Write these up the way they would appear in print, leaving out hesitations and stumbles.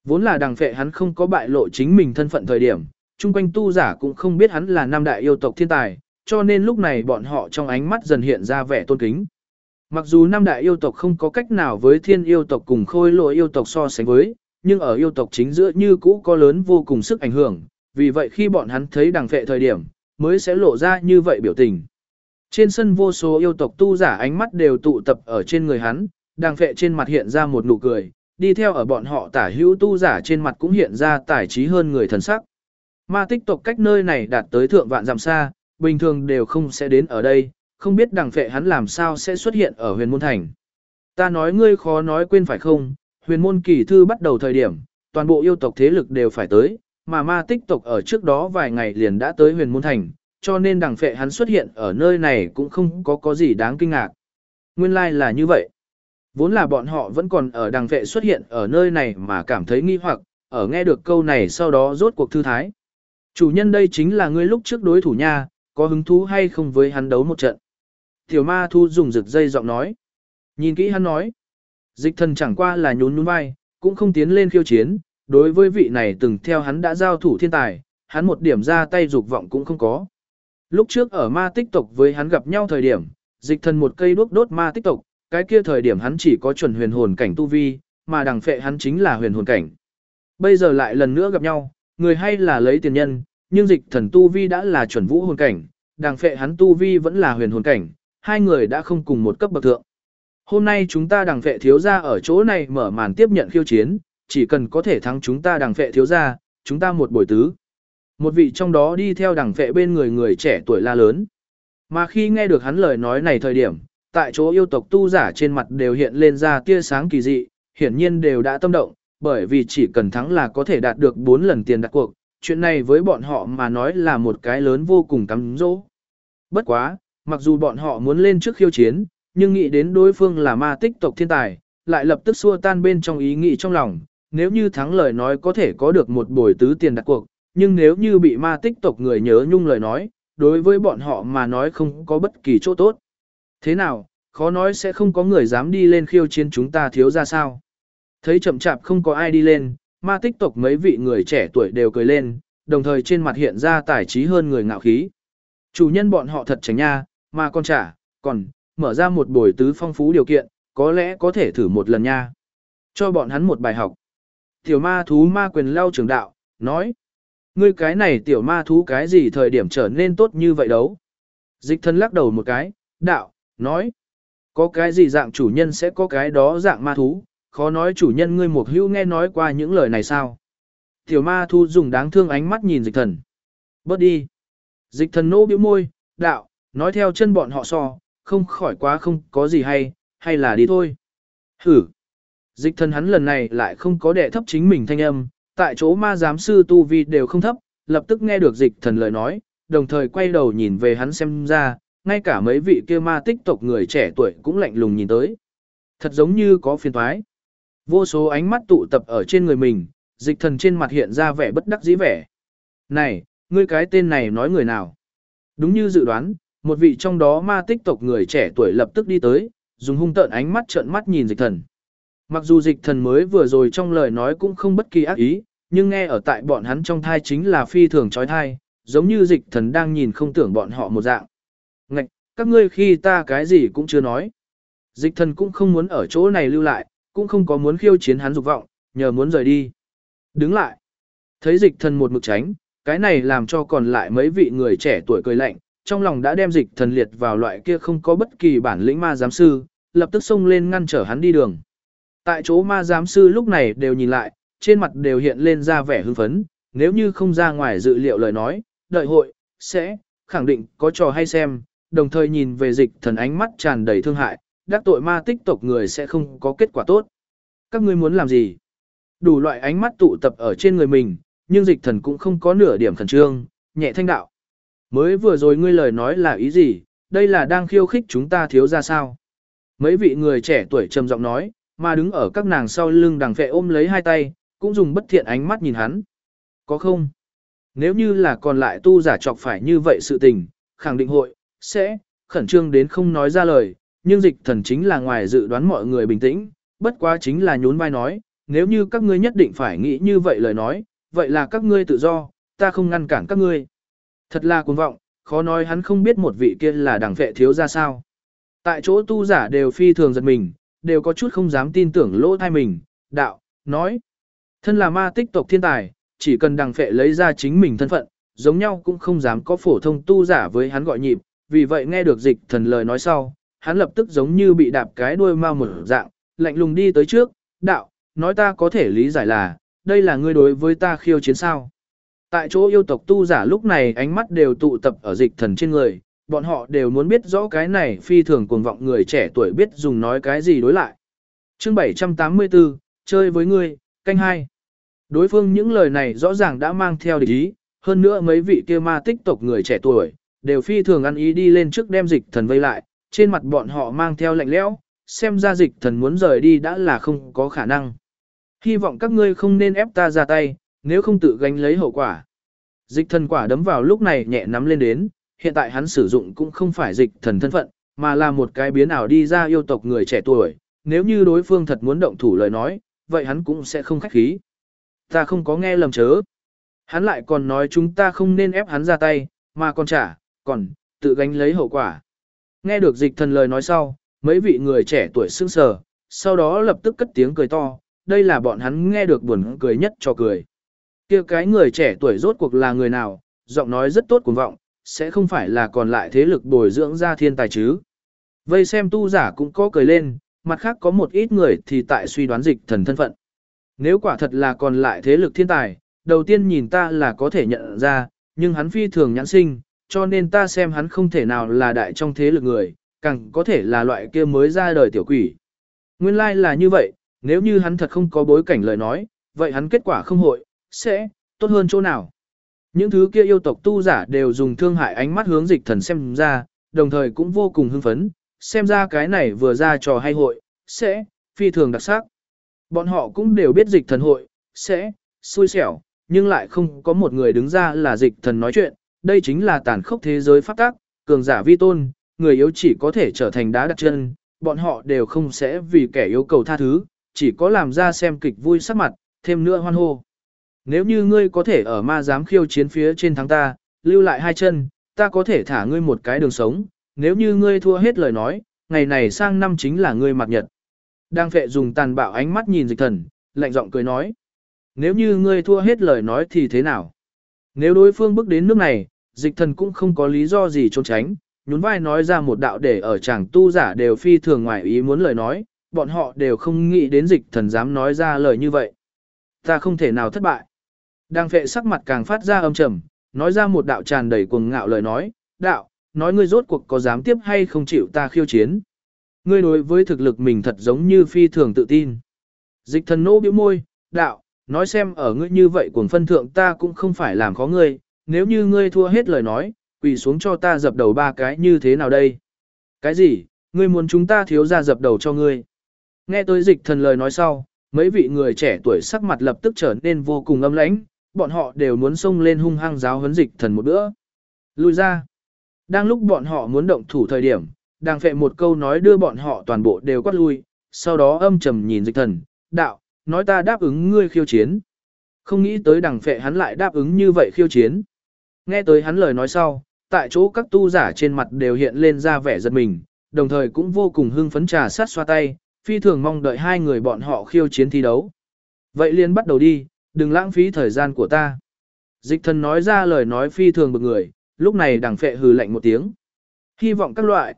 Vốn là đằng phệ hắn không có bại lộ chính mình thân phận thời điểm, chung quanh tu giả cũng không biết hắn là nam đại yêu tộc thiên tài, cho nên lúc này bọn họ trong ánh mắt dần hiện ra vẻ tôn kính. Mặc dù năm đại yêu tộc không có cách nào với thiên yêu tộc cùng khôi lỗi yêu tộc so sánh với, nhưng ở yêu tộc chính giữa như cũ có lớn vô cùng sức ảnh hưởng, vì vậy khi bọn hắn thấy đằng phệ thời điểm, mới sẽ lộ ra như vậy biểu tình. Trên sân vô số yêu tộc tu giả ánh mắt đều tụ tập ở trên người hắn, đằng phệ trên mặt hiện ra một nụ cười, đi theo ở bọn họ tả hữu tu giả trên mặt cũng hiện ra tài trí hơn người thần sắc. Ma tích tộc cách nơi này đạt tới thượng vạn dặm xa, bình thường đều không sẽ đến ở đây, không biết đằng phệ hắn làm sao sẽ xuất hiện ở huyền môn thành. Ta nói ngươi khó nói quên phải không, huyền môn kỳ thư bắt đầu thời điểm, toàn bộ yêu tộc thế lực đều phải tới, mà ma tích tộc ở trước đó vài ngày liền đã tới huyền môn thành, cho nên đằng phệ hắn xuất hiện ở nơi này cũng không có gì đáng kinh ngạc. Nguyên lai là như vậy. Vốn là bọn họ vẫn còn ở đằng phệ xuất hiện ở nơi này mà cảm thấy nghi hoặc, ở nghe được câu này sau đó rốt cuộc thư thái. Chủ nhân đây chính là ngươi lúc trước đối thủ nha, có hứng thú hay không với hắn đấu một trận. Tiểu ma thu dùng rực dây giọng nói. Nhìn kỹ hắn nói. Dịch thần chẳng qua là nhún nhún vai, cũng không tiến lên khiêu chiến, đối với vị này từng theo hắn đã giao thủ thiên tài, hắn một điểm ra tay dục vọng cũng không có. Lúc trước ở ma tích tộc với hắn gặp nhau thời điểm, dịch thần một cây đuốc đốt ma tích tộc, cái kia thời điểm hắn chỉ có chuẩn huyền hồn cảnh tu vi, mà đằng phệ hắn chính là huyền hồn cảnh. Bây giờ lại lần nữa gặp nhau, người hay là lấy tiền nhân, nhưng dịch thần tu vi đã là chuẩn vũ hồn cảnh, đằng phệ hắn tu vi vẫn là huyền hồn cảnh, hai người đã không cùng một cấp bậc thượng. Hôm nay chúng ta đằng phệ thiếu gia ở chỗ này mở màn tiếp nhận khiêu chiến, chỉ cần có thể thắng chúng ta đằng phệ thiếu gia, chúng ta một buổi tứ. Một vị trong đó đi theo đằng phệ bên người trẻ tuổi la lớn. Mà khi nghe được hắn lời nói này thời điểm, tại chỗ yêu tộc tu giả trên mặt đều hiện lên ra tia sáng kỳ dị, hiển nhiên đều đã tâm động, bởi vì chỉ cần thắng là có thể đạt được 4 lần tiền đặt cuộc, chuyện này với bọn họ mà nói là một cái lớn vô cùng cắm dỗ. Bất quá, mặc dù bọn họ muốn lên trước khiêu chiến, nhưng nghĩ đến đối phương là ma tích tộc thiên tài, lại lập tức xua tan bên trong ý nghĩ trong lòng, nếu như thắng lời nói có thể có được một buổi tứ tiền đặt cuộc, nhưng nếu như bị ma tích tộc người nhớ nhung lời nói, đối với bọn họ mà nói không có bất kỳ chỗ tốt. Thế nào, khó nói sẽ không có người dám đi lên khiêu chiến chúng ta thiếu ra sao. Thấy chậm chạp không có ai đi lên, ma tích tộc mấy vị người trẻ tuổi đều cười lên, đồng thời trên mặt hiện ra tài trí hơn người ngạo khí. Chủ nhân bọn họ thật tránh nha, mà con còn, mở ra một buổi tứ phong phú điều kiện, có lẽ có thể thử một lần nha. Cho bọn hắn một bài học. Tiểu ma thú ma quyền lao trưởng đạo, nói. Ngươi cái này tiểu ma thú cái gì thời điểm trở nên tốt như vậy đâu? Dịch thân lắc đầu một cái, đạo, nói. Có cái gì dạng chủ nhân sẽ có cái đó dạng ma thú, khó nói chủ nhân ngươi một hữu nghe nói qua những lời này sao? Tiểu ma thú dùng đáng thương ánh mắt nhìn dịch thần. Bớt đi. Dịch thần nô bĩu môi, đạo, nói theo chân bọn họ so, không khỏi quá không có gì hay là đi thôi. Hử. Dịch thần hắn lần này lại không có đệ thấp chính mình thanh âm, tại chỗ ma giám sư tu vi đều không thấp, lập tức nghe được dịch thần lời nói, đồng thời quay đầu nhìn về hắn xem ra, ngay cả mấy vị kia ma tích tộc người trẻ tuổi cũng lạnh lùng nhìn tới. Thật giống như có phiền toái. Vô số ánh mắt tụ tập ở trên người mình, dịch thần trên mặt hiện ra vẻ bất đắc dĩ vẻ. Này, ngươi cái tên này nói người nào? Đúng như dự đoán, một vị trong đó ma tích tộc người trẻ tuổi lập tức đi tới, dùng hung tợn ánh mắt trợn mắt nhìn dịch thần. Mặc dù dịch thần mới vừa rồi trong lời nói cũng không bất kỳ ác ý, nhưng nghe ở tại bọn hắn trong thai chính là phi thường trói thai, giống như dịch thần đang nhìn không tưởng bọn họ một dạng. Ngạch, các ngươi khi ta cái gì cũng chưa nói. Dịch thần cũng không muốn ở chỗ này lưu lại, cũng không có muốn khiêu chiến hắn dục vọng, nhờ muốn rời đi. Đứng lại. Thấy dịch thần một mực tránh, cái này làm cho còn lại mấy vị người trẻ tuổi cười lạnh, trong lòng đã đem dịch thần liệt vào loại kia không có bất kỳ bản lĩnh ma giám sư, lập tức xông lên ngăn trở hắn đi đường. Tại chỗ ma giám sư lúc này đều nhìn lại, trên mặt đều hiện lên ra vẻ hưng phấn, nếu như không ra ngoài dự liệu lời nói, đợi hội, sẽ, khẳng định có trò hay xem, đồng thời nhìn về dịch thần ánh mắt tràn đầy thương hại, đắc tội ma tích tộc người sẽ không có kết quả tốt. Các ngươi muốn làm gì? Đủ loại ánh mắt tụ tập ở trên người mình, nhưng dịch thần cũng không có nửa điểm khẩn trương, nhẹ thanh đạo. Mới vừa rồi ngươi lời nói là ý gì, đây là đang khiêu khích chúng ta thiếu ra sao? Mấy vị người trẻ tuổi trầm giọng nói, mà đứng ở các nàng sau lưng đằng phệ ôm lấy hai tay, cũng dùng bất thiện ánh mắt nhìn hắn. Có không? Nếu như là còn lại tu giả chọc phải như vậy sự tình, khẳng định hội, sẽ, khẩn trương đến không nói ra lời, nhưng dịch thần chính là ngoài dự đoán mọi người bình tĩnh, bất quá chính là nhún vai nói, nếu như các ngươi nhất định phải nghĩ như vậy lời nói, vậy là các ngươi tự do, ta không ngăn cản các ngươi. Thật là cuồng vọng, khó nói hắn không biết một vị kia là đằng vệ thiếu ra sao. Tại chỗ tu giả đều phi thường giật mình, đều có chút không dám tin tưởng lỗ thai mình, đạo, nói. Thân là ma tích tộc thiên tài, chỉ cần đằng phệ lấy ra chính mình thân phận, giống nhau cũng không dám có phổ thông tu giả với hắn gọi nhịp, vì vậy nghe được dịch thần lời nói sau, hắn lập tức giống như bị đạp cái đuôi mau một dạng, lạnh lùng đi tới trước, đạo, nói ta có thể lý giải là, đây là ngươi đối với ta khiêu chiến sao. Tại chỗ yêu tộc tu giả lúc này ánh mắt đều tụ tập ở dịch thần trên người, bọn họ đều muốn biết rõ cái này phi thường cuồng vọng người trẻ tuổi biết dùng nói cái gì đối lại. Chương 784, chơi với ngươi, canh hai. Đối phương những lời này rõ ràng đã mang theo địch ý, hơn nữa mấy vị kia ma tích tộc người trẻ tuổi, đều phi thường ăn ý đi lên trước đem dịch thần vây lại, trên mặt bọn họ mang theo lạnh lẽo, xem ra dịch thần muốn rời đi đã là không có khả năng. Hy vọng các ngươi không nên ép ta ra tay, nếu không tự gánh lấy hậu quả. Dịch thần quả đấm vào lúc này nhẹ nắm lên đến, hiện tại hắn sử dụng cũng không phải dịch thần thân phận, mà là một cái biến ảo đi ra yêu tộc người trẻ tuổi, nếu như đối phương thật muốn động thủ lời nói, vậy hắn cũng sẽ không khách khí. Ta không có nghe lầm chớ. Hắn lại còn nói chúng ta không nên ép hắn ra tay, mà còn còn, tự gánh lấy hậu quả. Nghe được dịch thần lời nói sau, mấy vị người trẻ tuổi sững sờ, sau đó lập tức cất tiếng cười to, đây là bọn hắn nghe được buồn cười nhất cho cười. Kia cái người trẻ tuổi rốt cuộc là người nào, giọng nói rất tốt cuồng vọng, sẽ không phải là còn lại thế lực bồi dưỡng ra thiên tài chứ. Vây xem tu giả cũng có cười lên, mặt khác có một ít người thì tại suy đoán dịch thần thân phận. Nếu quả thật là còn lại thế lực thiên tài, đầu tiên nhìn ta là có thể nhận ra, nhưng hắn phi thường nhãn sinh, cho nên ta xem hắn không thể nào là đại trong thế lực người, càng có thể là loại kia mới ra đời tiểu quỷ. Nguyên lai là như vậy, nếu như hắn thật không có bối cảnh lời nói, vậy hắn kết quả không hội, sẽ tốt hơn chỗ nào. Những thứ kia yêu tộc tu giả đều dùng thương hại ánh mắt hướng dịch thần xem ra, đồng thời cũng vô cùng hưng phấn, xem ra cái này vừa ra trò hay hội, sẽ phi thường đặc sắc. Bọn họ cũng đều biết dịch thần hội, sẽ xui xẻo, nhưng lại không có một người đứng ra là dịch thần nói chuyện, đây chính là tàn khốc thế giới pháp tắc, cường giả vi tôn, người yếu chỉ có thể trở thành đá đặt chân, bọn họ đều không sẽ vì kẻ yếu cầu tha thứ, chỉ có làm ra xem kịch vui sắc mặt, thêm nữa hoan hô. Nếu như ngươi có thể ở ma giám khiêu chiến phía trên thắng ta, lưu lại hai chân, ta có thể thả ngươi một cái đường sống, nếu như ngươi thua hết lời nói, ngày này sang năm chính là ngươi mặt nhật. Đang phệ dùng tàn bạo ánh mắt nhìn dịch thần, lạnh giọng cười nói. Nếu như ngươi thua hết lời nói thì thế nào? Nếu đối phương bước đến nước này, dịch thần cũng không có lý do gì trốn tránh, nhún vai nói ra một đạo để ở chàng tu giả đều phi thường ngoài ý muốn lời nói, bọn họ đều không nghĩ đến dịch thần dám nói ra lời như vậy. Ta không thể nào thất bại. Đang phệ sắc mặt càng phát ra âm trầm, nói ra một đạo tràn đầy cuồng ngạo lời nói, đạo, nói ngươi rốt cuộc có dám tiếp hay không chịu ta khiêu chiến. Ngươi đối với thực lực mình thật giống như phi thường tự tin. Dịch thần nô bĩu môi, đạo, nói xem ở ngươi như vậy cuồng phân thượng ta cũng không phải làm khó ngươi, nếu như ngươi thua hết lời nói, quỳ xuống cho ta dập đầu ba cái như thế nào đây? Cái gì, ngươi muốn chúng ta thiếu ra dập đầu cho ngươi? Nghe tới dịch thần lời nói sau, mấy vị người trẻ tuổi sắc mặt lập tức trở nên vô cùng âm lãnh, bọn họ đều muốn xông lên hung hăng giáo huấn dịch thần một bữa. Lui ra. Đang lúc bọn họ muốn động thủ thời điểm, đang phệ một câu nói đưa bọn họ toàn bộ đều quát lui, sau đó âm trầm nhìn dịch thần, đạo, nói ta đáp ứng ngươi khiêu chiến. Không nghĩ tới đằng phệ hắn lại đáp ứng như vậy khiêu chiến. Nghe tới hắn lời nói sau, tại chỗ các tu giả trên mặt đều hiện lên ra vẻ giật mình, đồng thời cũng vô cùng hưng phấn trà sát xoa tay, phi thường mong đợi hai người bọn họ khiêu chiến thi đấu. Vậy liền bắt đầu đi, đừng lãng phí thời gian của ta. Dịch thần nói ra lời nói phi thường bực người, lúc này đằng phệ hừ lạnh một tiếng. Hy vọng các loại,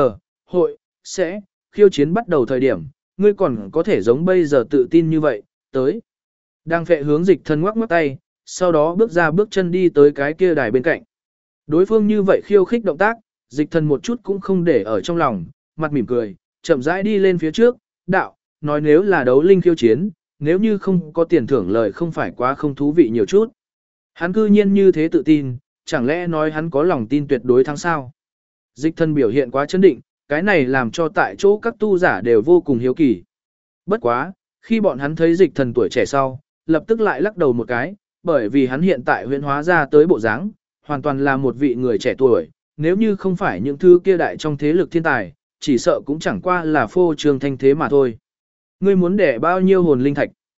hội, sẽ, khiêu chiến bắt đầu thời điểm, ngươi còn có thể giống bây giờ tự tin như vậy, tới. Đằng phệ hướng dịch thần ngoắc ngoắc tay, sau đó bước ra bước chân đi tới cái kia đài bên cạnh. Đối phương như vậy khiêu khích động tác, dịch thần một chút cũng không để ở trong lòng, mặt mỉm cười, chậm rãi đi lên phía trước, đạo, nói nếu là đấu linh khiêu chiến, nếu như không có tiền thưởng lời không phải quá không thú vị nhiều chút. Hắn cư nhiên như thế tự tin, chẳng lẽ nói hắn có lòng tin tuyệt đối thắng sao? Dịch thần biểu hiện quá chấn định, cái này làm cho tại chỗ các tu giả đều vô cùng hiếu kỳ. Bất quá, khi bọn hắn thấy dịch thần tuổi trẻ sau, lập tức lại lắc đầu một cái, bởi vì hắn hiện tại huyễn hóa ra tới bộ dáng, hoàn toàn là một vị người trẻ tuổi, nếu như không phải những thứ kia đại trong thế lực thiên tài, chỉ sợ cũng chẳng qua là phô trương thanh thế mà thôi. Ngươi muốn đẻ bao nhiêu hồn linh thạch?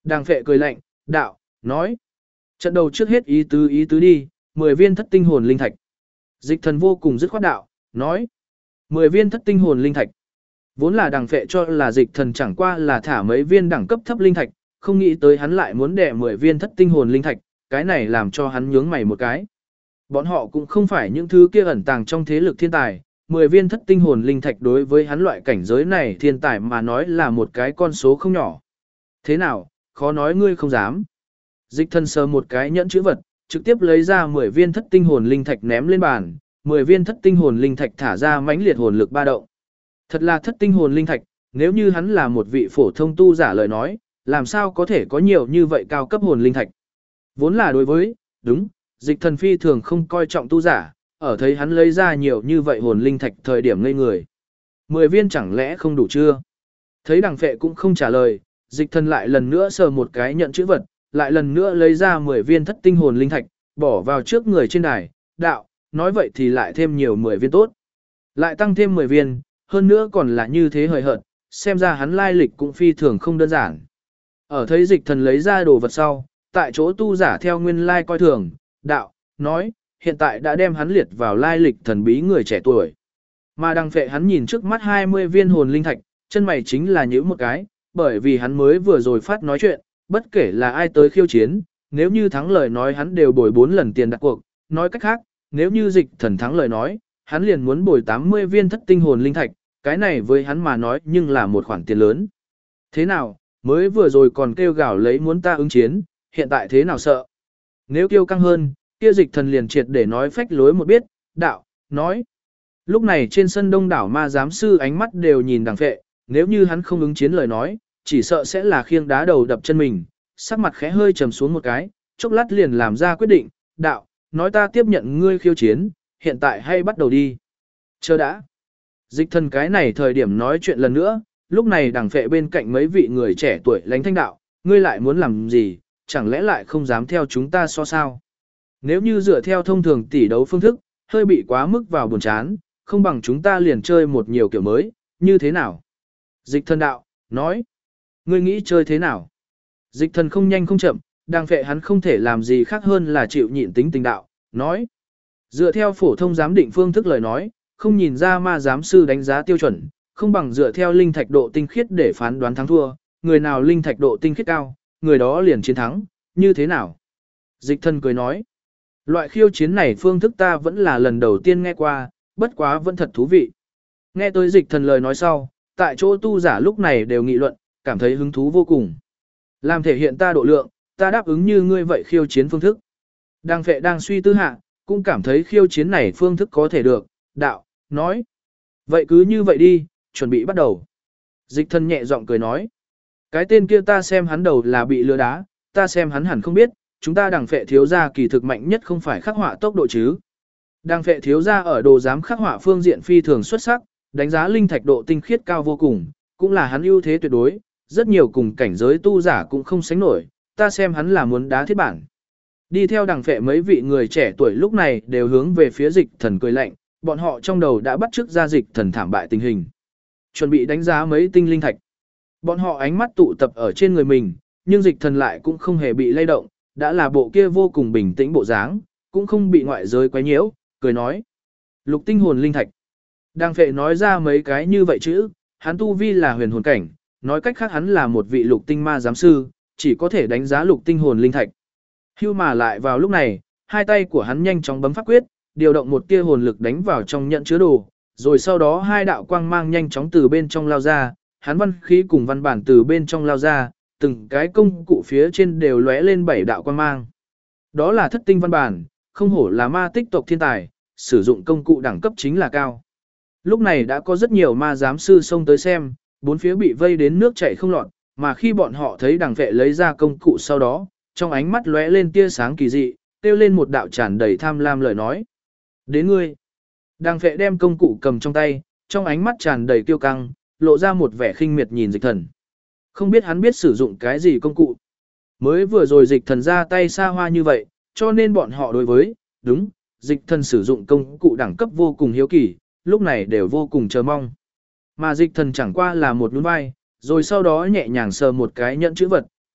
Đàng phệ cười lạnh, đạo, nói. Trận đầu trước hết ý tứ đi, 10 viên thất tinh hồn linh thạch. Dịch thần vô cùng dứt khoát đạo, nói. 10 viên thất tinh hồn linh thạch. Vốn là đàng phệ cho là dịch thần chẳng qua là thả mấy viên đẳng cấp thấp linh thạch, không nghĩ tới hắn lại muốn đẻ 10 viên thất tinh hồn linh thạch, cái này làm cho hắn nhướng mày một cái. Bọn họ cũng không phải những thứ kia ẩn tàng trong thế lực thiên tài, 10 viên thất tinh hồn linh thạch đối với hắn loại cảnh giới này thiên tài mà nói là một cái con số không nhỏ. Thế nào, khó nói ngươi không dám. Dịch thần sờ một cái nhẫn chữ vật, trực tiếp lấy ra 10 viên thất tinh hồn linh thạch ném lên bàn, 10 viên thất tinh hồn linh thạch thả ra mãnh liệt hồn lực ba động. Thật là thất tinh hồn linh thạch, nếu như hắn là một vị phổ thông tu giả lời nói, làm sao có thể có nhiều như vậy cao cấp hồn linh thạch. Vốn là đối với, đúng, dịch thần phi thường không coi trọng tu giả, ở thấy hắn lấy ra nhiều như vậy hồn linh thạch thời điểm ngây người. 10 viên chẳng lẽ không đủ chưa? Thấy đằng phệ cũng không trả lời, dịch thần lại lần nữa sờ một cái nhận chữ vật, lại lần nữa lấy ra 10 viên thất tinh hồn linh thạch, bỏ vào trước người trên đài, đạo, nói vậy thì lại thêm nhiều 10 viên tốt. Lại tăng thêm 10 viên, hơn nữa còn là như thế hời hợt, xem ra hắn lai lịch cũng phi thường không đơn giản. Ở thấy dịch thần lấy ra đồ vật sau, tại chỗ tu giả theo nguyên lai coi thường, đạo, nói, hiện tại đã đem hắn liệt vào lai lịch thần bí người trẻ tuổi. Mà đằng phệ hắn nhìn trước mắt 20 viên hồn linh thạch, chân mày chính là nhíu một cái, bởi vì hắn mới vừa rồi phát nói chuyện, bất kể là ai tới khiêu chiến, nếu như thắng lời nói hắn đều bồi 4 lần tiền đặt cuộc, nói cách khác, nếu như dịch thần thắng lời nói, hắn liền muốn bồi 80 viên thất tinh hồn linh thạch, cái này với hắn mà nói nhưng là một khoản tiền lớn. Thế nào, mới vừa rồi còn kêu gào lấy muốn ta ứng chiến, hiện tại thế nào sợ? Nếu kêu căng hơn, kia dịch thần liền triệt để nói phách lối một biết, đạo, nói. Lúc này trên sân đông đảo ma giám sư ánh mắt đều nhìn đằng phệ, nếu như hắn không ứng chiến lời nói, chỉ sợ sẽ là khiêng đá đầu đập chân mình, sắc mặt khẽ hơi trầm xuống một cái, chốc lát liền làm ra quyết định, đạo, nói ta tiếp nhận ngươi khiêu chiến, hiện tại hay bắt đầu đi. Chờ đã. Dịch thần cái này thời điểm nói chuyện lần nữa, lúc này đằng phệ bên cạnh mấy vị người trẻ tuổi lánh thanh đạo, ngươi lại muốn làm gì, chẳng lẽ lại không dám theo chúng ta so sao? Nếu như dựa theo thông thường tỷ đấu phương thức, hơi bị quá mức vào buồn chán, không bằng chúng ta liền chơi một nhiều kiểu mới, như thế nào? Dịch thần đạo, nói, ngươi nghĩ chơi thế nào? Dịch thần không nhanh không chậm, đằng phệ hắn không thể làm gì khác hơn là chịu nhịn tính tình đạo, nói, dựa theo phổ thông giám định phương thức lời nói, không nhìn ra ma giám sư đánh giá tiêu chuẩn, không bằng dựa theo linh thạch độ tinh khiết để phán đoán thắng thua, người nào linh thạch độ tinh khiết cao, người đó liền chiến thắng, như thế nào? Dịch thần cười nói, loại khiêu chiến này phương thức ta vẫn là lần đầu tiên nghe qua, bất quá vẫn thật thú vị. Nghe tới dịch thần lời nói sau, tại chỗ tu giả lúc này đều nghị luận, cảm thấy hứng thú vô cùng. Làm thể hiện ta độ lượng, ta đáp ứng như ngươi vậy khiêu chiến phương thức. Đằng phệ đang suy tư hạ, cũng cảm thấy khiêu chiến này phương thức có thể được, đạo, nói. Vậy cứ như vậy đi, chuẩn bị bắt đầu. Dịch thần nhẹ giọng cười nói. Cái tên kia ta xem hắn đầu là bị lừa đá, ta xem hắn hẳn không biết, chúng ta đằng phệ thiếu gia kỳ thực mạnh nhất không phải khắc họa tốc độ chứ. Đằng phệ thiếu gia ở đồ giám khắc họa phương diện phi thường xuất sắc, đánh giá linh thạch độ tinh khiết cao vô cùng, cũng là hắn ưu thế tuyệt đối, rất nhiều cùng cảnh giới tu giả cũng không sánh nổi, ta xem hắn là muốn đá thiết bản. Đi theo đằng phệ mấy vị người trẻ tuổi lúc này đều hướng về phía dịch thần cười lạnh, bọn họ trong đầu đã bắt chước ra dịch thần thảm bại tình hình. Chuẩn bị đánh giá mấy tinh linh thạch. Bọn họ ánh mắt tụ tập ở trên người mình, nhưng dịch thần lại cũng không hề bị lay động, đã là bộ kia vô cùng bình tĩnh bộ dáng, cũng không bị ngoại giới quấy nhiễu, cười nói. Lục tinh hồn linh thạch. Đằng phệ nói ra mấy cái như vậy chứ, hắn tu vi là huyền hồn cảnh, nói cách khác hắn là một vị lục tinh ma giám sư, chỉ có thể đánh giá lục tinh hồn linh thạch. Hưu mà lại vào lúc này, hai tay của hắn nhanh chóng bấm pháp quyết, điều động một tia hồn lực đánh vào trong nhận chứa đồ, rồi sau đó hai đạo quang mang nhanh chóng từ bên trong lao ra, hắn văn khí cùng văn bản từ bên trong lao ra, từng cái công cụ phía trên đều lóe lên 7 đạo quang mang. Đó là thất tinh văn bản, không hổ là ma tích tộc thiên tài, sử dụng công cụ đẳng cấp chính là cao. Lúc này đã có rất nhiều ma giám sư xông tới xem, bốn phía bị vây đến nước chảy không lọt, mà khi bọn họ thấy đằng vệ lấy ra công cụ sau đó, trong ánh mắt lóe lên tia sáng kỳ dị, kêu lên một đạo tràn đầy tham lam lời nói. Đến ngươi. Đằng vệ đem công cụ cầm trong tay, trong ánh mắt tràn đầy kiêu căng, lộ ra một vẻ khinh miệt nhìn dịch thần. Không biết hắn biết sử dụng cái gì công cụ. Mới vừa rồi dịch thần ra tay xa hoa như vậy, cho nên bọn họ đối với, đúng, dịch thần sử dụng công cụ đẳng cấp vô cùng hiếu kỳ, lúc này đều vô cùng chờ mong. Mà dịch thần chẳng qua là một nhún vai, rồi sau đó nhẹ nhàng sờ một cái nhẫn chữ vật,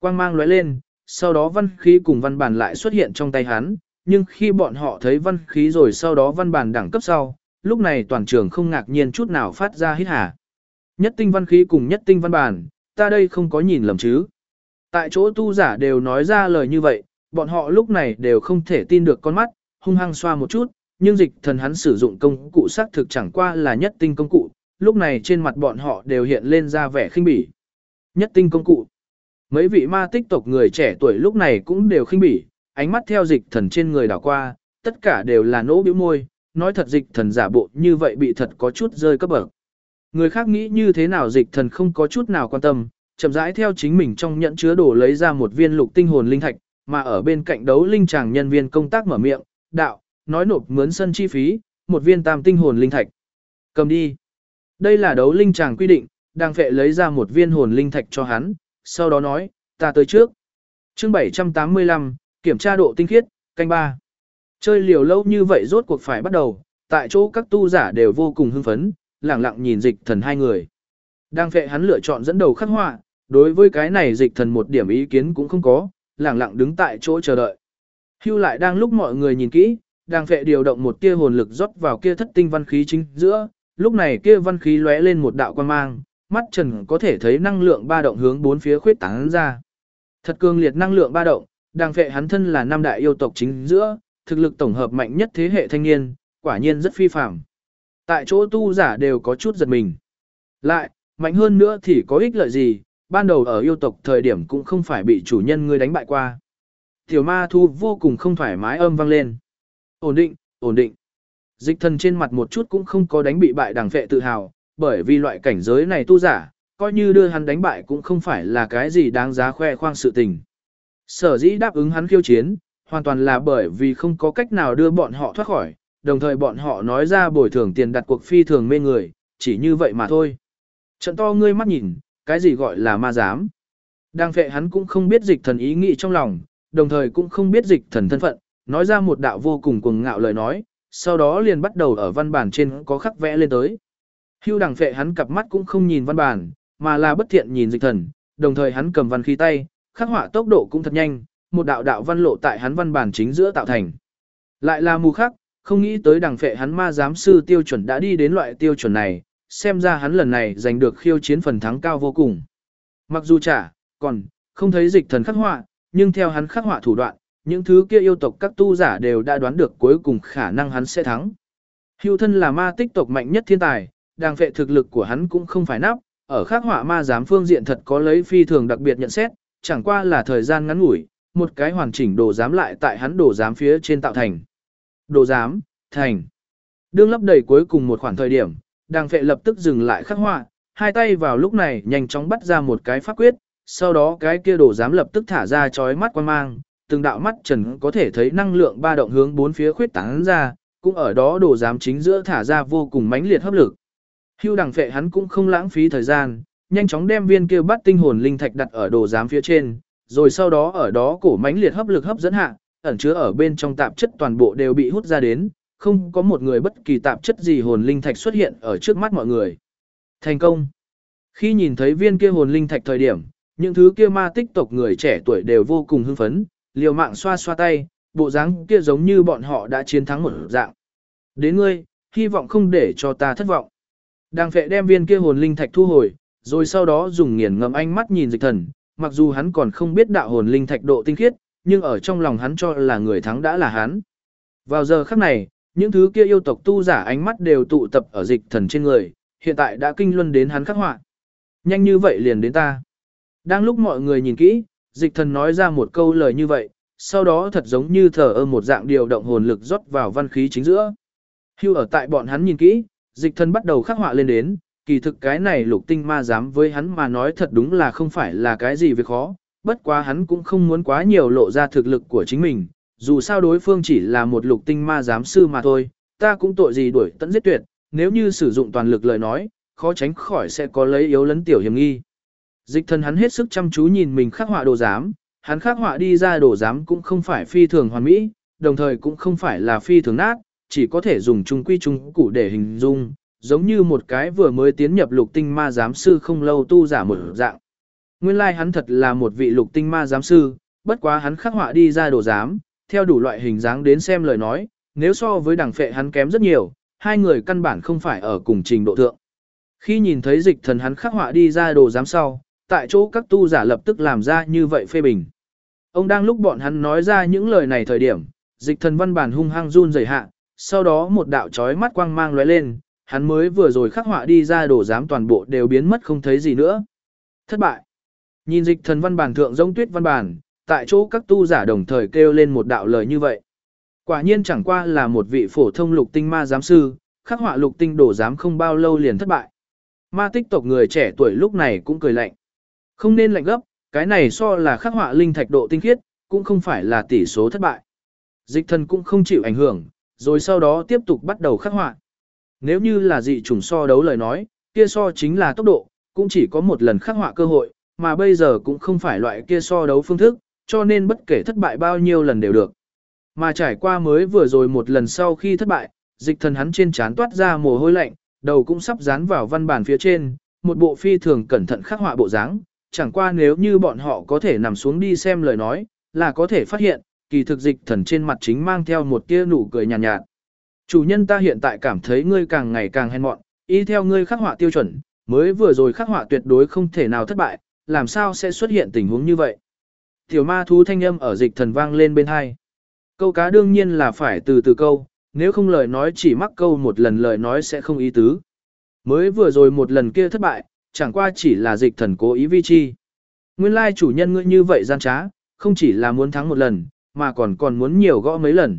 Quang mang lóe lên, sau đó văn khí cùng văn bản lại xuất hiện trong tay hắn, nhưng khi bọn họ thấy văn khí rồi sau đó văn bản đẳng cấp sau, lúc này toàn trường không ngạc nhiên chút nào phát ra hít hà. Nhất tinh văn khí cùng nhất tinh văn bản, ta đây không có nhìn lầm chứ. Tại chỗ tu giả đều nói ra lời như vậy, bọn họ lúc này đều không thể tin được con mắt, hung hăng xoa một chút, nhưng dịch thần hắn sử dụng công cụ xác thực chẳng qua là nhất tinh công cụ, lúc này trên mặt bọn họ đều hiện lên ra vẻ khinh bỉ. Nhất tinh công cụ. Mấy vị ma tích tộc người trẻ tuổi lúc này cũng đều khinh bỉ, ánh mắt theo dịch thần trên người đảo qua, tất cả đều là nỗ bĩu môi, nói thật dịch thần giả bộ như vậy bị thật có chút rơi cấp bậc. Người khác nghĩ như thế nào dịch thần không có chút nào quan tâm, chậm rãi theo chính mình trong nhẫn chứa đồ lấy ra một viên lục tinh hồn linh thạch, mà ở bên cạnh đấu linh chàng nhân viên công tác mở miệng, đạo, nói nộp mướn sân chi phí, một viên tam tinh hồn linh thạch. Cầm đi. Đây là đấu linh chàng quy định, đang phệ lấy ra một viên hồn linh thạch cho hắn, sau đó nói, ta tới trước. Chương 785, kiểm tra độ tinh khiết, canh 3. Chơi liều lâu như vậy rốt cuộc phải bắt đầu, tại chỗ các tu giả đều vô cùng hưng phấn, lẳng lặng nhìn dịch thần hai người. Đang phệ hắn lựa chọn dẫn đầu khắc họa, đối với cái này dịch thần một điểm ý kiến cũng không có, lẳng lặng đứng tại chỗ chờ đợi. Hưu lại đang lúc mọi người nhìn kỹ, đang phệ điều động một tia hồn lực rót vào kia thất tinh văn khí chính giữa, lúc này kia văn khí lóe lên một đạo quang mang, mắt trần có thể thấy năng lượng ba động hướng bốn phía khuyết tán ra. Thật cường liệt năng lượng ba động, đang phệ hắn thân là năm đại yêu tộc chính giữa, thực lực tổng hợp mạnh nhất thế hệ thanh niên, quả nhiên rất phi phàm. Tại chỗ tu giả đều có chút giật mình. Lại, mạnh hơn nữa thì có ích lợi gì, ban đầu ở yêu tộc thời điểm cũng không phải bị chủ nhân ngươi đánh bại qua. Tiểu ma thu vô cùng không thoải mái âm vang lên. Ổn định, ổn định. Dịch thần trên mặt một chút cũng không có đánh bị bại đằng phệ tự hào, bởi vì loại cảnh giới này tu giả, coi như đưa hắn đánh bại cũng không phải là cái gì đáng giá khoe khoang sự tình. Sở dĩ đáp ứng hắn khiêu chiến, hoàn toàn là bởi vì không có cách nào đưa bọn họ thoát khỏi, đồng thời bọn họ nói ra bồi thường tiền đặt cuộc phi thường mê người, chỉ như vậy mà thôi. Trận to ngươi mắt nhìn, cái gì gọi là ma giám. Đang phệ hắn cũng không biết dịch thần ý nghĩ trong lòng, đồng thời cũng không biết dịch thần thân phận, nói ra một đạo vô cùng cuồng ngạo lời nói, sau đó liền bắt đầu ở văn bản trên có khắc vẽ lên tới. Hưu đằng phệ hắn cặp mắt cũng không nhìn văn bản, mà là bất thiện nhìn dịch thần, đồng thời hắn cầm văn khí tay, khắc họa tốc độ cũng thật nhanh, một đạo đạo văn lộ tại hắn văn bản chính giữa tạo thành. Lại là mù khắc, không nghĩ tới đằng phệ hắn ma giám sư tiêu chuẩn đã đi đến loại tiêu chuẩn này, xem ra hắn lần này giành được khiêu chiến phần thắng cao vô cùng. Mặc dù còn không thấy dịch thần khắc họa, nhưng theo hắn khắc họa thủ đoạn, những thứ kia yêu tộc các tu giả đều đã đoán được cuối cùng khả năng hắn sẽ thắng. Hưu thân là ma tích tộc mạnh nhất thiên tài, đàng phệ thực lực của hắn cũng không phải nắp, ở khắc họa ma giám phương diện thật có lấy phi thường đặc biệt nhận xét, chẳng qua là thời gian ngắn ngủi, một cái hoàn chỉnh đồ giám lại tại hắn đồ giám phía trên tạo thành. Đồ giám, thành. Đương lấp đầy cuối cùng một khoảng thời điểm, đàng phệ lập tức dừng lại khắc họa, hai tay vào lúc này nhanh chóng bắt ra một cái pháp quyết, sau đó cái kia đồ giám lập tức thả ra chói mắt quang mang, từng đạo mắt trần có thể thấy năng lượng ba động hướng bốn phía khuyết tán ra, cũng ở đó đồ giám chính giữa thả ra vô cùng mãnh liệt hấp lực. Hưu đằng phệ hắn cũng không lãng phí thời gian, nhanh chóng đem viên kia bắt tinh hồn linh thạch đặt ở đồ giám phía trên, rồi sau đó ở đó cổ mãnh liệt hấp lực hấp dẫn hạ, ẩn chứa ở bên trong tạp chất toàn bộ đều bị hút ra đến, không có một người bất kỳ tạp chất gì hồn linh thạch xuất hiện ở trước mắt mọi người. Thành công. Khi nhìn thấy viên kia hồn linh thạch thời điểm, những thứ kia ma tích tộc người trẻ tuổi đều vô cùng hưng phấn, liều mạng xoa xoa tay, bộ dáng kia giống như bọn họ đã chiến thắng một dạng. Đến ngươi, hy vọng không để cho ta thất vọng. Đàng phệ đem viên kia hồn linh thạch thu hồi, rồi sau đó dùng nghiền ngẫm ánh mắt nhìn dịch thần, mặc dù hắn còn không biết đạo hồn linh thạch độ tinh khiết, nhưng ở trong lòng hắn cho là người thắng đã là hắn. Vào giờ khắc này, những thứ kia yêu tộc tu giả ánh mắt đều tụ tập ở dịch thần trên người, hiện tại đã kinh luân đến hắn khắc họa. Nhanh như vậy liền đến ta. Đang lúc mọi người nhìn kỹ, dịch thần nói ra một câu lời như vậy, sau đó thật giống như thờ ơ một dạng điều động hồn lực rót vào văn khí chính giữa. Hưu ở tại bọn hắn nhìn kỹ, dịch thần bắt đầu khắc họa lên đến, kỳ thực cái này lục tinh ma giám với hắn mà nói thật đúng là không phải là cái gì việc khó, bất quá hắn cũng không muốn quá nhiều lộ ra thực lực của chính mình, dù sao đối phương chỉ là một lục tinh ma giám sư mà thôi, ta cũng tội gì đuổi tận giết tuyệt, nếu như sử dụng toàn lực lời nói, khó tránh khỏi sẽ có lấy yếu lấn tiểu hiểm nghi. Dịch thần hắn hết sức chăm chú nhìn mình khắc họa đồ giám, hắn khắc họa đi ra đồ giám cũng không phải phi thường hoàn mỹ, đồng thời cũng không phải là phi thường nát, chỉ có thể dùng trung quy trung củ để hình dung, giống như một cái vừa mới tiến nhập lục tinh ma giám sư không lâu tu giả một dạng. Nguyên lai hắn thật là một vị lục tinh ma giám sư, bất quá hắn khắc họa đi ra đồ giám, theo đủ loại hình dáng đến xem lời nói, nếu so với đằng phệ hắn kém rất nhiều, hai người căn bản không phải ở cùng trình độ thượng. Khi nhìn thấy dịch thần hắn khắc họa đi ra đồ giám sau, tại chỗ các tu giả lập tức làm ra như vậy phê bình. Ông đang lúc bọn hắn nói ra những lời này thời điểm, dịch thần văn bản hung hăng run rẩy hạ, sau đó một đạo chói mắt quang mang lóe lên, hắn mới vừa rồi khắc họa đi ra đồ giám toàn bộ đều biến mất không thấy gì nữa. Thất bại. Nhìn dịch thần văn bản thượng giống tuyết văn bản, tại chỗ các tu giả đồng thời kêu lên một đạo lời như vậy. Quả nhiên chẳng qua là một vị phổ thông lục tinh ma giám sư, khắc họa lục tinh đồ giám không bao lâu liền thất bại. Ma tích tộc người trẻ tuổi lúc này cũng cười lạnh. Không nên lạnh gấp, cái này so là khắc họa linh thạch độ tinh khiết, cũng không phải là tỷ số thất bại. Dịch thần cũng không chịu ảnh hưởng, rồi sau đó tiếp tục bắt đầu khắc họa. Nếu như là dị chủng so đấu lời nói, kia so chính là tốc độ, cũng chỉ có một lần khắc họa cơ hội, mà bây giờ cũng không phải loại kia so đấu phương thức, cho nên bất kể thất bại bao nhiêu lần đều được. Mà trải qua mới vừa rồi một lần sau khi thất bại, dịch thần hắn trên trán toát ra mồ hôi lạnh, đầu cũng sắp dán vào văn bản phía trên, một bộ phi thường cẩn thận khắc họa bộ dáng, chẳng qua nếu như bọn họ có thể nằm xuống đi xem lời nói, là có thể phát hiện, kỳ thực dịch thần trên mặt chính mang theo một tia nụ cười nhàn nhạt. Chủ nhân ta hiện tại cảm thấy ngươi càng ngày càng hèn mọn, y theo ngươi khắc họa tiêu chuẩn, mới vừa rồi khắc họa tuyệt đối không thể nào thất bại, làm sao sẽ xuất hiện tình huống như vậy. Tiểu ma thú thanh âm ở dịch thần vang lên bên hai. Câu cá đương nhiên là phải từ từ câu, nếu không lời nói chỉ mắc câu một lần lời nói sẽ không ý tứ. Mới vừa rồi một lần kia thất bại, chẳng qua chỉ là dịch thần cố ý vi chi. Nguyên lai chủ nhân ngươi như vậy gian trá, không chỉ là muốn thắng một lần, mà còn muốn nhiều gõ mấy lần.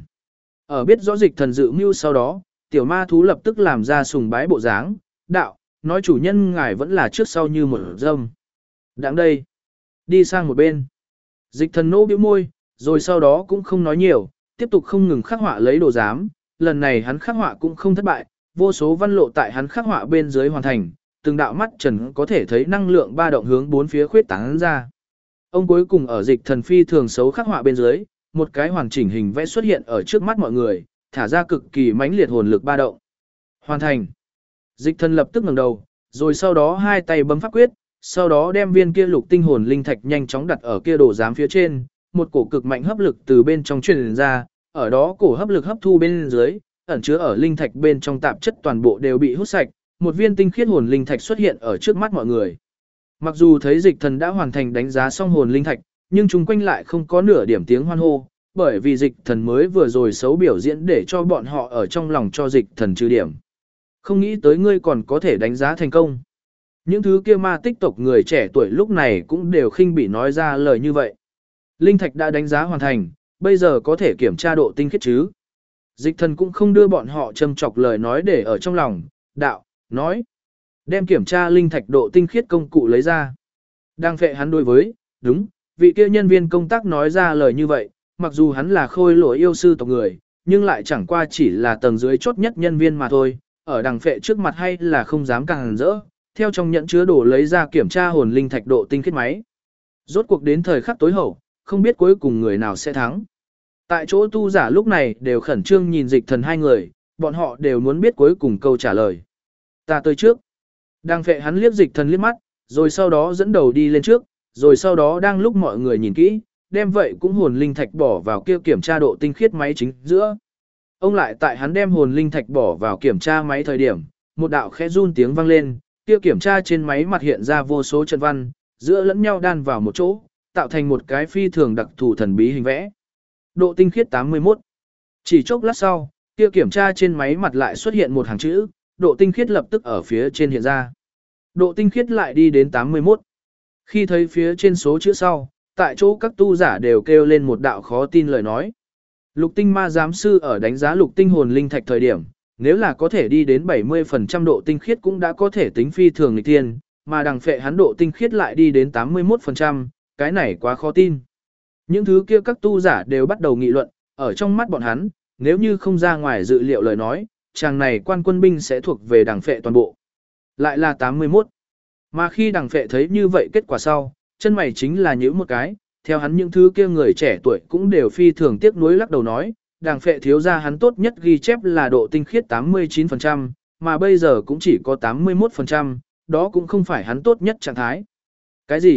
Ở biết rõ dịch thần dự mưu sau đó, tiểu ma thú lập tức làm ra sùng bái bộ dáng, đạo, nói chủ nhân ngài vẫn là trước sau như một dâm. Đáng đây, đi sang một bên. Dịch thần nô bĩu môi, rồi sau đó cũng không nói nhiều, tiếp tục không ngừng khắc họa lấy đồ giám, lần này hắn khắc họa cũng không thất bại, vô số văn lộ tại hắn khắc họa bên dưới hoàn thành, từng đạo mắt trần có thể thấy năng lượng ba động hướng bốn phía khuyết tán ra. Ông cuối cùng ở dịch thần phi thường xấu khắc họa bên dưới, một cái hoàn chỉnh hình vẽ xuất hiện ở trước mắt mọi người, thả ra cực kỳ mãnh liệt hồn lực ba động. Hoàn thành. Dịch thần lập tức ngẩng đầu, rồi sau đó hai tay bấm pháp quyết, sau đó đem viên kia lục tinh hồn linh thạch nhanh chóng đặt ở kia đồ giám phía trên, một cổ cực mạnh hấp lực từ bên trong truyền ra, ở đó cổ hấp lực hấp thu bên dưới, ẩn chứa ở linh thạch bên trong tạp chất toàn bộ đều bị hút sạch, một viên tinh khiết hồn linh thạch xuất hiện ở trước mắt mọi người. Mặc dù thấy dịch thần đã hoàn thành đánh giá xong hồn linh thạch, nhưng chung quanh lại không có nửa điểm tiếng hoan hô, bởi vì dịch thần mới vừa rồi xấu biểu diễn để cho bọn họ ở trong lòng cho dịch thần trừ điểm. Không nghĩ tới ngươi còn có thể đánh giá thành công. Những thứ kia ma tích tộc người trẻ tuổi lúc này cũng đều khinh bỉ nói ra lời như vậy. Linh thạch đã đánh giá hoàn thành, bây giờ có thể kiểm tra độ tinh khiết chứ. Dịch thần cũng không đưa bọn họ châm chọc lời nói để ở trong lòng, đạo, nói. Đem kiểm tra linh thạch độ tinh khiết công cụ lấy ra. Đang phệ hắn đối với, đúng, vị kia nhân viên công tác nói ra lời như vậy, mặc dù hắn là khôi lỗi yêu sư tộc người, nhưng lại chẳng qua chỉ là tầng dưới chốt nhất nhân viên mà thôi, ở đằng phệ trước mặt hay là không dám càng rỡ, theo trong nhẫn chứa đồ lấy ra kiểm tra hồn linh thạch độ tinh khiết máy. Rốt cuộc đến thời khắc tối hậu, không biết cuối cùng người nào sẽ thắng. Tại chỗ tu giả lúc này đều khẩn trương nhìn dịch thần hai người, bọn họ đều muốn biết cuối cùng câu trả lời. Ta tới trước. Đang phệ hắn liếc dịch thần liếc mắt, rồi sau đó dẫn đầu đi lên trước, rồi sau đó đang lúc mọi người nhìn kỹ, đem vậy cũng hồn linh thạch bỏ vào kia kiểm tra độ tinh khiết máy chính giữa. Ông lại tại hắn đem hồn linh thạch bỏ vào kiểm tra máy thời điểm, một đạo khẽ run tiếng vang lên, kia kiểm tra trên máy mặt hiện ra vô số trận văn, giữa lẫn nhau đan vào một chỗ, tạo thành một cái phi thường đặc thù thần bí hình vẽ. Độ tinh khiết 81. Chỉ chốc lát sau, kia kiểm tra trên máy mặt lại xuất hiện một hàng chữ, độ tinh khiết lập tức ở phía trên hiện ra. Độ tinh khiết lại đi đến 81. Khi thấy phía trên số chữ sau, tại chỗ các tu giả đều kêu lên một đạo khó tin lời nói. Lục tinh ma giám sư ở đánh giá lục tinh hồn linh thạch thời điểm, nếu là có thể đi đến 70% độ tinh khiết cũng đã có thể tính phi thường nghịch tiên, mà đằng phệ hắn độ tinh khiết lại đi đến 81%, cái này quá khó tin. Những thứ kia các tu giả đều bắt đầu nghị luận, ở trong mắt bọn hắn, nếu như không ra ngoài dự liệu lời nói, chàng này quan quân binh sẽ thuộc về đằng phệ toàn bộ. Lại là 81. Mà khi đằng phệ thấy như vậy kết quả sau, chân mày chính là nhíu một cái, theo hắn những thứ kia người trẻ tuổi cũng đều phi thường tiếc nuối lắc đầu nói, đằng phệ thiếu ra hắn tốt nhất ghi chép là độ tinh khiết 89%, mà bây giờ cũng chỉ có 81%, đó cũng không phải hắn tốt nhất trạng thái. Cái gì,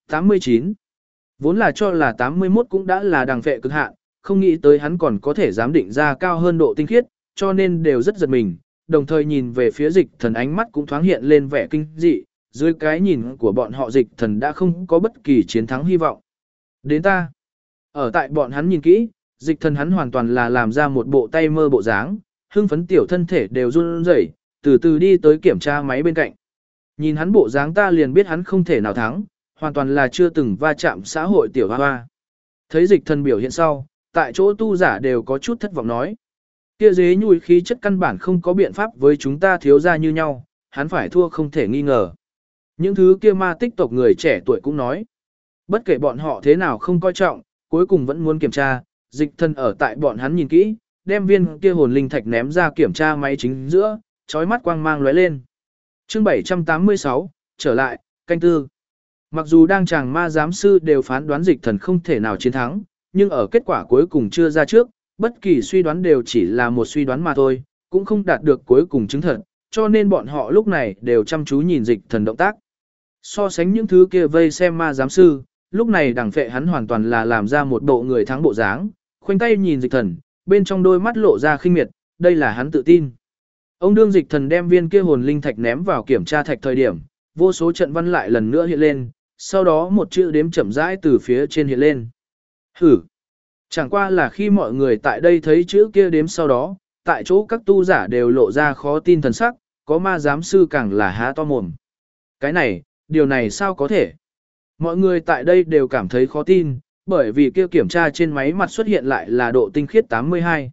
89. Vốn là cho là 81 cũng đã là đằng phệ cực hạn, không nghĩ tới hắn còn có thể giám định ra cao hơn độ tinh khiết, cho nên đều rất giật mình, đồng thời nhìn về phía dịch thần ánh mắt cũng thoáng hiện lên vẻ kinh dị, dưới cái nhìn của bọn họ dịch thần đã không có bất kỳ chiến thắng hy vọng. Đến ta, ở tại bọn hắn nhìn kỹ, dịch thần hắn hoàn toàn là làm ra một bộ tay mơ bộ dáng, hưng phấn tiểu thân thể đều run rẩy, từ từ đi tới kiểm tra máy bên cạnh. Nhìn hắn bộ dáng ta liền biết hắn không thể nào thắng, hoàn toàn là chưa từng va chạm xã hội tiểu hoa hoa. Thấy dịch thần biểu hiện sau, tại chỗ tu giả đều có chút thất vọng nói. Kia dế nhùi khí chất căn bản không có biện pháp với chúng ta thiếu ra như nhau, hắn phải thua không thể nghi ngờ. Những thứ kia ma tích tộc người trẻ tuổi cũng nói. Bất kể bọn họ thế nào không coi trọng, cuối cùng vẫn muốn kiểm tra, dịch thần ở tại bọn hắn nhìn kỹ, đem viên kia hồn linh thạch ném ra kiểm tra máy chính giữa, chói mắt quang mang lóe lên. Chương 786, trở lại, canh tư. Mặc dù đang chàng ma giám sư đều phán đoán dịch thần không thể nào chiến thắng, nhưng ở kết quả cuối cùng chưa ra trước, bất kỳ suy đoán đều chỉ là một suy đoán mà thôi, cũng không đạt được cuối cùng chứng thật, cho nên bọn họ lúc này đều chăm chú nhìn dịch thần động tác. So sánh những thứ kia vây xem ma giám sư, lúc này đằng phệ hắn hoàn toàn là làm ra một bộ người thắng bộ dáng, khoanh tay nhìn dịch thần, bên trong đôi mắt lộ ra khinh miệt, đây là hắn tự tin. Ông đương dịch thần đem viên kia hồn linh thạch ném vào kiểm tra thạch thời điểm, vô số trận văn lại lần nữa hiện lên, sau đó một chữ đếm chậm rãi từ phía trên hiện lên. Hử! Chẳng qua là khi mọi người tại đây thấy chữ kia đếm sau đó, tại chỗ các tu giả đều lộ ra khó tin thần sắc, có ma giám sư càng là há to mồm. Cái này, điều này sao có thể? Mọi người tại đây đều cảm thấy khó tin, bởi vì kia kiểm tra trên máy mặt xuất hiện lại là độ tinh khiết 82.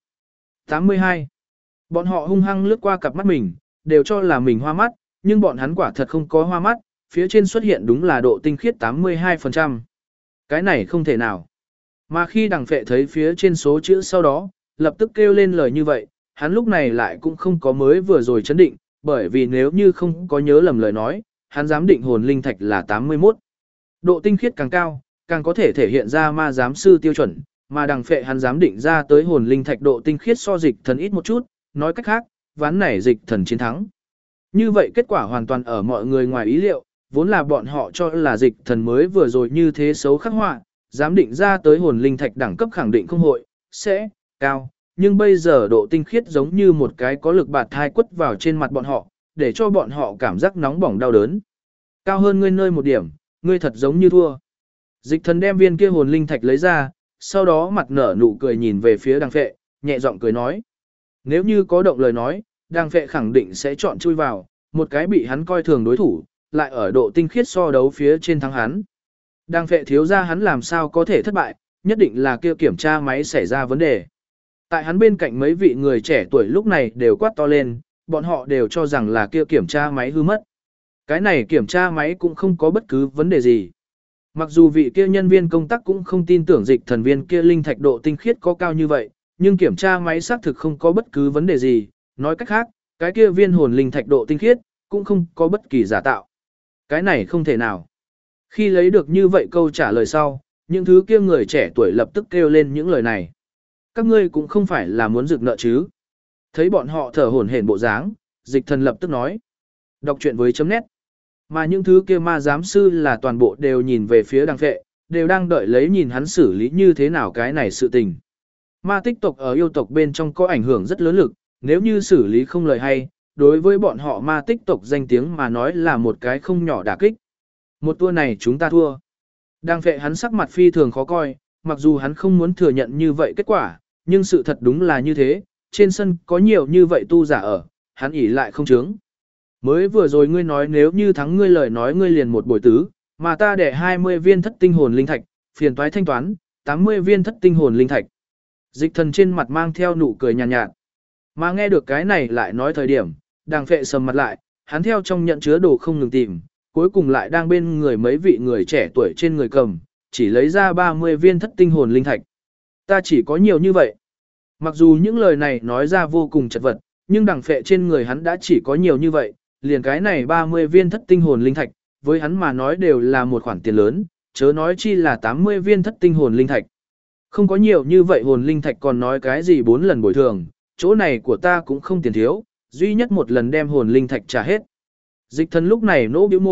82. Bọn họ hung hăng lướt qua cặp mắt mình, đều cho là mình hoa mắt, nhưng bọn hắn quả thật không có hoa mắt, phía trên xuất hiện đúng là độ tinh khiết 82%. Cái này không thể nào. Mà khi đằng phệ thấy phía trên số chữ sau đó, lập tức kêu lên lời như vậy, hắn lúc này lại cũng không có mới vừa rồi chấn định, bởi vì nếu như không có nhớ lầm lời nói, hắn dám định hồn linh thạch là 81. Độ tinh khiết càng cao, càng có thể thể hiện ra ma giám sư tiêu chuẩn, mà đằng phệ hắn dám định ra tới hồn linh thạch độ tinh khiết so dịch thần ít một chút, nói cách khác, ván này dịch thần chiến thắng. Như vậy kết quả hoàn toàn ở mọi người ngoài ý liệu, vốn là bọn họ cho là dịch thần mới vừa rồi như thế xấu khắc họa, dám định ra tới hồn linh thạch đẳng cấp khẳng định không hội, sẽ, cao, nhưng bây giờ độ tinh khiết giống như một cái có lực bạt thai quất vào trên mặt bọn họ, để cho bọn họ cảm giác nóng bỏng đau đớn. Cao hơn ngươi nơi một điểm, ngươi thật giống như thua. Dịch thần đem viên kia hồn linh thạch lấy ra, sau đó mặt nở nụ cười nhìn về phía đằng phệ, nhẹ giọng cười nói. Nếu như có động lời nói, đằng phệ khẳng định sẽ chọn chui vào, một cái bị hắn coi thường đối thủ, lại ở độ tinh khiết so đấu phía trên thắng hắn. Đằng phệ thiếu ra hắn làm sao có thể thất bại, nhất định là kia kiểm tra máy xảy ra vấn đề. Tại hắn bên cạnh mấy vị người trẻ tuổi lúc này đều quát to lên, bọn họ đều cho rằng là kia kiểm tra máy hư mất. Cái này kiểm tra máy cũng không có bất cứ vấn đề gì. Mặc dù vị kia nhân viên công tác cũng không tin tưởng dịch thần viên kia linh thạch độ tinh khiết có cao như vậy, nhưng kiểm tra máy xác thực không có bất cứ vấn đề gì, nói cách khác, cái kia viên hồn linh thạch độ tinh khiết cũng không có bất kỳ giả tạo. Cái này không thể nào. Khi lấy được như vậy câu trả lời sau, những thứ kia người trẻ tuổi lập tức kêu lên những lời này. Các ngươi cũng không phải là muốn rực nợ chứ. Thấy bọn họ thở hổn hển bộ dáng, dịch thần lập tức nói. Đọc truyện với chấm nét. Mà những thứ kia ma giám sư là toàn bộ đều nhìn về phía đằng phệ, đều đang đợi lấy nhìn hắn xử lý như thế nào cái này sự tình. Ma tích tộc ở yêu tộc bên trong có ảnh hưởng rất lớn lực, nếu như xử lý không lời hay, đối với bọn họ ma tích tộc danh tiếng mà nói là một cái không nhỏ đả kích. Một tour này chúng ta thua. Đằng phệ hắn sắc mặt phi thường khó coi, mặc dù hắn không muốn thừa nhận như vậy kết quả, nhưng sự thật đúng là như thế, trên sân có nhiều như vậy tu giả ở, hắn ỉ lại không chướng. Mới vừa rồi ngươi nói nếu như thắng ngươi lời nói ngươi liền một bồi tứ, mà ta để 20 viên thất tinh hồn linh thạch, phiền toái thanh toán, 80 viên thất tinh hồn linh thạch. Dịch thần trên mặt mang theo nụ cười nhàn nhạt. Mà nghe được cái này lại nói thời điểm, đằng phệ sầm mặt lại, hắn theo trong nhận chứa đồ không ngừng tìm, cuối cùng lại đang bên người mấy vị người trẻ tuổi trên người cầm, chỉ lấy ra 30 viên thất tinh hồn linh thạch. Ta chỉ có nhiều như vậy. Mặc dù những lời này nói ra vô cùng chật vật, nhưng đằng phệ trên người hắn đã chỉ có nhiều như vậy, liền cái này 30 viên thất tinh hồn linh thạch, với hắn mà nói đều là một khoản tiền lớn, chớ nói chi là 80 viên thất tinh hồn linh thạch. Không có nhiều như vậy hồn linh thạch còn nói cái gì 4 lần bồi thường, chỗ này của ta cũng không tiền thiếu, duy nhất một lần đem hồn linh thạch trả hết. Dịch thần lúc này nỗ bĩu môi,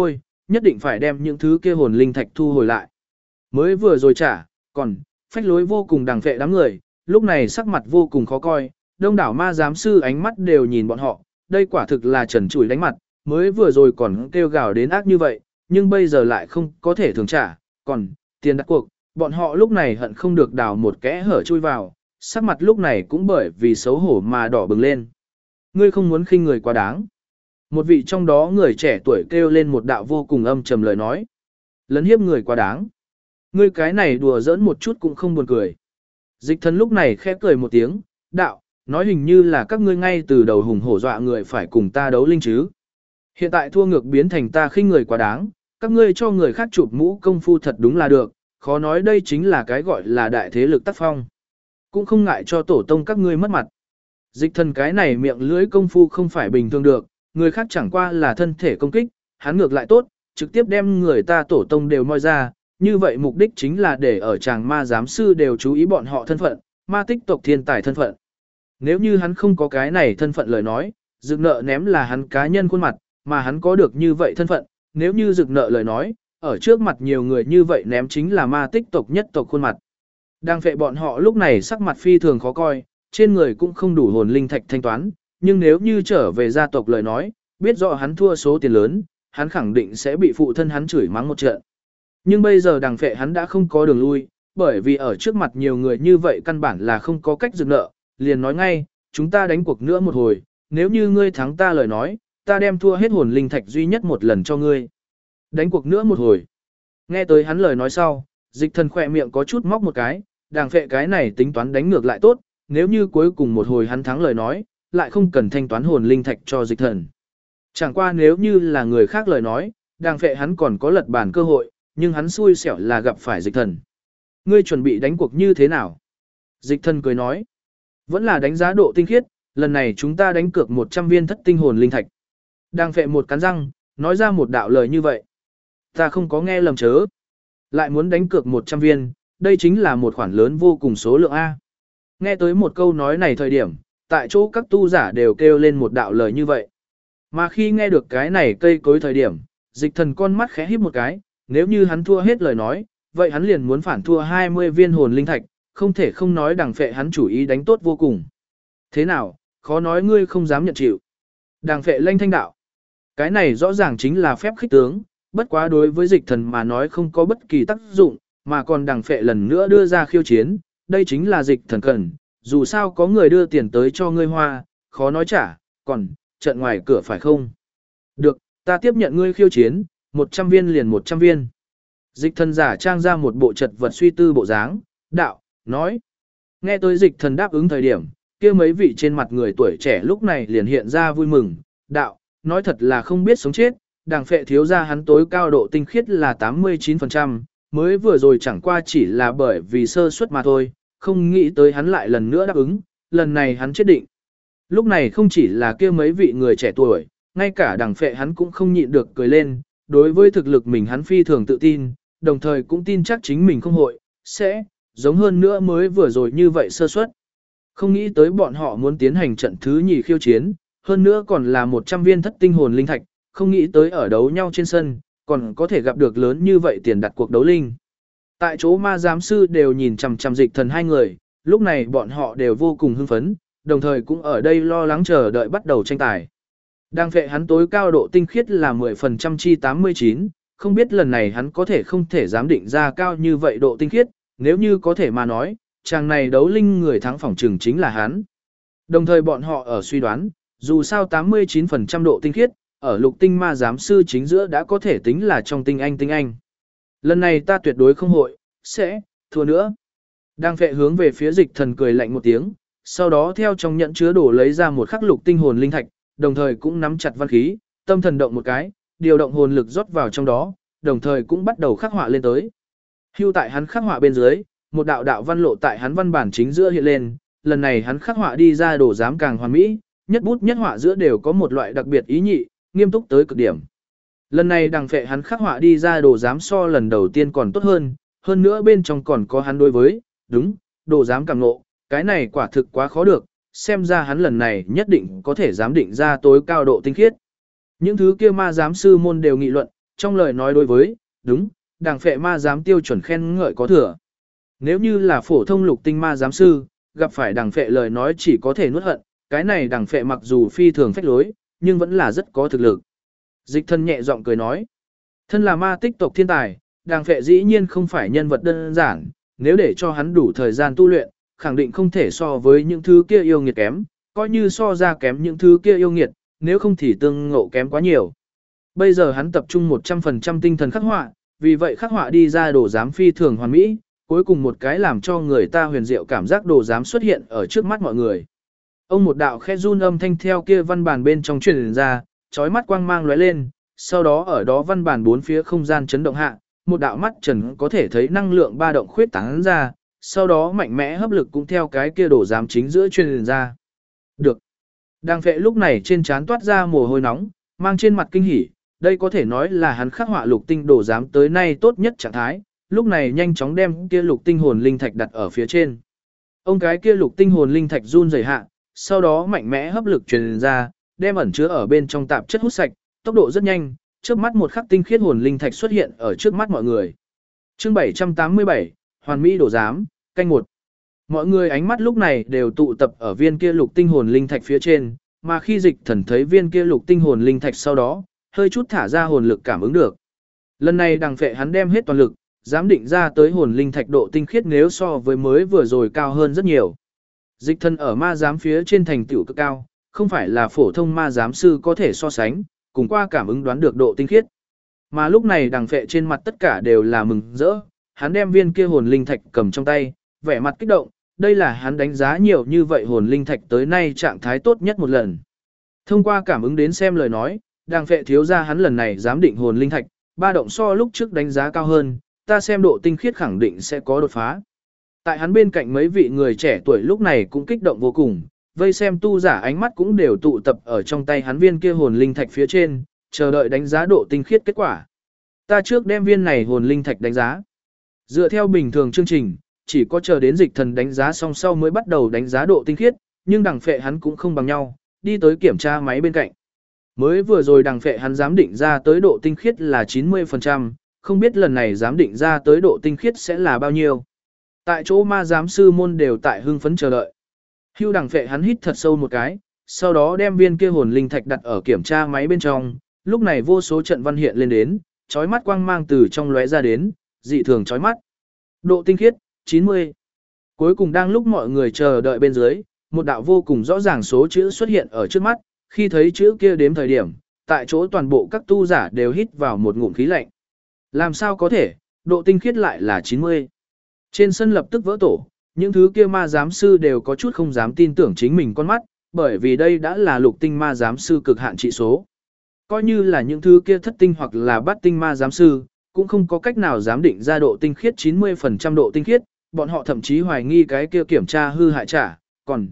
nhất định phải đem những thứ kia hồn linh thạch thu hồi lại. Mới vừa rồi trả, còn, phách lối vô cùng đằng phệ đám người, lúc này sắc mặt vô cùng khó coi, đông đảo ma giám sư ánh mắt đều nhìn bọn họ, đây quả thực là trần trụi đánh mặt, mới vừa rồi còn kêu gào đến ác như vậy, nhưng bây giờ lại không có thể thường trả, còn, tiền đặt cuộc, bọn họ lúc này hận không được đào một kẽ hở chui vào, sắc mặt lúc này cũng bởi vì xấu hổ mà đỏ bừng lên. Ngươi không muốn khinh người quá đáng. Một vị trong đó người trẻ tuổi kêu lên một đạo vô cùng âm trầm lời nói. Lấn hiếp người quá đáng. Ngươi cái này đùa giỡn một chút cũng không buồn cười. Dịch thần lúc này khẽ cười một tiếng, đạo, nói hình như là các ngươi ngay từ đầu hùng hổ dọa người phải cùng ta đấu linh chứ. Hiện tại thua ngược biến thành ta khinh người quá đáng, các ngươi cho người khác chụp mũ công phu thật đúng là được, khó nói đây chính là cái gọi là đại thế lực tác phong. Cũng không ngại cho tổ tông các ngươi mất mặt. Dịch thần cái này miệng lưỡi công phu không phải bình thường được, người khác chẳng qua là thân thể công kích, hắn ngược lại tốt, trực tiếp đem người ta tổ tông đều moi ra, như vậy mục đích chính là để ở chàng ma giám sư đều chú ý bọn họ thân phận, ma tích tộc thiên tài thân phận. Nếu như hắn không có cái này thân phận lời nói, dực nợ ném là hắn cá nhân khuôn mặt, mà hắn có được như vậy thân phận, nếu như dực nợ lời nói, ở trước mặt nhiều người như vậy ném chính là ma tích tộc nhất tộc khuôn mặt. Đang phệ bọn họ lúc này sắc mặt phi thường khó coi, trên người cũng không đủ hồn linh thạch thanh toán, nhưng nếu như trở về gia tộc lời nói, biết rõ hắn thua số tiền lớn, hắn khẳng định sẽ bị phụ thân hắn chửi mắng một trận. Nhưng bây giờ đằng phệ hắn đã không có đường lui, bởi vì ở trước mặt nhiều người như vậy căn bản là không có cách dừng nợ, liền nói ngay, chúng ta đánh cuộc nữa một hồi, nếu như ngươi thắng ta lời nói, ta đem thua hết hồn linh thạch duy nhất một lần cho ngươi. Đánh cuộc nữa một hồi. Nghe tới hắn lời nói sau, dịch thần khỏe miệng có chút móc một cái, đàng phệ cái này tính toán đánh ngược lại tốt, nếu như cuối cùng một hồi hắn thắng lời nói, lại không cần thanh toán hồn linh thạch cho dịch thần. Chẳng qua nếu như là người khác lời nói, đàng phệ hắn còn có lật bản cơ hội, nhưng hắn xui xẻo là gặp phải dịch thần. Ngươi chuẩn bị đánh cuộc như thế nào? Dịch thần cười nói, vẫn là đánh giá độ tinh khiết, lần này chúng ta đánh cược 100 viên thất tinh hồn linh thạch. Đàng phệ một cắn răng, nói ra một đạo lời như vậy. Ta không có nghe lầm chớ. Lại muốn đánh cược 100 viên, đây chính là một khoản lớn vô cùng số lượng A. Nghe tới một câu nói này thời điểm, tại chỗ các tu giả đều kêu lên một đạo lời như vậy. Mà khi nghe được cái này cây cối thời điểm, dịch thần con mắt khẽ híp một cái, nếu như hắn thua hết lời nói, vậy hắn liền muốn phản thua 20 viên hồn linh thạch, không thể không nói đằng phệ hắn chủ ý đánh tốt vô cùng. Thế nào, khó nói ngươi không dám nhận chịu. Đằng phệ lanh thanh đạo. Cái này rõ ràng chính là phép khích tướng, bất quá đối với dịch thần mà nói không có bất kỳ tác dụng, mà còn đằng phệ lần nữa đưa ra khiêu chiến, đây chính là dịch thần cần, dù sao có người đưa tiền tới cho ngươi hoa, khó nói trả, còn, trận ngoài cửa phải không? Được, ta tiếp nhận ngươi khiêu chiến, 100 viên liền 100 viên. Dịch thần giả trang ra một bộ chật vật suy tư bộ dáng, đạo, nói. Nghe tới dịch thần đáp ứng thời điểm, kia mấy vị trên mặt người tuổi trẻ lúc này liền hiện ra vui mừng, đạo, nói thật là không biết sống chết, đàng phệ thiếu ra hắn tối cao độ tinh khiết là 89%, mới vừa rồi chẳng qua chỉ là bởi vì sơ suất mà thôi, không nghĩ tới hắn lại lần nữa đáp ứng, lần này hắn chết định. Lúc này không chỉ là kia mấy vị người trẻ tuổi, ngay cả đàng phệ hắn cũng không nhịn được cười lên, đối với thực lực mình hắn phi thường tự tin, đồng thời cũng tin chắc chính mình không hội, sẽ, giống hơn nữa mới vừa rồi như vậy sơ suất. Không nghĩ tới bọn họ muốn tiến hành trận thứ nhì khiêu chiến, hơn nữa còn là 100 viên thất tinh hồn linh thạch, không nghĩ tới ở đấu nhau trên sân, còn có thể gặp được lớn như vậy tiền đặt cuộc đấu linh. Tại chỗ ma giám sư đều nhìn chằm chằm dịch thần hai người, lúc này bọn họ đều vô cùng hưng phấn, đồng thời cũng ở đây lo lắng chờ đợi bắt đầu tranh tài. Đang phệ hắn tối cao độ tinh khiết là 10% chi 89, không biết lần này hắn có thể không thể dám định ra cao như vậy độ tinh khiết, nếu như có thể mà nói, chàng này đấu linh người thắng phỏng chừng chính là hắn. Đồng thời bọn họ ở suy đoán, dù sao 89% độ tinh khiết, ở lục tinh ma giám sư chính giữa đã có thể tính là trong tinh anh. Lần này ta tuyệt đối không hội, sẽ, thua nữa. Đang phệ hướng về phía dịch thần cười lạnh một tiếng, sau đó theo trong nhẫn chứa đồ lấy ra một khắc lục tinh hồn linh thạch, đồng thời cũng nắm chặt văn khí, tâm thần động một cái, điều động hồn lực rót vào trong đó, đồng thời cũng bắt đầu khắc họa lên tới. Hưu tại hắn khắc họa bên dưới, một đạo đạo văn lộ tại hắn văn bản chính giữa hiện lên, lần này hắn khắc họa đi ra đồ giám càng hoàn mỹ, nhất bút nhất họa giữa đều có một loại đặc biệt ý nhị, nghiêm túc tới cực điểm. Lần này đằng phệ hắn khắc họa đi ra đồ giám so lần đầu tiên còn tốt hơn nữa bên trong còn có hắn đối với, đúng, đồ giám cảm ngộ, cái này quả thực quá khó được, xem ra hắn lần này nhất định có thể giám định ra tối cao độ tinh khiết. Những thứ kia ma giám sư môn đều nghị luận, trong lời nói đối với, đúng, đàng phệ ma giám tiêu chuẩn khen ngợi có thừa. Nếu như là phổ thông lục tinh ma giám sư, gặp phải đàng phệ lời nói chỉ có thể nuốt hận, cái này đàng phệ mặc dù phi thường phách lối, nhưng vẫn là rất có thực lực. Dịch thân nhẹ giọng cười nói, thân là ma tích tộc thiên tài, đàng phệ dĩ nhiên không phải nhân vật đơn giản, nếu để cho hắn đủ thời gian tu luyện, khẳng định không thể so với những thứ kia yêu nghiệt kém, coi như so ra kém những thứ kia yêu nghiệt, nếu không thì tương ngộ kém quá nhiều. Bây giờ hắn tập trung 100% tinh thần khắc họa, vì vậy khắc họa đi ra đồ giám phi thường hoàn mỹ, cuối cùng một cái làm cho người ta huyền diệu cảm giác đồ giám xuất hiện ở trước mắt mọi người. Ông một đạo khẽ run âm thanh theo kia văn bản bên trong truyền ra, chói mắt quang mang lóe lên, sau đó ở đó văn bản bốn phía không gian chấn động hạ, một đạo mắt trần có thể thấy năng lượng ba động khuyết tán ra, sau đó mạnh mẽ hấp lực cũng theo cái kia đổ giám chính giữa truyền ra. Được. Đàng phệ lúc này trên trán toát ra mồ hôi nóng, mang trên mặt kinh hỉ, đây có thể nói là hắn khắc họa lục tinh đổ giám tới nay tốt nhất trạng thái, lúc này nhanh chóng đem kia lục tinh hồn linh thạch đặt ở phía trên. Ông cái kia lục tinh hồn linh thạch run rẩy hạ, sau đó mạnh mẽ hấp lực truyền ra, đem ẩn chứa ở bên trong tạp chất hút sạch, tốc độ rất nhanh, trước mắt một khắc tinh khiết hồn linh thạch xuất hiện ở trước mắt mọi người. Chương 787, Hoàn Mỹ đổ giám, canh 1. Mọi người ánh mắt lúc này đều tụ tập ở viên kia lục tinh hồn linh thạch phía trên, mà khi Dịch Thần thấy viên kia lục tinh hồn linh thạch sau đó, hơi chút thả ra hồn lực cảm ứng được. Lần này đằng phệ hắn đem hết toàn lực, dám định ra tới hồn linh thạch độ tinh khiết nếu so với mới vừa rồi cao hơn rất nhiều. Dịch Thần ở ma giám phía trên thành tựu cực cao, không phải là phổ thông ma giám sư có thể so sánh, cùng qua cảm ứng đoán được độ tinh khiết. Mà lúc này đằng phệ trên mặt tất cả đều là mừng rỡ, hắn đem viên kia hồn linh thạch cầm trong tay, vẻ mặt kích động, đây là hắn đánh giá nhiều như vậy hồn linh thạch tới nay trạng thái tốt nhất một lần. Thông qua cảm ứng đến xem lời nói, đàng phệ thiếu ra hắn lần này giám định hồn linh thạch, ba động so lúc trước đánh giá cao hơn, ta xem độ tinh khiết khẳng định sẽ có đột phá. Tại hắn bên cạnh mấy vị người trẻ tuổi lúc này cũng kích động vô cùng, vây xem tu giả ánh mắt cũng đều tụ tập ở trong tay hắn viên kia hồn linh thạch phía trên, chờ đợi đánh giá độ tinh khiết kết quả. Ta trước đem viên này hồn linh thạch đánh giá. Dựa theo bình thường chương trình, chỉ có chờ đến Dịch Thần đánh giá xong sau mới bắt đầu đánh giá độ tinh khiết, nhưng đằng phệ hắn cũng không bằng nhau, đi tới kiểm tra máy bên cạnh. Mới vừa rồi đằng phệ hắn giám định ra tới độ tinh khiết là 90%, không biết lần này giám định ra tới độ tinh khiết sẽ là bao nhiêu. Tại chỗ ma giám sư môn đều tại hưng phấn chờ đợi. Hưu đằng phệ hắn hít thật sâu một cái, sau đó đem viên kia hồn linh thạch đặt ở kiểm tra máy bên trong, lúc này vô số trận văn hiện lên đến, chói mắt quang mang từ trong lóe ra đến, dị thường chói mắt. Độ tinh khiết 90. Cuối cùng đang lúc mọi người chờ đợi bên dưới, một đạo vô cùng rõ ràng số chữ xuất hiện ở trước mắt, khi thấy chữ kia đếm thời điểm, tại chỗ toàn bộ các tu giả đều hít vào một ngụm khí lạnh. Làm sao có thể, độ tinh khiết lại là 90. Trên sân lập tức vỡ tổ, những thứ kia ma giám sư đều có chút không dám tin tưởng chính mình con mắt, bởi vì đây đã là lục tinh ma giám sư cực hạn trị số. Coi như là những thứ kia thất tinh hoặc là bát tinh ma giám sư, cũng không có cách nào giám định ra độ tinh khiết 90% độ tinh khiết, bọn họ thậm chí hoài nghi cái kia kiểm tra hư hại trả, còn,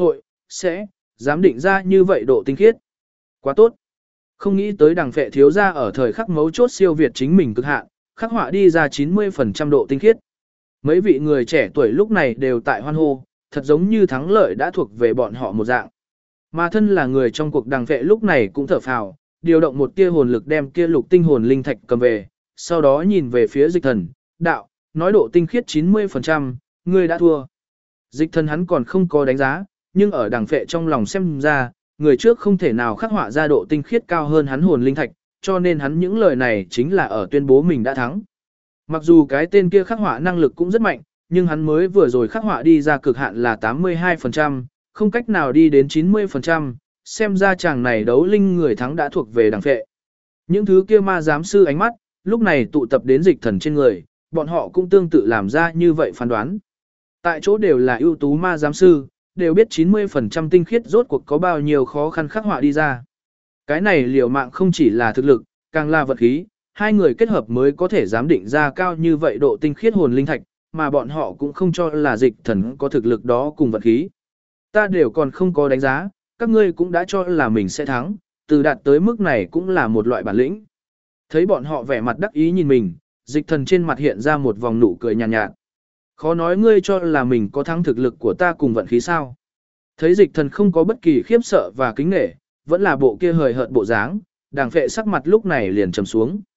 sẽ, giám định ra như vậy độ tinh khiết. Quá tốt. Không nghĩ tới đằng phệ thiếu gia ở thời khắc mấu chốt siêu việt chính mình cực hạn, khắc họa đi ra 90% độ tinh khiết. Mấy vị người trẻ tuổi lúc này đều tại hoan hô, thật giống như thắng lợi đã thuộc về bọn họ một dạng. Mà thân là người trong cuộc đằng phệ lúc này cũng thở phào, điều động một tia hồn lực đem kia lục tinh hồn linh thạch cầm về, sau đó nhìn về phía Dịch Thần, đạo, nói độ tinh khiết 90%, ngươi đã thua. Dịch Thần hắn còn không có đánh giá, nhưng ở đằng phệ trong lòng xem ra, người trước không thể nào khắc họa ra độ tinh khiết cao hơn hắn hồn linh thạch, cho nên hắn những lời này chính là ở tuyên bố mình đã thắng. Mặc dù cái tên kia khắc họa năng lực cũng rất mạnh, nhưng hắn mới vừa rồi khắc họa đi ra cực hạn là 82%, không cách nào đi đến 90%, xem ra chàng này đấu linh người thắng đã thuộc về đằng phệ. Những thứ kia ma giám sư ánh mắt, lúc này tụ tập đến Dịch Thần trên người, bọn họ cũng tương tự làm ra như vậy phán đoán. Tại chỗ đều là ưu tú ma giám sư, đều biết 90% tinh khiết rốt cuộc có bao nhiêu khó khăn khắc họa đi ra. Cái này liều mạng không chỉ là thực lực, càng là vật khí, hai người kết hợp mới có thể giám định ra cao như vậy độ tinh khiết hồn linh thạch, mà bọn họ cũng không cho là Dịch Thần có thực lực đó cùng vật khí. Ta đều còn không có đánh giá, các ngươi cũng đã cho là mình sẽ thắng, từ đạt tới mức này cũng là một loại bản lĩnh. Thấy bọn họ vẻ mặt đắc ý nhìn mình, Dịch Thần trên mặt hiện ra một vòng nụ cười nhàn nhạt. Khó nói ngươi cho là mình có thắng thực lực của ta cùng vận khí sao. Thấy Dịch Thần không có bất kỳ khiếp sợ và kính nể, vẫn là bộ kia hời hợt bộ dáng, đàng phệ sắc mặt lúc này liền trầm xuống.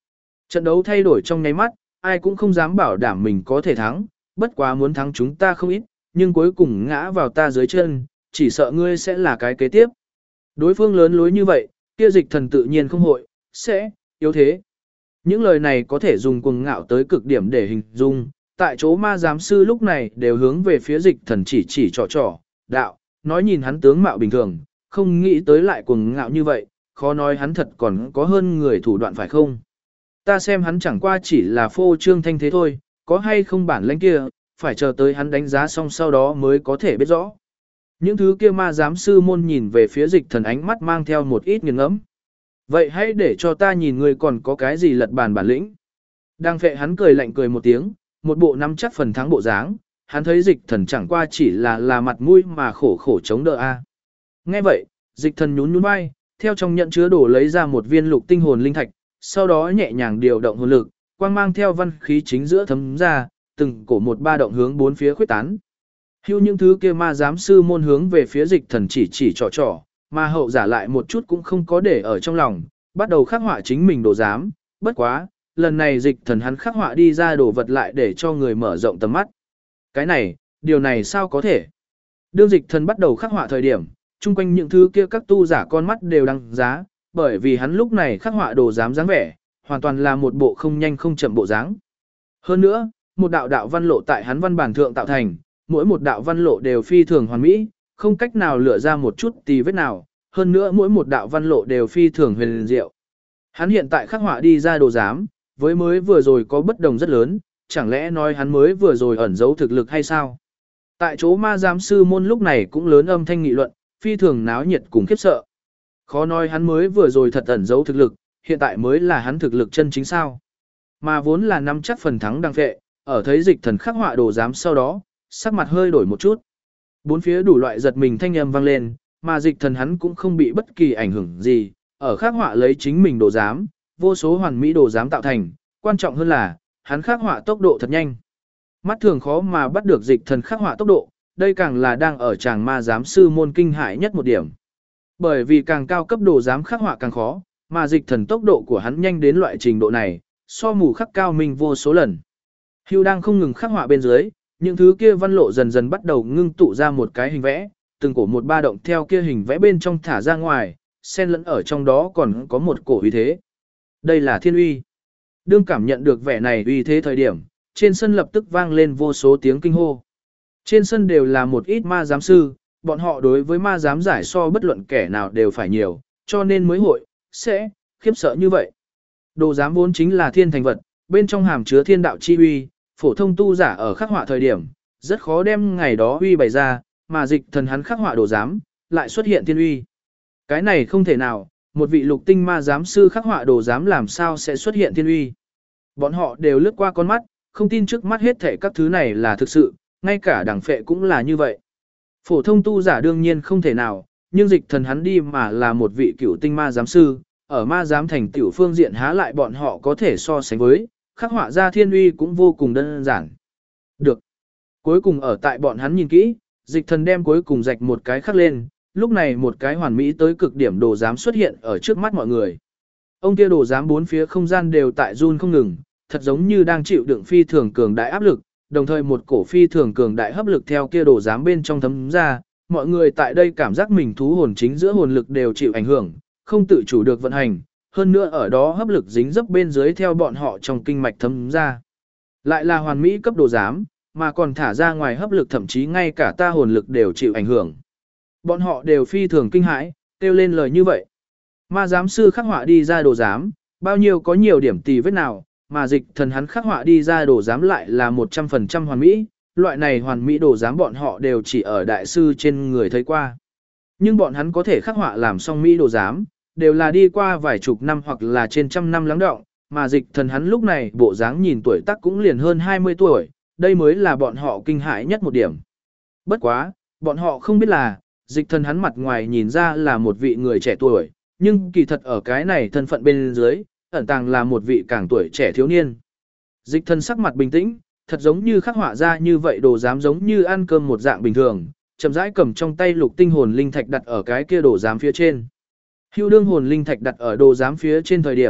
Trận đấu thay đổi trong nháy mắt, ai cũng không dám bảo đảm mình có thể thắng, bất quá muốn thắng chúng ta không ít, nhưng cuối cùng ngã vào ta dưới chân, chỉ sợ ngươi sẽ là cái kế tiếp. Đối phương lớn lối như vậy, kia Dịch Thần tự nhiên không hội, sẽ, yếu thế. Những lời này có thể dùng cuồng ngạo tới cực điểm để hình dung, tại chỗ ma giám sư lúc này đều hướng về phía Dịch Thần chỉ trò, đạo, nói nhìn hắn tướng mạo bình thường, không nghĩ tới lại cuồng ngạo như vậy, khó nói hắn thật còn có hơn người thủ đoạn phải không. Ta xem hắn chẳng qua chỉ là phô trương thanh thế thôi, có hay không bản lĩnh kia, phải chờ tới hắn đánh giá xong sau đó mới có thể biết rõ. Những thứ kia ma giám sư môn nhìn về phía Dịch Thần ánh mắt mang theo một ít nghiền ngẫm. Vậy hãy để cho ta nhìn ngươi còn có cái gì lật bản lĩnh. Đang phệ hắn cười lạnh cười một tiếng, một bộ nắm chắc phần thắng bộ dáng, hắn thấy Dịch Thần chẳng qua chỉ là mặt mũi mà khổ chống đỡ a. Nghe vậy, Dịch Thần nhún vai, theo trong nhận chứa đổ lấy ra một viên lục tinh hồn linh thạch, sau đó nhẹ nhàng điều động hồn lực, quang mang theo văn khí chính giữa thấm ra, từng cổ một ba động hướng bốn phía khuếch tán. Hưu những thứ kia ma giám sư môn hướng về phía Dịch Thần chỉ trò, mà hậu giả lại một chút cũng không có để ở trong lòng, bắt đầu khắc họa chính mình đồ giám, bất quá, lần này Dịch Thần hắn khắc họa đi ra đồ vật lại để cho người mở rộng tầm mắt. Cái này, điều này sao có thể? Đương Dịch Thần bắt đầu khắc họa thời điểm, chung quanh những thứ kia các tu giả con mắt đều đăng giá, bởi vì hắn lúc này khắc họa đồ giám dáng vẻ, hoàn toàn là một bộ không nhanh không chậm bộ dáng. Hơn nữa, một đạo đạo văn lộ tại hắn văn bản thượng tạo thành, mỗi một đạo văn lộ đều phi thường hoàn mỹ, không cách nào lựa ra một chút tì vết nào, hơn nữa mỗi một đạo văn lộ đều phi thường huyền diệu. Hắn hiện tại khắc họa đi ra đồ giám, với mới vừa rồi có bất đồng rất lớn, chẳng lẽ nói hắn mới vừa rồi ẩn giấu thực lực hay sao? Tại chỗ ma giám sư môn lúc này cũng lớn âm thanh nghị luận, phi thường náo nhiệt cùng khiếp sợ. Khó nói hắn mới vừa rồi thật ẩn giấu thực lực, hiện tại mới là hắn thực lực chân chính sao? Mà vốn là nắm chắc phần thắng đang phệ, ở thấy Dịch Thần khắc họa đồ giám sau đó, sắc mặt hơi đổi một chút. Bốn phía đủ loại giật mình thanh âm vang lên, mà Dịch Thần hắn cũng không bị bất kỳ ảnh hưởng gì, ở khắc họa lấy chính mình đồ giám, vô số hoàn mỹ đồ giám tạo thành, quan trọng hơn là, hắn khắc họa tốc độ thật nhanh. Mắt thường khó mà bắt được Dịch Thần khắc họa tốc độ, đây càng là đang ở chàng ma giám sư môn kinh hại nhất một điểm. Bởi vì càng cao cấp đồ giám khắc họa càng khó, mà Dịch Thần tốc độ của hắn nhanh đến loại trình độ này, so mù khắc cao minh vô số lần. Hưu đang không ngừng khắc họa bên dưới, những thứ kia văn lộ dần dần bắt đầu ngưng tụ ra một cái hình vẽ, từng cổ một ba động theo kia hình vẽ bên trong thả ra ngoài, xen lẫn ở trong đó còn có một cổ uy thế. Đây là thiên uy. Đương cảm nhận được vẻ này uy thế thời điểm, trên sân lập tức vang lên vô số tiếng kinh hô. Trên sân đều là một ít ma giám sư, bọn họ đối với ma giám giải so bất luận kẻ nào đều phải nhiều, cho nên mới hội, sẽ, khiếp sợ như vậy. Đồ giám vốn chính là thiên thành vật, bên trong hàm chứa thiên đạo chi uy, phổ thông tu giả ở khắc họa thời điểm, rất khó đem ngày đó uy bày ra, mà Dịch Thần hắn khắc họa đồ giám, lại xuất hiện thiên uy. Cái này không thể nào, một vị lục tinh ma giám sư khắc họa đồ giám làm sao sẽ xuất hiện thiên uy. Bọn họ đều lướt qua con mắt, không tin trước mắt hết thảy các thứ này là thực sự, ngay cả đẳng phệ cũng là như vậy. Phổ thông tu giả đương nhiên không thể nào, nhưng Dịch Thần hắn đi mà là một vị cửu tinh ma giám sư, ở ma giám thành tiểu phương diện há lại bọn họ có thể so sánh với, khắc họa ra thiên uy cũng vô cùng đơn giản. Được. Cuối cùng ở tại bọn hắn nhìn kỹ, Dịch Thần đem cuối cùng rạch một cái khắc lên, lúc này một cái hoàn mỹ tới cực điểm đồ giám xuất hiện ở trước mắt mọi người. Ông kia đồ giám bốn phía không gian đều tại run không ngừng, thật giống như đang chịu đựng phi thường cường đại áp lực, đồng thời một cổ phi thường cường đại hấp lực theo kia đồ giám bên trong thấm ra, mọi người tại đây cảm giác mình thú hồn chính giữa hồn lực đều chịu ảnh hưởng, không tự chủ được vận hành, hơn nữa ở đó hấp lực dính dấp bên dưới theo bọn họ trong kinh mạch thấm ra. Lại là hoàn mỹ cấp đồ giám, mà còn thả ra ngoài hấp lực thậm chí ngay cả ta hồn lực đều chịu ảnh hưởng. Bọn họ đều phi thường kinh hãi, kêu lên lời như vậy. Ma giám sư khắc họa đi ra đồ giám, bao nhiêu có nhiều điểm tì vết nào, mà Dịch Thần hắn khắc họa đi ra đồ giám lại là 100% hoàn mỹ, loại này hoàn mỹ đồ giám bọn họ đều chỉ ở đại sư trên người thấy qua. Nhưng bọn hắn có thể khắc họa làm xong mỹ đồ giám, đều là đi qua vài chục năm hoặc là trên trăm năm lắng đọng, mà Dịch Thần hắn lúc này bộ dáng nhìn tuổi tác cũng liền hơn 20 tuổi, đây mới là bọn họ kinh hãi nhất một điểm. Bất quá, bọn họ không biết là, Dịch Thần hắn mặt ngoài nhìn ra là một vị người trẻ tuổi, nhưng kỳ thật ở cái này thân phận bên dưới, ẩn tàng là một vị càng tuổi trẻ thiếu niên. Dịch Thần sắc mặt bình tĩnh, thật giống như khắc họa ra như vậy đồ giám giống như ăn cơm một dạng bình thường, chậm rãi cầm trong tay lục tinh hồn linh thạch đặt ở cái kia đồ giám phía trên. Hưu đương hồn linh thạch đặt ở đồ giám phía trên thời điểm,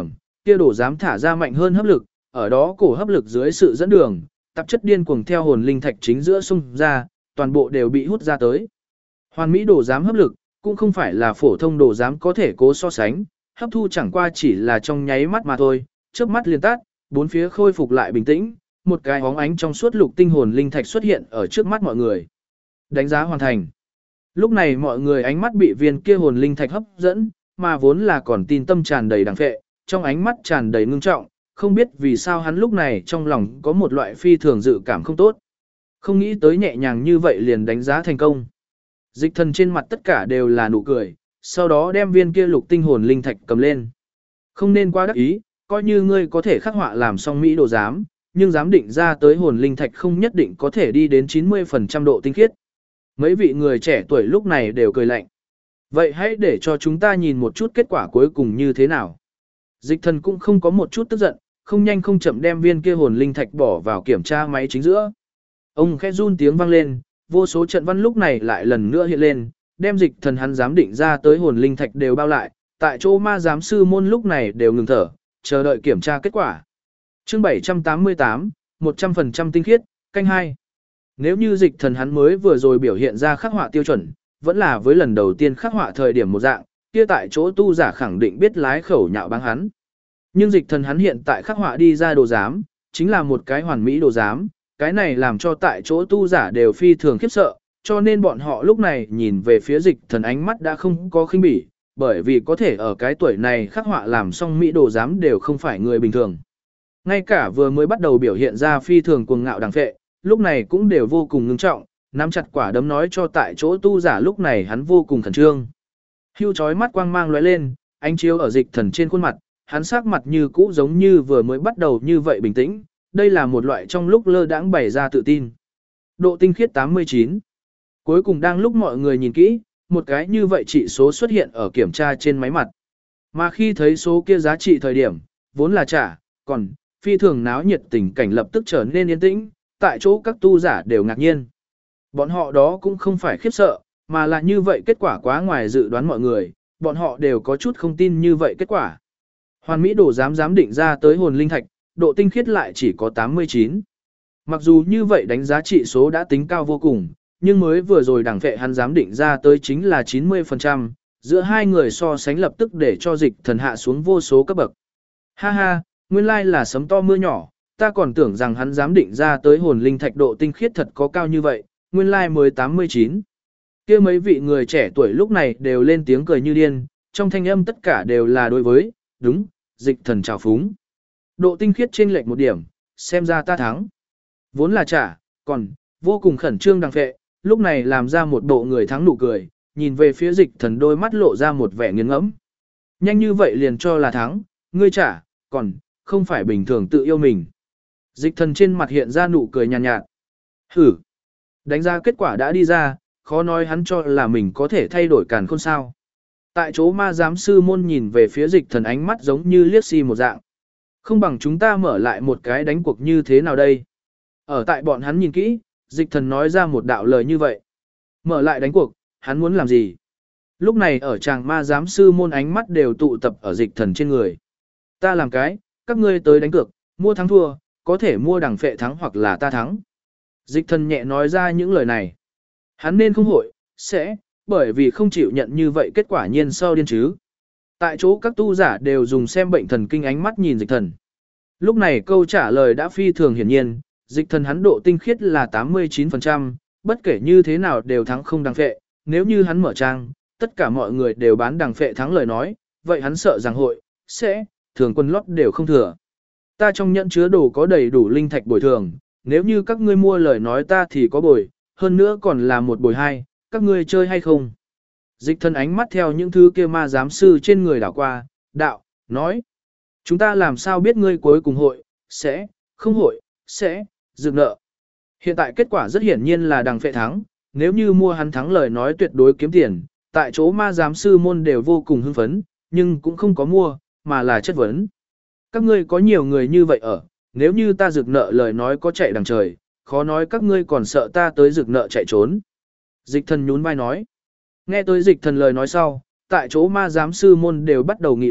kia đổ dám thả ra mạnh hơn hấp lực, ở đó cổ hấp lực dưới sự dẫn đường, tạp chất điên cuồng theo hồn linh thạch chính giữa xung ra, toàn bộ đều bị hút ra tới. Hoàn mỹ đổ dám hấp lực, cũng không phải là phổ thông đổ dám có thể cố so sánh, hấp thu chẳng qua chỉ là trong nháy mắt mà thôi, chớp mắt liền tắt, bốn phía khôi phục lại bình tĩnh, một cái óng ánh trong suốt lục tinh hồn linh thạch xuất hiện ở trước mắt mọi người. Đánh giá hoàn thành. Lúc này mọi người ánh mắt bị viên kia hồn linh thạch hấp dẫn, mà vốn là còn tin tâm tràn đầy đằng phệ, trong ánh mắt tràn đầy ngưng trọng, không biết vì sao hắn lúc này trong lòng có một loại phi thường dự cảm không tốt. Không nghĩ tới nhẹ nhàng như vậy liền đánh giá thành công. Dịch thần trên mặt tất cả đều là nụ cười, sau đó đem viên kia lục tinh hồn linh thạch cầm lên. Không nên quá đắc ý, coi như ngươi có thể khắc họa làm xong mỹ đồ giám, nhưng giám định ra tới hồn linh thạch không nhất định có thể đi đến 90% độ tinh khiết. Mấy vị người trẻ tuổi lúc này đều cười lạnh. Vậy hãy để cho chúng ta nhìn một chút kết quả cuối cùng như thế nào. Dịch thần cũng không có một chút tức giận, không nhanh không chậm đem viên kia hồn linh thạch bỏ vào kiểm tra máy chính giữa. Ông khẽ run tiếng vang lên, vô số trận văn lúc này lại lần nữa hiện lên, đem dịch thần hắn giám định ra tới hồn linh thạch đều bao lại, tại chỗ ma giám sư môn lúc này đều ngừng thở, chờ đợi kiểm tra kết quả. Chương 788, 100% tinh khiết, canh 2. Nếu như dịch thần hắn mới vừa rồi biểu hiện ra khắc họa tiêu chuẩn, vẫn là với lần đầu tiên khắc họa thời điểm một dạng, kia tại chỗ tu giả khẳng định biết lái khẩu nhạo báng hắn. Nhưng dịch thần hắn hiện tại khắc họa đi ra đồ giám, chính là một cái hoàn mỹ đồ giám, cái này làm cho tại chỗ tu giả đều phi thường khiếp sợ, cho nên bọn họ lúc này nhìn về phía dịch thần ánh mắt đã không có khinh bỉ, bởi vì có thể ở cái tuổi này khắc họa làm xong mỹ đồ giám đều không phải người bình thường. Ngay cả vừa mới bắt đầu biểu hiện ra phi thường cuồng ngạo đằng phệ, lúc này cũng đều vô cùng ngưng trọng, nắm chặt quả đấm nói cho tại chỗ tu giả lúc này hắn vô cùng khẩn trương. Hưu chói mắt quang mang lóe lên, ánh chiếu ở dịch thần trên khuôn mặt, hắn sắc mặt như cũ giống như vừa mới bắt đầu như vậy bình tĩnh, đây là một loại trong lúc lơ đãng bày ra tự tin. Độ tinh khiết 89. Cuối cùng đang lúc mọi người nhìn kỹ, một cái như vậy chỉ số xuất hiện ở kiểm tra trên máy mặt. Mà khi thấy số kia giá trị thời điểm, vốn là trả, còn phi thường náo nhiệt tình cảnh lập tức trở nên yên tĩnh, tại chỗ các tu giả đều ngạc nhiên. Bọn họ đó cũng không phải khiếp sợ, mà là như vậy kết quả quá ngoài dự đoán mọi người, bọn họ đều có chút không tin như vậy kết quả. Hoàn mỹ đồ giám định ra tới hồn linh thạch, độ tinh khiết lại chỉ có 89. Mặc dù như vậy đánh giá trị số đã tính cao vô cùng, nhưng mới vừa rồi đảng vệ hắn giám định ra tới chính là 90%, giữa hai người so sánh lập tức để cho dịch thần hạ xuống vô số cấp bậc. Ha ha, nguyên lai là sấm to mưa nhỏ, ta còn tưởng rằng hắn giám định ra tới hồn linh thạch độ tinh khiết thật có cao như vậy, nguyên lai mới 89. Kia mấy vị người trẻ tuổi lúc này đều lên tiếng cười như điên, trong thanh âm tất cả đều là đối với, đúng, dịch thần trào phúng. Độ tinh khiết chênh lệch một điểm, xem ra ta thắng. Vốn là trả, còn, vô cùng khẩn trương đằng phệ, lúc này làm ra một bộ người thắng nụ cười, nhìn về phía dịch thần đôi mắt lộ ra một vẻ nghiêng ngẫm. Nhanh như vậy liền cho là thắng, ngươi trả, còn, không phải bình thường tự yêu mình. Dịch thần trên mặt hiện ra nụ cười nhàn nhạt. Hử. Đánh giá kết quả đã đi ra, khó nói hắn cho là mình có thể thay đổi càn khôn sao. Tại chỗ ma giám sư môn nhìn về phía dịch thần ánh mắt giống như liếc xi một dạng. Không bằng chúng ta mở lại một cái đánh cuộc như thế nào đây? Ở tại bọn hắn nhìn kỹ, dịch thần nói ra một đạo lời như vậy. Mở lại đánh cuộc, hắn muốn làm gì? Lúc này ở chàng ma giám sư môn ánh mắt đều tụ tập ở dịch thần trên người. Ta làm cái, các ngươi tới đánh cược, mua thắng thua, có thể mua đằng phệ thắng hoặc là ta thắng. Dịch thần nhẹ nói ra những lời này. Hắn nên không hội, sẽ, bởi vì không chịu nhận như vậy kết quả nhiên sau điên chứ. Tại chỗ các tu giả đều dùng xem bệnh thần kinh ánh mắt nhìn dịch thần. Lúc này câu trả lời đã phi thường hiển nhiên, dịch thần hắn độ tinh khiết là 89%, bất kể như thế nào đều thắng không đằng phệ, nếu như hắn mở trang, tất cả mọi người đều bán đằng phệ thắng lời nói, vậy hắn sợ rằng hội, sẽ, thường quân lót đều không thừa. Ta trong nhẫn chứa đồ có đầy đủ linh thạch bồi thường, nếu như các ngươi mua lời nói ta thì có bồi, hơn nữa còn là một bồi hai, các ngươi chơi hay không? Dịch thần ánh mắt theo những thứ kia ma giám sư trên người đảo qua, đạo, nói. Chúng ta làm sao biết ngươi cuối cùng hội, sẽ, không hội, sẽ, dừng nợ. Hiện tại kết quả rất hiển nhiên là đằng phệ thắng, nếu như mua hắn thắng lời nói tuyệt đối kiếm tiền, tại chỗ ma giám sư môn đều vô cùng hưng phấn, nhưng cũng không có mua, mà là chất vấn. Các ngươi có nhiều người như vậy ở, nếu như ta rực nợ lời nói có chạy đằng trời, khó nói các ngươi còn sợ ta tới rực nợ chạy trốn. Dịch thần nhún vai nói. Nghe tới dịch thần lời nói sau, tại chỗ ma giám sư môn đều bắt đầu nghị luận,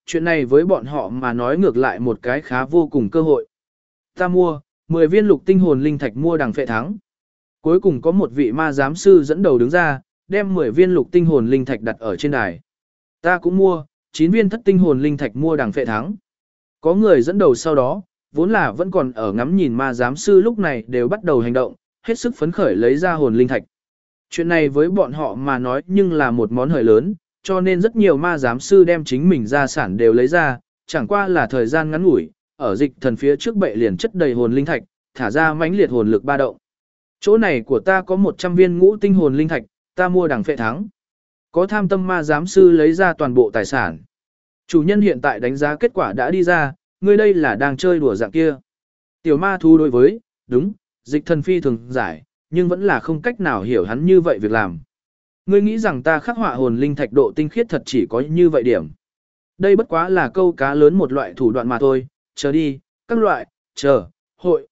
chuyện này với bọn họ mà nói ngược lại một cái khá vô cùng cơ hội. Ta mua, 10 viên lục tinh hồn linh thạch mua đằng phệ thắng. Cuối cùng có một vị ma giám sư dẫn đầu đứng ra, đem 10 viên lục tinh hồn linh thạch đặt ở trên đài. Ta cũng mua, 9 viên thất tinh hồn linh thạch mua đằng phệ thắng. Có người dẫn đầu sau đó, vốn là vẫn còn ở ngắm nhìn ma giám sư lúc này đều bắt đầu hành động, hết sức phấn khởi lấy ra hồn linh thạch. Chuyện này với bọn họ mà nói nhưng là một món hời lớn, cho nên rất nhiều ma giám sư đem chính mình gia sản đều lấy ra, chẳng qua là thời gian ngắn ngủi, ở dịch thần phía trước bệ liền chất đầy hồn linh thạch, thả ra mãnh liệt hồn lực ba động. Chỗ này của ta có 100 viên ngũ tinh hồn linh thạch, ta mua đằng phệ thắng. Có tham tâm ma giám sư lấy ra toàn bộ tài sản. Chủ nhân hiện tại đánh giá kết quả đã đi ra, ngươi đây là đang chơi đùa dạng kia. Tiểu ma thú đối với, đúng, dịch thần phi thường giải, nhưng vẫn là không cách nào hiểu hắn như vậy việc làm. Ngươi nghĩ rằng ta khắc họa hồn linh thạch độ tinh khiết thật chỉ có như vậy điểm. Đây bất quá là câu cá lớn một loại thủ đoạn mà thôi, chờ đi, các loại, chờ, hội,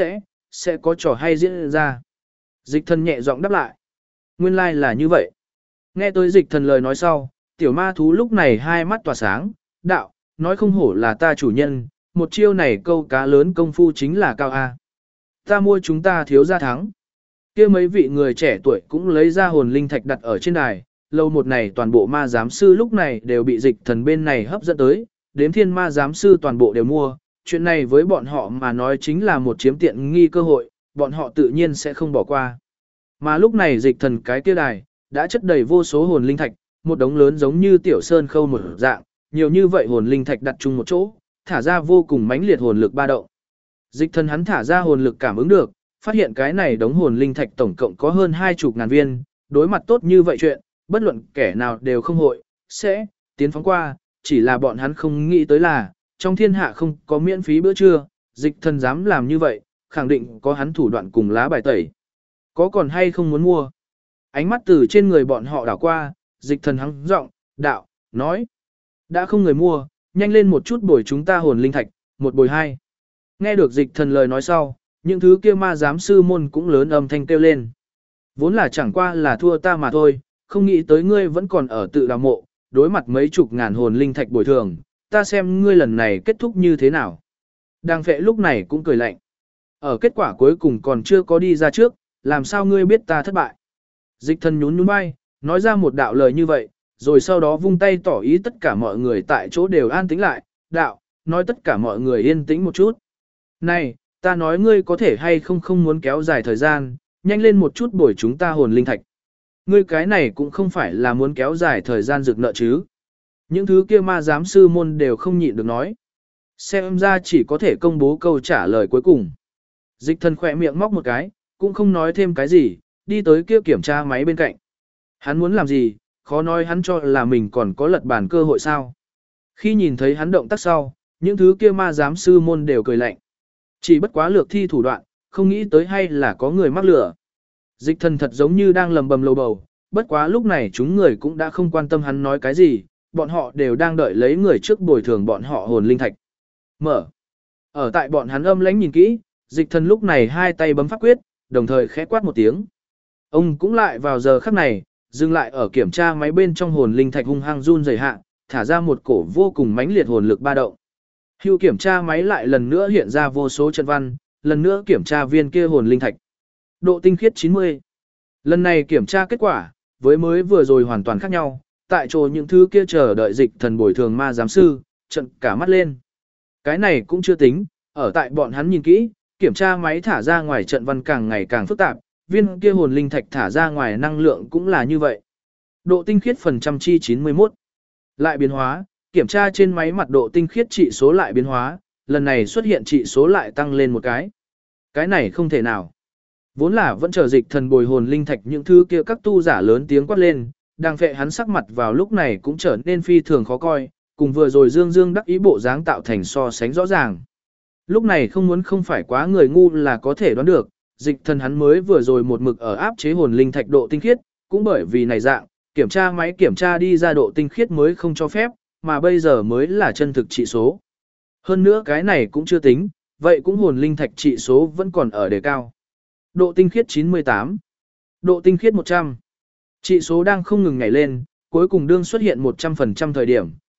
sẽ có trò hay diễn ra. Dịch thần nhẹ giọng đáp lại. Nguyên lai là như vậy. Nghe tới dịch thần lời nói sau, tiểu ma thú lúc này hai mắt tỏa sáng, đạo, nói không hổ là ta chủ nhân, một chiêu này câu cá lớn công phu chính là cao A. Ta mua chúng ta thiếu gia thắng. Kia mấy vị người trẻ tuổi cũng lấy ra hồn linh thạch đặt ở trên đài, lâu một này toàn bộ ma giám sư lúc này đều bị dịch thần bên này hấp dẫn tới, đếm thiên ma giám sư toàn bộ đều mua, chuyện này với bọn họ mà nói chính là một chiếm tiện nghi cơ hội, bọn họ tự nhiên sẽ không bỏ qua. Mà lúc này dịch thần cái kia đài, đã chất đầy vô số hồn linh thạch, một đống lớn giống như tiểu sơn khâu một dạng, nhiều như vậy hồn linh thạch đặt chung một chỗ, thả ra vô cùng mãnh liệt hồn lực ba động. Dịch thần hắn thả ra hồn lực cảm ứng được, phát hiện cái này đống hồn linh thạch tổng cộng có hơn 20.000 viên, đối mặt tốt như vậy chuyện, bất luận kẻ nào đều không hội, sẽ tiến phóng qua, chỉ là bọn hắn không nghĩ tới là, trong thiên hạ không có miễn phí bữa trưa, dịch thần dám làm như vậy, khẳng định có hắn thủ đoạn cùng lá bài tẩy. Có còn hay không muốn mua? Ánh mắt từ trên người bọn họ đảo qua, dịch thần hắng giọng, đạo, nói. Đã không người mua, nhanh lên một chút bồi chúng ta hồn linh thạch, một bồi hai. Nghe được dịch thần lời nói sau, những thứ kia ma giám sư môn cũng lớn âm thanh kêu lên. Vốn là chẳng qua là thua ta mà thôi, không nghĩ tới ngươi vẫn còn ở tự đào mộ, đối mặt mấy chục ngàn hồn linh thạch bồi thường, ta xem ngươi lần này kết thúc như thế nào. Đang phệ lúc này cũng cười lạnh. Ở kết quả cuối cùng còn chưa có đi ra trước, làm sao ngươi biết ta thất bại. Dịch thần nhún nhún vai, nói ra một đạo lời như vậy, rồi sau đó vung tay tỏ ý tất cả mọi người tại chỗ đều an tĩnh lại, đạo, nói tất cả mọi người yên tĩnh một chút. Này, ta nói ngươi có thể hay không muốn kéo dài thời gian, nhanh lên một chút bồi chúng ta hồn linh thạch. Ngươi cái này cũng không phải là muốn kéo dài thời gian rực nợ chứ. Những thứ kia ma giám sư môn đều không nhịn được nói. Xem ra chỉ có thể công bố câu trả lời cuối cùng. Dịch thần khỏe miệng móc một cái, cũng không nói thêm cái gì, đi tới kia kiểm tra máy bên cạnh. Hắn muốn làm gì, khó nói hắn cho là mình còn có lật bàn cơ hội sao. Khi nhìn thấy hắn động tác sau, những thứ kia ma giám sư môn đều cười lạnh. Chỉ bất quá lược thi thủ đoạn, không nghĩ tới hay là có người mắc lửa. Dịch thần thật giống như đang lầm bầm lầu bầu, bất quá lúc này chúng người cũng đã không quan tâm hắn nói cái gì, bọn họ đều đang đợi lấy người trước bồi thường bọn họ hồn linh thạch. Mở. Ở tại bọn hắn âm lãnh nhìn kỹ, dịch thần lúc này hai tay bấm pháp quyết, đồng thời khẽ quát một tiếng. Ông cũng lại vào giờ khắc này, dừng lại ở kiểm tra máy bên trong hồn linh thạch hung hăng run rẩy hạ, thả ra một cổ vô cùng mãnh liệt hồn lực ba động. Hưu kiểm tra máy lại lần nữa hiện ra vô số trận văn, lần nữa kiểm tra viên kia hồn linh thạch. Độ tinh khiết 90. Lần này kiểm tra kết quả, với mới vừa rồi hoàn toàn khác nhau, tại chỗ những thứ kia chờ đợi dịch thần bồi thường ma giám sư, trận cả mắt lên. Cái này cũng chưa tính, ở tại bọn hắn nhìn kỹ, kiểm tra máy thả ra ngoài trận văn càng ngày càng phức tạp, viên kia hồn linh thạch thả ra ngoài năng lượng cũng là như vậy. Độ tinh khiết phần trăm chi 91. Lại biến hóa, kiểm tra trên máy mặt độ tinh khiết trị số lại biến hóa, lần này xuất hiện trị số lại tăng lên một cái. Cái này không thể nào. Vốn là vẫn chờ dịch thần bồi hồn linh thạch những thứ kia các tu giả lớn tiếng quát lên, đang phệ hắn sắc mặt vào lúc này cũng trở nên phi thường khó coi, cùng vừa rồi dương dương đắc ý bộ dáng tạo thành so sánh rõ ràng. Lúc này không phải quá người ngu là có thể đoán được, dịch thần hắn mới vừa rồi một mực ở áp chế hồn linh thạch độ tinh khiết, cũng bởi vì này dạng, kiểm tra máy kiểm tra đi ra độ tinh khiết mới không cho phép, mà bây giờ mới là chân thực trị số. Hơn nữa cái này cũng chưa tính, vậy cũng hồn linh thạch trị số vẫn còn ở đề cao. Độ tinh khiết 98, độ tinh khiết 100. Trị số đang không ngừng nhảy lên, cuối cùng đương xuất hiện 100% thời điểm,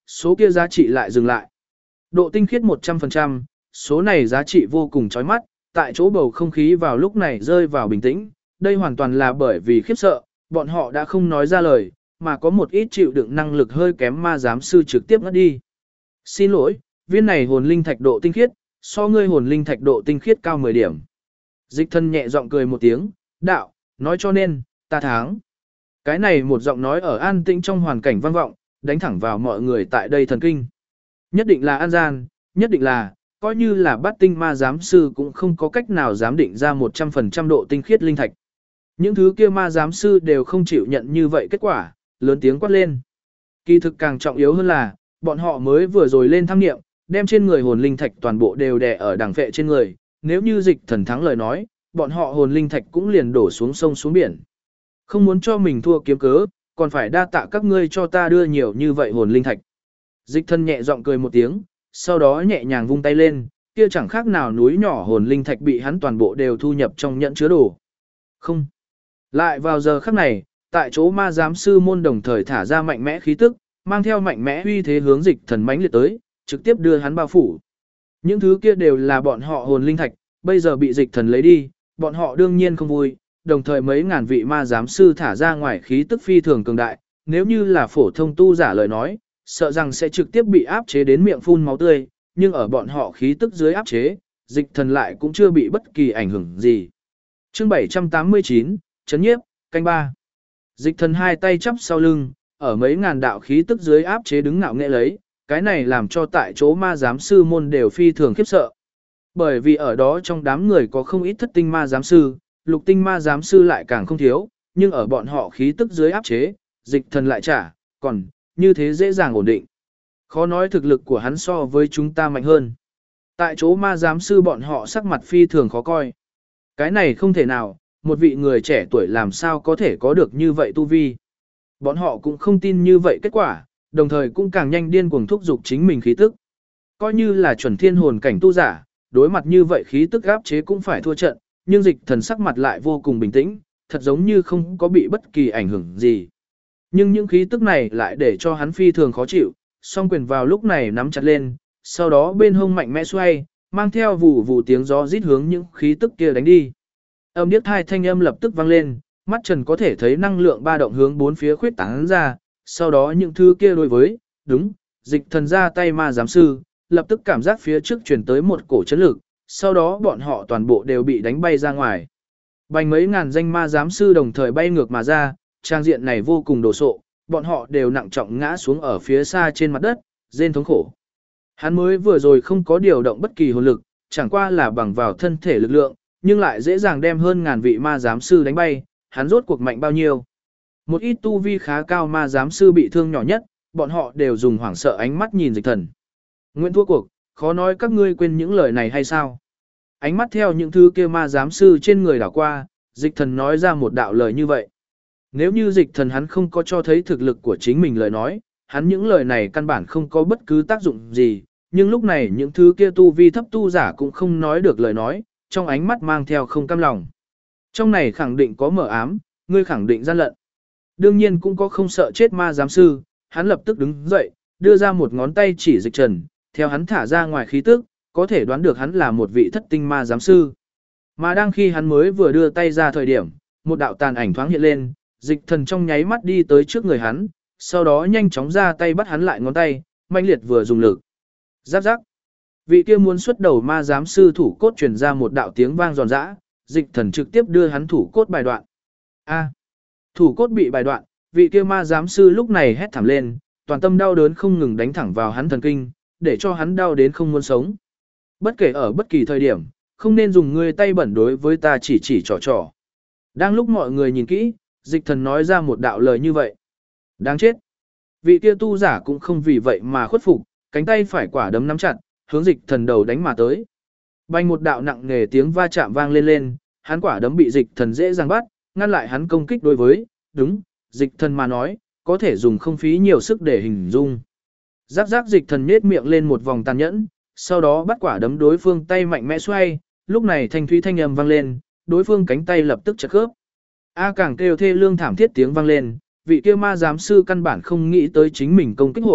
số kia giá trị lại dừng lại. Độ tinh khiết 100%, số này giá trị vô cùng chói mắt, tại chỗ bầu không khí vào lúc này rơi vào bình tĩnh, đây hoàn toàn là bởi vì khiếp sợ, bọn họ đã không nói ra lời, mà có một ít chịu đựng năng lực hơi kém ma giám sư trực tiếp ngất đi. Xin lỗi, viên này hồn linh thạch độ tinh khiết, so ngươi hồn linh thạch độ tinh khiết cao 10 điểm. Dịch thân nhẹ giọng cười một tiếng, đạo, nói cho nên, ta thắng. Cái này một giọng nói ở an tĩnh trong hoàn cảnh vang vọng, đánh thẳng vào mọi người tại đây thần kinh. Nhất định là an gian, nhất định là, coi như là bát tinh ma giám sư cũng không có cách nào giám định ra 100% độ tinh khiết linh thạch. Những thứ kia ma giám sư đều không chịu nhận như vậy kết quả, lớn tiếng quát lên. Kỳ thực càng trọng yếu hơn là, bọn họ mới vừa rồi lên tham nghiệm, đem trên người hồn linh thạch toàn bộ đều đè ở đằng vệ trên người, nếu như dịch thần thắng lời nói, bọn họ hồn linh thạch cũng liền đổ xuống sông xuống biển. Không muốn cho mình thua kiếm cớ, còn phải đa tạ các ngươi cho ta đưa nhiều như vậy hồn linh thạch. Dịch thần nhẹ giọng cười một tiếng, sau đó nhẹ nhàng vung tay lên, kia chẳng khác nào núi nhỏ hồn linh thạch bị hắn toàn bộ đều thu nhập trong nhẫn chứa đồ. Không. Lại vào giờ khắc này, tại chỗ ma giám sư môn đồng thời thả ra mạnh mẽ khí tức, mang theo mạnh mẽ uy thế hướng dịch thần mãnh liệt tới, trực tiếp đưa hắn bao phủ. Những thứ kia đều là bọn họ hồn linh thạch, bây giờ bị dịch thần lấy đi, bọn họ đương nhiên không vui, đồng thời mấy ngàn vị ma giám sư thả ra ngoài khí tức phi thường cường đại, nếu như là phổ thông tu giả lời nói, sợ rằng sẽ trực tiếp bị áp chế đến miệng phun máu tươi, nhưng ở bọn họ khí tức dưới áp chế, dịch thần lại cũng chưa bị bất kỳ ảnh hưởng gì. Chương 789, Chấn nhiếp, canh ba. Dịch thần hai tay chắp sau lưng, ở mấy ngàn đạo khí tức dưới áp chế đứng ngạo nghệ lấy, cái này làm cho tại chỗ ma giám sư môn đều phi thường khiếp sợ. Bởi vì ở đó trong đám người có không ít thất tinh ma giám sư, lục tinh ma giám sư lại càng không thiếu, nhưng ở bọn họ khí tức dưới áp chế, dịch thần lại trả, còn như thế dễ dàng ổn định. Khó nói thực lực của hắn so với chúng ta mạnh hơn. Tại chỗ ma giám sư bọn họ sắc mặt phi thường khó coi. Cái này không thể nào, một vị người trẻ tuổi làm sao có thể có được như vậy tu vi. Bọn họ cũng không tin như vậy kết quả, đồng thời cũng càng nhanh điên cuồng thúc giục chính mình khí tức. Coi như là chuẩn thiên hồn cảnh tu giả, đối mặt như vậy khí tức áp chế cũng phải thua trận, nhưng dịch thần sắc mặt lại vô cùng bình tĩnh, thật giống như không có bị bất kỳ ảnh hưởng gì. Nhưng những khí tức này lại để cho hắn phi thường khó chịu, song quyền vào lúc này nắm chặt lên, sau đó bên hông mạnh mẽ xoay, mang theo vụ vụ tiếng gió rít hướng những khí tức kia đánh đi. Âm điếc hai thanh âm lập tức vang lên, mắt trần có thể thấy năng lượng ba động hướng bốn phía khuyết tán ra, sau đó những thứ kia đối với, đúng, dịch thần ra tay ma giám sư, lập tức cảm giác phía trước truyền tới một cổ chấn lực, sau đó bọn họ toàn bộ đều bị đánh bay ra ngoài. Bành mấy ngàn danh ma giám sư đồng thời bay ngược mà ra, trang diện này vô cùng đồ sộ, bọn họ đều nặng trọng ngã xuống ở phía xa trên mặt đất, rên thống khổ. Hắn mới vừa rồi không có điều động bất kỳ hồn lực, chẳng qua là bằng vào thân thể lực lượng, nhưng lại dễ dàng đem hơn ngàn vị ma giám sư đánh bay, hắn rốt cuộc mạnh bao nhiêu. Một ít tu vi khá cao ma giám sư bị thương nhỏ nhất, bọn họ đều dùng hoảng sợ ánh mắt nhìn dịch thần. Nguyễn thua cuộc, khó nói các ngươi quên những lời này hay sao? Ánh mắt theo những thứ kia ma giám sư trên người đảo qua, dịch thần nói ra một đạo lời như vậy. Nếu như dịch thần hắn không có cho thấy thực lực của chính mình lời nói, hắn những lời này căn bản không có bất cứ tác dụng gì, nhưng lúc này những thứ kia tu vi thấp tu giả cũng không nói được lời nói, trong ánh mắt mang theo không cam lòng. Trong này khẳng định có mở ám, ngươi khẳng định gian lận. Đương nhiên cũng có không sợ chết ma giám sư, hắn lập tức đứng dậy, đưa ra một ngón tay chỉ dịch trần, theo hắn thả ra ngoài khí tức, có thể đoán được hắn là một vị thất tinh ma giám sư. Mà đang khi hắn mới vừa đưa tay ra thời điểm, một đạo tàn ảnh thoáng hiện lên, dịch thần trong nháy mắt đi tới trước người hắn, sau đó nhanh chóng ra tay bắt hắn lại ngón tay, manh liệt vừa dùng lực. Giáp giáp. Vị kia muốn xuất đầu ma giám sư thủ cốt truyền ra một đạo tiếng vang giòn giã, dịch thần trực tiếp đưa hắn thủ cốt bài đoạn. A. Thủ cốt bị bài đoạn, vị kia ma giám sư lúc này hét thảm lên, toàn tâm đau đớn không ngừng đánh thẳng vào hắn thần kinh, để cho hắn đau đến không muốn sống. Bất kể ở bất kỳ thời điểm, không nên dùng người tay bẩn đối với ta chỉ trò trò. Đang lúc mọi người nhìn kỹ, dịch thần nói ra một đạo lời như vậy. Đáng chết. Vị kia tu giả cũng không vì vậy mà khuất phục, cánh tay phải quả đấm nắm chặt, hướng dịch thần đầu đánh mà tới. Bành một đạo nặng nề tiếng va chạm vang lên lên, hắn quả đấm bị dịch thần dễ dàng bắt, ngăn lại hắn công kích đối với, đúng, dịch thần mà nói, có thể dùng không phí nhiều sức để hình dung. Giác giác dịch thần nhếch miệng lên một vòng tàn nhẫn, sau đó bắt quả đấm đối phương tay mạnh mẽ xoay, lúc này thanh thúy thanh âm vang lên, đối phương cánh tay lập tức chật khớp. A càng kêu thê lương thảm thiết tiếng vang lên, vị kia ma giám sư căn bản không nghĩ tới chính mình công kích hội,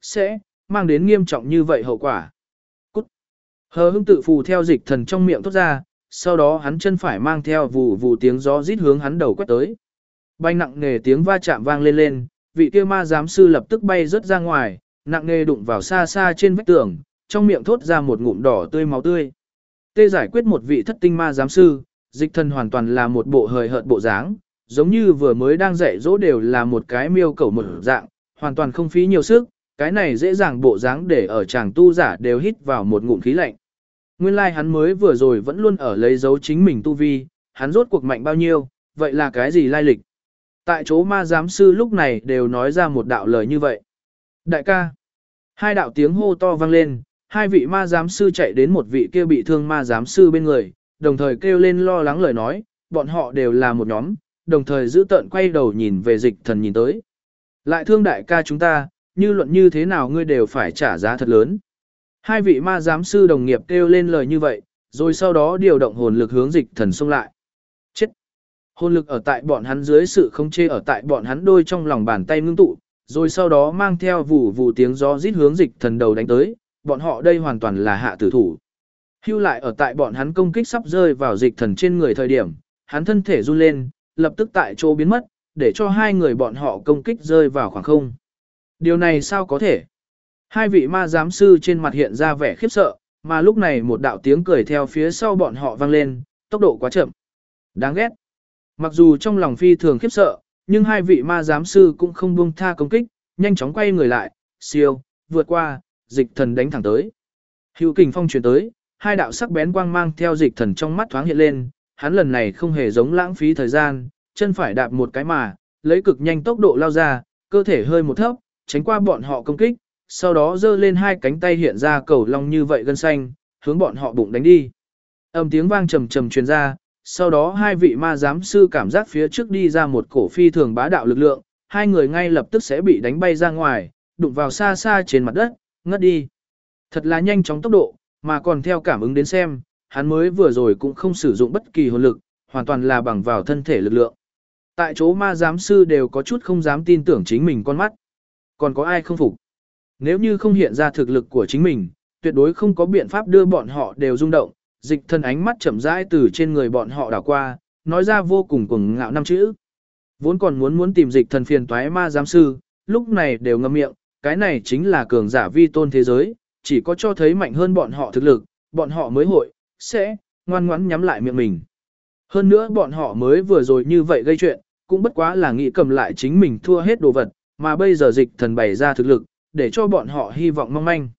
sẽ mang đến nghiêm trọng như vậy hậu quả. Cút. Hờ hững tự phù theo dịch thần trong miệng thốt ra, sau đó hắn chân phải mang theo vù vù tiếng gió rít hướng hắn đầu quét tới. Bay nặng nề tiếng va chạm vang lên lên, vị kia ma giám sư lập tức bay rớt ra ngoài, nặng nề đụng vào xa xa trên vách tường, trong miệng thốt ra một ngụm đỏ tươi máu tươi. Tê giải quyết một vị thất tinh ma giám sư, dịch thần hoàn toàn là một bộ hời hợt bộ dáng, giống như vừa mới đang dạy dỗ đều là một cái miêu cẩu một dạng, hoàn toàn không phí nhiều sức, cái này dễ dàng bộ dáng để ở chàng tu giả đều hít vào một ngụm khí lạnh. Nguyên lai hắn mới vừa rồi vẫn luôn ở lấy dấu chính mình tu vi, hắn rốt cuộc mạnh bao nhiêu, vậy là cái gì lai lịch? Tại chỗ ma giám sư lúc này đều nói ra một đạo lời như vậy. Đại ca. Hai đạo tiếng hô to vang lên, hai vị ma giám sư chạy đến một vị kia bị thương ma giám sư bên người, đồng thời kêu lên lo lắng lời nói, bọn họ đều là một nhóm, đồng thời giữ tợn quay đầu nhìn về dịch thần nhìn tới. Lại thương đại ca chúng ta, như luận như thế nào ngươi đều phải trả giá thật lớn. Hai vị ma giám sư đồng nghiệp kêu lên lời như vậy, rồi sau đó điều động hồn lực hướng dịch thần xông lại. Chết! Hồn lực ở tại bọn hắn dưới sự không chê ở tại bọn hắn đôi trong lòng bàn tay ngưng tụ, rồi sau đó mang theo vù vù tiếng gió rít hướng dịch thần đầu đánh tới, bọn họ đây hoàn toàn là hạ tử thủ. Hưu lại ở tại bọn hắn công kích sắp rơi vào dịch thần trên người thời điểm, hắn thân thể run lên, lập tức tại chỗ biến mất, để cho hai người bọn họ công kích rơi vào khoảng không. Điều này sao có thể? Hai vị ma giám sư trên mặt hiện ra vẻ khiếp sợ, mà lúc này một đạo tiếng cười theo phía sau bọn họ vang lên, tốc độ quá chậm. Đáng ghét. Mặc dù trong lòng phi thường khiếp sợ, nhưng hai vị ma giám sư cũng không buông tha công kích, nhanh chóng quay người lại, siêu, vượt qua, dịch thần đánh thẳng tới. Hữu kình phong truyền tới, hai đạo sắc bén quang mang theo dịch thần trong mắt thoáng hiện lên, hắn lần này không hề giống lãng phí thời gian, chân phải đạp một cái mà, lấy cực nhanh tốc độ lao ra, cơ thể hơi một thấp, tránh qua bọn họ công kích, sau đó giơ lên hai cánh tay hiện ra cầu long như vậy gân xanh, hướng bọn họ bụng đánh đi. Âm tiếng vang trầm trầm truyền ra, sau đó hai vị ma giám sư cảm giác phía trước đi ra một cổ phi thường bá đạo lực lượng, hai người ngay lập tức sẽ bị đánh bay ra ngoài, đụng vào xa xa trên mặt đất, ngất đi. Thật là nhanh chóng tốc độ, mà còn theo cảm ứng đến xem, hắn mới vừa rồi cũng không sử dụng bất kỳ hồn lực, hoàn toàn là bằng vào thân thể lực lượng. Tại chỗ ma giám sư đều có chút không dám tin tưởng chính mình con mắt. Còn có ai không phục? Nếu như không hiện ra thực lực của chính mình, tuyệt đối không có biện pháp đưa bọn họ đều rung động. Dịch thần ánh mắt chậm rãi từ trên người bọn họ đảo qua, nói ra vô cùng cuồng ngạo năm chữ. Vốn còn muốn tìm dịch thần phiền toái ma giám sư, lúc này đều ngậm miệng, cái này chính là cường giả vi tôn thế giới, chỉ có cho thấy mạnh hơn bọn họ thực lực, bọn họ mới sẽ ngoan ngoãn nhắm lại miệng mình. Hơn nữa bọn họ mới vừa rồi như vậy gây chuyện, cũng bất quá là nghĩ cầm lại chính mình thua hết đồ vật, mà bây giờ dịch thần bày ra thực lực, để cho bọn họ hy vọng mong manh.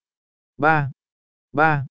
3.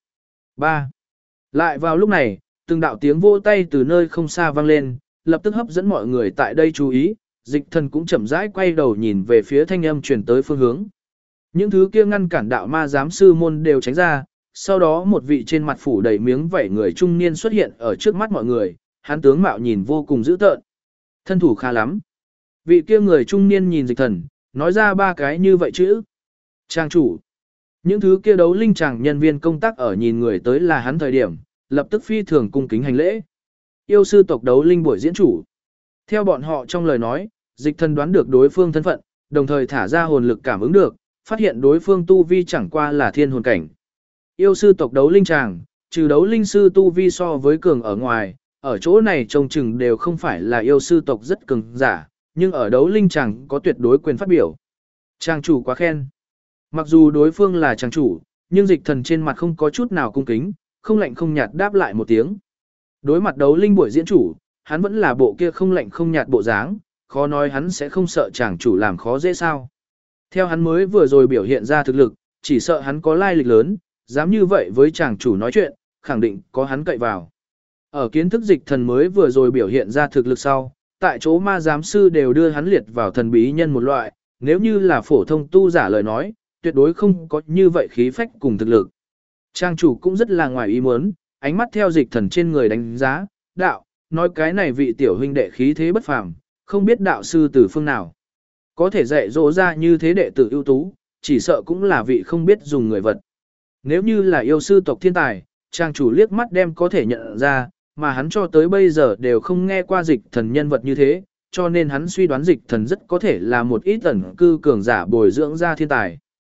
Lại vào lúc này, từng đạo tiếng vỗ tay từ nơi không xa vang lên, lập tức hấp dẫn mọi người tại đây chú ý, dịch thần cũng chậm rãi quay đầu nhìn về phía thanh âm truyền tới phương hướng. Những thứ kia ngăn cản đạo ma giám sư môn đều tránh ra, sau đó một vị trên mặt phủ đầy miếng vảy người trung niên xuất hiện ở trước mắt mọi người, hắn tướng mạo nhìn vô cùng dữ tợn. Thân thủ khá lắm. Vị kia người trung niên nhìn dịch thần, nói ra ba cái như vậy chữ. Trang chủ. Những thứ kia đấu linh chàng nhân viên công tác ở nhìn người tới là hắn thời điểm, lập tức phi thường cung kính hành lễ. Yêu sư tộc đấu linh buổi diễn chủ. Theo bọn họ trong lời nói, dịch thần đoán được đối phương thân phận, đồng thời thả ra hồn lực cảm ứng được, phát hiện đối phương tu vi chẳng qua là thiên hồn cảnh. Yêu sư tộc đấu linh chàng, trừ đấu linh sư tu vi so với cường ở ngoài, ở chỗ này trông chừng đều không phải là yêu sư tộc rất cường giả, nhưng ở đấu linh chàng có tuyệt đối quyền phát biểu. Chàng chủ quá khen. Mặc dù đối phương là chàng chủ, nhưng dịch thần trên mặt không có chút nào cung kính, không lạnh không nhạt đáp lại một tiếng. Đối mặt đấu linh buổi diễn chủ, hắn vẫn là bộ kia không lạnh không nhạt bộ dáng, khó nói hắn sẽ không sợ chàng chủ làm khó dễ sao. Theo hắn mới vừa rồi biểu hiện ra thực lực, chỉ sợ hắn có lai lịch lớn, dám như vậy với chàng chủ nói chuyện, khẳng định có hắn cậy vào. Ở kiến thức dịch thần mới vừa rồi biểu hiện ra thực lực sau, tại chỗ ma giám sư đều đưa hắn liệt vào thần bí nhân một loại, nếu như là phổ thông tu giả lời nói, tuyệt đối không có như vậy khí phách cùng thực lực. Trang chủ cũng rất là ngoài ý muốn, ánh mắt theo dịch thần trên người đánh giá, đạo, nói cái này vị tiểu huynh đệ khí thế bất phàm, không biết đạo sư từ phương nào. Có thể dạy dỗ ra như thế đệ tử ưu tú, chỉ sợ cũng là vị không biết dùng người vật. Nếu như là yêu sư tộc thiên tài, trang chủ liếc mắt đem có thể nhận ra, mà hắn cho tới bây giờ đều không nghe qua dịch thần nhân vật như thế, cho nên hắn suy đoán dịch thần rất có thể là một ít ẩn cư cường giả bồi dưỡng ra thiên tài.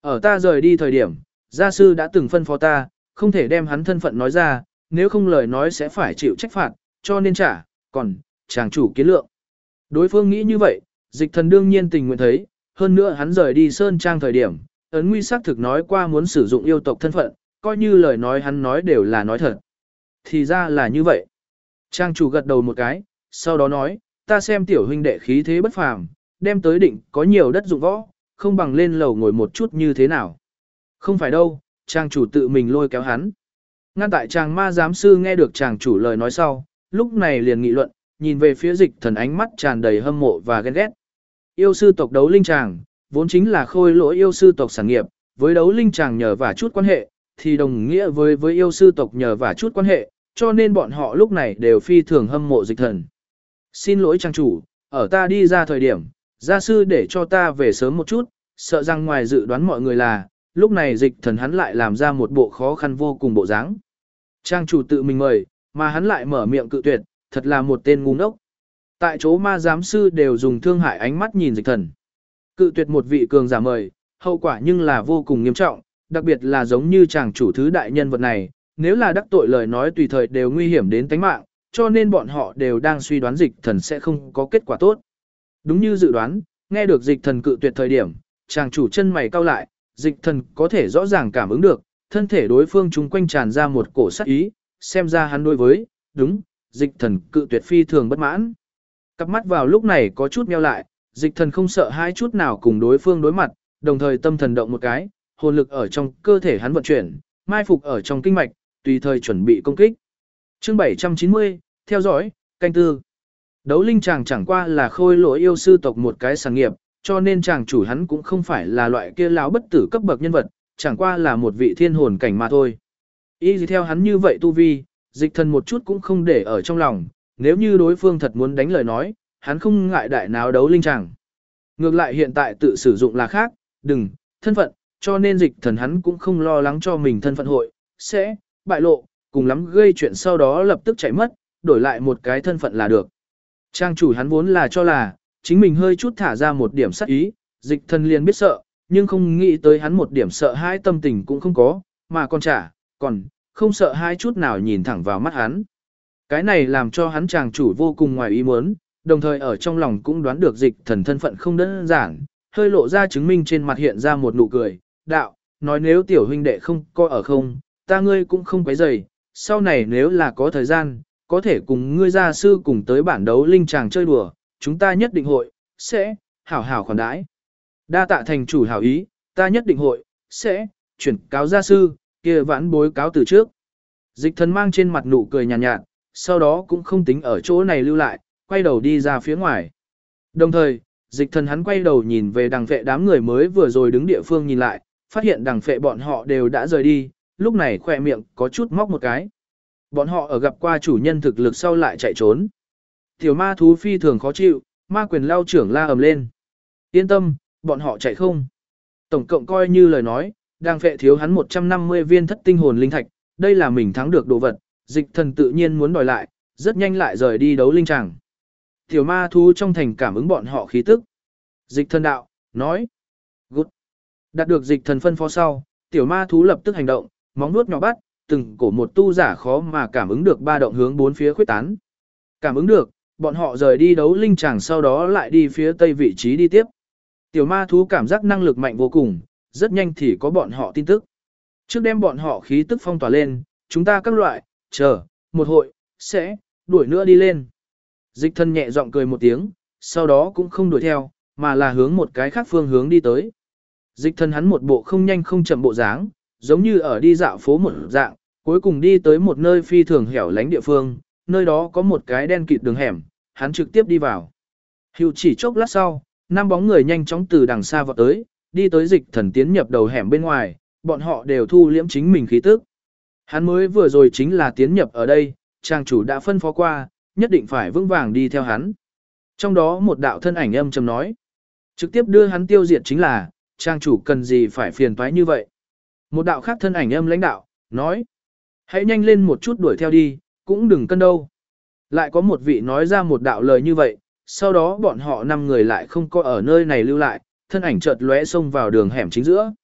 Ở ta rời đi thời điểm, gia sư đã từng phân phó ta, không thể đem hắn thân phận nói ra, nếu không lời nói sẽ phải chịu trách phạt, cho nên còn, chàng chủ kiến lượng. Đối phương nghĩ như vậy, dịch thần đương nhiên tình nguyện thấy, hơn nữa hắn rời đi Sơn Trang thời điểm, ấn nguy xác thực nói qua muốn sử dụng yêu tộc thân phận, coi như lời nói hắn nói đều là nói thật. Thì ra là như vậy. Trang chủ gật đầu một cái, sau đó nói, ta xem tiểu huynh đệ khí thế bất phàm, đem tới định có nhiều đất dụng võ, không bằng lên lầu ngồi một chút như thế nào. Không phải đâu, trang chủ tự mình lôi kéo hắn. Ngăn tại chàng ma giám sư nghe được chàng chủ lời nói sau, lúc này liền nghị luận, nhìn về phía dịch thần ánh mắt tràn đầy hâm mộ và ghen ghét. Yêu sư tộc đấu linh tràng, vốn chính là khôi lỗi yêu sư tộc sản nghiệp, với đấu linh tràng nhờ và chút quan hệ, thì đồng nghĩa với yêu sư tộc nhờ và chút quan hệ, cho nên bọn họ lúc này đều phi thường hâm mộ dịch thần. Xin lỗi trang chủ, ở ta đi ra thời điểm, gia sư để cho ta về sớm một chút, sợ rằng ngoài dự đoán mọi người là, lúc này dịch thần hắn lại làm ra một bộ khó khăn vô cùng bộ dáng. Trang chủ tự mình mời, mà hắn lại mở miệng cự tuyệt, thật là một tên ngu ngốc. Tại chỗ ma giám sư đều dùng thương hại ánh mắt nhìn dịch thần. Cự tuyệt một vị cường giả mời, hậu quả nhưng là vô cùng nghiêm trọng, đặc biệt là giống như chàng chủ thứ đại nhân vật này, nếu là đắc tội lời nói tùy thời đều nguy hiểm đến tính mạng, cho nên bọn họ đều đang suy đoán dịch thần sẽ không có kết quả tốt. Đúng như dự đoán, nghe được dịch thần cự tuyệt thời điểm, chàng chủ chân mày cau lại, dịch thần có thể rõ ràng cảm ứng được, thân thể đối phương chung quanh tràn ra một cổ sát ý, xem ra hắn đối với, đúng, dịch thần cự tuyệt phi thường bất mãn. Cặp mắt vào lúc này có chút meo lại, dịch thần không sợ hai chút nào cùng đối phương đối mặt, đồng thời tâm thần động một cái, hồn lực ở trong cơ thể hắn vận chuyển, mai phục ở trong kinh mạch, tùy thời chuẩn bị công kích. Chương 790, theo dõi, canh tư. Đấu linh chàng chẳng qua là khôi lỗi yêu sư tộc một cái sản nghiệp, cho nên chàng chủ hắn cũng không phải là loại kia lão bất tử cấp bậc nhân vật, chẳng qua là một vị thiên hồn cảnh mà thôi. Y gì theo hắn như vậy tu vi, dịch thần một chút cũng không để ở trong lòng, nếu như đối phương thật muốn đánh lời nói, hắn không ngại đại náo đấu linh chàng. Ngược lại hiện tại tự sử dụng là khác, đừng, thân phận, cho nên dịch thần hắn cũng không lo lắng cho mình thân phận hội, sẽ, bại lộ, cùng lắm gây chuyện sau đó lập tức chạy mất, đổi lại một cái thân phận là được. Trang chủ hắn vốn là cho là, chính mình hơi chút thả ra một điểm sắc ý, dịch thần liền biết sợ, nhưng không nghĩ tới hắn một điểm sợ hãi tâm tình cũng không có, mà còn không sợ hãi chút nào nhìn thẳng vào mắt hắn. Cái này làm cho hắn chàng chủ vô cùng ngoài ý muốn, đồng thời ở trong lòng cũng đoán được dịch thần thân phận không đơn giản, hơi lộ ra chứng minh trên mặt hiện ra một nụ cười, đạo, nói nếu tiểu huynh đệ không có ở không, ta ngươi cũng không quấy rầy, sau này nếu là có thời gian, có thể cùng ngươi gia sư cùng tới bản đấu linh chàng chơi đùa, chúng ta nhất định hội, sẽ, hảo hảo khoản đãi. Đa tạ thành chủ hảo ý, ta nhất định hội, sẽ, chuyển cáo gia sư, kia vãn bối cáo từ trước. Dịch thần mang trên mặt nụ cười nhàn nhạt, sau đó cũng không tính ở chỗ này lưu lại, quay đầu đi ra phía ngoài. Đồng thời, dịch thần hắn quay đầu nhìn về đằng phệ đám người mới vừa rồi đứng địa phương nhìn lại, phát hiện đằng phệ bọn họ đều đã rời đi, lúc này khỏe miệng có chút móc một cái. Bọn họ ở gặp qua chủ nhân thực lực sau lại chạy trốn. Tiểu ma thú phi thường khó chịu, ma quyền lao trưởng la ầm lên. Yên tâm, bọn họ chạy không. Tổng cộng coi như lời nói, đang phệ thiếu hắn 150 viên thất tinh hồn linh thạch, đây là mình thắng được đồ vật, dịch thần tự nhiên muốn đòi lại, rất nhanh lại rời đi đấu linh tràng. Tiểu ma thú trong thành cảm ứng bọn họ khí tức. Dịch thần đạo, nói. Good. Đạt được dịch thần phân phó sau, tiểu ma thú lập tức hành động, móng nuốt nhỏ bắt, từng cổ một tu giả khó mà cảm ứng được ba động hướng bốn phía khuếch tán. Cảm ứng được, bọn họ rời đi đấu linh tràng sau đó lại đi phía tây vị trí đi tiếp. Tiểu ma thú cảm giác năng lực mạnh vô cùng, rất nhanh thì có bọn họ tin tức. Trước đem bọn họ khí tức phong tỏa lên, chúng ta các loại, chờ, một hội, sẽ, đuổi nữa đi lên. Dịch thân nhẹ giọng cười một tiếng, sau đó cũng không đuổi theo, mà là hướng một cái khác phương hướng đi tới. Dịch thân hắn một bộ không nhanh không chậm bộ dáng, giống như ở đi dạo phố một dạng, cuối cùng đi tới một nơi phi thường hẻo lánh địa phương, nơi đó có một cái đen kịt đường hẻm, hắn trực tiếp đi vào. Hưu chỉ chốc lát sau, năm bóng người nhanh chóng từ đằng xa vọt tới, đi tới dịch thần tiến nhập đầu hẻm bên ngoài, bọn họ đều thu liễm chính mình khí tức. Hắn mới vừa rồi chính là tiến nhập ở đây, trang chủ đã phân phó qua, nhất định phải vững vàng đi theo hắn. Trong đó một đạo thân ảnh âm trầm nói, trực tiếp đưa hắn tiêu diệt chính là, trang chủ cần gì phải phiền toái như vậy. Một đạo khác thân ảnh âm lãnh đạo, nói, hãy nhanh lên một chút đuổi theo đi, cũng đừng cân đâu. Lại có một vị nói ra một đạo lời như vậy, sau đó bọn họ 5 người lại không có ở nơi này lưu lại, thân ảnh chợt lóe xông vào đường hẻm chính giữa.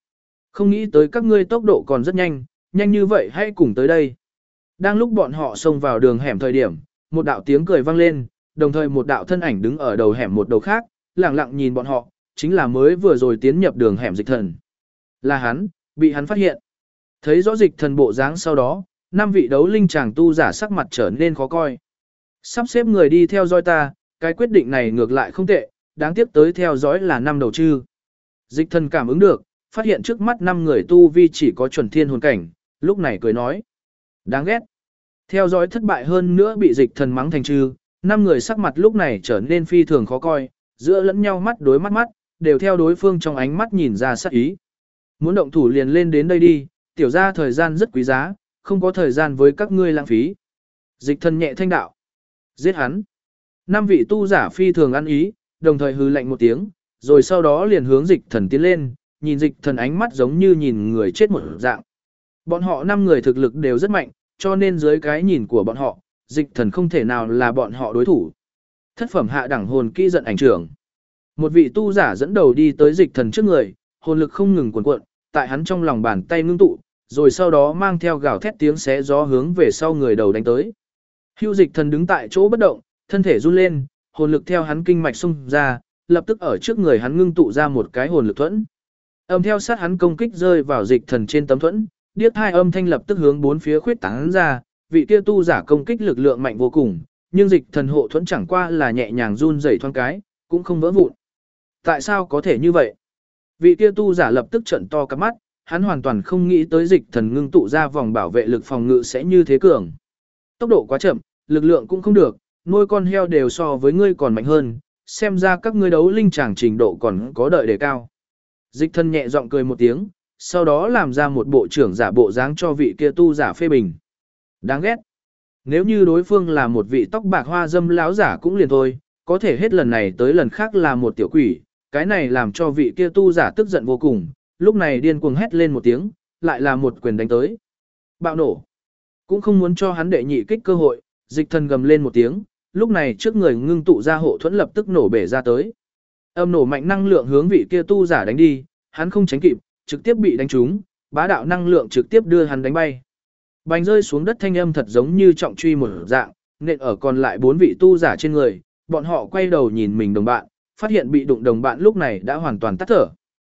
Không nghĩ tới các ngươi tốc độ còn rất nhanh, nhanh như vậy hãy cùng tới đây. Đang lúc bọn họ xông vào đường hẻm thời điểm, một đạo tiếng cười vang lên, đồng thời một đạo thân ảnh đứng ở đầu hẻm một đầu khác, lặng lặng nhìn bọn họ, chính là mới vừa rồi tiến nhập đường hẻm Dịch Thần. Là hắn, bị hắn phát hiện. Thấy rõ Dịch Thần bộ dáng sau đó, 5 vị đấu linh chàng tu giả sắc mặt trở nên khó coi. Sắp xếp người đi theo dõi ta, cái quyết định này ngược lại không tệ, đáng tiếc tới theo dõi là 5 đầu chư. Dịch Thần cảm ứng được, phát hiện trước mắt 5 người tu vi chỉ có chuẩn thiên hồn cảnh, lúc này cười nói. Đáng ghét. Theo dõi thất bại hơn nữa bị Dịch Thần mắng thành chư, 5 người sắc mặt lúc này trở nên phi thường khó coi, giữa lẫn nhau mắt đối mắt mắt, đều theo đối phương trong ánh mắt nhìn ra sát ý. Muốn động thủ liền lên đến đây đi, tiểu ra thời gian rất quý giá, không có thời gian với các ngươi lãng phí. Dịch Thần nhẹ thanh đạo. Giết hắn. 5 vị tu giả phi thường ăn ý, đồng thời hừ lạnh một tiếng, rồi sau đó liền hướng Dịch Thần tiến lên, nhìn Dịch Thần ánh mắt giống như nhìn người chết một dạng. Bọn họ 5 người thực lực đều rất mạnh, cho nên dưới cái nhìn của bọn họ, Dịch Thần không thể nào là bọn họ đối thủ. Thất phẩm hạ đẳng hồn kỹ giận ảnh trưởng. Một vị tu giả dẫn đầu đi tới Dịch Thần trước người, hồn lực không ngừng cuộn cuộn, tại hắn trong lòng bàn tay ngưng tụ, rồi sau đó mang theo gào thét tiếng xé gió hướng về sau người đầu đánh tới. Hưu Dịch Thần đứng tại chỗ bất động, thân thể run lên, hồn lực theo hắn kinh mạch xung ra, lập tức ở trước người hắn ngưng tụ ra một cái hồn lực thuẫn. Âm theo sát hắn công kích rơi vào Dịch Thần trên tấm thuẫn, điếc hai âm thanh lập tức hướng bốn phía khuyết tán ra, vị kia tu giả công kích lực lượng mạnh vô cùng, nhưng Dịch Thần hộ thuẫn chẳng qua là nhẹ nhàng run rẩy thoáng cái, cũng không vỡ vụn. Tại sao có thể như vậy? Vị kia tu giả lập tức trợn to cặp mắt, hắn hoàn toàn không nghĩ tới Dịch Thần ngưng tụ ra vòng bảo vệ lực phòng ngự sẽ như thế cường. Tốc độ quá chậm, lực lượng cũng không được, nuôi con heo đều so với ngươi còn mạnh hơn, xem ra các ngươi đấu linh chàng trình độ còn có đợi đề cao. Dịch Thần nhẹ giọng cười một tiếng, sau đó làm ra một bộ trưởng giả bộ dáng cho vị kia tu giả phê bình. Đáng ghét. Nếu như đối phương là một vị tóc bạc hoa dâm lão giả cũng liền thôi, có thể hết lần này tới lần khác là một tiểu quỷ, cái này làm cho vị kia tu giả tức giận vô cùng, lúc này điên cuồng hét lên một tiếng, lại là một quyền đánh tới. Bạo nổ. Cũng không muốn cho hắn đệ nhị kích cơ hội, Dịch Thần gầm lên một tiếng, lúc này trước người ngưng tụ ra hộ thuẫn lập tức nổ bể ra tới. Âm nổ mạnh năng lượng hướng vị kia tu giả đánh đi, hắn không tránh kịp, trực tiếp bị đánh trúng, bá đạo năng lượng trực tiếp đưa hắn đánh bay. Bành rơi xuống đất thanh âm thật giống như trọng truy một dạng, nện ở còn lại 4 vị tu giả trên người, bọn họ quay đầu nhìn mình đồng bạn, phát hiện bị đụng đồng bạn lúc này đã hoàn toàn tắt thở.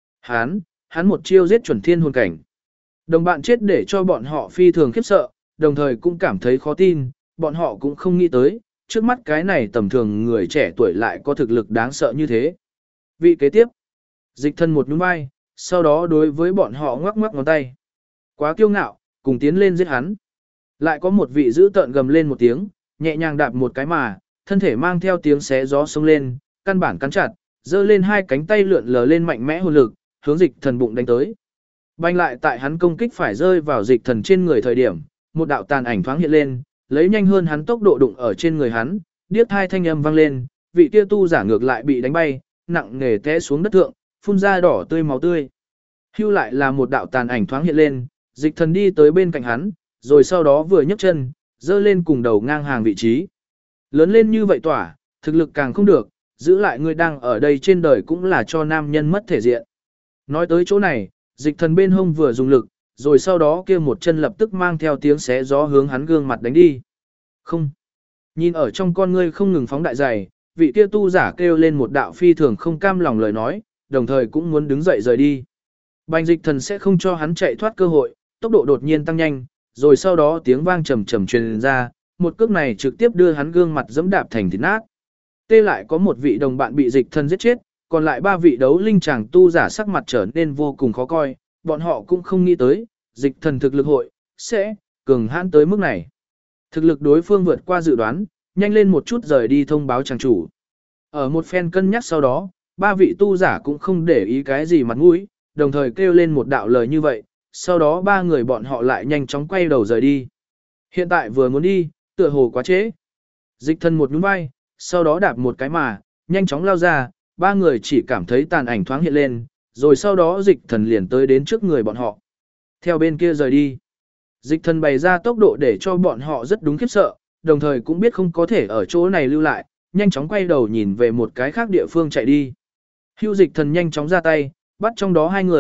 Hắn một chiêu giết chuẩn thiên hồn cảnh. Đồng bạn chết để cho bọn họ phi thường khiếp sợ, đồng thời cũng cảm thấy khó tin, bọn họ cũng không nghĩ tới, trước mắt cái này tầm thường người trẻ tuổi lại có thực lực đáng sợ như thế. Vị kế tiếp, Dịch Thần một nhún vai, sau đó đối với bọn họ ngoắc ngoắc ngón tay. Quá kiêu ngạo, cùng tiến lên giết hắn. Lại có một vị giữ tợn gầm lên một tiếng, nhẹ nhàng đạp một cái mà, thân thể mang theo tiếng xé gió xông lên, căn bản cắn chặt, giơ lên hai cánh tay lượn lờ lên mạnh mẽ hồn lực, hướng Dịch Thần bụng đánh tới. Banh lại tại hắn công kích phải rơi vào Dịch Thần trên người thời điểm, một đạo tàn ảnh thoáng hiện lên, lấy nhanh hơn hắn tốc độ đụng ở trên người hắn, điếc hai thanh âm vang lên, vị kia tu giả ngược lại bị đánh bay, nặng nề té xuống đất thượng, phun ra đỏ tươi máu tươi. Hưu lại là một đạo tàn ảnh thoáng hiện lên, Dịch Thần đi tới bên cạnh hắn, rồi sau đó vừa nhấc chân, dơ lên cùng đầu ngang hàng vị trí. Lớn lên như vậy tỏa, thực lực càng không được, giữ lại người đang ở đây trên đời cũng là cho nam nhân mất thể diện. Nói tới chỗ này, Dịch Thần bên hông vừa dùng lực, rồi sau đó kia một chân lập tức mang theo tiếng xé gió hướng hắn gương mặt đánh đi. Không. Nhìn ở trong con ngươi không ngừng phóng đại dày, vị kia tu giả kêu lên một đạo phi thường không cam lòng lời nói, đồng thời cũng muốn đứng dậy rời đi. Bành Dịch Thần sẽ không cho hắn chạy thoát cơ hội, tốc độ đột nhiên tăng nhanh, rồi sau đó tiếng vang trầm trầm truyền ra, một cước này trực tiếp đưa hắn gương mặt dẫm đạp thành thịt nát. Tê lại có một vị đồng bạn bị Dịch Thần giết chết, còn lại 3 vị đấu linh chàng tu giả sắc mặt trở nên vô cùng khó coi, bọn họ cũng không nghĩ tới, Dịch Thần thực lực hội sẽ cường hãn tới mức này. Thực lực đối phương vượt qua dự đoán, nhanh lên một chút rời đi thông báo chàng chủ. Ở một phen cân nhắc sau đó, 3 vị tu giả cũng không để ý cái gì mặt mũi, đồng thời kêu lên một đạo lời như vậy, sau đó 3 người bọn họ lại nhanh chóng quay đầu rời đi. Hiện tại vừa muốn đi, tựa hồ quá trễ. Dịch Thần một nhún vai, sau đó đạp một cái mà, nhanh chóng lao ra, 3 người chỉ cảm thấy tàn ảnh thoáng hiện lên, rồi sau đó Dịch Thần liền tới đến trước người bọn họ. Theo bên kia rời đi. Dịch Thần bày ra tốc độ để cho bọn họ rất đúng khiếp sợ, đồng thời cũng biết không có thể ở chỗ này lưu lại, nhanh chóng quay đầu nhìn về một cái khác địa phương chạy đi. Hưu Dịch Thần nhanh chóng ra tay, bắt trong đó 2 người,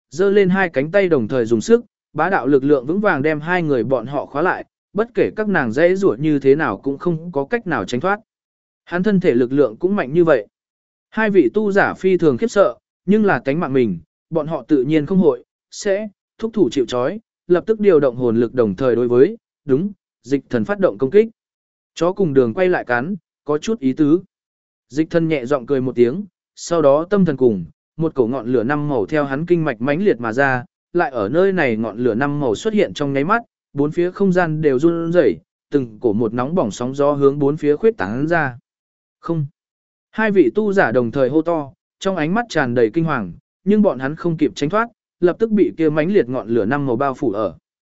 giơ lên hai cánh tay đồng thời dùng sức, bá đạo lực lượng vững vàng đem hai người bọn họ khóa lại, bất kể các nàng dễ rủa như thế nào cũng không có cách nào tránh thoát. Hắn thân thể lực lượng cũng mạnh như vậy. Hai vị tu giả phi thường khiếp sợ, nhưng là tánh mạng mình, bọn họ tự nhiên không hội, sẽ, thúc thủ chịu trói, lập tức điều động hồn lực đồng thời đối với, đúng, dịch thần phát động công kích. Chó cùng đường quay lại cắn, có chút ý tứ. Dịch thần nhẹ giọng cười một tiếng, sau đó tâm thần cùng, một cổ ngọn lửa năm màu theo hắn kinh mạch mãnh liệt mà ra, lại ở nơi này ngọn lửa năm màu xuất hiện trong nháy mắt, bốn phía không gian đều run rẩy, từng cổ một nóng bỏng sóng gió hướng bốn phía khuyết tán ra. Không. Hai vị tu giả đồng thời hô to, trong ánh mắt tràn đầy kinh hoàng, nhưng bọn hắn không kịp tránh thoát, lập tức bị kia mãnh liệt ngọn lửa năm màu bao phủ ở.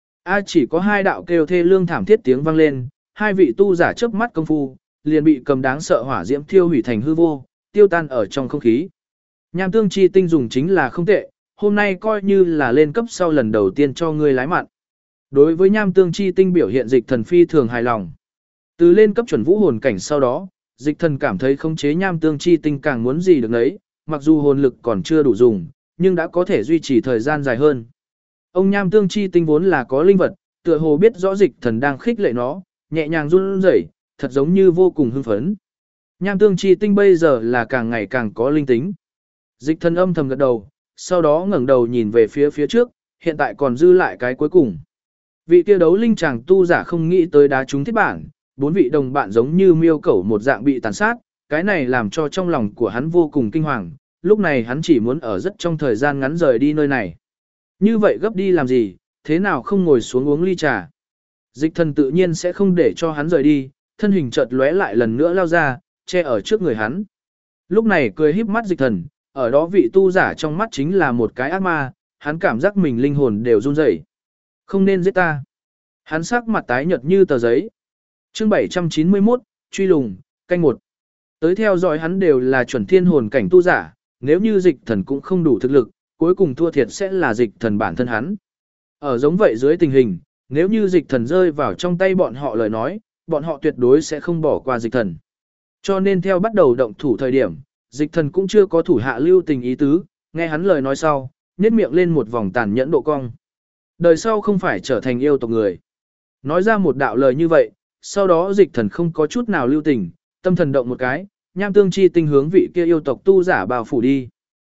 Chỉ có hai đạo kêu thê lương thảm thiết tiếng vang lên, hai vị tu giả chớp mắt công phu, liền bị cầm đáng sợ hỏa diễm thiêu hủy thành hư vô, tiêu tan ở trong không khí. Nham tương chi tinh dùng chính là không tệ, hôm nay coi như là lên cấp sau lần đầu tiên cho ngươi lái mặn. Đối với nham tương chi tinh biểu hiện dịch thần phi thường hài lòng. Từ lên cấp chuẩn vũ hồn cảnh sau đó, dịch thần cảm thấy khống chế nham tương chi tinh càng muốn gì được nấy, mặc dù hồn lực còn chưa đủ dùng, nhưng đã có thể duy trì thời gian dài hơn. Ông nham tương chi tinh vốn là có linh vật, tựa hồ biết rõ dịch thần đang khích lệ nó, nhẹ nhàng run rẩy, thật giống như vô cùng hưng phấn. Nham tương chi tinh bây giờ là càng ngày càng có linh tính. Dịch thần âm thầm gật đầu, sau đó ngẩng đầu nhìn về phía trước, hiện tại còn dư lại cái cuối cùng. Vị kia đấu linh chàng tu giả không nghĩ tới đá trúng thiết bản, bốn vị đồng bạn giống như miêu cẩu một dạng bị tàn sát, cái này làm cho trong lòng của hắn vô cùng kinh hoàng, lúc này hắn chỉ muốn ở rất trong thời gian ngắn rời đi nơi này. Như vậy gấp đi làm gì, thế nào không ngồi xuống uống ly trà. Dịch thần tự nhiên sẽ không để cho hắn rời đi, thân hình chợt lóe lại lần nữa lao ra, che ở trước người hắn. Lúc này cười híp mắt dịch thần, ở đó vị tu giả trong mắt chính là một cái ác ma, hắn cảm giác mình linh hồn đều run rẩy. Không nên giết ta. Hắn sắc mặt tái nhợt như tờ giấy. Chương 791, truy lùng, canh một. Tới theo dõi hắn đều là chuẩn thiên hồn cảnh tu giả, nếu như dịch thần cũng không đủ thực lực, cuối cùng thua thiệt sẽ là dịch thần bản thân hắn. Ở giống vậy dưới tình hình, nếu như dịch thần rơi vào trong tay bọn họ lời nói, bọn họ tuyệt đối sẽ không bỏ qua dịch thần. Cho nên theo bắt đầu động thủ thời điểm, dịch thần cũng chưa có thủ hạ lưu tình ý tứ, nghe hắn lời nói sau, nhếch miệng lên một vòng tàn nhẫn độ cong. Đời sau không phải trở thành yêu tộc người. Nói ra một đạo lời như vậy, sau đó dịch thần không có chút nào lưu tình, tâm thần động một cái, nham tương chi tinh hướng vị kia yêu tộc tu giả bao phủ đi.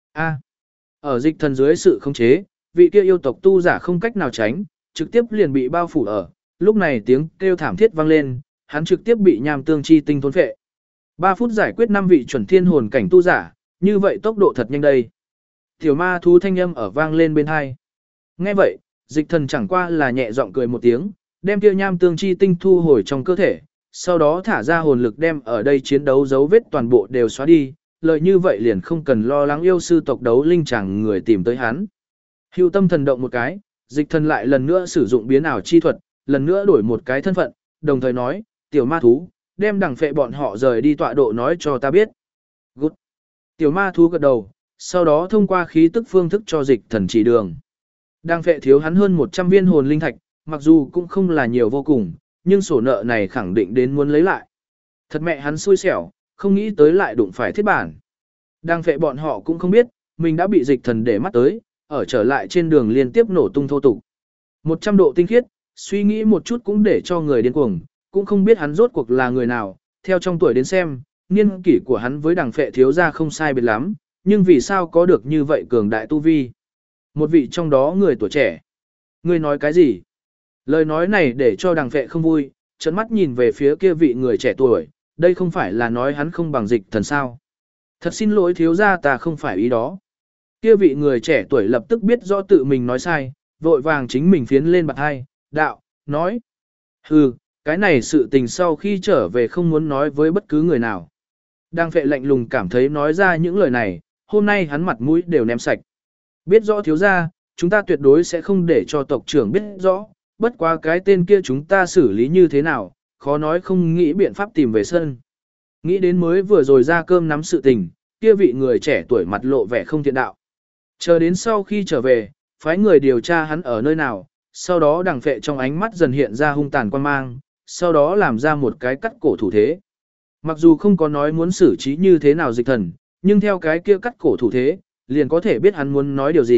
Ở dịch thần dưới sự khống chế, vị kia yêu tộc tu giả không cách nào tránh, trực tiếp liền bị bao phủ ở, lúc này tiếng kêu thảm thiết vang lên, hắn trực tiếp bị nham tương chi tinh thôn phệ. 3 phút giải quyết 5 vị chuẩn thiên hồn cảnh tu giả, như vậy tốc độ thật nhanh đây. Tiểu ma thú thanh âm ở vang lên bên hai. Nghe vậy, dịch thần chẳng qua là nhẹ giọng cười một tiếng, đem kia nham tương chi tinh thu hồi trong cơ thể, sau đó thả ra hồn lực đem ở đây chiến đấu dấu vết toàn bộ đều xóa đi, lợi như vậy liền không cần lo lắng yêu sư tộc đấu linh chẳng người tìm tới hắn. Hưu tâm thần động một cái, dịch thần lại lần nữa sử dụng biến ảo chi thuật, lần nữa đổi một cái thân phận, đồng thời nói, tiểu ma thú, đem đằng phệ bọn họ rời đi tọa độ nói cho ta biết. Good. Tiểu ma thú gật đầu, sau đó thông qua khí tức phương thức cho dịch thần chỉ đường. Đằng phệ thiếu hắn hơn 100 viên hồn linh thạch, mặc dù cũng không là nhiều vô cùng, nhưng sổ nợ này khẳng định đến muốn lấy lại. Thật mẹ hắn xui xẻo, không nghĩ tới lại đụng phải thiết bản. Đằng phệ bọn họ cũng không biết, mình đã bị dịch thần để mắt tới, ở trở lại trên đường liên tiếp nổ tung thô tục. 100 độ tinh khiết, suy nghĩ một chút cũng để cho người điên cuồng, cũng không biết hắn rốt cuộc là người nào, theo trong tuổi đến xem, niên kỷ của hắn với đằng phệ thiếu gia không sai biệt lắm, nhưng vì sao có được như vậy cường đại tu vi. Một vị trong đó người tuổi trẻ. Người nói cái gì? Lời nói này để cho đằng phệ không vui, trấn mắt nhìn về phía kia vị người trẻ tuổi, đây không phải là nói hắn không bằng dịch thần sao. Thật xin lỗi thiếu gia, ta không phải ý đó. Kia vị người trẻ tuổi lập tức biết rõ tự mình nói sai, vội vàng chính mình phiến lên bạc hai, đạo, nói. Hừ, cái này sự tình sau khi trở về không muốn nói với bất cứ người nào. Đang phệ lạnh lùng cảm thấy nói ra những lời này, hôm nay hắn mặt mũi đều ném sạch. Biết rõ thiếu gia, chúng ta tuyệt đối sẽ không để cho tộc trưởng biết rõ, bất quá cái tên kia chúng ta xử lý như thế nào, khó nói không nghĩ biện pháp tìm về sân. Nghĩ đến mới vừa rồi ra cơm nắm sự tình, kia vị người trẻ tuổi mặt lộ vẻ không thiện đạo. Chờ đến sau khi trở về, phái người điều tra hắn ở nơi nào, sau đó đằng phệ trong ánh mắt dần hiện ra hung tàn quan mang, sau đó làm ra một cái cắt cổ thủ thế. Mặc dù không có nói muốn xử trí như thế nào dịch thần, nhưng theo cái kia cắt cổ thủ thế, liền có thể biết hắn muốn nói điều gì,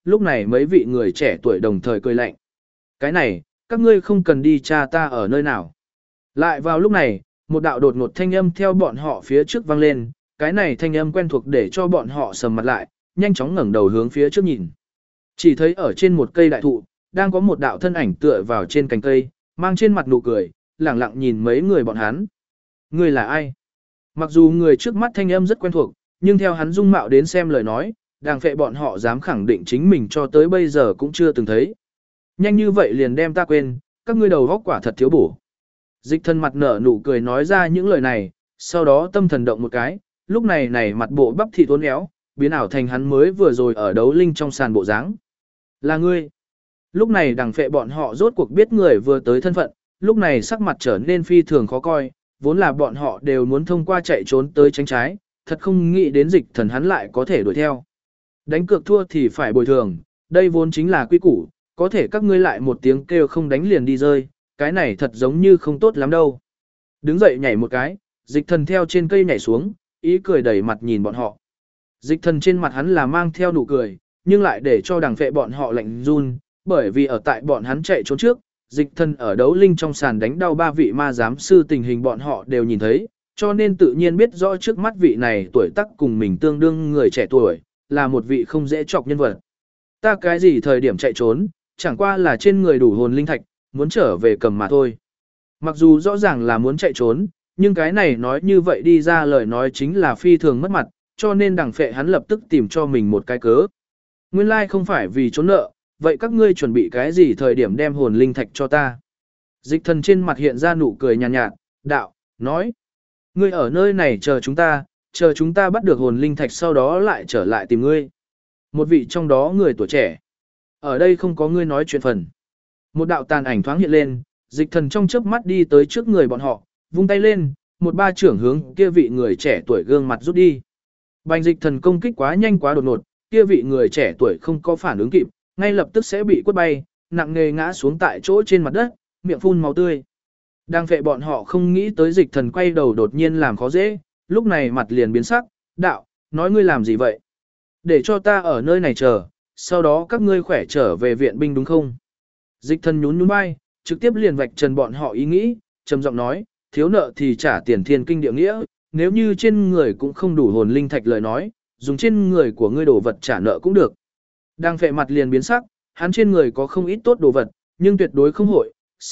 lúc này mấy vị người trẻ tuổi đồng thời cười lạnh. Cái này, các ngươi không cần đi tra ta ở nơi nào. Lại vào lúc này, một đạo đột ngột thanh âm theo bọn họ phía trước vang lên, cái này thanh âm quen thuộc để cho bọn họ sầm mặt lại, nhanh chóng ngẩng đầu hướng phía trước nhìn. Chỉ thấy ở trên một cây đại thụ, đang có một đạo thân ảnh tựa vào trên cành cây, mang trên mặt nụ cười, lẳng lặng nhìn mấy người bọn hắn. Người là ai? Mặc dù người trước mắt thanh âm rất quen thuộc, nhưng theo hắn dung mạo đến xem lời nói, Đàng Phệ bọn họ dám khẳng định chính mình cho tới bây giờ cũng chưa từng thấy. Nhanh như vậy liền đem ta quên, các ngươi đầu óc quả thật thiếu bổ. Dịch Thần mặt nở nụ cười nói ra những lời này, sau đó tâm thần động một cái, lúc này mặt bộ bắp thịt uốn éo, biến ảo thành hắn mới vừa rồi ở đấu linh trong sàn bộ dáng. Là ngươi. Lúc này Đàng Phệ bọn họ rốt cuộc biết người vừa tới thân phận, lúc này sắc mặt trở nên phi thường khó coi, vốn là bọn họ đều muốn thông qua chạy trốn tới tránh trái, thật không nghĩ đến Dịch Thần hắn lại có thể đuổi theo. Đánh cược thua thì phải bồi thường, đây vốn chính là quy củ, có thể các ngươi lại một tiếng kêu không đánh liền đi rơi, cái này thật giống như không tốt lắm đâu. Đứng dậy nhảy một cái, Dịch Thần theo trên cây nhảy xuống, ý cười đầy mặt nhìn bọn họ. Dịch Thần trên mặt hắn là mang theo nụ cười, nhưng lại để cho Đàng Phệ bọn họ lạnh run, bởi vì ở tại bọn hắn chạy trốn trước, Dịch Thần ở đấu linh trong sàn đánh đau 3 vị ma giám sư tình hình bọn họ đều nhìn thấy, cho nên tự nhiên biết rõ trước mắt vị này tuổi tác cùng mình tương đương người trẻ tuổi, là một vị không dễ chọc nhân vật. Ta cái gì thời điểm chạy trốn, chẳng qua là trên người đủ hồn linh thạch, muốn trở về cầm mà thôi. Mặc dù rõ ràng là muốn chạy trốn, nhưng cái này nói như vậy đi ra lời nói chính là phi thường mất mặt, cho nên Đàng Phệ hắn lập tức tìm cho mình một cái cớ. Nguyên lai không phải vì trốn nợ, vậy các ngươi chuẩn bị cái gì thời điểm đem hồn linh thạch cho ta? Dịch Thần trên mặt hiện ra nụ cười nhàn nhạt, đạo, nói. Ngươi ở nơi này chờ chúng ta bắt được hồn linh thạch sau đó lại trở lại tìm ngươi. Một vị trong đó người tuổi trẻ. Ở đây không có ngươi nói chuyện phần. Một đạo tàn ảnh thoáng hiện lên, Dịch Thần trong chớp mắt đi tới trước người bọn họ, vung tay lên, một ba trưởng hướng kia vị người trẻ tuổi gương mặt rút đi. Bành Dịch Thần công kích quá nhanh quá đột ngột, kia vị người trẻ tuổi không có phản ứng kịp, ngay lập tức sẽ bị quất bay, nặng nề ngã xuống tại chỗ trên mặt đất, miệng phun máu tươi. Đàng Phệ bọn họ không nghĩ tới Dịch Thần quay đầu đột nhiên làm khó dễ, lúc này mặt liền biến sắc, đạo, nói ngươi làm gì vậy? Để cho ta ở nơi này chờ, sau đó các ngươi khỏe trở về viện binh đúng không? Dịch Thần nhún nhún vai, trực tiếp liền vạch trần bọn họ ý nghĩ, trầm giọng nói, thiếu nợ thì trả tiền thiên kinh địa nghĩa, nếu như trên người cũng không đủ hồn linh thạch lời nói, dùng trên người của ngươi đồ vật trả nợ cũng được. Đàng Phệ mặt liền biến sắc, hắn trên người có không ít tốt đồ vật, nhưng tuyệt đối không hội,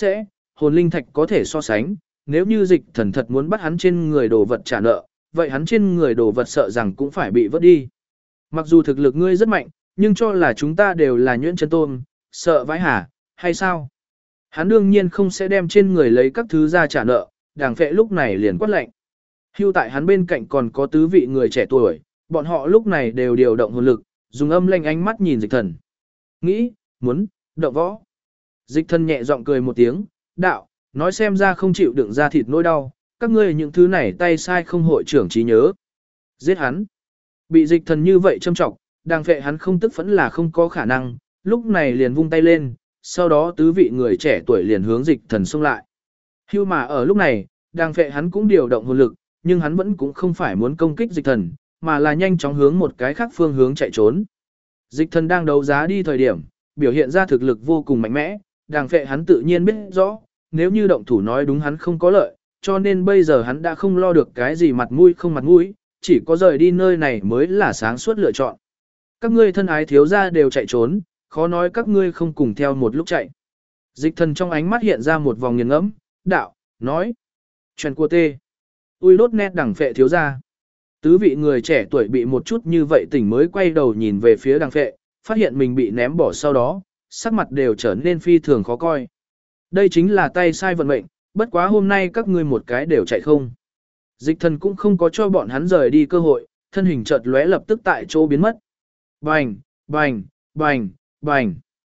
hồn linh thạch có thể so sánh, nếu như Dịch Thần thật muốn bắt hắn trên người đồ vật trả nợ, vậy hắn trên người đồ vật sợ rằng cũng phải bị vớt đi. Mặc dù thực lực ngươi rất mạnh, nhưng cho là chúng ta đều là nhuyễn chân tôm, sợ vãi hả, hay sao? Hắn đương nhiên không sẽ đem trên người lấy các thứ ra trả nợ, Đàng Phệ lúc này liền quát lệnh. Hưu tại hắn bên cạnh còn có tứ vị người trẻ tuổi, bọn họ lúc này đều điều động hồn lực, dùng âm lanh ánh mắt nhìn Dịch Thần. Nghĩ, muốn, động võ. Dịch Thần nhẹ giọng cười một tiếng, đạo, nói xem ra không chịu đựng ra thịt nỗi đau, các ngươi những thứ này tay sai không hội trưởng trí nhớ. Giết hắn. Bị Dịch Thần như vậy châm trọng, Đàng Phệ hắn không tức phẫn là không có khả năng, lúc này liền vung tay lên, sau đó tứ vị người trẻ tuổi liền hướng Dịch Thần xông lại. Hưu mà ở lúc này, Đàng Phệ hắn cũng điều động hồn lực, nhưng hắn vẫn cũng không phải muốn công kích Dịch Thần, mà là nhanh chóng hướng một cái khác phương hướng chạy trốn. Dịch Thần đang đấu giá đi thời điểm, biểu hiện ra thực lực vô cùng mạnh mẽ, Đàng Phệ hắn tự nhiên biết rõ, nếu như động thủ nói đúng hắn không có lợi, cho nên bây giờ hắn đã không lo được cái gì mặt mũi không mặt mũi, chỉ có rời đi nơi này mới là sáng suốt lựa chọn. Các ngươi thân ái thiếu gia đều chạy trốn, khó nói các ngươi không cùng theo một lúc chạy. Dịch Thần trong ánh mắt hiện ra một vòng nghiền ngẫm, đạo, nói. Chuyện của tê. Ui đốt nét Đàng Phệ thiếu gia. Tứ vị người trẻ tuổi bị một chút như vậy tỉnh mới quay đầu nhìn về phía Đàng Phệ, phát hiện mình bị ném bỏ sau đó, sắc mặt đều trở nên phi thường khó coi. Đây chính là tay sai vận mệnh, bất quá hôm nay các ngươi một cái đều chạy không. Dịch Thần cũng không có cho bọn hắn rời đi cơ hội, thân hình chợt lóe lập tức tại chỗ biến mất. Bành, bành, bành, bành.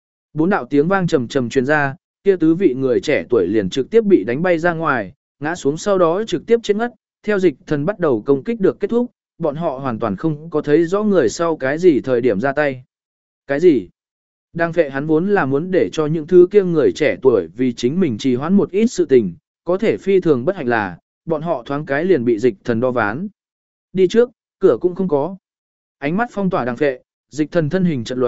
4 đạo tiếng vang trầm trầm truyền ra, kia tứ vị người trẻ tuổi liền trực tiếp bị đánh bay ra ngoài, ngã xuống sau đó trực tiếp chết ngất. Theo Dịch Thần bắt đầu công kích được kết thúc, bọn họ hoàn toàn không có thấy rõ người sau cái gì thời điểm ra tay. Cái gì? Đàng Phệ hắn vốn là muốn để cho những thứ kia người trẻ tuổi vì chính mình trì hoãn một ít sự tình, có thể phi thường bất hạnh là, bọn họ thoáng cái liền bị Dịch Thần đo ván. Đi trước, cửa cũng không có. Ánh mắt phong tỏa Đàng Phệ, Dịch Thần thân hình chợt lóe,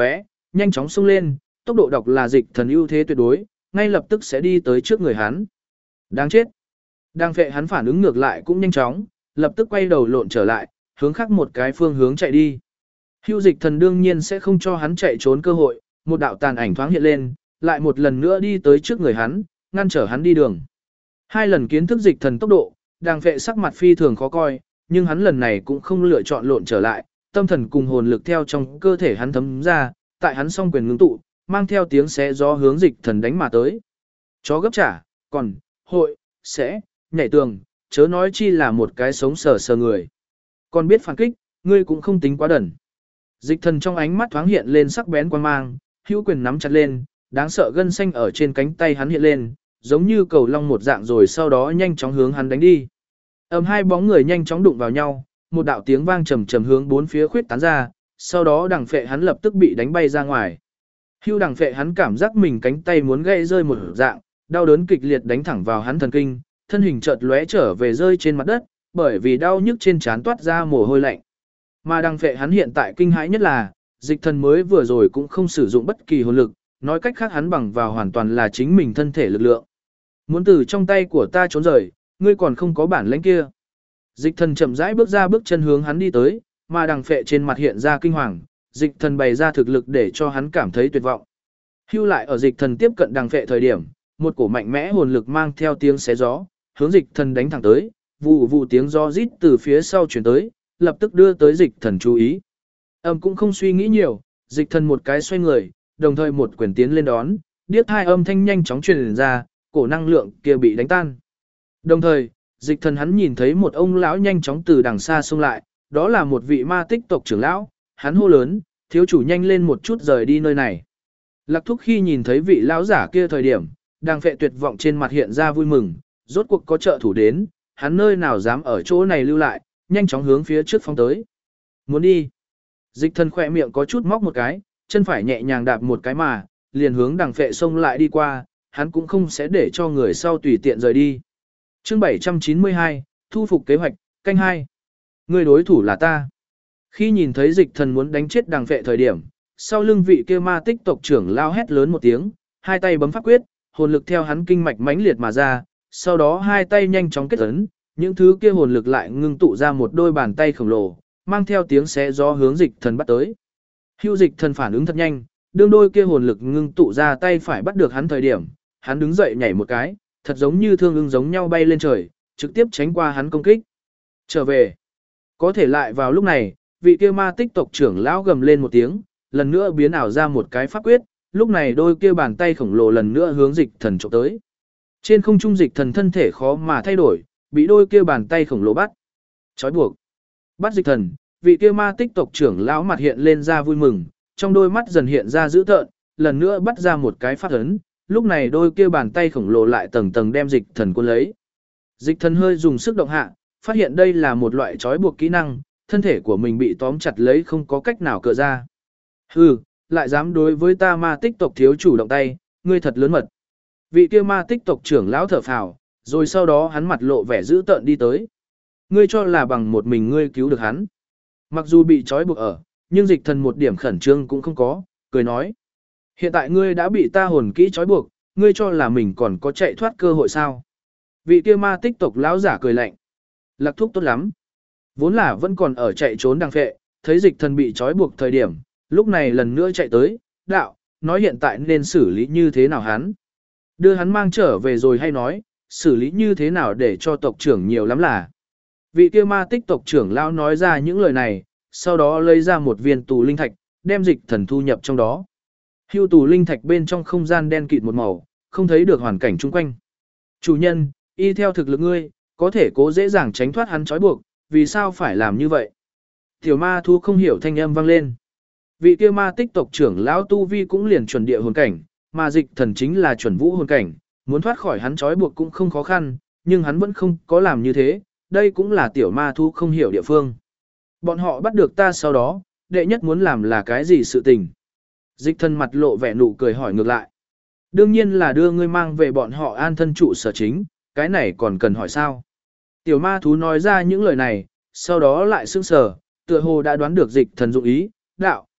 nhanh chóng xông lên, tốc độ đọc là dịch thần ưu thế tuyệt đối, ngay lập tức sẽ đi tới trước người hắn. Đáng chết. Đang phệ hắn phản ứng ngược lại cũng nhanh chóng, lập tức quay đầu lộn trở lại, hướng khác một cái phương hướng chạy đi. Hưu dịch thần đương nhiên sẽ không cho hắn chạy trốn cơ hội, một đạo tàn ảnh thoáng hiện lên, lại một lần nữa đi tới trước người hắn, ngăn trở hắn đi đường. Hai lần kiến thức dịch thần tốc độ, đang phệ sắc mặt phi thường khó coi, nhưng hắn lần này cũng không lựa chọn lộn trở lại, tâm thần cùng hồn lực theo trong cơ thể hắn thấm ra, tại hắn song quyền ngưng tụ, mang theo tiếng xé gió hướng dịch thần đánh mà tới. Chó gấp trả, còn, hội, sẽ, nhảy tường, chớ nói chi là một cái sống sờ sờ người. Còn biết phản kích, ngươi cũng không tính quá đần. Dịch thần trong ánh mắt thoáng hiện lên sắc bén quan mang, hữu quyền nắm chặt lên, đáng sợ gân xanh ở trên cánh tay hắn hiện lên, giống như cầu long một dạng rồi sau đó nhanh chóng hướng hắn đánh đi. Hai bóng người nhanh chóng đụng vào nhau, một đạo tiếng vang trầm trầm hướng bốn phía khuyết tán ra, sau đó đằng phệ hắn lập tức bị đánh bay ra ngoài. Hưu đằng phệ hắn cảm giác mình cánh tay muốn gãy rơi một dạng, đau đớn kịch liệt đánh thẳng vào hắn thần kinh, thân hình chợt lóe trở về rơi trên mặt đất, bởi vì đau nhức trên trán toát ra mồ hôi lạnh. Mà đằng phệ hắn hiện tại kinh hãi nhất là, dịch thần mới vừa rồi cũng không sử dụng bất kỳ hồn lực, nói cách khác hắn bằng vào hoàn toàn là chính mình thân thể lực lượng. Muốn từ trong tay của ta trốn rời, ngươi còn không có bản lĩnh kia. Dịch thần chậm rãi bước ra bước chân hướng hắn đi tới, mà đằng phệ trên mặt hiện ra kinh hoàng, dịch thần bày ra thực lực để cho hắn cảm thấy tuyệt vọng. Hưu lại ở dịch thần tiếp cận đằng phệ thời điểm, một cổ mạnh mẽ hồn lực mang theo tiếng xé gió, hướng dịch thần đánh thẳng tới, vụ vụ tiếng gió rít từ phía sau chuyển tới, lập tức đưa tới dịch thần chú ý. Cũng không suy nghĩ nhiều, dịch thần một cái xoay người, đồng thời một quyền tiến lên đón, điếc hai âm thanh nhanh chóng truyền ra, cổ năng lượng kia bị đánh tan. Đồng thời, dịch thần hắn nhìn thấy một ông lão nhanh chóng từ đằng xa xông lại, đó là một vị ma tích tộc trưởng lão, hắn hô lớn, thiếu chủ nhanh lên một chút rời đi nơi này. Lạc Thúc khi nhìn thấy vị lão giả kia thời điểm, đang phệ tuyệt vọng trên mặt hiện ra vui mừng, rốt cuộc có trợ thủ đến, hắn nơi nào dám ở chỗ này lưu lại, nhanh chóng hướng phía trước phóng tới. Muốn đi. Dịch thần khỏe miệng có chút móc một cái, chân phải nhẹ nhàng đạp một cái mà, liền hướng đằng phệ xông lại đi qua, hắn cũng không sẽ để cho người sau tùy tiện rời đi. Chương 792, thu phục kế hoạch, canh 2. Người đối thủ là ta. Khi nhìn thấy dịch thần muốn đánh chết đằng phệ thời điểm, sau lưng vị kia ma tích tộc trưởng lao hét lớn một tiếng, hai tay bấm pháp quyết, hồn lực theo hắn kinh mạch mãnh liệt mà ra, sau đó hai tay nhanh chóng kết ấn, những thứ kia hồn lực lại ngưng tụ ra một đôi bàn tay khổng lồ, mang theo tiếng xé gió hướng dịch thần bắt tới. Hưu dịch thần phản ứng thật nhanh, đương đôi kia hồn lực ngưng tụ ra tay phải bắt được hắn thời điểm, hắn đứng dậy nhảy một cái, thật giống như thương ưng giống nhau bay lên trời, trực tiếp tránh qua hắn công kích. Trở về. Có thể lại vào lúc này, vị kia ma tích tộc trưởng lão gầm lên một tiếng, lần nữa biến ảo ra một cái pháp quyết, lúc này đôi kia bàn tay khổng lồ lần nữa hướng dịch thần chụp tới. Trên không trung dịch thần thân thể khó mà thay đổi, bị đôi kia bàn tay khổng lồ bắt. Chói buộc. Bắt dịch thần, vị kia ma tích tộc trưởng lão mặt hiện lên ra vui mừng, trong đôi mắt dần hiện ra dữ tợn, lần nữa bắt ra một cái phát ấn, lúc này đôi kia bàn tay khổng lồ lại tầng tầng đem dịch thần cuốn lấy. Dịch thần hơi dùng sức động hạ, phát hiện đây là một loại trói buộc kỹ năng, thân thể của mình bị tóm chặt lấy không có cách nào cựa ra. Hừ, lại dám đối với ta ma tích tộc thiếu chủ động tay, ngươi thật lớn mật. Vị kia ma tích tộc trưởng lão thở phào, rồi sau đó hắn mặt lộ vẻ dữ tợn đi tới. Ngươi cho là bằng một mình ngươi cứu được hắn. Mặc dù bị trói buộc ở, nhưng dịch thần một điểm khẩn trương cũng không có, cười nói. Hiện tại ngươi đã bị ta hồn kỹ trói buộc, ngươi cho là mình còn có chạy thoát cơ hội sao? Vị kia ma tích tộc lão giả cười lạnh. Lạc Thúc tốt lắm. Vốn là vẫn còn ở chạy trốn đằng phệ, thấy dịch thần bị trói buộc thời điểm, lúc này lần nữa chạy tới, đạo, nói hiện tại nên xử lý như thế nào hắn. Đưa hắn mang trở về rồi hay nói, xử lý như thế nào để cho tộc trưởng nhiều lắm là. Vị kia ma tích tộc trưởng lão nói ra những lời này, sau đó lấy ra một viên tù linh thạch, đem dịch thần thu nhập trong đó. Hưu tù linh thạch bên trong không gian đen kịt một màu, không thấy được hoàn cảnh chung quanh. Chủ nhân, y theo thực lực ngươi, có thể cố dễ dàng tránh thoát hắn trói buộc, vì sao phải làm như vậy? Tiểu ma thu không hiểu thanh âm vang lên. Vị kia ma tích tộc trưởng lão tu vi cũng liền chuẩn địa hồn cảnh, mà dịch thần chính là chuẩn vũ hồn cảnh, muốn thoát khỏi hắn trói buộc cũng không khó khăn, nhưng hắn vẫn không có làm như thế, đây cũng là tiểu ma thu không hiểu địa phương. Bọn họ bắt được ta sau đó, đệ nhất muốn làm là cái gì sự tình? Dịch thần mặt lộ vẻ nụ cười hỏi ngược lại. Đương nhiên là đưa ngươi mang về bọn họ an thân trụ sở chính, cái này còn cần hỏi sao? Tiểu ma thú nói ra những lời này, sau đó lại sững sờ, tựa hồ đã đoán được dịch thần dụng ý, đạo,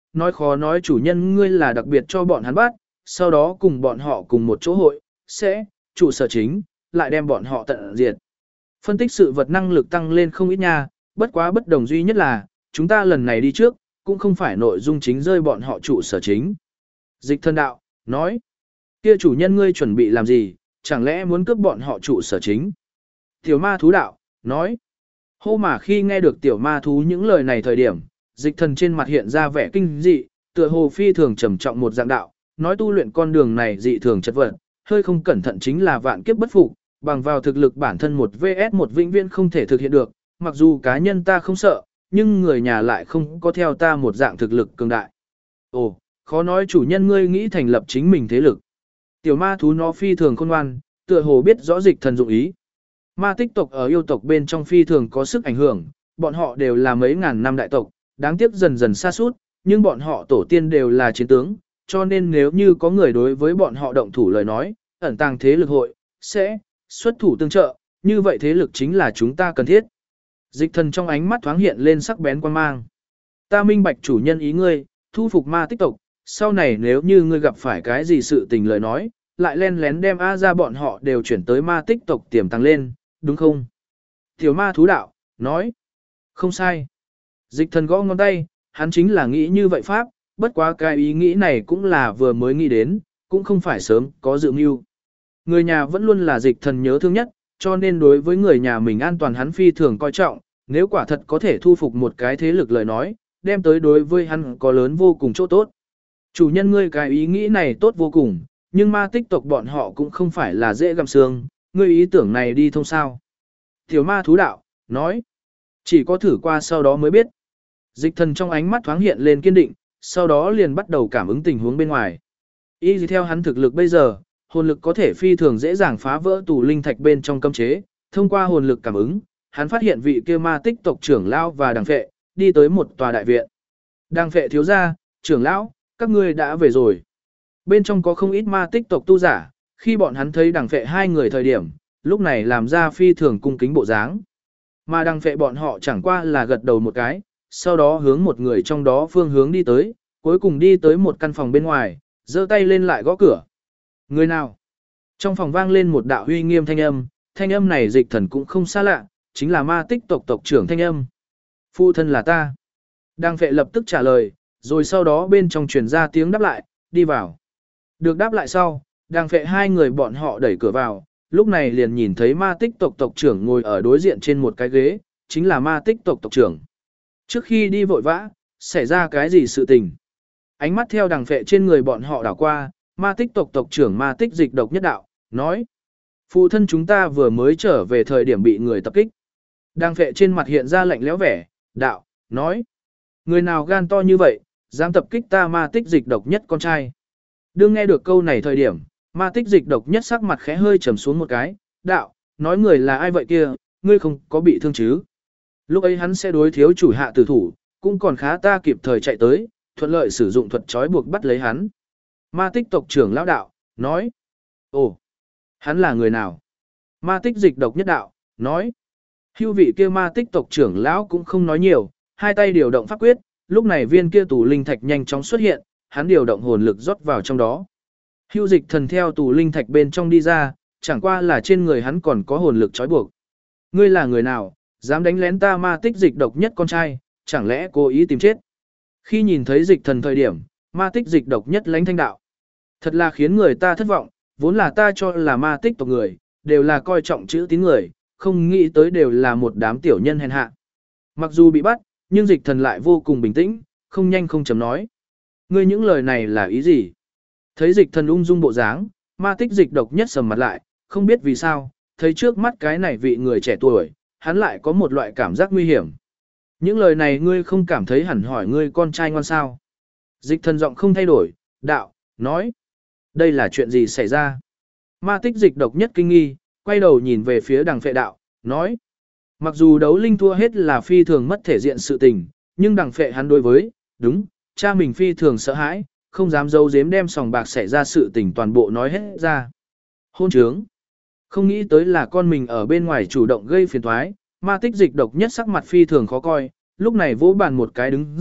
nói khó nói chủ nhân ngươi là đặc biệt cho bọn hắn bắt, sau đó cùng bọn họ cùng một chỗ hội, sẽ, trụ sở chính, lại đem bọn họ tận diệt. Phân tích sự vật năng lực tăng lên không ít nha, bất quá bất đồng duy nhất là, chúng ta lần này đi trước, cũng không phải nội dung chính rơi bọn họ trụ sở chính. Dịch thân đạo, nói, kia chủ nhân ngươi chuẩn bị làm gì, chẳng lẽ muốn cướp bọn họ trụ sở chính. Tiểu ma thú đạo, nói, hô mà khi nghe được tiểu ma thú những lời này thời điểm, dịch thần trên mặt hiện ra vẻ kinh dị, tựa hồ phi thường trầm trọng một dạng đạo, nói tu luyện con đường này dị thường chất vật, hơi không cẩn thận chính là vạn kiếp bất phục, bằng vào thực lực bản thân một vs một vĩnh viễn không thể thực hiện được, mặc dù cá nhân ta không sợ, nhưng người nhà lại không có theo ta một dạng thực lực cường đại. Ồ, khó nói chủ nhân ngươi nghĩ thành lập chính mình thế lực. Tiểu ma thú nó phi thường khôn ngoan, tựa hồ biết rõ dịch thần dụng ý. Ma tích tộc ở yêu tộc bên trong phi thường có sức ảnh hưởng, bọn họ đều là mấy ngàn năm đại tộc, đáng tiếc dần dần sa sút, nhưng bọn họ tổ tiên đều là chiến tướng, cho nên nếu như có người đối với bọn họ động thủ lời nói, ẩn tàng thế lực hội, sẽ xuất thủ tương trợ, như vậy thế lực chính là chúng ta cần thiết. Dịch thần trong ánh mắt thoáng hiện lên sắc bén quan mang. Ta minh bạch chủ nhân ý ngươi, thu phục ma tích tộc, sau này nếu như ngươi gặp phải cái gì sự tình lời nói, lại len lén đem A ra bọn họ đều chuyển tới ma tích tộc tiềm tăng lên, đúng không? Tiểu ma thú đạo, nói, không sai. Dịch thần gõ ngón tay, hắn chính là nghĩ như vậy pháp, bất quá cái ý nghĩ này cũng là vừa mới nghĩ đến, cũng không phải sớm có dự mưu. Người nhà vẫn luôn là dịch thần nhớ thương nhất, cho nên đối với người nhà mình an toàn hắn phi thường coi trọng, nếu quả thật có thể thu phục một cái thế lực lời nói, đem tới đối với hắn có lớn vô cùng chỗ tốt. Chủ nhân ngươi cái ý nghĩ này tốt vô cùng, nhưng ma tích tộc bọn họ cũng không phải là dễ gặm xương, ngươi ý tưởng này đi thông sao. Tiểu ma thú đạo, nói, chỉ có thử qua sau đó mới biết. Dịch thần trong ánh mắt thoáng hiện lên kiên định, sau đó liền bắt đầu cảm ứng tình huống bên ngoài. Y theo hắn thực lực bây giờ, hồn lực có thể phi thường dễ dàng phá vỡ tù linh thạch bên trong cấm chế, thông qua hồn lực cảm ứng, hắn phát hiện vị kia ma tích tộc trưởng lão và đằng phệ, đi tới một tòa đại viện. Đằng phệ thiếu gia, trưởng lão, các ngươi đã về rồi. Bên trong có không ít ma tích tộc tu giả, khi bọn hắn thấy đằng phệ hai người thời điểm, lúc này làm ra phi thường cung kính bộ dáng. Mà đằng phệ bọn họ chẳng qua là gật đầu một cái, sau đó hướng một người trong đó phương hướng đi tới, cuối cùng đi tới một căn phòng bên ngoài, giơ tay lên lại gõ cửa. Người nào? Trong phòng vang lên một đạo uy nghiêm thanh âm này dịch thần cũng không xa lạ, chính là ma tích tộc tộc trưởng thanh âm. Phụ thân là ta. Đằng phệ lập tức trả lời, rồi sau đó bên trong truyền ra tiếng đáp lại, đi vào. Được đáp lại sau, đằng phệ hai người bọn họ đẩy cửa vào, lúc này liền nhìn thấy ma tích tộc tộc trưởng ngồi ở đối diện trên một cái ghế, chính là ma tích tộc tộc trưởng. Trước khi đi vội vã, xảy ra cái gì sự tình? Ánh mắt theo đằng phệ trên người bọn họ đảo qua, ma tích tộc tộc trưởng ma tích dịch độc nhất đạo, nói. Phụ thân chúng ta vừa mới trở về thời điểm bị người tập kích. Đằng phệ trên mặt hiện ra lạnh lẽo vẻ, đạo, nói. Người nào gan to như vậy, dám tập kích ta ma tích dịch độc nhất con trai. Đương nghe được câu này thời điểm, ma tích dịch độc nhất sắc mặt khẽ hơi trầm xuống một cái, đạo, nói người là ai vậy kia, ngươi không có bị thương chứ. Lúc ấy hắn sẽ đối thiếu chủ hạ tử thủ, cũng còn khá ta kịp thời chạy tới, thuận lợi sử dụng thuật trói buộc bắt lấy hắn. Ma tích tộc trưởng lão đạo, nói. Ồ, hắn là người nào? Ma tích dịch độc nhất đạo, nói. Hưu vị kia ma tích tộc trưởng lão cũng không nói nhiều, hai tay điều động pháp quyết, lúc này viên kia tù linh thạch nhanh chóng xuất hiện, hắn điều động hồn lực rót vào trong đó. Hưu dịch thần theo tù linh thạch bên trong đi ra, chẳng qua là trên người hắn còn có hồn lực trói buộc. Ngươi là người nào, dám đánh lén ta ma tích dịch độc nhất con trai, chẳng lẽ cố ý tìm chết? Khi nhìn thấy dịch thần thời điểm, ma tích dịch độc nhất lãnh thanh đạo. Thật là khiến người ta thất vọng, vốn là ta cho là ma tích tộc người, đều là coi trọng chữ tín người, không nghĩ tới đều là một đám tiểu nhân hèn hạ. Mặc dù bị bắt, nhưng dịch thần lại vô cùng bình tĩnh, không nhanh không chậm nói. Ngươi những lời này là ý gì? Thấy dịch thần ung dung bộ dáng, ma tích dịch độc nhất sầm mặt lại, không biết vì sao, thấy trước mắt cái này vị người trẻ tuổi, hắn lại có một loại cảm giác nguy hiểm. Những lời này ngươi không cảm thấy hẳn hỏi ngươi con trai ngoan sao? Dịch thần giọng không thay đổi, đạo, nói. Đây là chuyện gì xảy ra? Ma tích dịch độc nhất kinh nghi, quay đầu nhìn về phía đằng phệ đạo, nói. Mặc dù đấu linh thua hết là phi thường mất thể diện sự tình, nhưng đằng phệ hắn đối với, đúng, cha mình phi thường sợ hãi, không dám giấu giếm đem sòng bạc xảy ra sự tình toàn bộ nói hết ra. Hôn trướng. Không nghĩ tới là con mình ở bên ngoài chủ động gây phiền toái, ma tích dịch độc nhất sắc mặt phi thường khó coi, lúc này vỗ bàn một cái đứng dậy,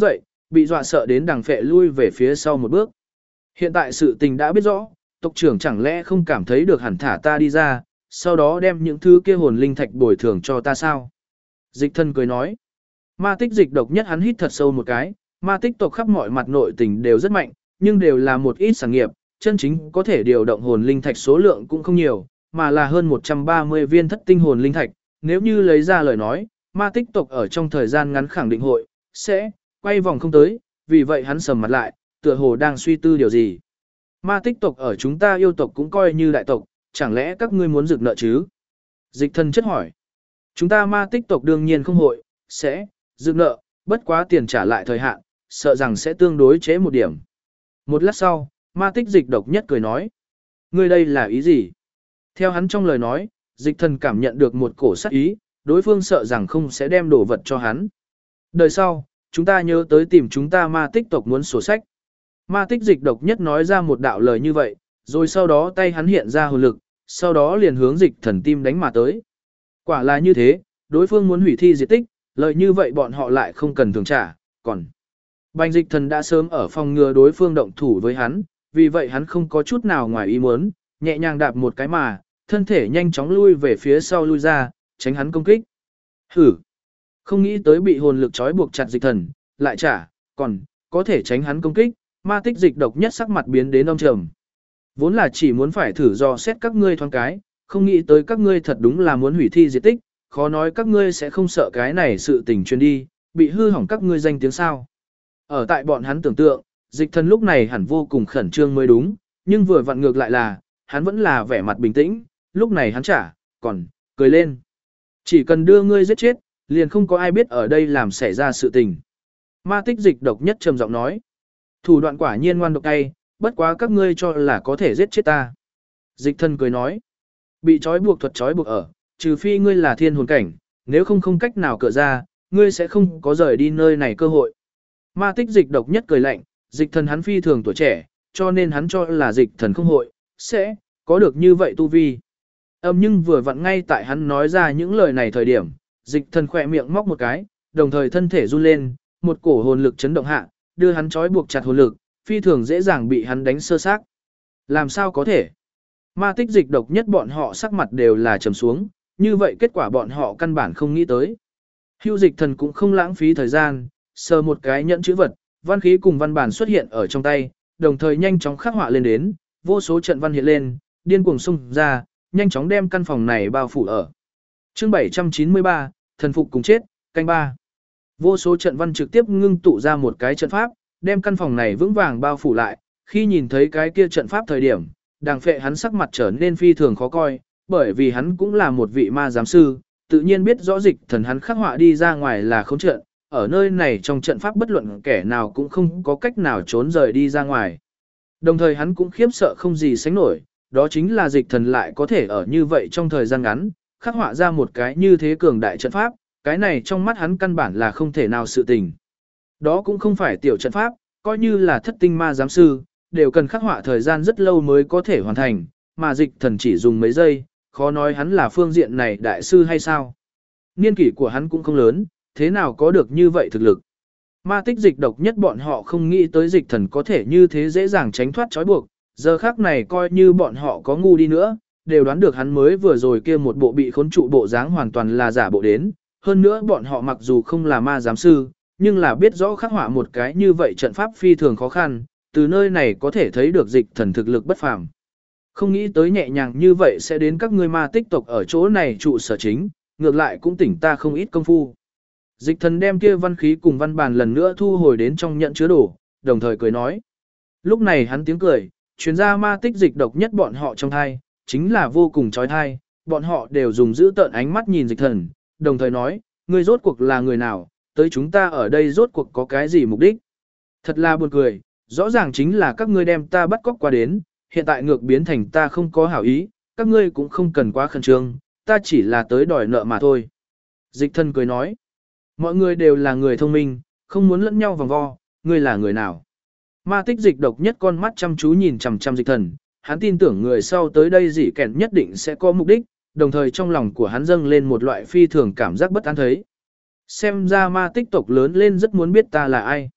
bị dọa sợ đến đằng phệ lui về phía sau một bước. Hiện tại sự tình đã biết rõ, tộc trưởng chẳng lẽ không cảm thấy được hẳn thả ta đi ra, sau đó đem những thứ kia hồn linh thạch bồi thường cho ta sao? Dịch thần cười nói. Ma tích dịch độc nhất hắn hít thật sâu một cái, ma tích tộc khắp mọi mặt nội tình đều rất mạnh, nhưng đều là một ít sản nghiệp, chân chính có thể điều động hồn linh thạch số lượng cũng không nhiều, mà là hơn 130 viên thất tinh hồn linh thạch, nếu như lấy ra lời nói, ma tích tộc ở trong thời gian ngắn khẳng định hội, sẽ, quay vòng không tới, vì vậy hắn sầm mặt lại, tựa hồ đang suy tư điều gì. Ma tích tộc ở chúng ta yêu tộc cũng coi như đại tộc, chẳng lẽ các ngươi muốn rực nợ chứ? Dịch thần chất hỏi. Chúng ta ma tích tộc đương nhiên không hội, sẽ, rực nợ, bất quá tiền trả lại thời hạn, sợ rằng sẽ tương đối chế một điểm. Một lát sau, ma tích dịch độc nhất cười nói. Ngươi đây là ý gì? Theo hắn trong lời nói, dịch thần cảm nhận được một cổ sát ý, đối phương sợ rằng không sẽ đem đồ vật cho hắn. Đời sau, chúng ta nhớ tới tìm chúng ta ma tích tộc muốn sổ sách. Ma tích dịch độc nhất nói ra một đạo lời như vậy, rồi sau đó tay hắn hiện ra hồn lực, sau đó liền hướng dịch thần tim đánh mà tới. Quả là như thế, đối phương muốn hủy thi diệt tích, lời như vậy bọn họ lại không cần thường trả, còn Bành dịch thần đã sớm ở phòng ngừa đối phương động thủ với hắn, vì vậy hắn không có chút nào ngoài ý muốn, nhẹ nhàng đạp một cái mà, thân thể nhanh chóng lui về phía sau lui ra, tránh hắn công kích. Hử! Không nghĩ tới bị hồn lực trói buộc chặt dịch thần, lại trả, còn có thể tránh hắn công kích, ma tích dịch độc nhất sắc mặt biến đến âm trầm. Vốn là chỉ muốn phải thử dò xét các ngươi thoáng cái, không nghĩ tới các ngươi thật đúng là muốn hủy thi diệt tích, khó nói các ngươi sẽ không sợ cái này sự tình truyền đi, bị hư hỏng các ngươi danh tiếng sao. Ở tại bọn hắn tưởng tượng, dịch thần lúc này hẳn vô cùng khẩn trương mới đúng, nhưng vừa vặn ngược lại là, hắn vẫn là vẻ mặt bình tĩnh, lúc này hắn trả, còn, cười lên. Chỉ cần đưa ngươi giết chết, liền không có ai biết ở đây làm xảy ra sự tình. Ma tích dịch độc nhất trầm giọng nói. Thủ đoạn quả nhiên ngoan độc cay, bất quá các ngươi cho là có thể giết chết ta. Dịch thần cười nói. Bị trói buộc thuật trói buộc ở, trừ phi ngươi là thiên hồn cảnh, nếu không không cách nào cựa ra, ngươi sẽ không có rời đi nơi này cơ hội. Ma tích dịch độc nhất cười lạnh, dịch thần hắn phi thường tuổi trẻ, cho nên hắn cho là dịch thần không hội, sẽ có được như vậy tu vi. Nhưng vừa vặn ngay tại hắn nói ra những lời này thời điểm, dịch thần khỏe miệng móc một cái, đồng thời thân thể run lên, một cổ hồn lực chấn động hạ, đưa hắn trói buộc chặt hồn lực, phi thường dễ dàng bị hắn đánh sơ xác. Làm sao có thể? Ma tích dịch độc nhất bọn họ sắc mặt đều là trầm xuống, như vậy kết quả bọn họ căn bản không nghĩ tới. Hưu dịch thần cũng không lãng phí thời gian, sờ một cái nhẫn chữ vật, văn khí cùng văn bản xuất hiện ở trong tay, đồng thời nhanh chóng khắc họa lên đến, vô số trận văn hiện lên, điên cuồng xung ra, nhanh chóng đem căn phòng này bao phủ ở. Chương 793, thần phục cùng chết, canh 3. Vô số trận văn trực tiếp ngưng tụ ra một cái trận pháp, đem căn phòng này vững vàng bao phủ lại, khi nhìn thấy cái kia trận pháp thời điểm, đàng phệ hắn sắc mặt trở nên phi thường khó coi, bởi vì hắn cũng là một vị ma giám sư, tự nhiên biết rõ dịch thần hắn khắc họa đi ra ngoài là không trận, ở nơi này trong trận pháp bất luận kẻ nào cũng không có cách nào trốn rời đi ra ngoài. Đồng thời hắn cũng khiếp sợ không gì sánh nổi, đó chính là dịch thần lại có thể ở như vậy trong thời gian ngắn, khắc họa ra một cái như thế cường đại trận pháp, cái này trong mắt hắn căn bản là không thể nào sự tình. Đó cũng không phải tiểu trận pháp, coi như là thất tinh ma giám sư, đều cần khắc họa thời gian rất lâu mới có thể hoàn thành, mà dịch thần chỉ dùng mấy giây, khó nói hắn là phương diện này đại sư hay sao. Niên kỷ của hắn cũng không lớn, thế nào có được như vậy thực lực. Ma tích dịch độc nhất bọn họ không nghĩ tới dịch thần có thể như thế dễ dàng tránh thoát trói buộc, giờ khác này coi như bọn họ có ngu đi nữa, đều đoán được hắn mới vừa rồi kia một bộ bị khốn trụ bộ dáng hoàn toàn là giả bộ đến, hơn nữa bọn họ mặc dù không là ma giám sư, nhưng là biết rõ khắc họa một cái như vậy trận pháp phi thường khó khăn, từ nơi này có thể thấy được dịch thần thực lực bất phàm. Không nghĩ tới nhẹ nhàng như vậy sẽ đến các ngươi ma tích tộc ở chỗ này trụ sở chính, ngược lại cũng tỉnh ta không ít công phu. Dịch thần đem kia văn khí cùng văn bản lần nữa thu hồi đến trong nhận chứa đồ, đồng thời cười nói. Lúc này hắn tiếng cười, chuyên gia ma tích dịch độc nhất bọn họ trong thai, chính là vô cùng trói thai, bọn họ đều dùng giữ tợn ánh mắt nhìn dịch thần, đồng thời nói, ngươi rốt cuộc là người nào, tới chúng ta ở đây rốt cuộc có cái gì mục đích. Thật là buồn cười, rõ ràng chính là các ngươi đem ta bắt cóc qua đến, hiện tại ngược biến thành ta không có hảo ý, các ngươi cũng không cần quá khẩn trương, ta chỉ là tới đòi nợ mà thôi. Dịch thần cười nói, mọi người đều là người thông minh, không muốn lẫn nhau vòng vo, ngươi là người nào. Ma tích dịch độc nhất con mắt chăm chú nhìn chằm chằm dịch thần, hắn tin tưởng người sau tới đây dị kẻn nhất định sẽ có mục đích, đồng thời trong lòng của hắn dâng lên một loại phi thường cảm giác bất an thấy. Xem ra ma tích tộc lớn lên rất muốn biết ta là ai.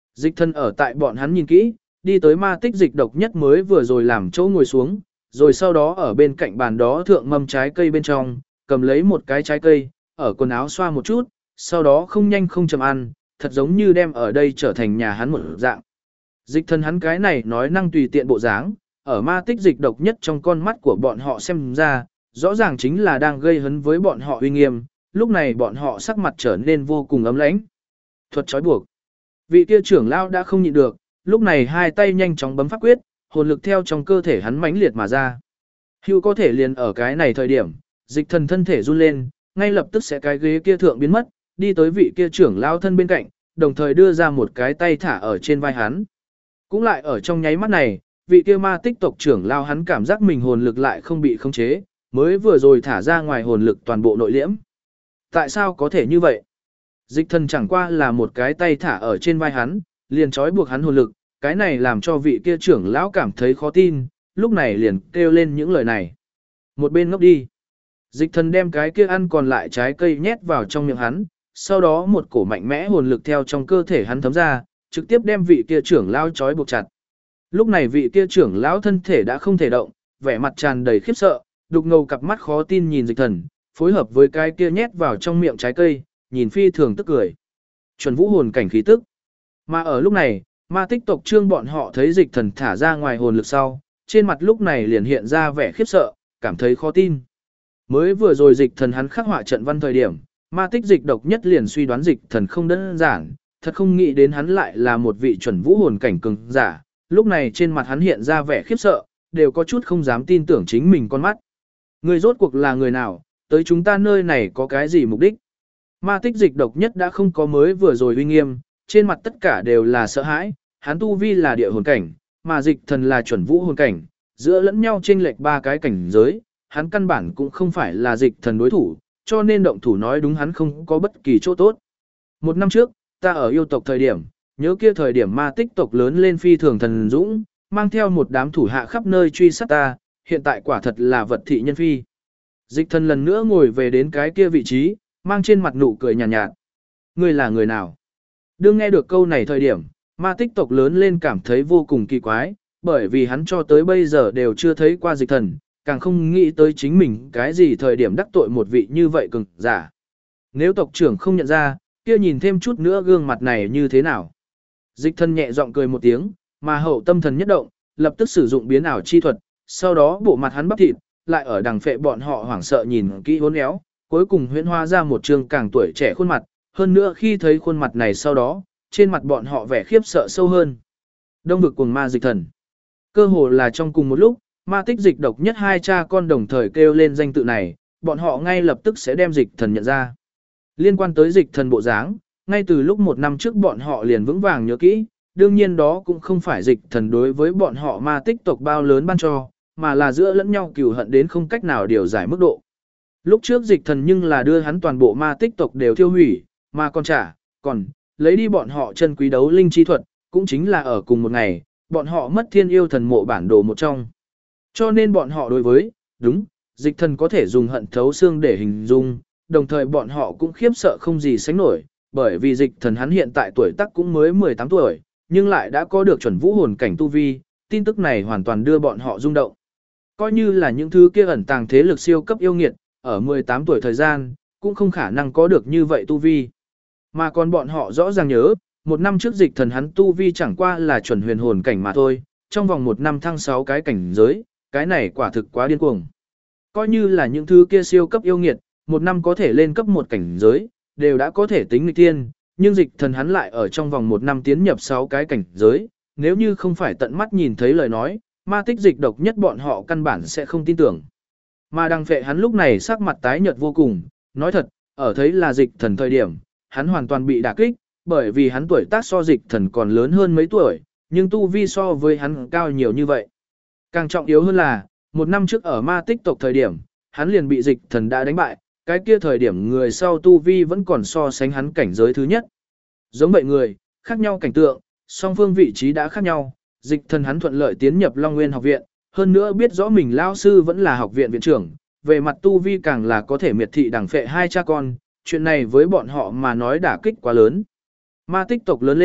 Dịch thần ở tại bọn hắn nhìn kỹ, đi tới ma tích dịch độc nhất mới vừa rồi làm chỗ ngồi xuống, rồi sau đó ở bên cạnh bàn đó thượng mâm trái cây bên trong, cầm lấy một cái trái cây, ở quần áo xoa một chút, sau đó không nhanh không chậm ăn, thật giống như đem ở đây trở thành nhà hắn một dạng. Dịch thần hắn cái này nói năng tùy tiện bộ dáng, ở ma tích dịch độc nhất trong con mắt của bọn họ xem ra, rõ ràng chính là đang gây hấn với bọn họ uy nghiêm, lúc này bọn họ sắc mặt trở nên vô cùng ấm lãnh. Thuật trói buộc. Vị kia trưởng lao đã không nhịn được, lúc này hai tay nhanh chóng bấm pháp quyết, hồn lực theo trong cơ thể hắn mãnh liệt mà ra. Hưu có thể liền ở cái này thời điểm, dịch thần thân thể run lên, ngay lập tức sẽ cái ghế kia thượng biến mất, đi tới vị kia trưởng lao thân bên cạnh, đồng thời đưa ra một cái tay thả ở trên vai hắn. Cũng lại ở trong nháy mắt này, vị kia ma tích tộc trưởng lao hắn cảm giác mình hồn lực lại không bị khống chế, mới vừa rồi thả ra ngoài hồn lực toàn bộ nội liễm. Tại sao có thể như vậy? Dịch thần chẳng qua là một cái tay thả ở trên vai hắn, liền trói buộc hắn hồn lực, cái này làm cho vị kia trưởng lão cảm thấy khó tin, lúc này liền kêu lên những lời này. Một bên ngốc đi. Dịch thần đem cái kia ăn còn lại trái cây nhét vào trong miệng hắn, sau đó một cổ mạnh mẽ hồn lực theo trong cơ thể hắn thấm ra, trực tiếp đem vị kia trưởng lão trói buộc chặt. Lúc này vị kia trưởng lão thân thể đã không thể động, vẻ mặt tràn đầy khiếp sợ, đục ngầu cặp mắt khó tin nhìn dịch thần, phối hợp với cái kia nhét vào trong miệng trái cây, nhìn phi thường tức cười. Chuẩn vũ hồn cảnh khí tức. Mà ở lúc này, ma tích tộc trương bọn họ thấy dịch thần thả ra ngoài hồn lực sau, trên mặt lúc này liền hiện ra vẻ khiếp sợ, cảm thấy khó tin. Mới vừa rồi dịch thần hắn khắc họa trận văn thời điểm, ma tích dịch độc nhất liền suy đoán dịch thần không đơn giản, thật không nghĩ đến hắn lại là một vị chuẩn vũ hồn cảnh cường giả, lúc này trên mặt hắn hiện ra vẻ khiếp sợ, đều có chút không dám tin tưởng chính mình con mắt. Người rốt cuộc là người nào, tới chúng ta nơi này có cái gì mục đích? Ma tích dịch độc nhất đã không có mới vừa rồi uy nghiêm, trên mặt tất cả đều là sợ hãi, hắn tu vi là địa hồn cảnh, mà dịch thần là chuẩn vũ hồn cảnh, giữa lẫn nhau chênh lệch ba cái cảnh giới, hắn căn bản cũng không phải là dịch thần đối thủ, cho nên động thủ nói đúng hắn không có bất kỳ chỗ tốt. Một năm trước, ta ở yêu tộc thời điểm, nhớ kia thời điểm ma tích tộc lớn lên phi thường thần dũng, mang theo một đám thủ hạ khắp nơi truy sát ta, hiện tại quả thật là vật thị nhân phi. Dịch thần lần nữa ngồi về đến cái kia vị trí, mang trên mặt nụ cười nhàn nhạt. Ngươi là người nào? Đương nghe được câu này thời điểm, ma tích tộc lớn lên cảm thấy vô cùng kỳ quái, bởi vì hắn cho tới bây giờ đều chưa thấy qua dịch thần, càng không nghĩ tới chính mình cái gì thời điểm đắc tội một vị như vậy cường giả. Nếu tộc trưởng không nhận ra, kia nhìn thêm chút nữa gương mặt này như thế nào? Dịch thần nhẹ giọng cười một tiếng, mà hậu tâm thần nhất động, lập tức sử dụng biến ảo chi thuật, sau đó bộ mặt hắn bắp thịt, lại ở đằng phệ bọn họ hoảng sợ nhìn kỹ uốn éo, cuối cùng huyễn hóa ra một trương càng tuổi trẻ khuôn mặt, hơn nữa khi thấy khuôn mặt này sau đó, trên mặt bọn họ vẻ khiếp sợ sâu hơn. Đông vực cuồng ma dịch thần. Cơ hồ là trong cùng một lúc, ma tích dịch độc nhất hai cha con đồng thời kêu lên danh tự này, bọn họ ngay lập tức sẽ đem dịch thần nhận ra. Liên quan tới dịch thần bộ dáng, ngay từ lúc một năm trước bọn họ liền vững vàng nhớ kỹ, đương nhiên đó cũng không phải dịch thần đối với bọn họ ma tích tộc bao lớn ban cho, mà là giữa lẫn nhau cừu hận đến không cách nào điều giải mức độ. Lúc trước dịch thần nhưng là đưa hắn toàn bộ ma tích tộc đều thiêu hủy, mà còn lấy đi bọn họ chân quý đấu linh chi thuật, cũng chính là ở cùng một ngày, bọn họ mất thiên yêu thần mộ bản đồ một trong. Cho nên bọn họ đối với, dịch thần có thể dùng hận thấu xương để hình dung, đồng thời bọn họ cũng khiếp sợ không gì sánh nổi, bởi vì dịch thần hắn hiện tại tuổi tác cũng mới 18 tuổi, nhưng lại đã có được chuẩn vũ hồn cảnh tu vi, tin tức này hoàn toàn đưa bọn họ rung động. Coi như là những thứ kia ẩn tàng thế lực siêu cấp yêu nghiệt, ở 18 tuổi thời gian, cũng không khả năng có được như vậy tu vi. Mà còn bọn họ rõ ràng nhớ, một năm trước dịch thần hắn tu vi chẳng qua là chuẩn huyền hồn cảnh mà thôi, trong vòng một năm thăng 6 cái cảnh giới, cái này quả thực quá điên cuồng. Coi như là những thứ kia siêu cấp yêu nghiệt, một năm có thể lên cấp một cảnh giới, đều đã có thể tính nghịch thiên, nhưng dịch thần hắn lại ở trong vòng một năm tiến nhập 6 cái cảnh giới, nếu như không phải tận mắt nhìn thấy lời nói, ma tích dịch độc nhất bọn họ căn bản sẽ không tin tưởng. Mà đằng phệ hắn lúc này sắc mặt tái nhợt vô cùng, nói thật, ở thấy là dịch thần thời điểm, hắn hoàn toàn bị đả kích, bởi vì hắn tuổi tác so dịch thần còn lớn hơn mấy tuổi, nhưng tu vi so với hắn cao nhiều như vậy. Càng trọng yếu hơn là, một năm trước ở ma tích tộc thời điểm, hắn liền bị dịch thần đã đánh bại, cái kia thời điểm người sau tu vi vẫn còn so sánh hắn cảnh giới thứ nhất. Giống vậy người, khác nhau cảnh tượng, song phương vị trí đã khác nhau, dịch thần hắn thuận lợi tiến nhập Long Nguyên học viện, hơn nữa biết rõ mình lao sư vẫn là học viện viện trưởng, về mặt tu vi càng là có thể miệt thị đẳng phệ hai cha con, chuyện này với bọn họ mà nói đả kích quá lớn. Ma tích tộc lớn lên,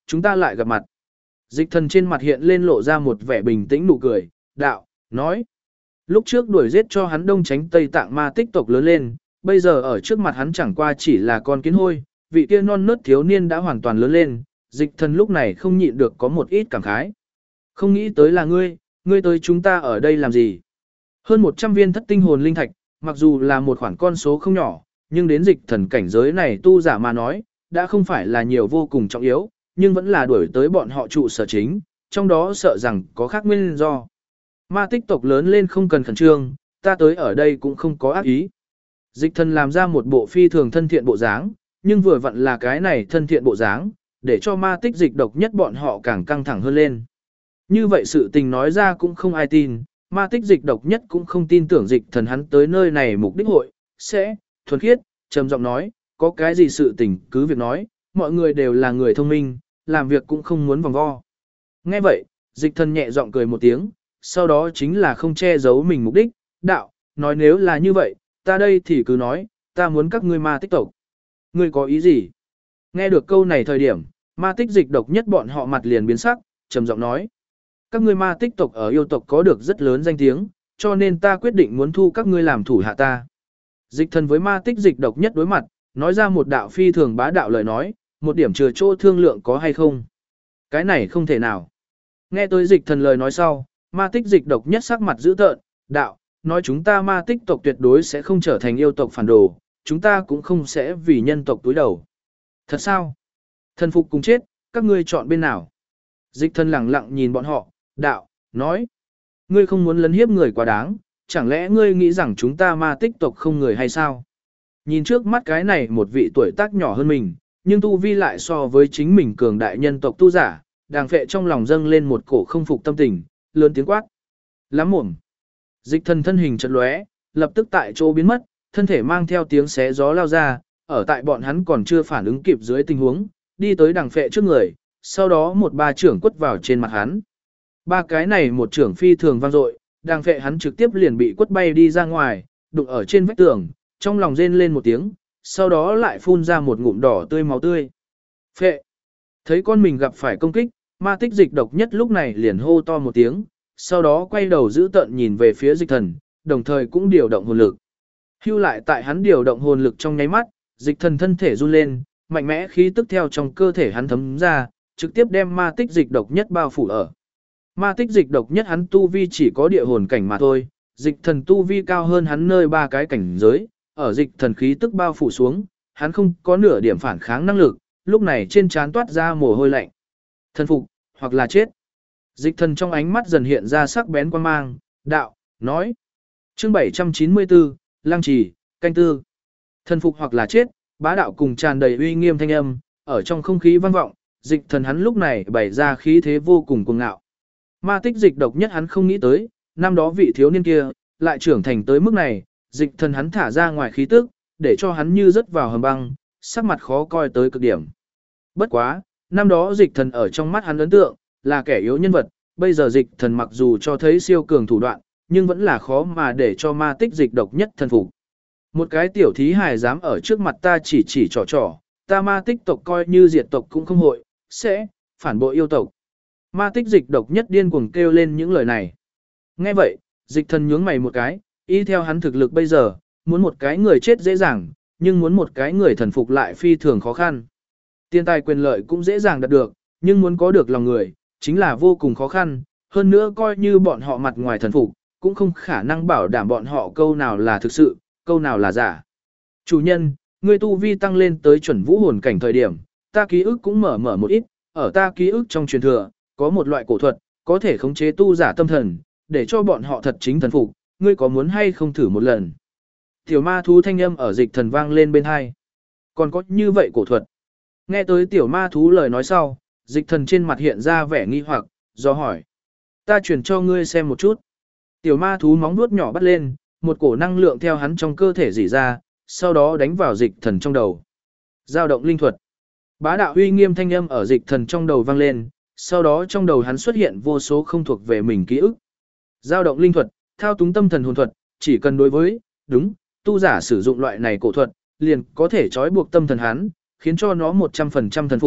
chúng ta lại gặp mặt. Dịch thần trên mặt hiện lên lộ ra một vẻ bình tĩnh nụ cười, đạo, nói. Lúc trước đuổi giết cho hắn đông tránh Tây Tạng ma tích tộc lớn lên, bây giờ ở trước mặt hắn chẳng qua chỉ là con kiến hôi, vị kia non nớt thiếu niên đã hoàn toàn lớn lên, dịch thần lúc này không nhịn được có một ít cảm khái. Không nghĩ tới là ngươi tới chúng ta ở đây làm gì? Hơn 100 viên thất tinh hồn linh thạch, mặc dù là một khoản con số không nhỏ, nhưng đến dịch thần cảnh giới này tu giả mà nói, đã không phải là nhiều vô cùng trọng yếu, nhưng vẫn là đuổi tới bọn họ trụ sở chính, trong đó sợ rằng có khác nguyên do. Ma tích tộc lớn lên không cần khẩn trương, ta tới ở đây cũng không có ác ý. Dịch thần làm ra một bộ phi thường thân thiện bộ dáng, nhưng vừa vặn là cái này thân thiện bộ dáng, để cho ma tích dịch độc nhất bọn họ càng căng thẳng hơn lên. Như vậy sự tình nói ra cũng không ai tin, ma tích dịch độc nhất cũng không tin tưởng dịch thần hắn tới nơi này mục đích hội, sẽ, thuần khiết, trầm giọng nói, có cái gì sự tình cứ việc nói, mọi người đều là người thông minh, làm việc cũng không muốn vòng vo. Nghe vậy, dịch thần nhẹ giọng cười một tiếng, sau đó chính là không che giấu mình mục đích, đạo, nói nếu là như vậy, ta đây thì cứ nói, ta muốn các ngươi ma tích tộc. Ngươi có ý gì? Nghe được câu này thời điểm, ma tích dịch độc nhất bọn họ mặt liền biến sắc, trầm giọng nói. Các ngươi ma tích tộc ở yêu tộc có được rất lớn danh tiếng, cho nên ta quyết định muốn thu các ngươi làm thủ hạ ta. Dịch thần với ma tích dịch độc nhất đối mặt, nói ra một đạo phi thường bá đạo lời nói, một điểm chừa chỗ thương lượng có hay không. Cái này không thể nào. Nghe tới dịch thần lời nói sau, ma tích dịch độc nhất sắc mặt dữ tợn, đạo, nói chúng ta ma tích tộc tuyệt đối sẽ không trở thành yêu tộc phản đồ, chúng ta cũng không sẽ vì nhân tộc túi đầu. Thật sao? Thần phục cùng chết, các ngươi chọn bên nào? Dịch thần lẳng lặng nhìn bọn họ, đạo, nói. Ngươi không muốn lấn hiếp người quá đáng, chẳng lẽ ngươi nghĩ rằng chúng ta ma tích tộc không người hay sao? Nhìn trước mắt cái này một vị tuổi tác nhỏ hơn mình, nhưng tu vi lại so với chính mình cường đại nhân tộc tu giả, đàng phệ trong lòng dâng lên một cổ không phục tâm tình, lớn tiếng quát. Lắm mồm. Dịch thần thân hình chợt lóe, lập tức tại chỗ biến mất, thân thể mang theo tiếng xé gió lao ra, ở tại bọn hắn còn chưa phản ứng kịp dưới tình huống, đi tới đằng phệ trước người, sau đó một ba trưởng quất vào trên mặt hắn. Ba cái này một trưởng phi thường vang dội, đằng phệ hắn trực tiếp liền bị quất bay đi ra ngoài, đụng ở trên vách tường, trong lòng rên lên một tiếng, sau đó lại phun ra một ngụm đỏ tươi máu tươi. Phệ. Thấy con mình gặp phải công kích, ma tích dịch độc nhất lúc này liền hô to một tiếng, sau đó quay đầu giữ tợn nhìn về phía dịch thần, đồng thời cũng điều động hồn lực. Hưu lại tại hắn điều động hồn lực trong nháy mắt, dịch thần thân thể run lên, mạnh mẽ khí tức theo trong cơ thể hắn thấm ra, trực tiếp đem ma tích dịch độc nhất bao phủ ở. Ma tích dịch độc nhất hắn tu vi chỉ có địa hồn cảnh mà thôi, dịch thần tu vi cao hơn hắn nơi ba cái cảnh giới, ở dịch thần khí tức bao phủ xuống, hắn không có nửa điểm phản kháng năng lực, lúc này trên trán toát ra mồ hôi lạnh. Thần phục, hoặc là chết. Dịch thần trong ánh mắt dần hiện ra sắc bén quan mang, đạo, nói. Chương 794, Lang Trì, canh tư. Thần phục hoặc là chết, bá đạo cùng tràn đầy uy nghiêm thanh âm, ở trong không khí vang vọng, dịch thần hắn lúc này bày ra khí thế vô cùng cuồng ngạo. Ma tích dịch độc nhất hắn không nghĩ tới, năm đó vị thiếu niên kia, lại trưởng thành tới mức này, dịch thần hắn thả ra ngoài khí tức, để cho hắn như rớt vào hầm băng, sắc mặt khó coi tới cực điểm. Bất quá, năm đó dịch thần ở trong mắt hắn ấn tượng, là kẻ yếu nhân vật, bây giờ dịch thần mặc dù cho thấy siêu cường thủ đoạn, nhưng vẫn là khó mà để cho ma tích dịch độc nhất thần phục. Một cái tiểu thí hài dám ở trước mặt ta chỉ trò trò, ta ma tích tộc coi như diệt tộc cũng không hội, sẽ phản bội yêu tộc. Ma tích dịch độc nhất điên cuồng kêu lên những lời này. Nghe vậy, dịch thần nhướng mày một cái, y theo hắn thực lực bây giờ, muốn một cái người chết dễ dàng, nhưng muốn một cái người thần phục lại phi thường khó khăn. Tiền tài quyền lợi cũng dễ dàng đạt được, nhưng muốn có được lòng người, chính là vô cùng khó khăn, hơn nữa coi như bọn họ mặt ngoài thần phục, cũng không khả năng bảo đảm bọn họ câu nào là thực sự, câu nào là giả. Chủ nhân, người tu vi tăng lên tới chuẩn vũ hồn cảnh thời điểm, ta ký ức cũng mở một ít, ở ta ký ức trong truyền thừa, có một loại cổ thuật, có thể khống chế tu giả tâm thần, để cho bọn họ thật chính thần phục, ngươi có muốn hay không thử một lần. Tiểu ma thú thanh âm ở dịch thần vang lên bên hai. Còn có như vậy cổ thuật. Nghe tới tiểu ma thú lời nói sau, dịch thần trên mặt hiện ra vẻ nghi hoặc, do hỏi. Ta chuyển cho ngươi xem một chút. Tiểu ma thú móng vuốt nhỏ bắt lên, một cổ năng lượng theo hắn trong cơ thể rỉ ra, sau đó đánh vào dịch thần trong đầu. Giao động linh thuật. Bá đạo uy nghiêm thanh âm ở dịch thần trong đầu vang lên, sau đó trong đầu hắn xuất hiện vô số không thuộc về mình ký ức. Giao động linh thuật, thao túng tâm thần hồn thuật, chỉ cần đối với, đúng, tu giả sử dụng loại này cổ thuật, liền có thể trói buộc tâm thần hắn, khiến cho nó 100% thần phục,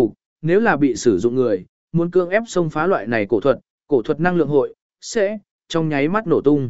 nếu là bị sử dụng người, muốn cưỡng ép xông phá loại này cổ thuật năng lượng hội, sẽ trong nháy mắt nổ tung.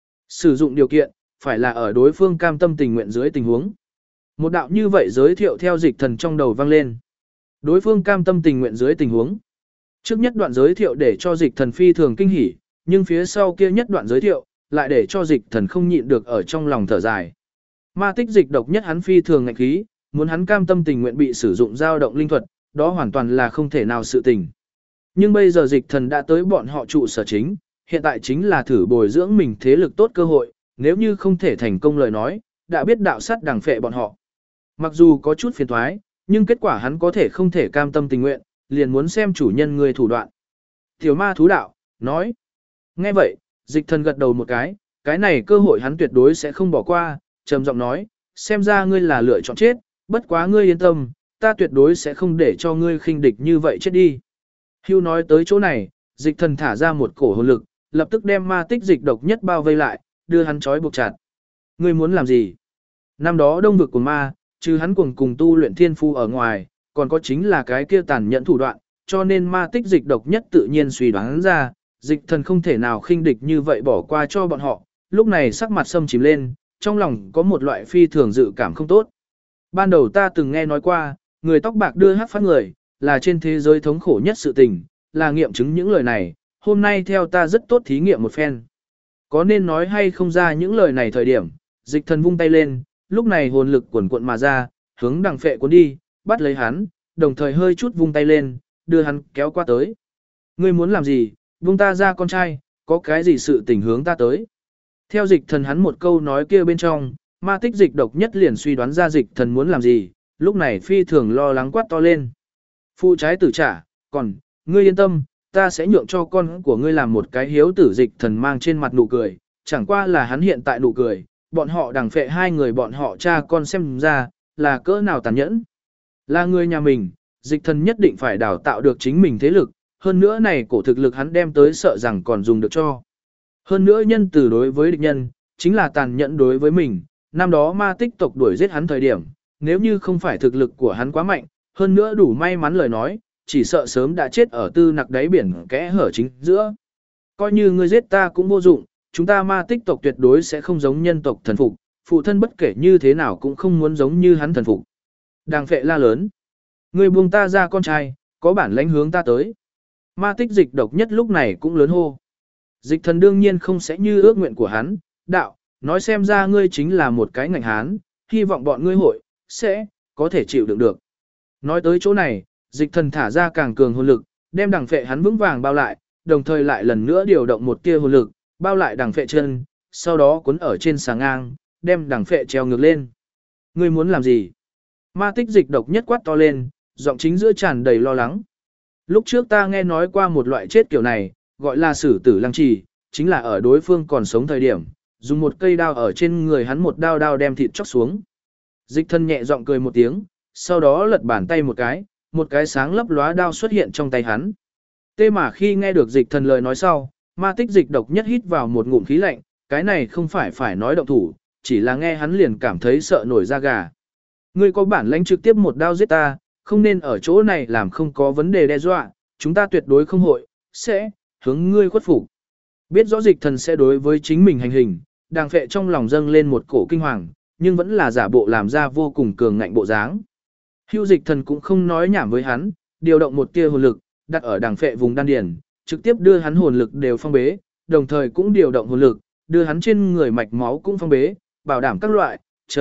Sử dụng điều kiện, phải là ở đối phương cam tâm tình nguyện dưới tình huống. Một đạo như vậy giới thiệu theo Dịch Thần trong đầu vang lên. Đối phương cam tâm tình nguyện dưới tình huống. Trước nhất đoạn giới thiệu để cho Dịch Thần phi thường kinh hỉ, nhưng phía sau kia nhất đoạn giới thiệu, lại để cho Dịch Thần không nhịn được ở trong lòng thở dài. Ma tích dịch độc nhất hắn phi thường ngạnh khí, muốn hắn cam tâm tình nguyện bị sử dụng dao động linh thuật, đó hoàn toàn là không thể nào sự tình. Nhưng bây giờ Dịch Thần đã tới bọn họ trụ sở chính, hiện tại chính là thử bồi dưỡng mình thế lực tốt cơ hội, nếu như không thể thành công lời nói, đã biết đạo sắt đằng phệ bọn họ. Mặc dù có chút phiền toái, nhưng kết quả hắn có thể không thể cam tâm tình nguyện, liền muốn xem chủ nhân người thủ đoạn. Tiểu ma thú đạo, nói. Nghe vậy, Dịch Thần gật đầu một cái này cơ hội hắn tuyệt đối sẽ không bỏ qua, trầm giọng nói, xem ra ngươi là lựa chọn chết, bất quá ngươi yên tâm, ta tuyệt đối sẽ không để cho ngươi khinh địch như vậy chết đi. Hưu nói tới chỗ này, Dịch Thần thả ra một cổ hồn lực, lập tức đem ma tích dịch độc nhất bao vây lại, đưa hắn trói buộc chặt. Ngươi muốn làm gì? Năm đó đông vực của ma, trừ hắn cùng tu luyện thiên phu ở ngoài, còn có chính là cái kia tàn nhẫn thủ đoạn, cho nên ma tích dịch độc nhất tự nhiên suy đoán ra, Dịch Thần không thể nào khinh địch như vậy bỏ qua cho bọn họ, lúc này sắc mặt sâm chìm lên, trong lòng có một loại phi thường dự cảm không tốt. Ban đầu ta từng nghe nói qua, người tóc bạc đưa hắc phát người, là trên thế giới thống khổ nhất sự tình, là nghiệm chứng những lời này, hôm nay theo ta rất tốt thí nghiệm một phen. Có nên nói hay không ra những lời này thời điểm, Dịch Thần vung tay lên, lúc này hồn lực cuồn cuộn mà ra, hướng đằng phệ cuốn đi, bắt lấy hắn, đồng thời hơi chút vung tay lên, đưa hắn kéo qua tới. Ngươi muốn làm gì, vung ta ra con trai, có cái gì sự tình hướng ta tới. Theo Dịch Thần hắn một câu nói kia bên trong, ma tích dịch độc nhất liền suy đoán ra Dịch Thần muốn làm gì, lúc này phi thường lo lắng quát to lên. Phụ trái tử trả, còn, ngươi yên tâm, ta sẽ nhượng cho con của ngươi làm một cái hiếu tử. Dịch Thần mang trên mặt nụ cười, chẳng qua là hắn hiện tại nụ cười, bọn họ đằng phệ hai người bọn họ cha con xem ra, là cỡ nào tàn nhẫn. Là người nhà mình, Dịch Thần nhất định phải đào tạo được chính mình thế lực, hơn nữa này cổ thực lực hắn đem tới sợ rằng còn dùng được cho. Hơn nữa nhân từ đối với địch nhân, chính là tàn nhẫn đối với mình, năm đó ma tích tộc đuổi giết hắn thời điểm, nếu như không phải thực lực của hắn quá mạnh, hơn nữa đủ may mắn lời nói, chỉ sợ sớm đã chết ở tư nặc đáy biển kẽ hở chính giữa. Coi như ngươi giết ta cũng vô dụng, chúng ta ma tích tộc tuyệt đối sẽ không giống nhân tộc thần phục, phụ thân bất kể như thế nào cũng không muốn giống như hắn thần phục. Đàng phệ la lớn. Ngươi buông ta ra con trai, có bản lãnh hướng ta tới. Ma tích dịch độc nhất lúc này cũng lớn hô. Dịch Thần đương nhiên không sẽ như ước nguyện của hắn, đạo, nói xem ra ngươi chính là một cái ngạnh hán, hy vọng bọn ngươi hội, sẽ, có thể chịu đựng được. Nói tới chỗ này, Dịch Thần thả ra càng cường hồn lực, đem đằng phệ hắn vững vàng bao lại, đồng thời lại lần nữa điều động một tia hồn lực, bao lại đằng phệ chân, sau đó cuốn ở trên xà ngang, đem đằng phệ treo ngược lên. Ngươi muốn làm gì? Ma tích dịch độc nhất quát to lên, giọng chính giữa tràn đầy lo lắng. Lúc trước ta nghe nói qua một loại chết kiểu này, gọi là sử tử lăng trì, chính là ở đối phương còn sống thời điểm, dùng một cây đao ở trên người hắn một đao đem thịt chóc xuống. Dịch Thần nhẹ giọng cười một tiếng, sau đó lật bàn tay một cái sáng lấp lóa đao xuất hiện trong tay hắn. Tê mà khi nghe được Dịch Thần lời nói sau, ma tích dịch độc nhất hít vào một ngụm khí lạnh, cái này không phải nói động thủ, chỉ là nghe hắn liền cảm thấy sợ nổi da gà. Ngươi có bản lãnh trực tiếp một đao giết ta, không nên ở chỗ này làm không có vấn đề đe dọa, chúng ta tuyệt đối không hội, sẽ, hướng ngươi khuất phục. Biết rõ Dịch Thần sẽ đối với chính mình hành hình, đàng phệ trong lòng dâng lên một cổ kinh hoàng, nhưng vẫn là giả bộ làm ra vô cùng cường ngạnh bộ dáng. Hưu Dịch Thần cũng không nói nhảm với hắn, điều động một tia hồn lực, đặt ở đàng phệ vùng đan điền, trực tiếp đưa hắn hồn lực đều phong bế, đồng thời cũng điều động hồn lực, đưa hắn trên người mạch máu cũng phong bế, bảo đảm các loại,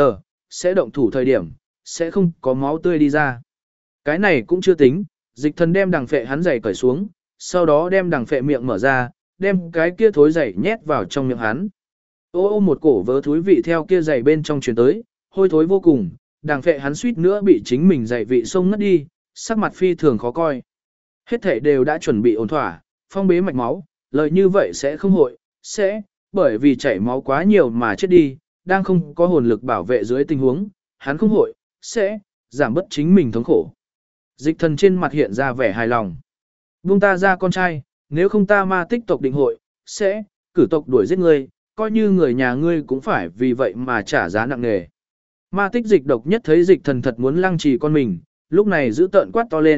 sẽ động thủ thời điểm, sẽ không có máu tươi đi ra. Cái này cũng chưa tính, Dịch Thần đem đằng phệ hắn giày cởi xuống, sau đó đem đằng phệ miệng mở ra, đem cái kia thối giày nhét vào trong miệng hắn. Ô một cổ vớ thúi vị theo kia giày bên trong truyền tới, hôi thối vô cùng, đằng phệ hắn suýt nữa bị chính mình giày vị xông ngất đi, sắc mặt phi thường khó coi. Hết thể đều đã chuẩn bị ổn thỏa, phong bế mạch máu, lời như vậy sẽ không hội, sẽ, bởi vì chảy máu quá nhiều mà chết đi, đang không có hồn lực bảo vệ dưới tình huống, hắn không hội, sẽ, giảm bớt chính mình thống khổ. Dịch Thần trên mặt hiện ra vẻ hài lòng. Buông ta ra con trai, nếu không ta ma tích tộc định hội, sẽ, cử tộc đuổi giết ngươi, coi như người nhà ngươi cũng phải vì vậy mà trả giá nặng nề. Ma tích dịch độc nhất thấy Dịch Thần thật muốn lăng trì con mình, lúc này giữ tợn quát to lên,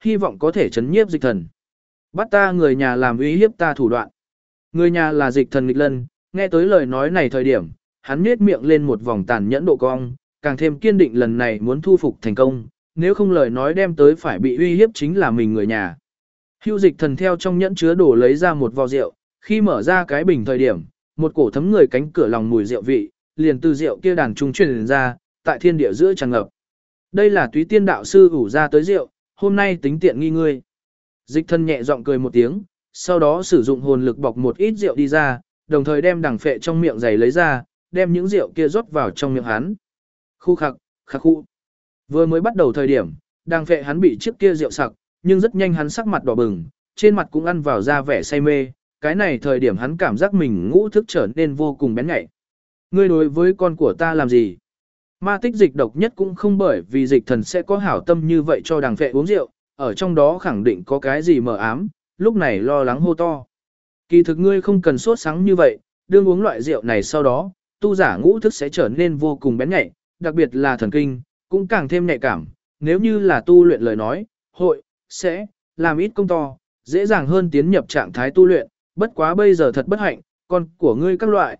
hy vọng có thể chấn nhiếp Dịch Thần. Bắt ta người nhà làm uy hiếp ta thủ đoạn. Người nhà là Dịch Thần nghịch lân, nghe tới lời nói này thời điểm, hắn nhếch miệng lên một vòng tàn nhẫn độ cong, càng thêm kiên định lần này muốn thu phục thành công, nếu không lời nói đem tới phải bị uy hiếp chính là mình người nhà. Hưu Dịch Thần theo trong nhẫn chứa đồ lấy ra một vò rượu, khi mở ra cái bình thời điểm, một cổ thấm người cánh cửa lòng mùi rượu vị, liền từ rượu kia đàn trung truyền ra, tại thiên địa giữa tràn ngập. Đây là Túy Tiên đạo sư ủ ra tới rượu, hôm nay tính tiện nghi ngươi. Dịch Thần nhẹ giọng cười một tiếng, sau đó sử dụng hồn lực bọc một ít rượu đi ra, đồng thời đem đằng phệ trong miệng giày lấy ra, đem những rượu kia rót vào trong miệng hắn. Khu khặc, khặc khu. Vừa mới bắt đầu thời điểm, đằng phệ hắn bị chiếc kia rượu sặc, nhưng rất nhanh hắn sắc mặt đỏ bừng, trên mặt cũng ăn vào ra vẻ say mê, cái này thời điểm hắn cảm giác mình ngũ thức trở nên vô cùng bén nhạy. Ngươi đối với con của ta làm gì? Ma tích dịch độc nhất cũng không bởi vì Dịch Thần sẽ có hảo tâm như vậy cho đằng phệ uống rượu, ở trong đó khẳng định có cái gì mờ ám, lúc này lo lắng hô to. Kỳ thực ngươi không cần sốt sắng như vậy, đương uống loại rượu này sau đó, tu giả ngũ thức sẽ trở nên vô cùng bén nhạy, đặc biệt là thần kinh, cũng càng thêm nhạy cảm, nếu như là tu luyện lời nói, sẽ làm ít công to, dễ dàng hơn tiến nhập trạng thái tu luyện, bất quá bây giờ thật bất hạnh, con của ngươi các loại,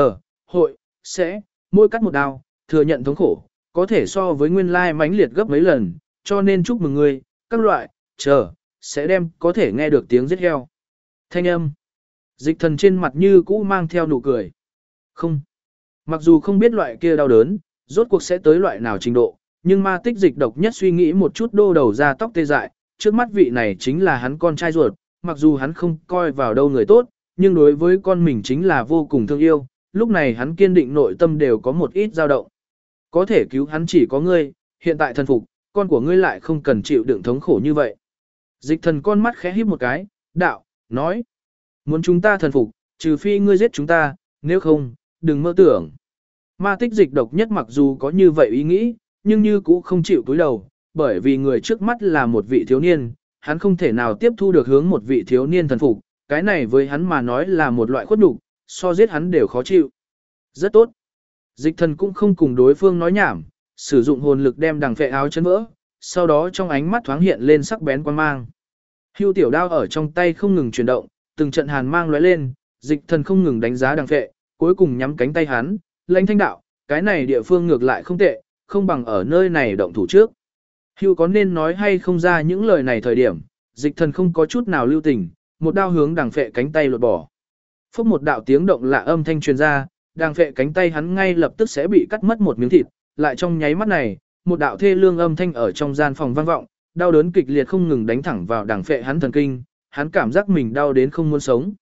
sẽ, mỗi cắt một đao, thừa nhận thống khổ, có thể so với nguyên lai mãnh liệt gấp mấy lần, cho nên chúc mừng ngươi, các loại, sẽ đem có thể nghe được tiếng giết heo. Thanh âm. Dịch Thần trên mặt như cũ mang theo nụ cười. Không. Mặc dù không biết loại kia đau đớn, rốt cuộc sẽ tới loại nào trình độ, nhưng ma tích dịch độc nhất suy nghĩ một chút đô đầu ra tóc tê dại, trước mắt vị này chính là hắn con trai ruột, mặc dù hắn không coi vào đâu người tốt, nhưng đối với con mình chính là vô cùng thương yêu, lúc này hắn kiên định nội tâm đều có một ít dao động. Có thể cứu hắn chỉ có ngươi, hiện tại thần phục, con của ngươi lại không cần chịu đựng thống khổ như vậy. Dịch Thần con mắt khẽ híp một cái, đạo, nói. Muốn chúng ta thần phục, trừ phi ngươi giết chúng ta, nếu không, đừng mơ tưởng. Ma tích dịch độc nhất mặc dù có như vậy ý nghĩ, nhưng như cũ không chịu cúi đầu, bởi vì người trước mắt là một vị thiếu niên, hắn không thể nào tiếp thu được hướng một vị thiếu niên thần phục, cái này với hắn mà nói là một loại khuất nhục, so giết hắn đều khó chịu. Rất tốt. Dịch Thần cũng không cùng đối phương nói nhảm, sử dụng hồn lực đem đằng phệ áo chân vỡ, sau đó trong ánh mắt thoáng hiện lên sắc bén quan mang. Hưu tiểu đao ở trong tay không ngừng chuyển động, từng trận hàn mang lóe lên, Dịch Thần không ngừng đánh giá đằng phệ, cuối cùng nhắm cánh tay hắn, lãnh thanh đạo, cái này địa phương ngược lại không tệ, không bằng ở nơi này động thủ trước. Hưu có nên nói hay không ra những lời này thời điểm, Dịch Thần không có chút nào lưu tình, một đao hướng đằng phệ cánh tay lột bỏ. Phốc một đạo tiếng động lạ âm thanh truyền ra, đằng phệ cánh tay hắn ngay lập tức sẽ bị cắt mất một miếng thịt, lại trong nháy mắt này, một đạo thê lương âm thanh ở trong gian phòng vang vọng, đau đớn kịch liệt không ngừng đánh thẳng vào đằng phệ hắn thần kinh, hắn cảm giác mình đau đến không muốn sống.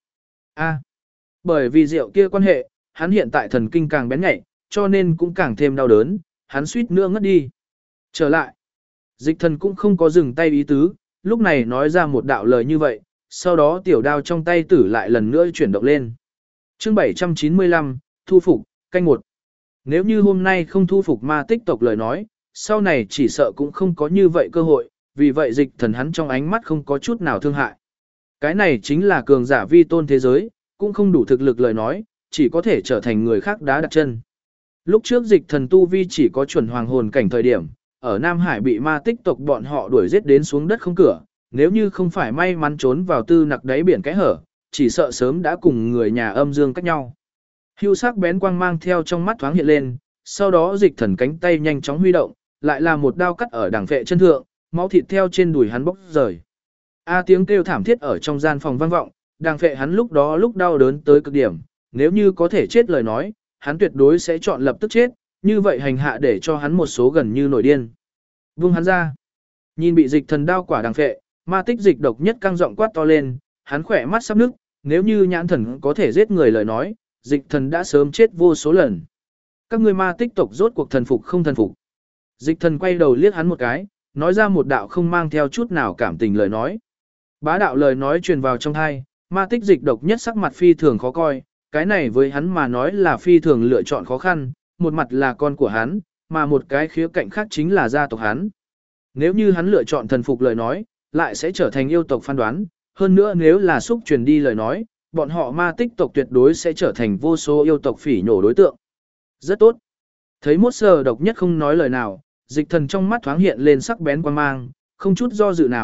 Bởi vì rượu kia quan hệ, hắn hiện tại thần kinh càng bén nhạy, cho nên cũng càng thêm đau đớn, hắn suýt nữa ngất đi. Trở lại, Dịch Thần cũng không có dừng tay ý tứ, lúc này nói ra một đạo lời như vậy, sau đó tiểu đao trong tay tử lại lần nữa chuyển động lên. Chương 795, thu phục, canh 1. Nếu như hôm nay không thu phục ma tích tộc lời nói, sau này chỉ sợ cũng không có như vậy cơ hội, vì vậy Dịch Thần hắn trong ánh mắt không có chút nào thương hại. Cái này chính là cường giả vi tôn thế giới, cũng không đủ thực lực lời nói, chỉ có thể trở thành người khác đá đặt chân. Lúc trước Dịch Thần tu vi chỉ có chuẩn hoàng hồn cảnh thời điểm, ở Nam Hải bị ma tích tộc bọn họ đuổi giết đến xuống đất không cửa, nếu như không phải may mắn trốn vào tư nặc đáy biển cái hở, chỉ sợ sớm đã cùng người nhà âm dương cách nhau. Hưu sắc bén quang mang theo trong mắt thoáng hiện lên, sau đó Dịch Thần cánh tay nhanh chóng huy động, lại là một đao cắt ở đằng phệ chân thượng, máu thịt theo trên đùi hắn bốc rời. Tiếng kêu thảm thiết ở trong gian phòng vang vọng, đằng phệ hắn lúc đó lúc đau đớn tới cực điểm, nếu như có thể chết lời nói, hắn tuyệt đối sẽ chọn lập tức chết, như vậy hành hạ để cho hắn một số gần như nổi điên. Vung hắn ra. Nhìn bị Dịch Thần đao quả đằng phệ, ma tích dịch độc nhất căng giọng quát to lên, hắn khỏe mắt sắp nứt, nếu như nhãn thần có thể giết người lời nói, Dịch Thần đã sớm chết vô số lần. Các ngươi ma tích tộc rốt cuộc thần phục không thần phục. Dịch Thần quay đầu liếc hắn một cái, nói ra một đạo không mang theo chút nào cảm tình lời nói. Bá đạo lời nói truyền vào trong tai, ma tích dịch độc nhất sắc mặt phi thường khó coi, cái này với hắn mà nói là phi thường lựa chọn khó khăn, một mặt là con của hắn, mà một cái khía cạnh khác chính là gia tộc hắn. Nếu như hắn lựa chọn thần phục lời nói, lại sẽ trở thành yêu tộc phán đoán, hơn nữa nếu là xúc truyền đi lời nói, bọn họ ma tích tộc tuyệt đối sẽ trở thành vô số yêu tộc phỉ nhổ đối tượng. Rất tốt. Thấy mốt sờ độc nhất không nói lời nào, Dịch Thần trong mắt thoáng hiện lên sắc bén quan mang, không chút do dự nào,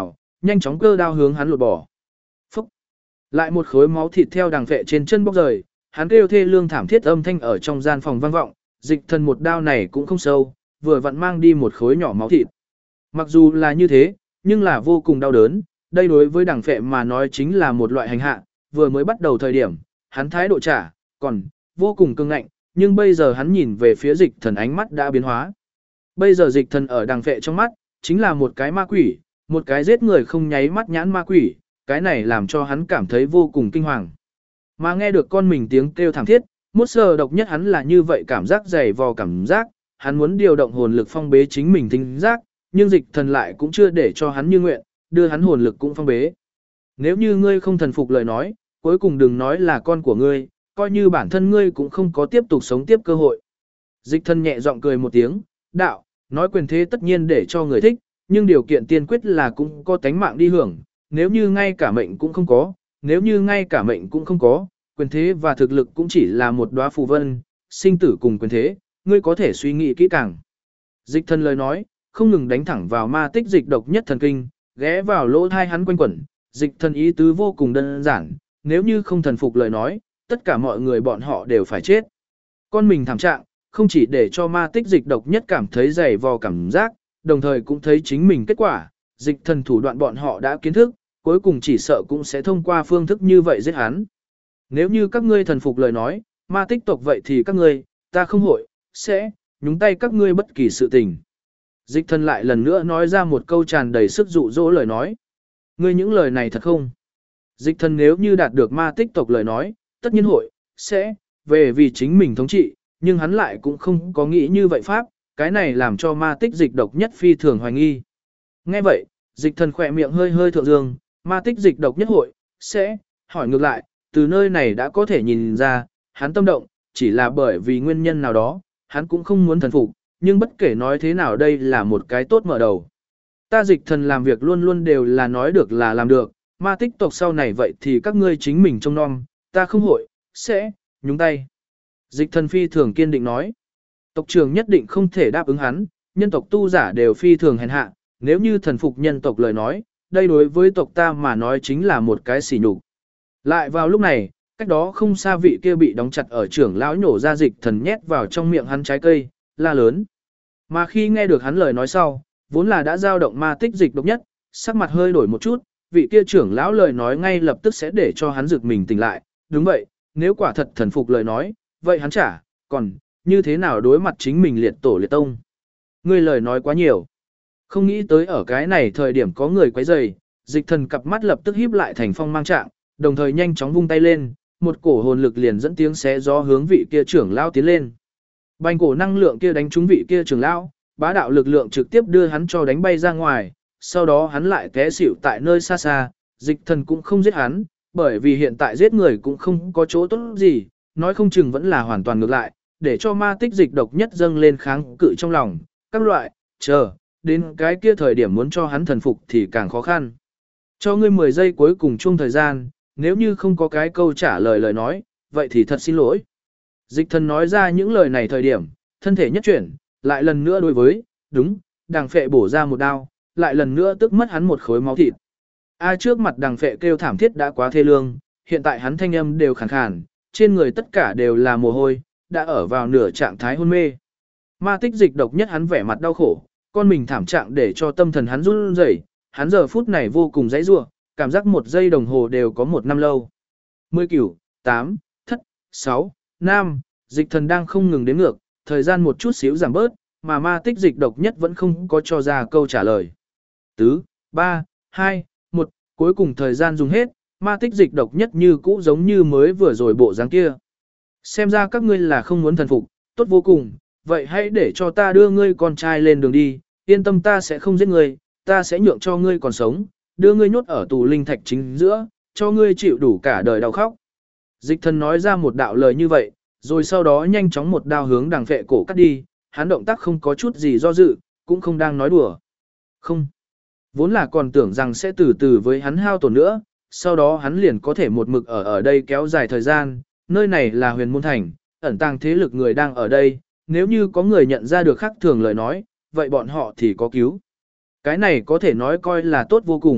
nhanh chóng cơ đao hướng hắn lột bỏ. Phúc! Lại một khối máu thịt theo đằng phệ trên chân bóc rời, hắn kêu thê lương thảm thiết âm thanh ở trong gian phòng vang vọng, dịch thần một đao này cũng không sâu, vừa vặn mang đi một khối nhỏ máu thịt. Mặc dù là như thế, nhưng là vô cùng đau đớn, đây đối với đằng phệ mà nói chính là một loại hành hạ, vừa mới bắt đầu thời điểm, hắn thái độ trả, còn vô cùng cứng ngạnh, nhưng bây giờ hắn nhìn về phía dịch thần ánh mắt đã biến hóa. Bây giờ dịch thần ở đằng phệ trong mắt, chính là một cái ma quỷ, một cái giết người không nháy mắt nhãn ma quỷ, cái này làm cho hắn cảm thấy vô cùng kinh hoàng. Mà nghe được con mình tiếng kêu thảm thiết, mốt sờ độc nhất hắn là như vậy cảm giác dày vò cảm giác, hắn muốn điều động hồn lực phong bế chính mình thính giác, nhưng dịch thần lại cũng chưa để cho hắn như nguyện, đưa hắn hồn lực cũng phong bế. Nếu như ngươi không thần phục lời nói, cuối cùng đừng nói là con của ngươi, coi như bản thân ngươi cũng không có tiếp tục sống tiếp cơ hội. Dịch thần nhẹ giọng cười một tiếng, đạo, nói quyền thế tất nhiên để cho người thích, nhưng điều kiện tiên quyết là cũng có tánh mạng đi hưởng, nếu như ngay cả mệnh cũng không có, nếu như ngay cả mệnh cũng không có, quyền thế và thực lực cũng chỉ là một đóa phù vân, sinh tử cùng quyền thế, ngươi có thể suy nghĩ kỹ càng. Dịch thần lời nói, không ngừng đánh thẳng vào ma tích dịch độc nhất thần kinh, ghé vào lỗ thai hắn quanh quẩn, dịch thần ý tứ vô cùng đơn giản, nếu như không thần phục lời nói, tất cả mọi người bọn họ đều phải chết. Con mình thảm trạng, không chỉ để cho ma tích dịch độc nhất cảm thấy dày vò cảm giác, đồng thời cũng thấy chính mình kết quả, dịch thần thủ đoạn bọn họ đã kiến thức, cuối cùng chỉ sợ cũng sẽ thông qua phương thức như vậy giết hắn. Nếu như các ngươi thần phục lời nói, ma tích tộc vậy thì các ngươi, ta không hội, sẽ, nhúng tay các ngươi bất kỳ sự tình. Dịch thần lại lần nữa nói ra một câu tràn đầy sức dụ dỗ lời nói. Ngươi những lời này thật không? Dịch thần nếu như đạt được ma tích tộc lời nói, tất nhiên hội, sẽ, về vì chính mình thống trị, nhưng hắn lại cũng không có nghĩ như vậy pháp, cái này làm cho ma tích dịch độc nhất phi thường hoài nghi. Nghe vậy, dịch thần khỏe miệng hơi hơi thượng dương, ma tích dịch độc nhất hội, sẽ, hỏi ngược lại, từ nơi này đã có thể nhìn ra, hắn tâm động, chỉ là bởi vì nguyên nhân nào đó, hắn cũng không muốn thần phục, nhưng bất kể nói thế nào đây là một cái tốt mở đầu. Ta dịch thần làm việc luôn luôn đều là nói được là làm được, ma tích tộc sau này vậy thì các ngươi chính mình trông nom, ta không hội, sẽ, nhúng tay. Dịch thần phi thường kiên định nói, tộc trưởng nhất định không thể đáp ứng hắn, nhân tộc tu giả đều phi thường hèn hạ, nếu như thần phục nhân tộc lời nói, đây đối với tộc ta mà nói chính là một cái sỉ nhục. Lại vào lúc này, cách đó không xa vị kia bị đóng chặt ở trưởng lão nhổ ra dịch thần nhét vào trong miệng hắn trái cây, la lớn. Mà khi nghe được hắn lời nói sau, vốn là đã dao động ma tích dịch độc nhất, sắc mặt hơi đổi một chút, vị kia trưởng lão lời nói ngay lập tức sẽ để cho hắn giật mình tỉnh lại. Đúng vậy, nếu quả thật thần phục lời nói, vậy hắn chả, còn, như thế nào đối mặt chính mình liệt tổ liệt tông. Ngươi lời nói quá nhiều. Không nghĩ tới ở cái này thời điểm có người quấy rầy, dịch thần cặp mắt lập tức híp lại thành phong mang trạng, đồng thời nhanh chóng vung tay lên, một cổ hồn lực liền dẫn tiếng xé gió hướng vị kia trưởng lão tiến lên. Bành cổ năng lượng kia đánh trúng vị kia trưởng lão, bá đạo lực lượng trực tiếp đưa hắn cho đánh bay ra ngoài, sau đó hắn lại té xỉu tại nơi xa xa, dịch thần cũng không giết hắn, bởi vì hiện tại giết người cũng không có chỗ tốt gì, nói không chừng vẫn là hoàn toàn ngược lại, để cho ma tích dịch độc nhất dâng lên kháng cự trong lòng, các loại, chờ, đến cái kia thời điểm muốn cho hắn thần phục thì càng khó khăn. Cho ngươi 10 giây cuối cùng chung thời gian, nếu như không có cái câu trả lời lời nói, vậy thì thật xin lỗi. Dịch thần nói ra những lời này thời điểm, thân thể nhất chuyển, lại lần nữa đối với, đúng, đằng phệ bổ ra một đao, lại lần nữa tức mất hắn một khối máu thịt. Trước mặt đằng phệ kêu thảm thiết đã quá thê lương, hiện tại hắn thanh âm đều khàn khàn, trên người tất cả đều là mồ hôi, đã ở vào nửa trạng thái hôn mê. Ma tích dịch độc nhất hắn vẻ mặt đau khổ, con mình thảm trạng để cho tâm thần hắn run rẩy, hắn giờ phút này vô cùng dãy rủa, cảm giác một giây đồng hồ đều có một năm lâu. 10 cửu, 8, thất, 6, 5, dịch thần đang không ngừng đếm ngược, thời gian một chút xíu giảm bớt, mà ma tích dịch độc nhất vẫn không có cho ra câu trả lời. Tứ, 3, 2, 1, cuối cùng thời gian dùng hết, ma tích dịch độc nhất như cũ giống như mới vừa rồi bộ dáng kia. Xem ra các ngươi là không muốn thần phục, tốt vô cùng, vậy hãy để cho ta đưa ngươi con trai lên đường đi, yên tâm ta sẽ không giết ngươi, ta sẽ nhượng cho ngươi còn sống, đưa ngươi nhốt ở tù linh thạch chính giữa, cho ngươi chịu đủ cả đời đau khóc. Dịch thần nói ra một đạo lời như vậy, rồi sau đó nhanh chóng một đao hướng đằng phệ cổ cắt đi, hắn động tác không có chút gì do dự, cũng không đang nói đùa. Không. Vốn là còn tưởng rằng sẽ từ từ với hắn hao tổn nữa, sau đó hắn liền có thể một mực ở đây kéo dài thời gian, nơi này là huyền môn thành, ẩn tàng thế lực người đang ở đây, nếu như có người nhận ra được khác thường lời nói, vậy bọn họ thì có cứu. Cái này có thể nói coi là tốt vô cùng,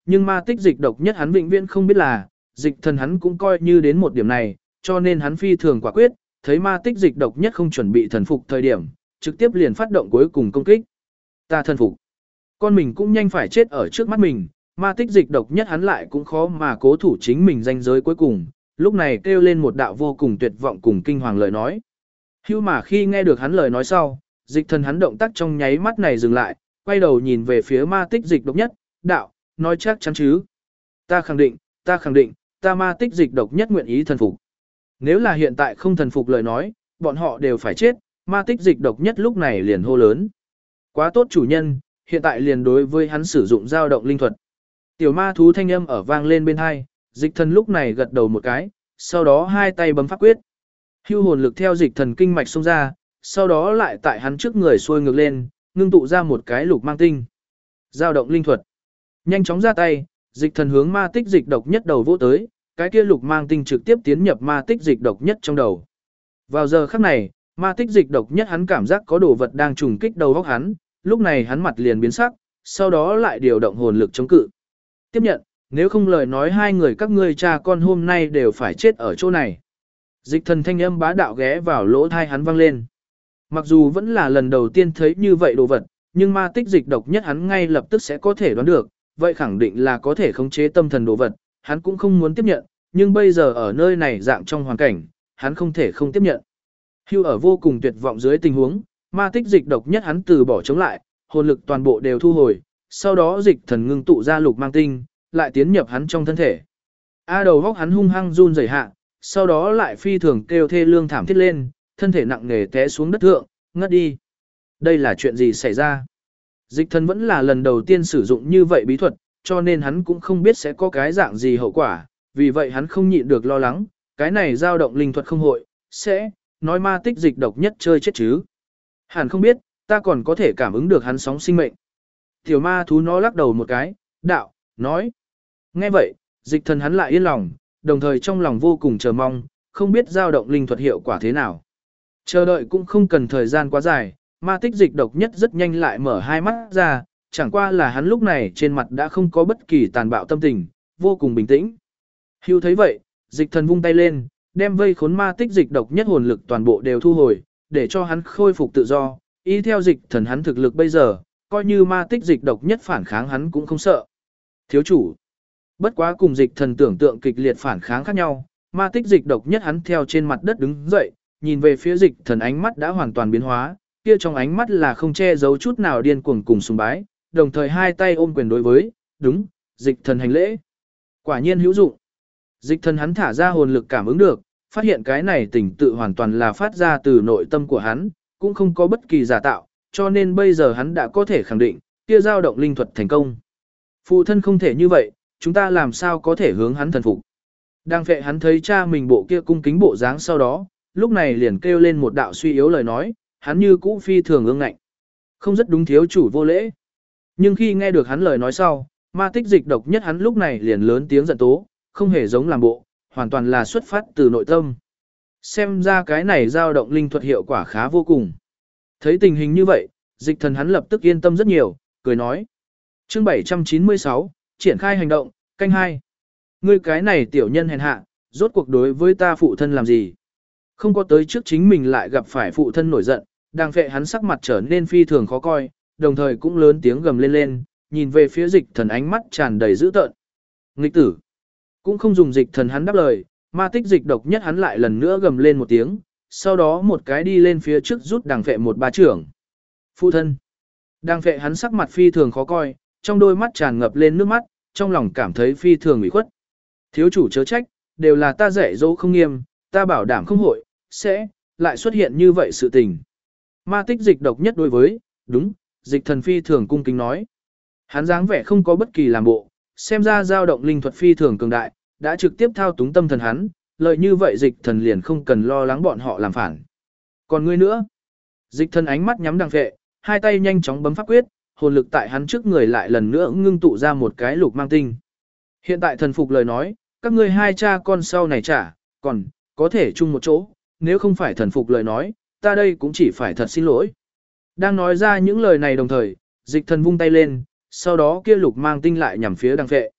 Nhưng ma tích dịch độc nhất hắn vĩnh viễn không biết là, dịch thần hắn cũng coi như đến một điểm này, cho nên hắn phi thường quả quyết, thấy ma tích dịch độc nhất không chuẩn bị thần phục thời điểm, trực tiếp liền phát động cuối cùng công kích. Ta thần phục. Con mình cũng nhanh phải chết ở trước mắt mình, ma tích dịch độc nhất hắn lại cũng khó mà cố thủ chính mình danh giới cuối cùng, lúc này kêu lên một đạo vô cùng tuyệt vọng cùng kinh hoàng lời nói. Hưu mà khi nghe được hắn lời nói sau, dịch thần hắn động tác trong nháy mắt này dừng lại, quay đầu nhìn về phía ma tích dịch độc nhất, đạo, nói chắc chắn chứ. Ta khẳng định, ta ma tích dịch độc nhất nguyện ý thần phục. Nếu là hiện tại không thần phục lời nói, bọn họ đều phải chết, ma tích dịch độc nhất lúc này liền hô lớn. Quá tốt chủ nhân, hiện tại liền đối với hắn sử dụng dao động linh thuật. Tiểu ma thú thanh âm ở vang lên bên hai, dịch thần lúc này gật đầu một cái, sau đó hai tay bấm pháp quyết. Hưu hồn lực theo dịch thần kinh mạch xông ra, sau đó lại tại hắn trước người xuôi ngược lên, ngưng tụ ra một cái lục mang tinh. Dao động linh thuật. Nhanh chóng ra tay, dịch thần hướng ma tích dịch độc nhất đầu vỗ tới, cái kia lục mang tinh trực tiếp tiến nhập ma tích dịch độc nhất trong đầu. Vào giờ khắc này, ma tích dịch độc nhất hắn cảm giác có đồ vật đang trùng kích đầu óc hắn, lúc này hắn mặt liền biến sắc, sau đó lại điều động hồn lực chống cự. Tiếp nhận, nếu không lời nói hai người các ngươi cha con hôm nay đều phải chết ở chỗ này. Dịch thần thanh âm bá đạo ghé vào lỗ tai hắn vang lên. Mặc dù vẫn là lần đầu tiên thấy như vậy đồ vật, nhưng ma tích dịch độc nhất hắn ngay lập tức sẽ có thể đoán được, vậy khẳng định là có thể khống chế tâm thần đồ vật, hắn cũng không muốn tiếp nhận, nhưng bây giờ ở nơi này dạng trong hoàn cảnh, hắn không thể không tiếp nhận. Hưu ở vô cùng tuyệt vọng dưới tình huống, ma tích dịch độc nhất hắn từ bỏ chống lại, hồn lực toàn bộ đều thu hồi, sau đó dịch thần ngưng tụ ra lục mang tinh, lại tiến nhập hắn trong thân thể. Đầu góc hắn hung hăng run rẩy hạ, sau đó lại phi thường kêu thê lương thảm thiết lên, thân thể nặng nề té xuống đất thượng, ngất đi. Đây là chuyện gì xảy ra? Dịch thần vẫn là lần đầu tiên sử dụng như vậy bí thuật, cho nên hắn cũng không biết sẽ có cái dạng gì hậu quả, vì vậy hắn không nhịn được lo lắng, cái này dao động linh thuật không hội, sẽ, nói ma tích dịch độc nhất chơi chết chứ. Hẳn không biết, ta còn có thể cảm ứng được hắn sóng sinh mệnh. Tiểu ma thú nó lắc đầu một cái, đạo, nói. Nghe vậy, dịch thần hắn lại yên lòng, đồng thời trong lòng vô cùng chờ mong, không biết dao động linh thuật hiệu quả thế nào. Chờ đợi cũng không cần thời gian quá dài, ma tích dịch độc nhất rất nhanh lại mở hai mắt ra, chẳng qua là hắn lúc này trên mặt đã không có bất kỳ tàn bạo tâm tình, vô cùng bình tĩnh. Hưu thấy vậy, dịch thần vung tay lên, đem vây khốn ma tích dịch độc nhất hồn lực toàn bộ đều thu hồi, để cho hắn khôi phục tự do, y theo dịch thần hắn thực lực bây giờ, coi như ma tích dịch độc nhất phản kháng hắn cũng không sợ. Thiếu chủ, bất quá cùng dịch thần tưởng tượng kịch liệt phản kháng khác nhau, ma tích dịch độc nhất hắn theo trên mặt đất đứng dậy, nhìn về phía dịch thần ánh mắt đã hoàn toàn biến hóa, kia trong ánh mắt là không che giấu chút nào điên cuồng cùng sùng bái, đồng thời hai tay ôm quyền đối với, đúng, dịch thần hành lễ. Quả nhiên hữu dụng. Dịch thần hắn thả ra hồn lực cảm ứng được, phát hiện cái này tình tự hoàn toàn là phát ra từ nội tâm của hắn, cũng không có bất kỳ giả tạo, cho nên bây giờ hắn đã có thể khẳng định, kia dao động linh thuật thành công. Phụ thân không thể như vậy, chúng ta làm sao có thể hướng hắn thần phục. Đang phệ hắn thấy cha mình bộ kia cung kính bộ dáng sau đó, lúc này liền kêu lên một đạo suy yếu lời nói, hắn như cũ phi thường ương ngạnh. Không rất đúng thiếu chủ vô lễ. Nhưng khi nghe được hắn lời nói sau, ma tích dịch độc nhất hắn lúc này liền lớn tiếng giận tố, không hề giống làm bộ, hoàn toàn là xuất phát từ nội tâm. Xem ra cái này dao động linh thuật hiệu quả khá vô cùng. Thấy tình hình như vậy, dịch thần hắn lập tức yên tâm rất nhiều, cười nói. Chương 796, triển khai hành động, canh 2. Ngươi cái này tiểu nhân hèn hạ, rốt cuộc đối với ta phụ thân làm gì? Không có tới trước chính mình lại gặp phải phụ thân nổi giận, đang phệ hắn sắc mặt trở nên phi thường khó coi, đồng thời cũng lớn tiếng gầm lên lên, nhìn về phía dịch thần ánh mắt tràn đầy dữ tợn. Nghịch tử. Cũng không dùng dịch thần hắn đáp lời, ma tích dịch độc nhất hắn lại lần nữa gầm lên một tiếng, sau đó một cái đi lên phía trước rút đằng phệ một ba trưởng. Phụ thân. Đằng phệ hắn sắc mặt phi thường khó coi, trong đôi mắt tràn ngập lên nước mắt, trong lòng cảm thấy phi thường ủy khuất. Thiếu chủ chớ trách, đều là ta dạy dỗ không nghiêm, ta bảo đảm không hội, sẽ, lại xuất hiện như vậy sự tình. Ma tích dịch độc nhất đối với, đúng, dịch thần phi thường cung kính nói. Hắn dáng vẻ không có bất kỳ làm bộ, xem ra dao động linh thuật phi thường cường đại, đã trực tiếp thao túng tâm thần hắn, lợi như vậy dịch thần liền không cần lo lắng bọn họ làm phản. Còn ngươi nữa? Dịch thần ánh mắt nhắm đằng phệ, hai tay nhanh chóng bấm pháp quyết, hồn lực tại hắn trước người lại lần nữa ngưng tụ ra một cái lục mang tinh. Hiện tại thần phục lời nói, các ngươi hai cha con sau này trả, còn, có thể chung một chỗ, nếu không phải thần phục lời nói, ta đây cũng chỉ phải thật xin lỗi. Đang nói ra những lời này đồng thời, dịch thần vung tay lên, sau đó kia lục mang tinh lại nhằm phía đằng phệ,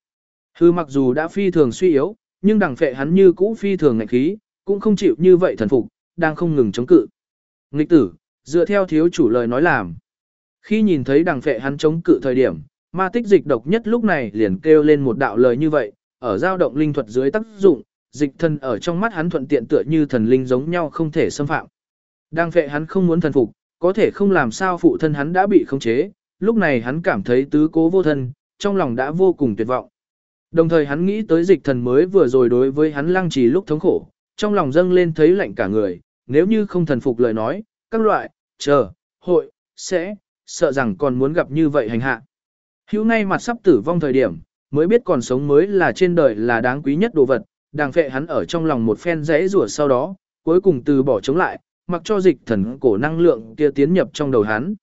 Hư mặc dù đã phi thường suy yếu, nhưng đằng phệ hắn như cũ phi thường ngạnh khí, cũng không chịu như vậy thần phục, đang không ngừng chống cự. Nghịch tử, dựa theo thiếu chủ lời nói làm. Khi nhìn thấy đằng phệ hắn chống cự thời điểm, ma tích dịch độc nhất lúc này liền kêu lên một đạo lời như vậy, ở dao động linh thuật dưới tác dụng, dịch thần ở trong mắt hắn thuận tiện tựa như thần linh giống nhau không thể xâm phạm. Đằng phệ hắn không muốn thần phục, có thể không làm sao phụ thân hắn đã bị khống chế, lúc này hắn cảm thấy tứ cố vô thân, trong lòng đã vô cùng tuyệt vọng. Đồng thời hắn nghĩ tới dịch thần mới vừa rồi đối với hắn lăng trì lúc thống khổ, trong lòng dâng lên thấy lạnh cả người, nếu như không thần phục lời nói, các loại, hội, sẽ, sợ rằng còn muốn gặp như vậy hành hạ. Hữu ngay mặt sắp tử vong thời điểm, mới biết còn sống mới là trên đời là đáng quý nhất đồ vật, đàng phệ hắn ở trong lòng một phen rẽ rủa sau đó, cuối cùng từ bỏ chống lại, mặc cho dịch thần cổ năng lượng kia tiến nhập trong đầu hắn.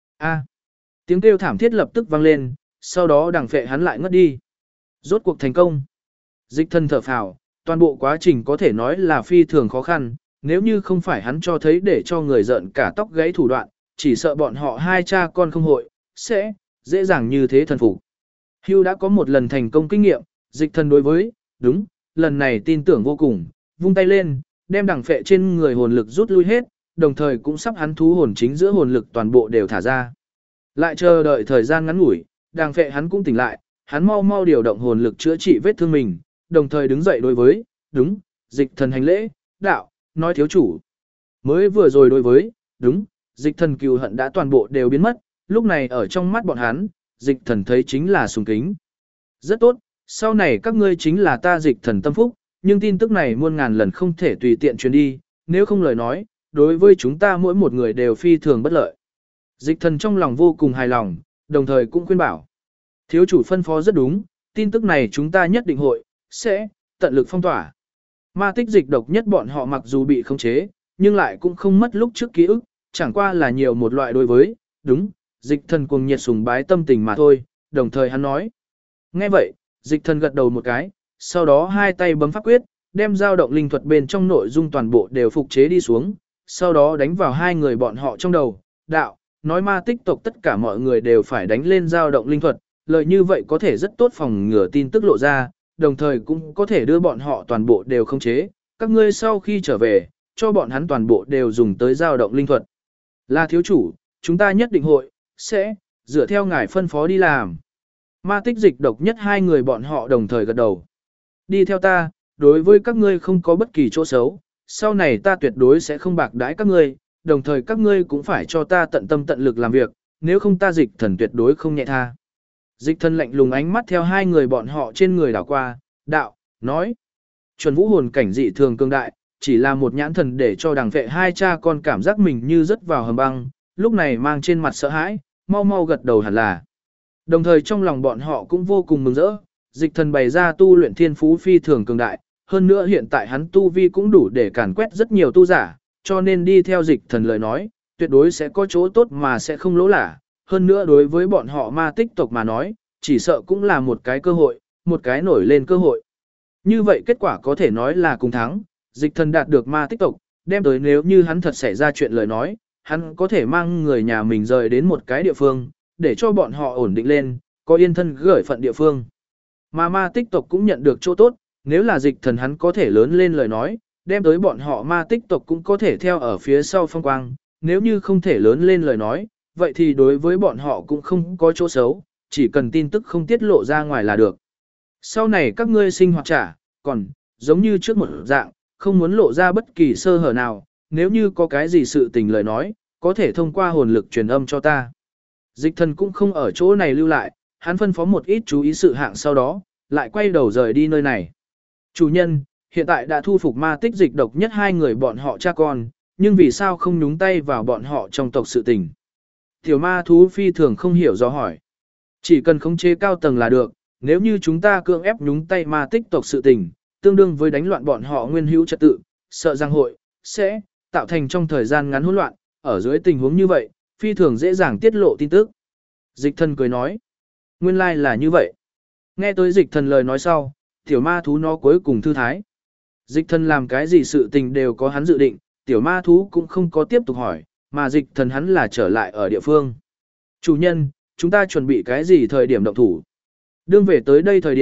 Tiếng kêu thảm thiết lập tức vang lên, sau đó đàng phệ hắn lại ngất đi. Rốt cuộc thành công. Dịch thần thở phào, toàn bộ quá trình có thể nói là phi thường khó khăn, nếu như không phải hắn cho thấy để cho người giận cả tóc gãy thủ đoạn, chỉ sợ bọn họ hai cha con không hội, sẽ dễ dàng như thế thần phục. Hugh đã có một lần thành công kinh nghiệm, dịch thần đối với, đúng, lần này tin tưởng vô cùng, vung tay lên, đem đằng phệ trên người hồn lực rút lui hết, đồng thời cũng sắp hắn thú hồn chính giữa hồn lực toàn bộ đều thả ra. Lại chờ đợi thời gian ngắn ngủi, đằng phệ hắn cũng tỉnh lại, hắn mau mau điều động hồn lực chữa trị vết thương mình, đồng thời đứng dậy đối với, đúng, dịch thần hành lễ, đạo, nói thiếu chủ. Mới vừa rồi đối với, đúng, dịch thần cừu hận đã toàn bộ đều biến mất, lúc này ở trong mắt bọn hắn, dịch thần thấy chính là sùng kính. Rất tốt, sau này các ngươi chính là ta dịch thần tâm phúc, nhưng tin tức này muôn ngàn lần không thể tùy tiện truyền đi, nếu không lời nói, đối với chúng ta mỗi một người đều phi thường bất lợi. Dịch thần trong lòng vô cùng hài lòng, đồng thời cũng khuyên bảo. Thiếu chủ phân phó rất đúng, tin tức này chúng ta nhất định hội, sẽ, tận lực phong tỏa. Ma tích dịch độc nhất bọn họ mặc dù bị khống chế, nhưng lại cũng không mất lúc trước ký ức, chẳng qua là nhiều một loại đối với, đúng, dịch thần cuồng nhiệt sùng bái tâm tình mà thôi, đồng thời hắn nói. Nghe vậy, dịch thần gật đầu một cái, sau đó hai tay bấm pháp quyết, đem dao động linh thuật bên trong nội dung toàn bộ đều phục chế đi xuống, sau đó đánh vào hai người bọn họ trong đầu, đạo, nói ma tích tộc tất cả mọi người đều phải đánh lên dao động linh thuật, lời như vậy có thể rất tốt phòng ngừa tin tức lộ ra, đồng thời cũng có thể đưa bọn họ toàn bộ đều khống chế, các ngươi sau khi trở về, cho bọn hắn toàn bộ đều dùng tới dao động linh thuật. Là thiếu chủ, chúng ta nhất định hội, sẽ, dựa theo ngài phân phó đi làm. Ma tích dịch độc nhất hai người bọn họ đồng thời gật đầu. Đi theo ta, đối với các ngươi không có bất kỳ chỗ xấu, sau này ta tuyệt đối sẽ không bạc đãi các ngươi, đồng thời các ngươi cũng phải cho ta tận tâm tận lực làm việc, nếu không ta dịch thần tuyệt đối không nhẹ tha. Dịch thần lạnh lùng ánh mắt theo hai người bọn họ trên người đảo qua, đạo, nói. Chuẩn vũ hồn cảnh dị thường cường đại, chỉ là một nhãn thần để cho đằng vệ hai cha con cảm giác mình như rớt vào hầm băng, lúc này mang trên mặt sợ hãi, mau mau gật đầu hẳn là. Đồng thời trong lòng bọn họ cũng vô cùng mừng rỡ, dịch thần bày ra tu luyện thiên phú phi thường cường đại, hơn nữa hiện tại hắn tu vi cũng đủ để càn quét rất nhiều tu giả, cho nên đi theo dịch thần lời nói, tuyệt đối sẽ có chỗ tốt mà sẽ không lỗ lả. Hơn nữa đối với bọn họ ma tích tộc mà nói, chỉ sợ cũng là một cái cơ hội, một cái nổi lên cơ hội. Như vậy kết quả có thể nói là cùng thắng, dịch thần đạt được ma tích tộc, đem tới nếu như hắn thật xảy ra chuyện lời nói, hắn có thể mang người nhà mình rời đến một cái địa phương, để cho bọn họ ổn định lên, có yên thân gửi phận địa phương. Mà ma tích tộc cũng nhận được chỗ tốt, nếu là dịch thần hắn có thể lớn lên lời nói, đem tới bọn họ ma tích tộc cũng có thể theo ở phía sau phong quang, nếu như không thể lớn lên lời nói, vậy thì đối với bọn họ cũng không có chỗ xấu, chỉ cần tin tức không tiết lộ ra ngoài là được. Sau này các ngươi sinh hoạt trả, còn, giống như trước một dạng, không muốn lộ ra bất kỳ sơ hở nào, nếu như có cái gì sự tình lời nói, có thể thông qua hồn lực truyền âm cho ta. Dịch thần cũng không ở chỗ này lưu lại, hắn phân phó một ít chú ý sự hạng sau đó, lại quay đầu rời đi nơi này. Chủ nhân, hiện tại đã thu phục ma tích dịch độc nhất hai người bọn họ cha con, nhưng vì sao không nhúng tay vào bọn họ trong tộc sự tình? Tiểu ma thú phi thường không hiểu do hỏi. Chỉ cần khống chế cao tầng là được, nếu như chúng ta cưỡng ép nhúng tay ma tích tộc sự tình, tương đương với đánh loạn bọn họ nguyên hữu trật tự, sợ rằng hội, sẽ, tạo thành trong thời gian ngắn hỗn loạn, ở dưới tình huống như vậy, phi thường dễ dàng tiết lộ tin tức. Dịch thần cười nói, nguyên lai là như vậy. Nghe tới dịch thần lời nói sau, tiểu ma thú nó cuối cùng thư thái. Dịch thần làm cái gì sự tình đều có hắn dự định, tiểu ma thú cũng không có tiếp tục hỏi, mà dịch thần hắn là trở lại ở địa phương. Chủ nhân, chúng ta chuẩn bị cái gì thời điểm động thủ? Đương về tới đây thời điểm,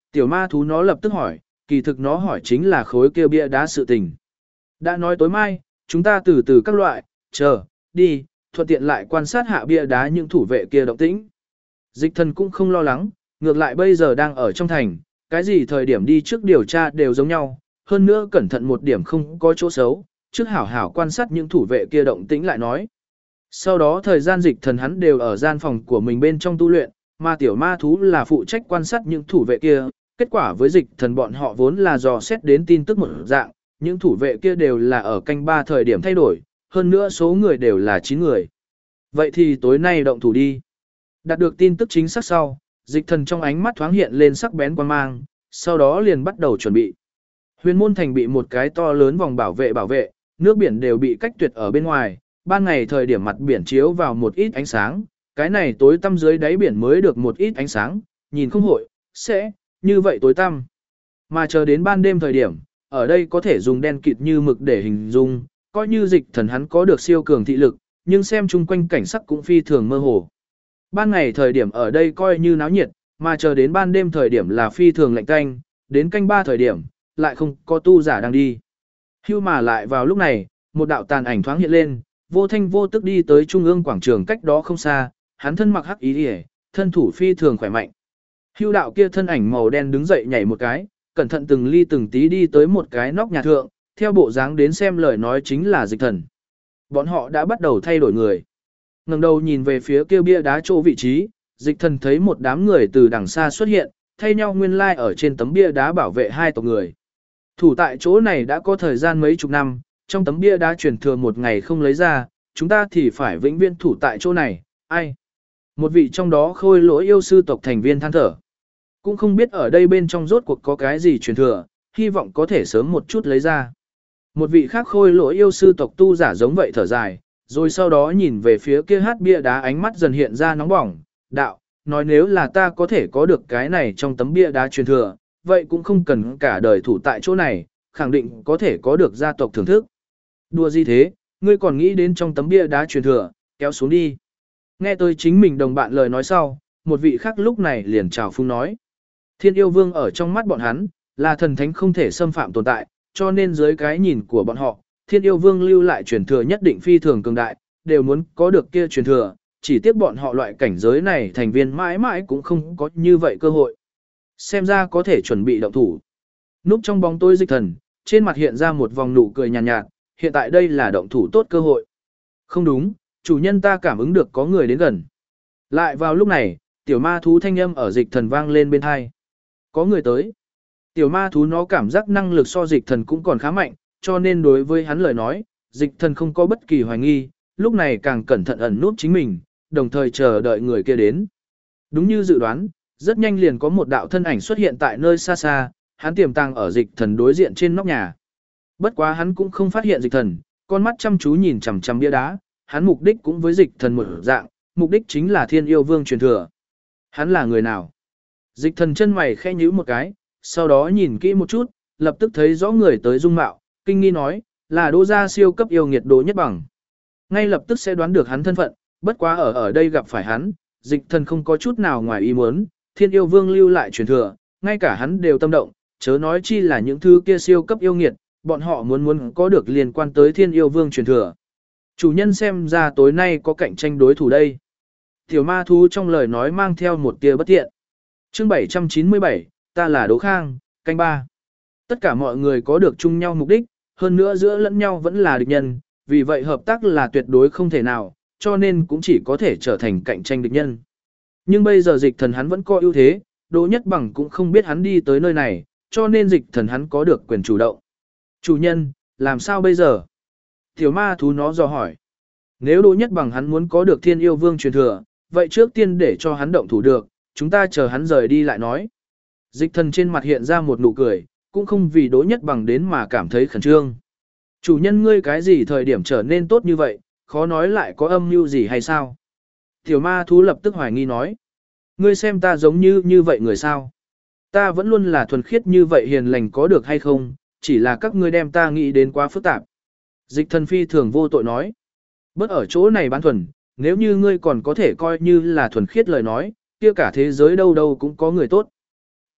Tiểu ma thú nó lập tức hỏi, kỳ thực nó hỏi chính là khối kia bia đá sự tình. Đã nói tối mai, chúng ta từ từ các loại, chờ, đi, thuận tiện lại quan sát hạ bia đá những thủ vệ kia động tĩnh. Dịch thần cũng không lo lắng, ngược lại bây giờ đang ở trong thành, cái gì thời điểm đi trước điều tra đều giống nhau, hơn nữa cẩn thận một điểm không có chỗ xấu, trước hảo hảo quan sát những thủ vệ kia động tĩnh lại nói. Sau đó thời gian dịch thần hắn đều ở gian phòng của mình bên trong tu luyện, mà tiểu ma thú là phụ trách quan sát những thủ vệ kia, kết quả với dịch thần bọn họ vốn là dò xét đến tin tức một dạng, những thủ vệ kia đều là ở canh 3 thời điểm thay đổi, hơn nữa số người đều là 9 người. Vậy thì tối nay động thủ đi. Đạt được tin tức chính xác sau, dịch thần trong ánh mắt thoáng hiện lên sắc bén quan mang, sau đó liền bắt đầu chuẩn bị. Huyền môn thành bị một cái to lớn vòng bảo vệ, nước biển đều bị cách tuyệt ở bên ngoài, ban ngày thời điểm mặt biển chiếu vào một ít ánh sáng, cái này tối tăm dưới đáy biển mới được một ít ánh sáng, nhìn không hội, sẽ, như vậy tối tăm. Mà chờ đến ban đêm thời điểm, ở đây có thể dùng đen kịt như mực để hình dung, coi như dịch thần hắn có được siêu cường thị lực, nhưng xem chung quanh cảnh sắc cũng phi thường mơ hồ. Ban ngày thời điểm ở đây coi như náo nhiệt, mà chờ đến ban đêm thời điểm là phi thường lạnh tanh, đến canh 3 thời điểm, lại không có tu giả đang đi. Hưu mà lại vào lúc này, một đạo tàn ảnh thoáng hiện lên, vô thanh vô tức đi tới trung ương quảng trường cách đó không xa, hắn thân mặc hắc ý liễu, thân thủ phi thường khỏe mạnh. Hưu đạo kia thân ảnh màu đen đứng dậy nhảy một cái, cẩn thận từng ly từng tí đi tới một cái nóc nhà thượng, theo bộ dáng đến xem lời nói chính là dịch thần. Bọn họ đã bắt đầu thay đổi người. Ngẩng đầu nhìn về phía kia bia đá chỗ vị trí, dịch thần thấy một đám người từ đằng xa xuất hiện, thay nhau nguyên lai ở trên tấm bia đá bảo vệ hai tộc người. Thủ tại chỗ này đã có thời gian mấy chục năm, trong tấm bia đá truyền thừa một ngày không lấy ra, chúng ta thì phải vĩnh viễn thủ tại chỗ này, ai? Một vị trong đó khôi lỗi yêu sư tộc thành viên than thở. Cũng không biết ở đây bên trong rốt cuộc có cái gì truyền thừa, hy vọng có thể sớm một chút lấy ra. Một vị khác khôi lỗi yêu sư tộc tu giả giống vậy thở dài, rồi sau đó nhìn về phía kia hát bia đá ánh mắt dần hiện ra nóng bỏng, đạo, nói nếu là ta có thể có được cái này trong tấm bia đá truyền thừa, vậy cũng không cần cả đời thủ tại chỗ này, khẳng định có thể có được gia tộc thưởng thức. Đùa gì thế, ngươi còn nghĩ đến trong tấm bia đá truyền thừa, kéo xuống đi. Nghe tôi chính mình đồng bạn lời nói sau, một vị khác lúc này liền chào phung nói. Thiên yêu vương ở trong mắt bọn hắn, là thần thánh không thể xâm phạm tồn tại, cho nên dưới cái nhìn của bọn họ, thiên yêu vương lưu lại truyền thừa nhất định phi thường cường đại, đều muốn có được kia truyền thừa, chỉ tiếc bọn họ loại cảnh giới này thành viên mãi mãi cũng không có như vậy cơ hội. Xem ra có thể chuẩn bị động thủ. Núp trong bóng tối dịch thần, trên mặt hiện ra một vòng nụ cười nhàn nhạt, hiện tại đây là động thủ tốt cơ hội. Không đúng, chủ nhân ta cảm ứng được có người đến gần. Lại vào lúc này, tiểu ma thú thanh âm ở dịch thần vang lên bên hai. Có người tới. Tiểu ma thú nó cảm giác năng lực so dịch thần cũng còn khá mạnh, cho nên đối với hắn lời nói, dịch thần không có bất kỳ hoài nghi, lúc này càng cẩn thận ẩn núp chính mình, đồng thời chờ đợi người kia đến. Đúng như dự đoán, rất nhanh liền có một đạo thân ảnh xuất hiện tại nơi xa xa, hắn tiềm tàng ở dịch thần đối diện trên nóc nhà. Bất quá hắn cũng không phát hiện dịch thần, con mắt chăm chú nhìn chằm chằm bia đá, hắn mục đích cũng với dịch thần một dạng, mục đích chính là thiên yêu vương truyền thừa. Hắn là người nào? Dịch thần chân mày khẽ nhíu một cái, sau đó nhìn kỹ một chút, lập tức thấy rõ người tới dung mạo, kinh nghi nói, là Đỗ gia siêu cấp yêu nghiệt Đỗ Nhất Bằng. Ngay lập tức sẽ đoán được hắn thân phận, bất quá ở đây gặp phải hắn, dịch thần không có chút nào ngoài ý muốn, thiên yêu vương lưu lại truyền thừa, ngay cả hắn đều tâm động, chớ nói chi là những thứ kia siêu cấp yêu nghiệt, bọn họ muốn có được liên quan tới thiên yêu vương truyền thừa. Chủ nhân xem ra tối nay có cạnh tranh đối thủ đây. Tiểu ma thú trong lời nói mang theo một tia bất tiện. Chương 797, ta là Đỗ Khang, canh 3. Tất cả mọi người có được chung nhau mục đích, hơn nữa giữa lẫn nhau vẫn là địch nhân, vì vậy hợp tác là tuyệt đối không thể nào, cho nên cũng chỉ có thể trở thành cạnh tranh địch nhân. Nhưng bây giờ dịch thần hắn vẫn có ưu thế, Đỗ Nhất Bằng cũng không biết hắn đi tới nơi này, cho nên dịch thần hắn có được quyền chủ động. Chủ nhân, làm sao bây giờ? Tiểu ma thú nó dò hỏi. Nếu Đỗ Nhất Bằng hắn muốn có được thiên yêu vương truyền thừa, vậy trước tiên để cho hắn động thủ được, chúng ta chờ hắn rời đi lại nói. Dịch thần trên mặt hiện ra một nụ cười, cũng không vì Đỗ Nhất Bằng đến mà cảm thấy khẩn trương. Chủ nhân ngươi cái gì thời điểm trở nên tốt như vậy, khó nói lại có âm mưu gì hay sao? Tiểu ma thú lập tức hoài nghi nói. Ngươi xem ta giống như vậy người sao? Ta vẫn luôn là thuần khiết như vậy hiền lành có được hay không, chỉ là các ngươi đem ta nghĩ đến quá phức tạp. Dịch thần phi thường vô tội nói. Bớt ở chỗ này bán thuần, nếu như ngươi còn có thể coi như là thuần khiết lời nói, kia cả thế giới đâu đâu cũng có người tốt.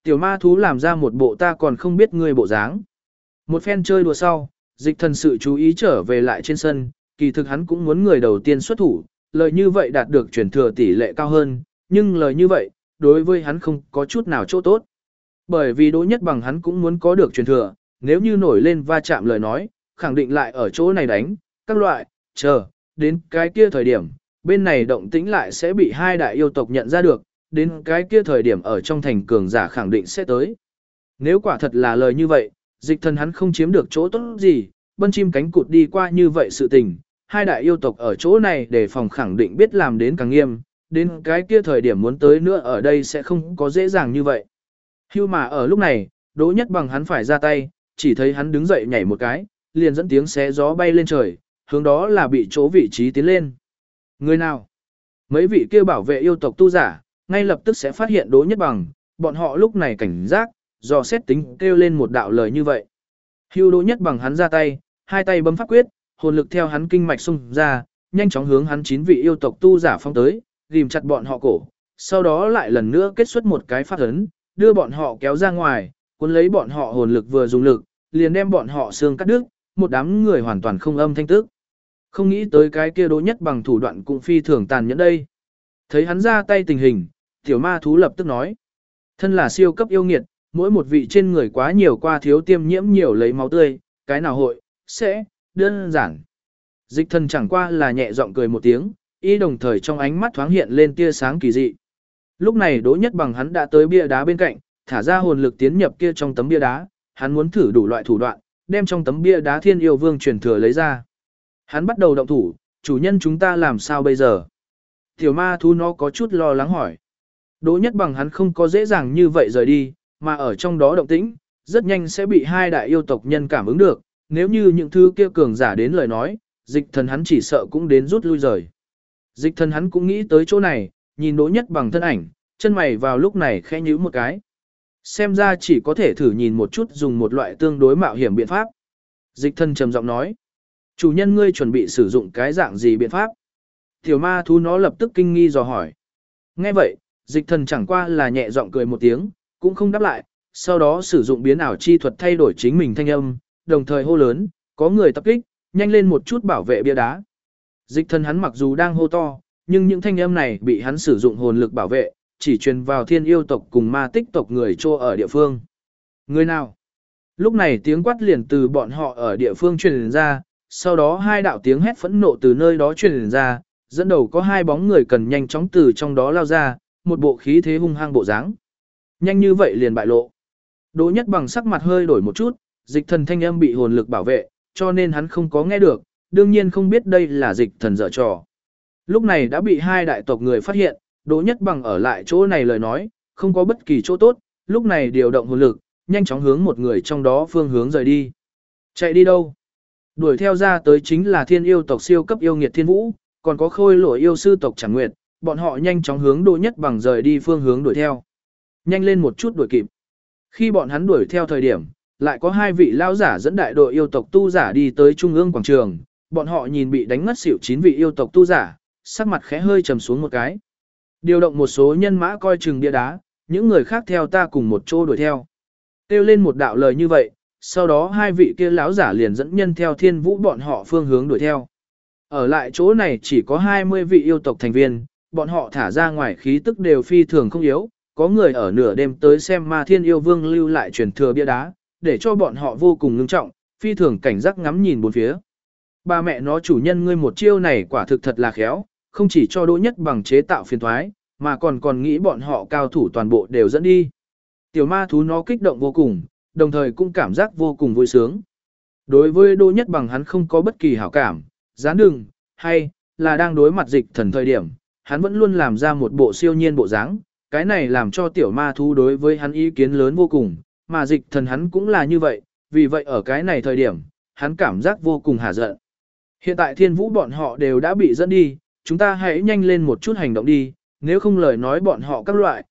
Tiểu ma thú làm ra một bộ ta còn không biết ngươi bộ dáng. Một phen chơi đùa sau, dịch thần sự chú ý trở về lại trên sân, kỳ thực hắn cũng muốn người đầu tiên xuất thủ, lời như vậy đạt được chuyển thừa tỷ lệ cao hơn, nhưng lời như vậy, đối với hắn không có chút nào chỗ tốt. Bởi vì Đỗ Nhất Bằng hắn cũng muốn có được truyền thừa, nếu như nổi lên va chạm lời nói, khẳng định lại ở chỗ này đánh, các loại, chờ, đến cái kia thời điểm, bên này động tĩnh lại sẽ bị hai đại yêu tộc nhận ra được, đến cái kia thời điểm ở trong thành cường giả khẳng định sẽ tới. Nếu quả thật là lời như vậy, dịch thần hắn không chiếm được chỗ tốt gì, bân chim cánh cụt đi qua như vậy sự tình, hai đại yêu tộc ở chỗ này để phòng khẳng định biết làm đến càng nghiêm, đến cái kia thời điểm muốn tới nữa ở đây sẽ không có dễ dàng như vậy. Hưu mà ở lúc này, Đỗ Nhất Bằng hắn phải ra tay, chỉ thấy hắn đứng dậy nhảy một cái, liền dẫn tiếng xé gió bay lên trời, hướng đó là bị chỗ vị trí tiến lên. Người nào? Mấy vị kia bảo vệ yêu tộc tu giả, ngay lập tức sẽ phát hiện Đỗ Nhất Bằng, bọn họ lúc này cảnh giác, dò xét tính kêu lên một đạo lời như vậy. Hưu Đỗ Nhất Bằng hắn ra tay, hai tay bấm pháp quyết, hồn lực theo hắn kinh mạch xung ra, nhanh chóng hướng hắn 9 vị yêu tộc tu giả phong tới, ghim chặt bọn họ cổ, sau đó lại lần nữa kết xuất một cái pháp ấn, đưa bọn họ kéo ra ngoài, cuốn lấy bọn họ hồn lực vừa dùng lực, liền đem bọn họ xương cắt đứt, một đám người hoàn toàn không âm thanh tức. Không nghĩ tới cái kia Đỗ Nhất Bằng thủ đoạn cũng phi thường tàn nhẫn đây. Thấy hắn ra tay tình hình, tiểu ma thú lập tức nói: thân là siêu cấp yêu nghiệt, mỗi một vị trên người quá nhiều qua thiếu tiêm nhiễm nhiều lấy máu tươi, cái nào hội sẽ đơn giản. Dịch thần chẳng qua là nhẹ giọng cười một tiếng, y đồng thời trong ánh mắt thoáng hiện lên tia sáng kỳ dị. Lúc này Đỗ Nhất Bằng hắn đã tới bia đá bên cạnh, thả ra hồn lực tiến nhập kia trong tấm bia đá, hắn muốn thử đủ loại thủ đoạn, đem trong tấm bia đá Thiên Yêu Vương truyền thừa lấy ra. Hắn bắt đầu động thủ, chủ nhân chúng ta làm sao bây giờ? Tiểu ma thú nó có chút lo lắng hỏi. Đỗ Nhất Bằng hắn không có dễ dàng như vậy rời đi, mà ở trong đó động tĩnh, rất nhanh sẽ bị hai đại yêu tộc nhân cảm ứng được, nếu như những thứ kia cường giả đến lời nói, dịch thần hắn chỉ sợ cũng đến rút lui rời. Dịch thần hắn cũng nghĩ tới chỗ này, nhìn Đỗ Nhất Bằng thân ảnh, chân mày vào lúc này khẽ nhíu một cái. Xem ra chỉ có thể thử nhìn một chút dùng một loại tương đối mạo hiểm biện pháp. Dịch thần trầm giọng nói: chủ nhân ngươi chuẩn bị sử dụng cái dạng gì biện pháp? Tiểu ma thú nó lập tức kinh nghi dò hỏi. Nghe vậy, dịch thần chẳng qua là nhẹ giọng cười một tiếng, cũng không đáp lại, sau đó sử dụng biến ảo chi thuật thay đổi chính mình thanh âm, đồng thời hô lớn: có người tập kích, nhanh lên một chút bảo vệ bia đá. Dịch thần hắn mặc dù đang hô to, nhưng những thanh âm này bị hắn sử dụng hồn lực bảo vệ, chỉ truyền vào thiên yêu tộc cùng ma tích tộc người trô ở địa phương. Người nào? Lúc này tiếng quát liền từ bọn họ ở địa phương truyền ra, sau đó hai đạo tiếng hét phẫn nộ từ nơi đó truyền ra, dẫn đầu có hai bóng người cần nhanh chóng từ trong đó lao ra, một bộ khí thế hung hăng bộ dáng. Nhanh như vậy liền bại lộ. Đỗ Nhất Bằng sắc mặt hơi đổi một chút, dịch thần thanh âm bị hồn lực bảo vệ, cho nên hắn không có nghe được, đương nhiên không biết đây là dịch thần dở trò. Lúc này đã bị hai đại tộc người phát hiện, Đỗ Nhất Bằng ở lại chỗ này lời nói, không có bất kỳ chỗ tốt, lúc này điều động hồn lực, nhanh chóng hướng một người trong đó phương hướng rời đi. Chạy đi đâu? Đuổi theo ra tới chính là thiên yêu tộc siêu cấp yêu nghiệt Thiên Vũ, còn có khôi lỗi yêu sư tộc Trảm Nguyệt, bọn họ nhanh chóng hướng Đỗ Nhất Bằng rời đi phương hướng đuổi theo. Nhanh lên một chút đuổi kịp. Khi bọn hắn đuổi theo thời điểm, lại có hai vị lão giả dẫn đại đội yêu tộc tu giả đi tới trung ương quảng trường, bọn họ nhìn bị đánh ngất xỉu 9 vị yêu tộc tu giả, sắc mặt khẽ hơi trầm xuống một cái. Điều động một số nhân mã coi chừng bia đá, những người khác theo ta cùng một chỗ đuổi theo. Kêu lên một đạo lời như vậy, sau đó hai vị kia lão giả liền dẫn nhân theo Thiên Vũ bọn họ phương hướng đuổi theo. Ở lại chỗ này chỉ có 20 vị yêu tộc thành viên, bọn họ thả ra ngoài khí tức đều phi thường không yếu, có người ở nửa đêm tới xem Ma Thiên Yêu Vương lưu lại truyền thừa bia đá, để cho bọn họ vô cùng ngưng trọng, phi thường cảnh giác ngắm nhìn bốn phía. Ba mẹ nó chủ nhân ngươi một chiêu này quả thực thật là khéo, không chỉ cho Đỗ Nhất Bằng chế tạo phiền toái, mà còn nghĩ bọn họ cao thủ toàn bộ đều dẫn đi. Tiểu ma thú nó kích động vô cùng, đồng thời cũng cảm giác vô cùng vui sướng. Đối với Đỗ Nhất Bằng hắn không có bất kỳ hảo cảm, gián đừng, hay là đang đối mặt dịch thần thời điểm, hắn vẫn luôn làm ra một bộ siêu nhiên bộ dáng, cái này làm cho tiểu ma thú đối với hắn ý kiến lớn vô cùng, mà dịch thần hắn cũng là như vậy, vì vậy ở cái này thời điểm, hắn cảm giác vô cùng hả giận. Hiện tại Thiên Vũ bọn họ đều đã bị dẫn đi, chúng ta hãy nhanh lên một chút hành động đi, nếu không lời nói bọn họ các loại,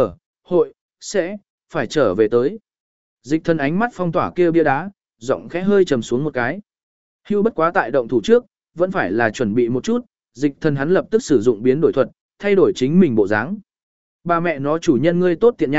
sẽ phải trở về tới. Dịch thần ánh mắt phong tỏa kia bia đá, giọng khẽ hơi trầm xuống một cái. Hưu bất quá tại động thủ trước, vẫn phải là chuẩn bị một chút, dịch thần hắn lập tức sử dụng biến đổi thuật, thay đổi chính mình bộ dáng. Ba mẹ nó chủ nhân ngươi tốt tiện nha,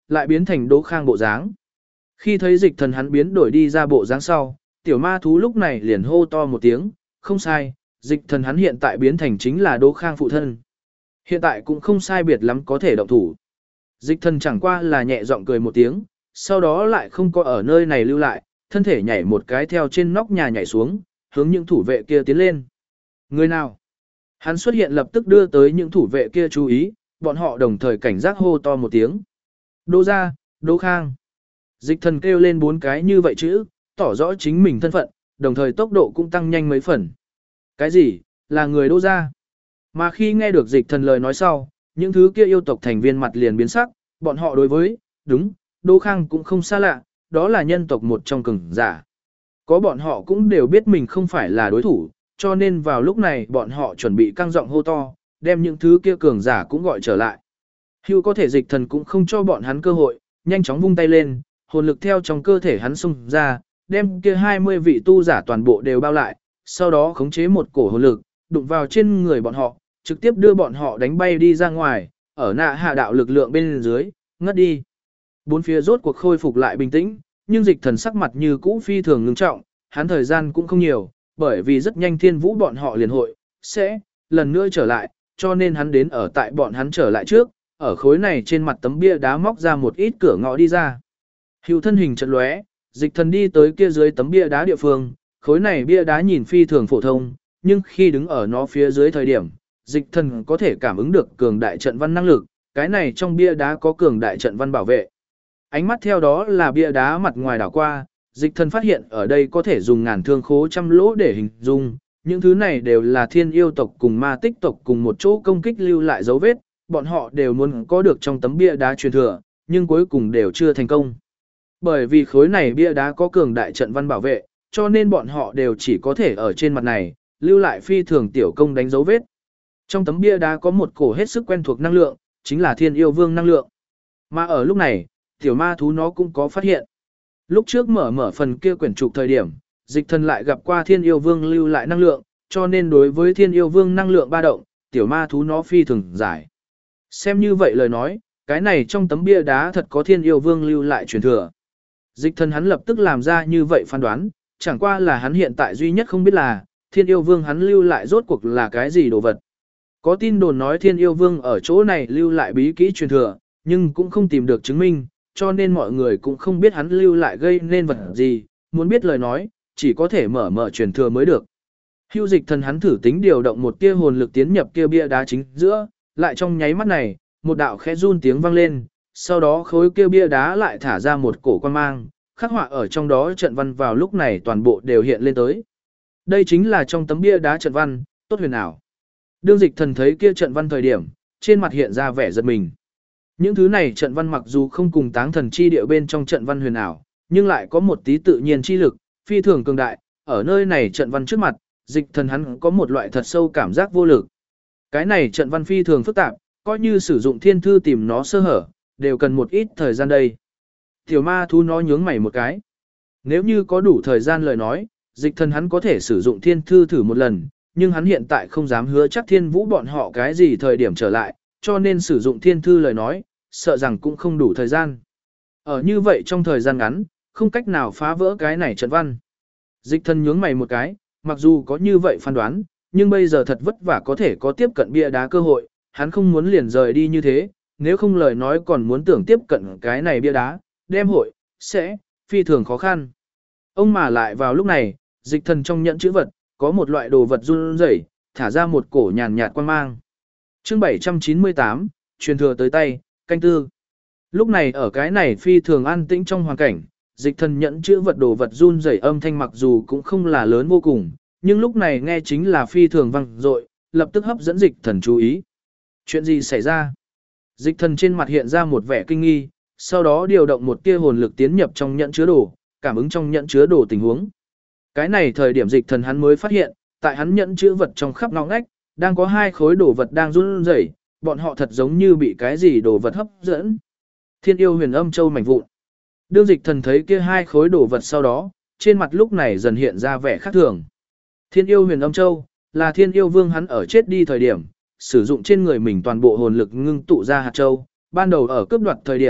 lại biến thành Đỗ Khang bộ dáng. Khi thấy dịch thần hắn biến đổi đi ra bộ dáng sau, tiểu ma thú lúc này liền hô to một tiếng, không sai, dịch thần hắn hiện tại biến thành chính là Đỗ Khang phụ thân. Hiện tại cũng không sai biệt lắm có thể động thủ. Dịch thần chẳng qua là nhẹ giọng cười một tiếng, sau đó lại không có ở nơi này lưu lại, thân thể nhảy một cái theo trên nóc nhà nhảy xuống, hướng những thủ vệ kia tiến lên. Người nào? Hắn xuất hiện lập tức đưa tới những thủ vệ kia chú ý, bọn họ đồng thời cảnh giác hô to một tiếng. Đỗ gia, Đỗ Khang. Dịch thần kêu lên 4 cái như vậy chữ, tỏ rõ chính mình thân phận, đồng thời tốc độ cũng tăng nhanh mấy phần. Cái gì? Là người Đỗ gia? Mà khi nghe được dịch thần lời nói sau, những thứ kia yêu tộc thành viên mặt liền biến sắc, bọn họ đối với, đúng, Đỗ Khang cũng không xa lạ, đó là nhân tộc một trong cường giả. Có bọn họ cũng đều biết mình không phải là đối thủ, cho nên vào lúc này bọn họ chuẩn bị căng giọng hô to, đem những thứ kia cường giả cũng gọi trở lại. Hưu có thể dịch thần cũng không cho bọn hắn cơ hội, nhanh chóng vung tay lên, hồn lực theo trong cơ thể hắn xung ra, đem kia 20 vị tu giả toàn bộ đều bao lại, sau đó khống chế một cổ hồn lực, đụng vào trên người bọn họ, trực tiếp đưa bọn họ đánh bay đi ra ngoài, ở nạ hạ đạo lực lượng bên dưới, ngất đi. Bốn phía rốt cuộc khôi phục lại bình tĩnh, nhưng dịch thần sắc mặt như cũ phi thường ngưng trọng, hắn thời gian cũng không nhiều, bởi vì rất nhanh thiên vũ bọn họ liền hội, sẽ, lần nữa trở lại, cho nên hắn đến ở tại bọn hắn trở lại trước, ở khối này trên mặt tấm bia đá móc ra một ít cửa ngõ đi ra. Hữu thân hình chợt lóe, dịch thần đi tới kia dưới tấm bia đá địa phương, khối này bia đá nhìn phi thường phổ thông, nhưng khi đứng ở nó phía dưới thời điểm, dịch thần có thể cảm ứng được cường đại trận văn năng lực, cái này trong bia đá có cường đại trận văn bảo vệ. Ánh mắt theo đó là bia đá mặt ngoài đảo qua, dịch thần phát hiện ở đây có thể dùng ngàn thương khố trăm lỗ để hình dung, những thứ này đều là thiên yêu tộc cùng ma tích tộc cùng một chỗ công kích lưu lại dấu vết, bọn họ đều muốn có được trong tấm bia đá truyền thừa, nhưng cuối cùng đều chưa thành công. Bởi vì khối này bia đá có cường đại trận văn bảo vệ, cho nên bọn họ đều chỉ có thể ở trên mặt này, lưu lại phi thường tiểu công đánh dấu vết. Trong tấm bia đá có một cổ hết sức quen thuộc năng lượng, chính là thiên yêu vương năng lượng. Mà ở lúc này, tiểu ma thú nó cũng có phát hiện. Lúc trước mở phần kia quyển trục thời điểm, dịch thần lại gặp qua thiên yêu vương lưu lại năng lượng, cho nên đối với thiên yêu vương năng lượng ba động, tiểu ma thú nó phi thường giải. Xem như vậy lời nói, cái này trong tấm bia đá thật có thiên yêu vương lưu lại truyền thừa. Dịch thần hắn lập tức làm ra như vậy phán đoán, chẳng qua là hắn hiện tại duy nhất không biết là, thiên yêu vương hắn lưu lại rốt cuộc là cái gì đồ vật. Có tin đồn nói thiên yêu vương ở chỗ này lưu lại bí kỹ truyền thừa, nhưng cũng không tìm được chứng minh, cho nên mọi người cũng không biết hắn lưu lại gây nên vật gì, muốn biết lời nói, chỉ có thể mở truyền thừa mới được. Hưu dịch thần hắn thử tính điều động một tia hồn lực tiến nhập kia bia đá chính giữa, lại trong nháy mắt này, một đạo khẽ run tiếng vang lên, sau đó khối kia bia đá lại thả ra một cổ quan mang, khắc họa ở trong đó trận văn vào lúc này toàn bộ đều hiện lên tới. Đây chính là trong tấm bia đá trận văn, tốt huyền ảo. Đương dịch thần thấy kia trận văn thời điểm, trên mặt hiện ra vẻ giật mình. Những thứ này trận văn mặc dù không cùng táng thần chi địa bên trong trận văn huyền ảo, nhưng lại có một tí tự nhiên chi lực, phi thường cường đại, ở nơi này trận văn trước mặt, dịch thần hắn có một loại thật sâu cảm giác vô lực. Cái này trận văn phi thường phức tạp, coi như sử dụng thiên thư tìm nó sơ hở, đều cần một ít thời gian đây. Tiểu ma thú nó nhướng mày một cái. Nếu như có đủ thời gian lời nói, dịch thần hắn có thể sử dụng thiên thư thử một lần, nhưng hắn hiện tại không dám hứa chắc thiên vũ bọn họ cái gì thời điểm trở lại, cho nên sử dụng thiên thư lời nói, sợ rằng cũng không đủ thời gian. Ở như vậy trong thời gian ngắn, không cách nào phá vỡ cái này trận văn. Dịch thần nhướng mày một cái, mặc dù có như vậy phán đoán, nhưng bây giờ thật vất vả có thể có tiếp cận bia đá cơ hội, hắn không muốn liền rời đi như thế, nếu không lời nói còn muốn tưởng tiếp cận cái này bia đá, đem hội, sẽ, phi thường khó khăn. Ông mà lại vào lúc này, dịch thần trong nhẫn chữ vật, có một loại đồ vật run rẩy, thả ra một cổ nhàn nhạt quan mang. Chương 798, truyền thừa tới tay, canh tư. Lúc này ở cái này phi thường an tĩnh trong hoàn cảnh, dịch thần nhẫn chữ vật đồ vật run rẩy âm thanh mặc dù cũng không là lớn vô cùng, nhưng lúc này nghe chính là phi thường vang dội, lập tức hấp dẫn dịch thần chú ý. Chuyện gì xảy ra? Dịch thần trên mặt hiện ra một vẻ kinh nghi, sau đó điều động một tia hồn lực tiến nhập trong nhẫn chứa đồ, cảm ứng trong nhẫn chứa đồ tình huống. Cái này thời điểm dịch thần hắn mới phát hiện, tại hắn nhẫn chứa vật trong khắp ngõ ngách, đang có 2 khối đồ vật đang run rẩy, bọn họ thật giống như bị cái gì đồ vật hấp dẫn. Thiên yêu huyền âm châu mảnh vụn. Đương dịch thần thấy kia 2 khối đồ vật sau đó, trên mặt lúc này dần hiện ra vẻ khác thường. Thiên yêu huyền âm châu, là thiên yêu vương hắn ở chết đi thời điểm, sử dụng trên người mình toàn bộ hồn lực ngưng tụ ra hạt châu, ban đầu ở cướp đoạt thời điểm,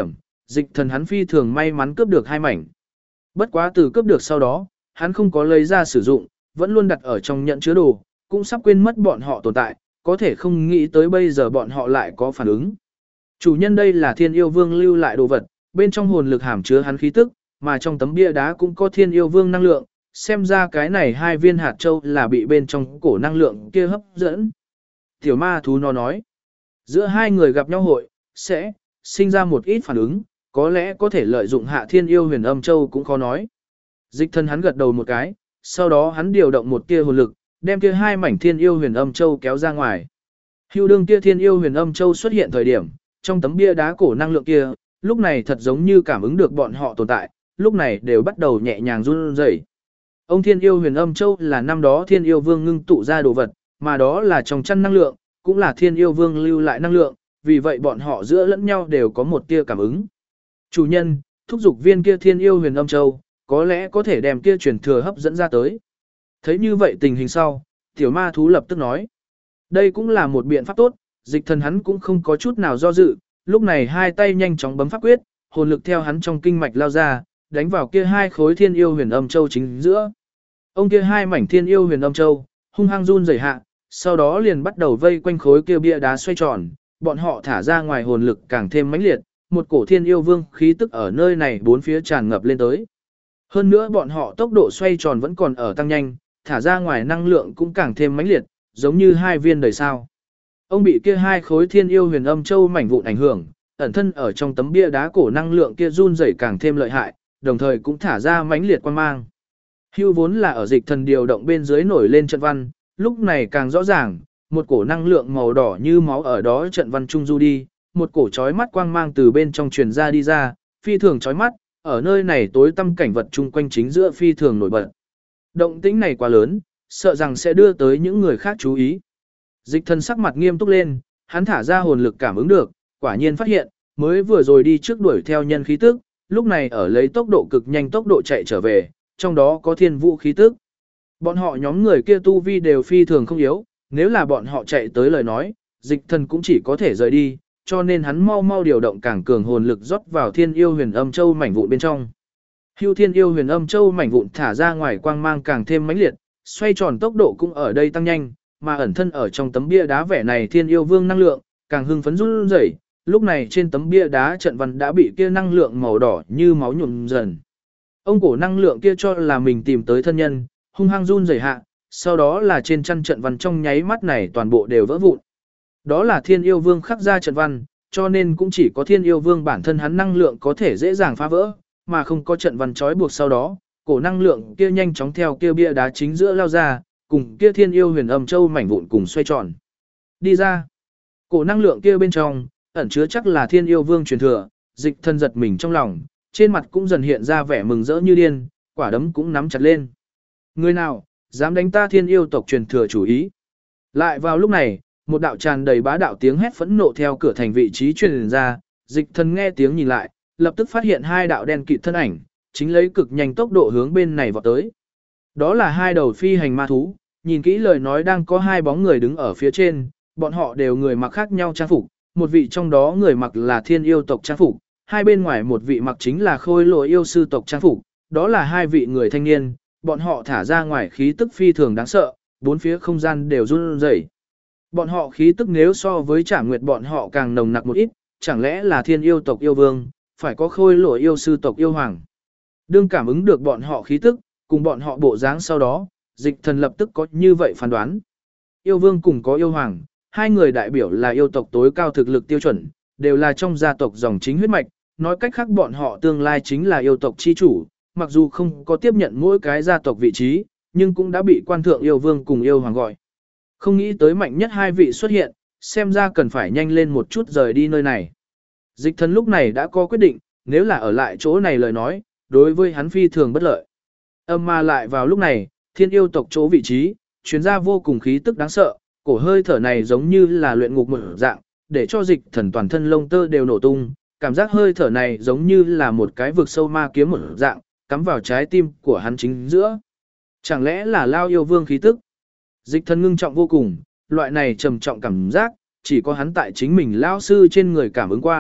dịch thần hắn phi thường may mắn cướp được 2 mảnh. Bất quá từ cướp được sau đó, hắn không có lấy ra sử dụng, vẫn luôn đặt ở trong nhận chứa đồ, cũng sắp quên mất bọn họ tồn tại, có thể không nghĩ tới bây giờ bọn họ lại có phản ứng. Chủ nhân đây là Thiên Yêu Vương lưu lại đồ vật, bên trong hồn lực hàm chứa hắn khí tức, mà trong tấm bia đá cũng có Thiên Yêu Vương năng lượng, xem ra cái này 2 viên hạt châu là bị bên trong cổ năng lượng kia hấp dẫn. Tiểu ma thú nó nói, giữa hai người gặp nhau hội, sẽ sinh ra một ít phản ứng, có lẽ có thể lợi dụng hạ Thiên Yêu Huyền Âm Châu cũng khó nói. Dịch thân hắn gật đầu một cái, sau đó hắn điều động một tia hồn lực, đem kia 2 mảnh Thiên Yêu Huyền Âm Châu kéo ra ngoài. Hưu đương kia Thiên Yêu Huyền Âm Châu xuất hiện thời điểm, trong tấm bia đá cổ năng lượng kia, lúc này thật giống như cảm ứng được bọn họ tồn tại, lúc này đều bắt đầu nhẹ nhàng run rẩy. Ông Thiên Yêu Huyền Âm Châu là năm đó Thiên Yêu Vương ngưng tụ ra đồ vật, mà đó là trong chăn năng lượng, cũng là Thiên Yêu Vương lưu lại năng lượng, vì vậy bọn họ giữa lẫn nhau đều có một tia cảm ứng. Chủ nhân, thúc giục viên kia Thiên Yêu Huyền Âm Châu, có lẽ có thể đem kia truyền thừa hấp dẫn ra tới. Thấy như vậy tình hình sau, tiểu ma thú lập tức nói. Đây cũng là một biện pháp tốt, dịch thần hắn cũng không có chút nào do dự, lúc này 2 tay nhanh chóng bấm pháp quyết, hồn lực theo hắn trong kinh mạch lao ra, đánh vào kia 2 khối Thiên Yêu Huyền Âm Châu chính giữa. Ông kia 2 mảnh Thiên Yêu Huyền Âm Châu, hung hăng run rẩy hạ, sau đó liền bắt đầu vây quanh khối kia bia đá xoay tròn, bọn họ thả ra ngoài hồn lực càng thêm mãnh liệt, một cổ Thiên Yêu Vương khí tức ở nơi này bốn phía tràn ngập lên tới. Hơn nữa bọn họ tốc độ xoay tròn vẫn còn ở tăng nhanh, thả ra ngoài năng lượng cũng càng thêm mãnh liệt, giống như 2 viên đầy sao. Ông bị kia 2 khối Thiên Yêu Huyền Âm Châu mảnh vụn ảnh hưởng, ẩn thân ở trong tấm bia đá cổ năng lượng kia run rẩy càng thêm lợi hại, đồng thời cũng thả ra mãnh liệt quang mang. Hưu vốn là ở dịch thần điều động bên dưới nổi lên trận văn, lúc này càng rõ ràng, một cổ năng lượng màu đỏ như máu ở đó trận văn trung du đi, một cổ chói mắt quang mang từ bên trong truyền ra đi ra, phi thường chói mắt, ở nơi này tối tăm cảnh vật chung quanh chính giữa phi thường nổi bật. Động tĩnh này quá lớn, sợ rằng sẽ đưa tới những người khác chú ý. Dịch thần sắc mặt nghiêm túc lên, hắn thả ra hồn lực cảm ứng được, quả nhiên phát hiện, mới vừa rồi đi trước đuổi theo nhân khí tức, lúc này ở lấy tốc độ cực nhanh tốc độ chạy trở về, trong đó có thiên vũ khí tức. Bọn họ nhóm người kia tu vi đều phi thường không yếu, nếu là bọn họ chạy tới lời nói, dịch thần cũng chỉ có thể rời đi, cho nên hắn mau mau điều động càng cường hồn lực rót vào Thiên Yêu Huyền Âm Châu mảnh vụn bên trong. Hưu Thiên Yêu Huyền Âm Châu mảnh vụn thả ra ngoài quang mang càng thêm mãnh liệt, xoay tròn tốc độ cũng ở đây tăng nhanh, mà ẩn thân ở trong tấm bia đá vẻ này Thiên Yêu Vương năng lượng, càng hưng phấn run rẩy, lúc này trên tấm bia đá trận văn đã bị kia năng lượng màu đỏ như máu nhuộm dần. Ông cổ năng lượng kia cho là mình tìm tới thân nhân, hung hăng run rẩy hạ, sau đó là trên chân trận văn trong nháy mắt này toàn bộ đều vỡ vụn. Đó là Thiên Yêu Vương khắc ra trận văn, cho nên cũng chỉ có Thiên Yêu Vương bản thân hắn năng lượng có thể dễ dàng phá vỡ, mà không có trận văn trói buộc sau đó, cổ năng lượng kia nhanh chóng theo kia bia đá chính giữa lao ra, cùng kia Thiên Yêu Huyền Âm Châu mảnh vụn cùng xoay tròn. Đi ra. Cổ năng lượng kia bên trong, ẩn chứa chắc là Thiên Yêu Vương truyền thừa, dịch thân giật mình trong lòng, trên mặt cũng dần hiện ra vẻ mừng rỡ như điên, quả đấm cũng nắm chặt lên. Người nào, dám đánh ta Thiên Yêu tộc truyền thừa chủ ý. Lại vào lúc này, một đạo tràn đầy bá đạo tiếng hét phẫn nộ theo cửa thành vị trí truyền ra, dịch thân nghe tiếng nhìn lại, lập tức phát hiện 2 đạo đen kịt thân ảnh, chính lấy cực nhanh tốc độ hướng bên này vọt tới. Đó là 2 đầu phi hành ma thú, nhìn kỹ lời nói đang có 2 bóng người đứng ở phía trên, bọn họ đều người mặc khác nhau trang phục, một vị trong đó người mặc là Thiên Yêu tộc trang phục, hai bên ngoài một vị mặc chính là Khôi Lỗi yêu sư tộc trang phục, đó là 2 vị người thanh niên, bọn họ thả ra ngoài khí tức phi thường đáng sợ, bốn phía không gian đều run rẩy. Bọn họ khí tức nếu so với Trảm Nguyệt bọn họ càng nồng nặc một ít, chẳng lẽ là Thiên Yêu tộc yêu vương, phải có Khôi Lỗi yêu sư tộc yêu hoàng. Đương cảm ứng được bọn họ khí tức, cùng bọn họ bộ dáng sau đó, dịch thần lập tức có như vậy phán đoán. Yêu vương cùng có yêu hoàng, 2 người đại biểu là yêu tộc tối cao thực lực tiêu chuẩn, đều là trong gia tộc dòng chính huyết mạch, nói cách khác bọn họ tương lai chính là yêu tộc chi chủ, mặc dù không có tiếp nhận mỗi cái gia tộc vị trí, nhưng cũng đã bị quan thượng yêu vương cùng yêu hoàng gọi. Không nghĩ tới mạnh nhất 2 vị xuất hiện, xem ra cần phải nhanh lên một chút rời đi nơi này. Dịch thần lúc này đã có quyết định, nếu là ở lại chỗ này lời nói, đối với hắn phi thường bất lợi. Mà lại vào lúc này, Thiên Yêu tộc chỗ vị trí, chuyến ra vô cùng khí tức đáng sợ, cổ hơi thở này giống như là luyện ngục một dạng, để cho dịch thần toàn thân lông tơ đều nổ tung, cảm giác hơi thở này giống như là một cái vực sâu ma kiếm một dạng, cắm vào trái tim của hắn chính giữa. Chẳng lẽ là Lao yêu vương khí tức? Dịch thần ngưng trọng vô cùng, loại này trầm trọng cảm giác, chỉ có hắn tại chính mình Lao sư trên người cảm ứng qua,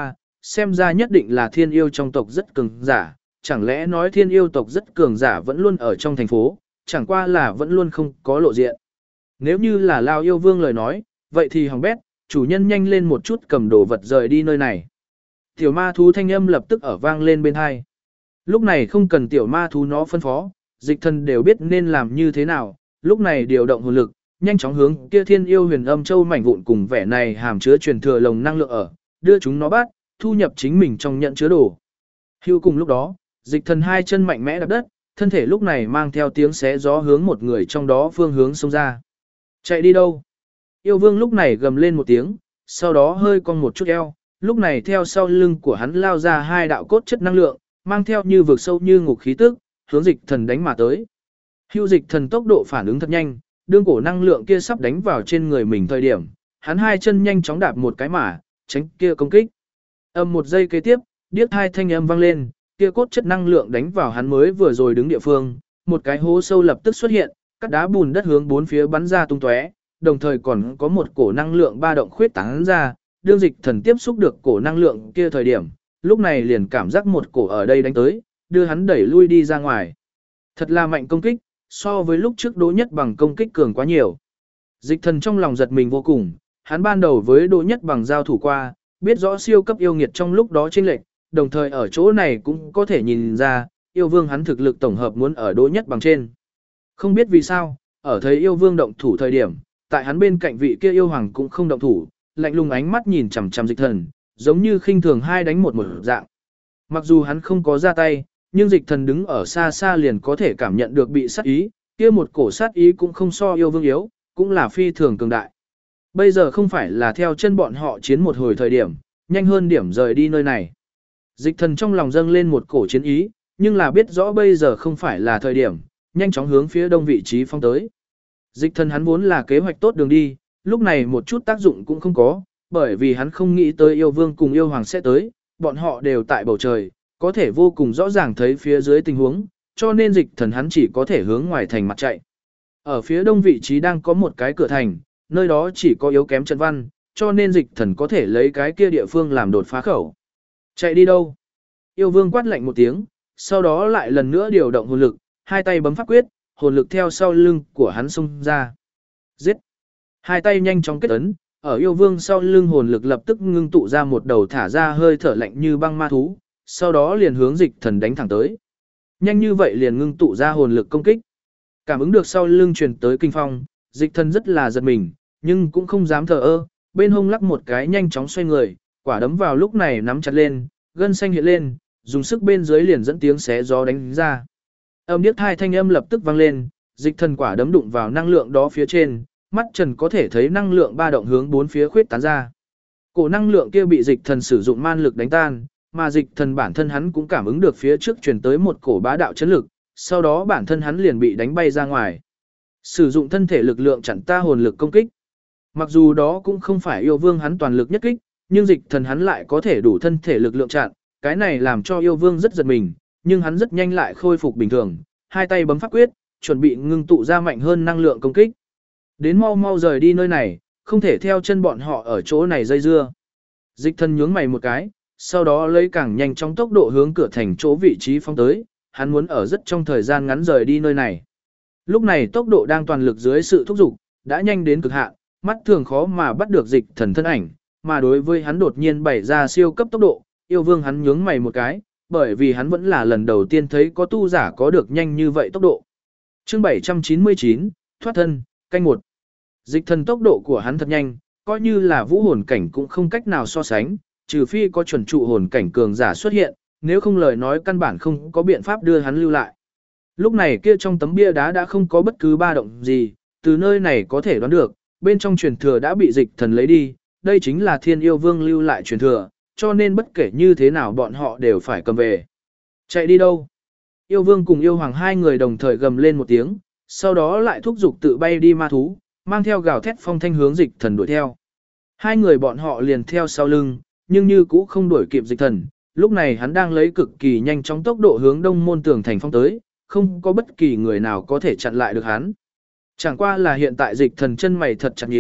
xem ra nhất định là thiên yêu trong tộc rất cường giả, chẳng lẽ nói thiên yêu tộc rất cường giả vẫn luôn ở trong thành phố, chẳng qua là vẫn luôn không có lộ diện. Nếu như là Lao yêu vương lời nói, vậy thì hỏng bét, chủ nhân nhanh lên một chút cầm đồ vật rời đi nơi này. Tiểu ma thú thanh âm lập tức ở vang lên bên hai. Lúc này không cần tiểu ma thú nó phân phó, dịch thần đều biết nên làm như thế nào, lúc này điều động hồn lực, nhanh chóng hướng kia thiên yêu huyền âm châu mảnh vụn cùng vẻ này hàm chứa truyền thừa lồng năng lượng ở, đưa chúng nó bắt, thu nhập chính mình trong nhận chứa đồ. Hưu cùng lúc đó, dịch thần hai chân mạnh mẽ đạp đất, thân thể lúc này mang theo tiếng xé gió hướng một người trong đó phương hướng xông ra. Chạy đi đâu? Yêu vương lúc này gầm lên một tiếng, sau đó hơi cong một chút eo, lúc này theo sau lưng của hắn lao ra hai đạo cốt chất năng lượng, mang theo như vực sâu như ngục khí tức, hướng dịch thần đánh mà tới. Hưu dịch thần tốc độ phản ứng thật nhanh, đương cổ năng lượng kia sắp đánh vào trên người mình thời điểm, hắn hai chân nhanh chóng đạp một cái mà, tránh kia công kích. Một giây kế tiếp, điếc hai thanh âm vang lên, kia cốt chất năng lượng đánh vào hắn mới vừa rồi đứng địa phương, một cái hố sâu lập tức xuất hiện, các đá bùn đất hướng bốn phía bắn ra tung tóe, đồng thời còn có một cổ năng lượng ba động khuyết tán ra, đương dịch thần tiếp xúc được cổ năng lượng kia thời điểm, lúc này liền cảm giác một cổ ở đây đánh tới, đưa hắn đẩy lui đi ra ngoài. Thật là mạnh công kích, so với lúc trước Đỗ Nhất Bằng công kích cường quá nhiều. Dịch thần trong lòng giật mình vô cùng, hắn ban đầu với Đỗ Nhất Bằng giao thủ qua, biết rõ siêu cấp yêu nghiệt trong lúc đó chênh lệch, đồng thời ở chỗ này cũng có thể nhìn ra, yêu vương hắn thực lực tổng hợp muốn ở Đỗ Nhất Bằng trên. Không biết vì sao, ở thấy yêu vương động thủ thời điểm, tại hắn bên cạnh vị kia yêu hoàng cũng không động thủ, lạnh lùng ánh mắt nhìn chằm chằm dịch thần, giống như khinh thường hai đánh một dạng. Mặc dù hắn không có ra tay, nhưng dịch thần đứng ở xa xa liền có thể cảm nhận được bị sát ý, kia một cổ sát ý cũng không so yêu vương yếu, cũng là phi thường cường đại. Bây giờ không phải là theo chân bọn họ chiến một hồi thời điểm, nhanh hơn điểm rời đi nơi này. Dịch thần trong lòng dâng lên một cổ chiến ý, nhưng là biết rõ bây giờ không phải là thời điểm, nhanh chóng hướng phía đông vị trí phong tới. Dịch thần hắn vốn là kế hoạch tốt đường đi, lúc này một chút tác dụng cũng không có, bởi vì hắn không nghĩ tới yêu vương cùng yêu hoàng sẽ tới, bọn họ đều tại bầu trời, có thể vô cùng rõ ràng thấy phía dưới tình huống, cho nên dịch thần hắn chỉ có thể hướng ngoài thành mặt chạy. Ở phía đông vị trí đang có một cái cửa thành, nơi đó chỉ có yếu kém trận văn, cho nên dịch thần có thể lấy cái kia địa phương làm đột phá khẩu. Chạy đi đâu? Yêu vương quát lạnh một tiếng, sau đó lại lần nữa điều động hồn lực, hai tay bấm pháp quyết, hồn lực theo sau lưng của hắn xông ra. Giết! Hai tay nhanh chóng kết ấn, ở yêu vương sau lưng hồn lực lập tức ngưng tụ ra một đầu thả ra hơi thở lạnh như băng ma thú, sau đó liền hướng dịch thần đánh thẳng tới. Nhanh như vậy liền ngưng tụ ra hồn lực công kích. Cảm ứng được sau lưng truyền tới kinh phong, dịch thần rất là giật mình, nhưng cũng không dám thờ ơ, bên hông lắc một cái nhanh chóng xoay người, quả đấm vào lúc này nắm chặt lên, gân xanh hiện lên, dùng sức bên dưới liền dẫn tiếng xé gió đánh ra. Điếc hai thanh âm lập tức vang lên, dịch thần quả đấm đụng vào năng lượng đó phía trên, mắt trần có thể thấy năng lượng ba động hướng bốn phía khuyết tán ra. Cổ năng lượng kia bị dịch thần sử dụng man lực đánh tan, mà dịch thần bản thân hắn cũng cảm ứng được phía trước truyền tới một cổ bá đạo chấn lực, sau đó bản thân hắn liền bị đánh bay ra ngoài. Sử dụng thân thể lực lượng chặn ta hồn lực công kích. Mặc dù đó cũng không phải yêu vương hắn toàn lực nhất kích, nhưng dịch thần hắn lại có thể đủ thân thể lực lượng chặn, cái này làm cho yêu vương rất giật mình, nhưng hắn rất nhanh lại khôi phục bình thường, hai tay bấm pháp quyết, chuẩn bị ngưng tụ ra mạnh hơn năng lượng công kích. Đến mau mau rời đi nơi này, không thể theo chân bọn họ ở chỗ này dây dưa. Dịch thần nhướng mày một cái, sau đó lấy càng nhanh trong tốc độ hướng cửa thành chỗ vị trí phóng tới, hắn muốn ở rất trong thời gian ngắn rời đi nơi này. Lúc này tốc độ đang toàn lực dưới sự thúc giục, đã nhanh đến cực hạn, mắt thường khó mà bắt được dịch thần thân ảnh, mà đối với hắn đột nhiên bày ra siêu cấp tốc độ, yêu vương hắn nhướng mày một cái, bởi vì hắn vẫn là lần đầu tiên thấy có tu giả có được nhanh như vậy tốc độ. Chương 799, thoát thân, canh 1. Dịch thần tốc độ của hắn thật nhanh, coi như là vũ hồn cảnh cũng không cách nào so sánh, trừ phi có chuẩn trụ hồn cảnh cường giả xuất hiện, nếu không lời nói căn bản không có biện pháp đưa hắn lưu lại. Lúc này kia trong tấm bia đá đã không có bất cứ ba động gì, từ nơi này có thể đoán được, bên trong truyền thừa đã bị dịch thần lấy đi, đây chính là thiên yêu vương lưu lại truyền thừa, cho nên bất kể như thế nào bọn họ đều phải cầm về. Chạy đi đâu? Yêu vương cùng yêu hoàng hai người đồng thời gầm lên một tiếng, sau đó lại thúc giục tự bay đi ma thú, mang theo gào thét phong thanh hướng dịch thần đuổi theo. Hai người bọn họ liền theo sau lưng, nhưng như cũ không đuổi kịp dịch thần, lúc này hắn đang lấy cực kỳ nhanh chóng tốc độ hướng đông môn tường thành phong tới, không có bất kỳ người nào có thể chặn lại được hắn. Chẳng qua là hiện tại dịch thần chân mày thật chặt nhíu,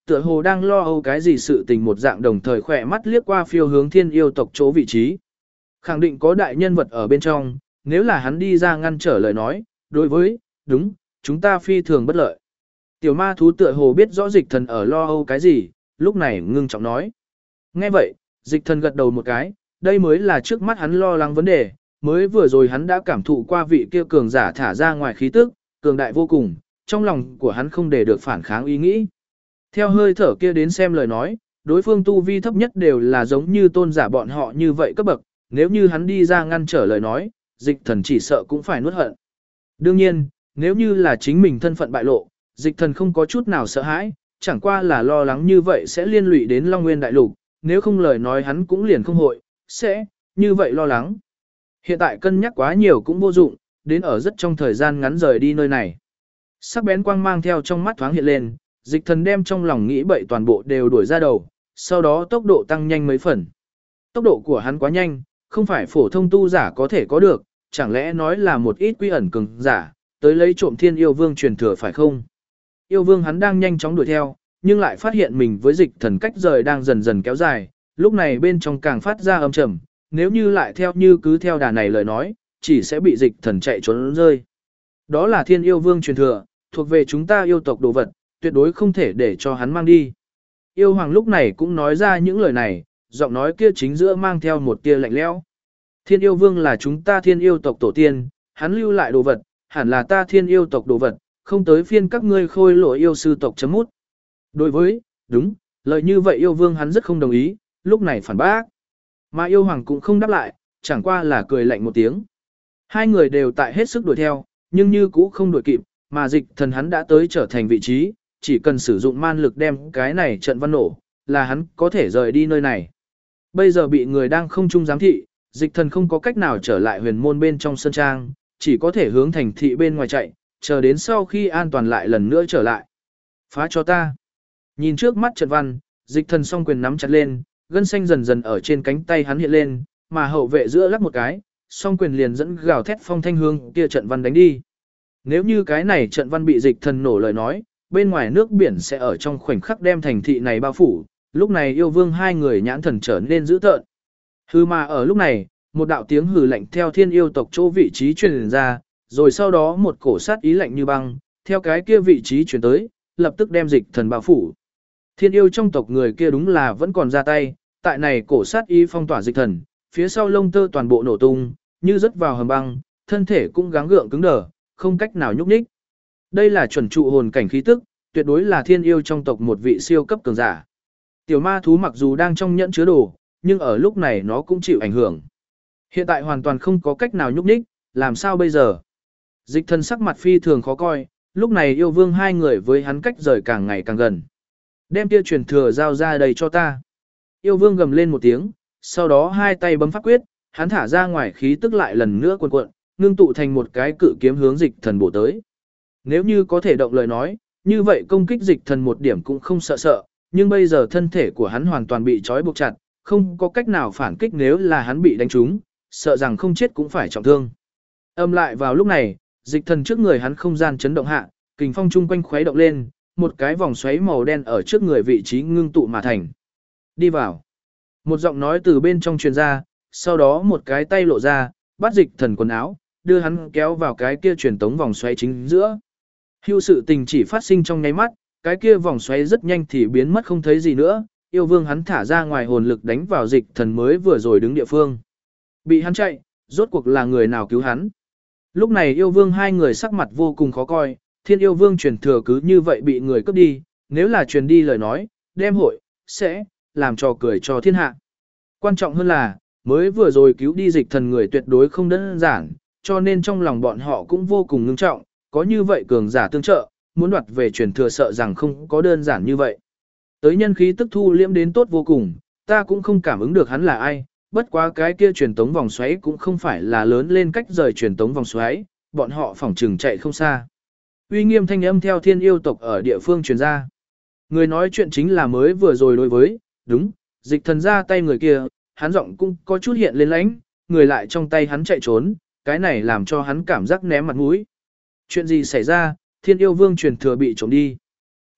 tựa hồ đang lo âu cái gì sự tình một dạng, đồng thời khỏe mắt liếc qua phiêu hướng thiên yêu tộc chỗ vị trí. Khẳng định có đại nhân vật ở bên trong, nếu là hắn đi ra ngăn trở lời nói, đối với, đúng, chúng ta phi thường bất lợi. Tiểu ma thú tựa hồ biết rõ dịch thần ở lo âu cái gì, lúc này ngưng trọng nói. Nghe vậy, dịch thần gật đầu một cái, đây mới là trước mắt hắn lo lắng vấn đề, mới vừa rồi hắn đã cảm thụ qua vị kia cường giả thả ra ngoài khí tức, cường đại vô cùng, trong lòng của hắn không để được phản kháng ý nghĩ. Theo hơi thở kia đến xem lời nói, đối phương tu vi thấp nhất đều là giống như tôn giả bọn họ như vậy cấp bậc, nếu như hắn đi ra ngăn trở lời nói, dịch thần chỉ sợ cũng phải nuốt hận. Đương nhiên, nếu như là chính mình thân phận bại lộ, dịch thần không có chút nào sợ hãi, chẳng qua là lo lắng như vậy sẽ liên lụy đến Long Nguyên Đại Lục, nếu không lời nói hắn cũng liền không hội, sẽ, như vậy lo lắng. Hiện tại cân nhắc quá nhiều cũng vô dụng, đến ở rất trong thời gian ngắn rời đi nơi này. Sắc bén quang mang theo trong mắt thoáng hiện lên, dịch thần đem trong lòng nghĩ bậy toàn bộ đều đuổi ra đầu, sau đó tốc độ tăng nhanh mấy phần. Tốc độ của hắn quá nhanh, không phải phổ thông tu giả có thể có được, chẳng lẽ nói là một ít quy ẩn cường giả, tới lấy trộm thiên yêu vương truyền thừa phải không? Yêu vương hắn đang nhanh chóng đuổi theo, nhưng lại phát hiện mình với dịch thần cách rời đang dần dần kéo dài, lúc này bên trong càng phát ra âm trầm, nếu như lại theo như cứ theo đà này lời nói, chỉ sẽ bị dịch thần chạy trốn rơi. Đó là thiên yêu vương truyền thừa, thuộc về chúng ta yêu tộc đồ vật, tuyệt đối không thể để cho hắn mang đi. Yêu hoàng lúc này cũng nói ra những lời này, giọng nói kia chính giữa mang theo một tia lạnh lẽo. Thiên yêu vương là chúng ta thiên yêu tộc tổ tiên, hắn lưu lại đồ vật, hẳn là ta thiên yêu tộc đồ vật, không tới phiên các ngươi khôi lỗi yêu sư tộc chấm mút. Đối với, đúng, lời như vậy yêu vương hắn rất không đồng ý, lúc này phản bác. Mà yêu hoàng cũng không đáp lại, chẳng qua là cười lạnh một tiếng. Hai người đều tại hết sức đuổi theo, nhưng như cũ không đuổi kịp, mà dịch thần hắn đã tới trở thành vị trí, chỉ cần sử dụng man lực đem cái này trận văn nổ, là hắn có thể rời đi nơi này. Bây giờ bị người đang không chung giám thị, dịch thần không có cách nào trở lại huyền môn bên trong sân trang, chỉ có thể hướng thành thị bên ngoài chạy, chờ đến sau khi an toàn lại lần nữa trở lại. Phá cho ta. Nhìn trước mắt trận văn, dịch thần song quyền nắm chặt lên, gân xanh dần dần ở trên cánh tay hắn hiện lên, mà hậu vệ giữa lắc một cái, song quyền liền dẫn gào thét phong thanh hương kia trận văn đánh đi. Nếu như cái này trận văn bị dịch thần nổ lời nói, bên ngoài nước biển sẽ ở trong khoảnh khắc đem thành thị này bao phủ, lúc này yêu vương hai người nhãn thần trở nên dữ tợn. Hư mà ở lúc này, một đạo tiếng hừ lạnh theo thiên yêu tộc chỗ vị trí truyền ra, rồi sau đó một cổ sát ý lạnh như băng, theo cái kia vị trí truyền tới, lập tức đem dịch thần bao phủ. Thiên yêu trong tộc người kia đúng là vẫn còn ra tay, tại này cổ sát ý phong tỏa dịch thần, phía sau lông tơ toàn bộ nổ tung, như rớt vào hầm băng, thân thể cũng gắng gượng cứng đờ, không cách nào nhúc nhích. Đây là chuẩn trụ hồn cảnh khí tức, tuyệt đối là thiên yêu trong tộc một vị siêu cấp cường giả. Tiểu ma thú mặc dù đang trong nhẫn chứa đồ, nhưng ở lúc này nó cũng chịu ảnh hưởng. Hiện tại hoàn toàn không có cách nào nhúc nhích, làm sao bây giờ? Dịch thần sắc mặt phi thường khó coi, lúc này yêu vương hai người với hắn cách rời càng ngày càng gần. Đem kia truyền thừa giao ra đây cho ta. Yêu vương gầm lên một tiếng, sau đó hai tay bấm pháp quyết, hắn thả ra ngoài khí tức lại lần nữa cuộn cuộn, ngưng tụ thành một cái cự kiếm hướng dịch thần bổ tới. Nếu như có thể động lời nói, như vậy công kích dịch thần một điểm cũng không sợ, nhưng bây giờ thân thể của hắn hoàn toàn bị trói buộc chặt, không có cách nào phản kích, nếu là hắn bị đánh trúng, sợ rằng không chết cũng phải trọng thương. Âm lại vào lúc này, dịch thần trước người hắn không gian chấn động hạ, kình phong chung quanh khuấy động lên, một cái vòng xoáy màu đen ở trước người vị trí ngưng tụ mà thành. Đi vào. Một giọng nói từ bên trong truyền ra, sau đó một cái tay lộ ra, bắt dịch thần quần áo, đưa hắn kéo vào cái kia truyền tống vòng xoáy chính giữa. Hưu sự tình chỉ phát sinh trong nháy mắt, cái kia vòng xoáy rất nhanh thì biến mất không thấy gì nữa, yêu vương hắn thả ra ngoài hồn lực đánh vào dịch thần mới vừa rồi đứng địa phương. Bị hắn chạy, rốt cuộc là người nào cứu hắn. Lúc này yêu vương hai người sắc mặt vô cùng khó coi, thiên yêu vương truyền thừa cứ như vậy bị người cướp đi, nếu là truyền đi lời nói, đem hội, sẽ, làm trò cười cho thiên hạ. Quan trọng hơn là, mới vừa rồi cứu đi dịch thần người tuyệt đối không đơn giản, cho nên trong lòng bọn họ cũng vô cùng ngưng trọng, có như vậy cường giả tương trợ, muốn đoạt về truyền thừa sợ rằng không có đơn giản như vậy. Tới nhân khí tức thu liễm đến tốt vô cùng, ta cũng không cảm ứng được hắn là ai, bất quá cái kia truyền tống vòng xoáy cũng không phải là lớn lên cách rời truyền tống vòng xoáy, bọn họ phỏng chừng chạy không xa. Uy nghiêm thanh âm theo thiên yêu tộc ở địa phương truyền ra. Người nói chuyện chính là mới vừa rồi đối với, đúng, dịch thần ra tay người kia, hắn giọng cũng có chút hiện lên lãnh, người lại trong tay hắn chạy trốn, cái này làm cho hắn cảm giác ném mặt mũi. Chuyện gì xảy ra, thiên yêu vương truyền thừa bị trộm đi.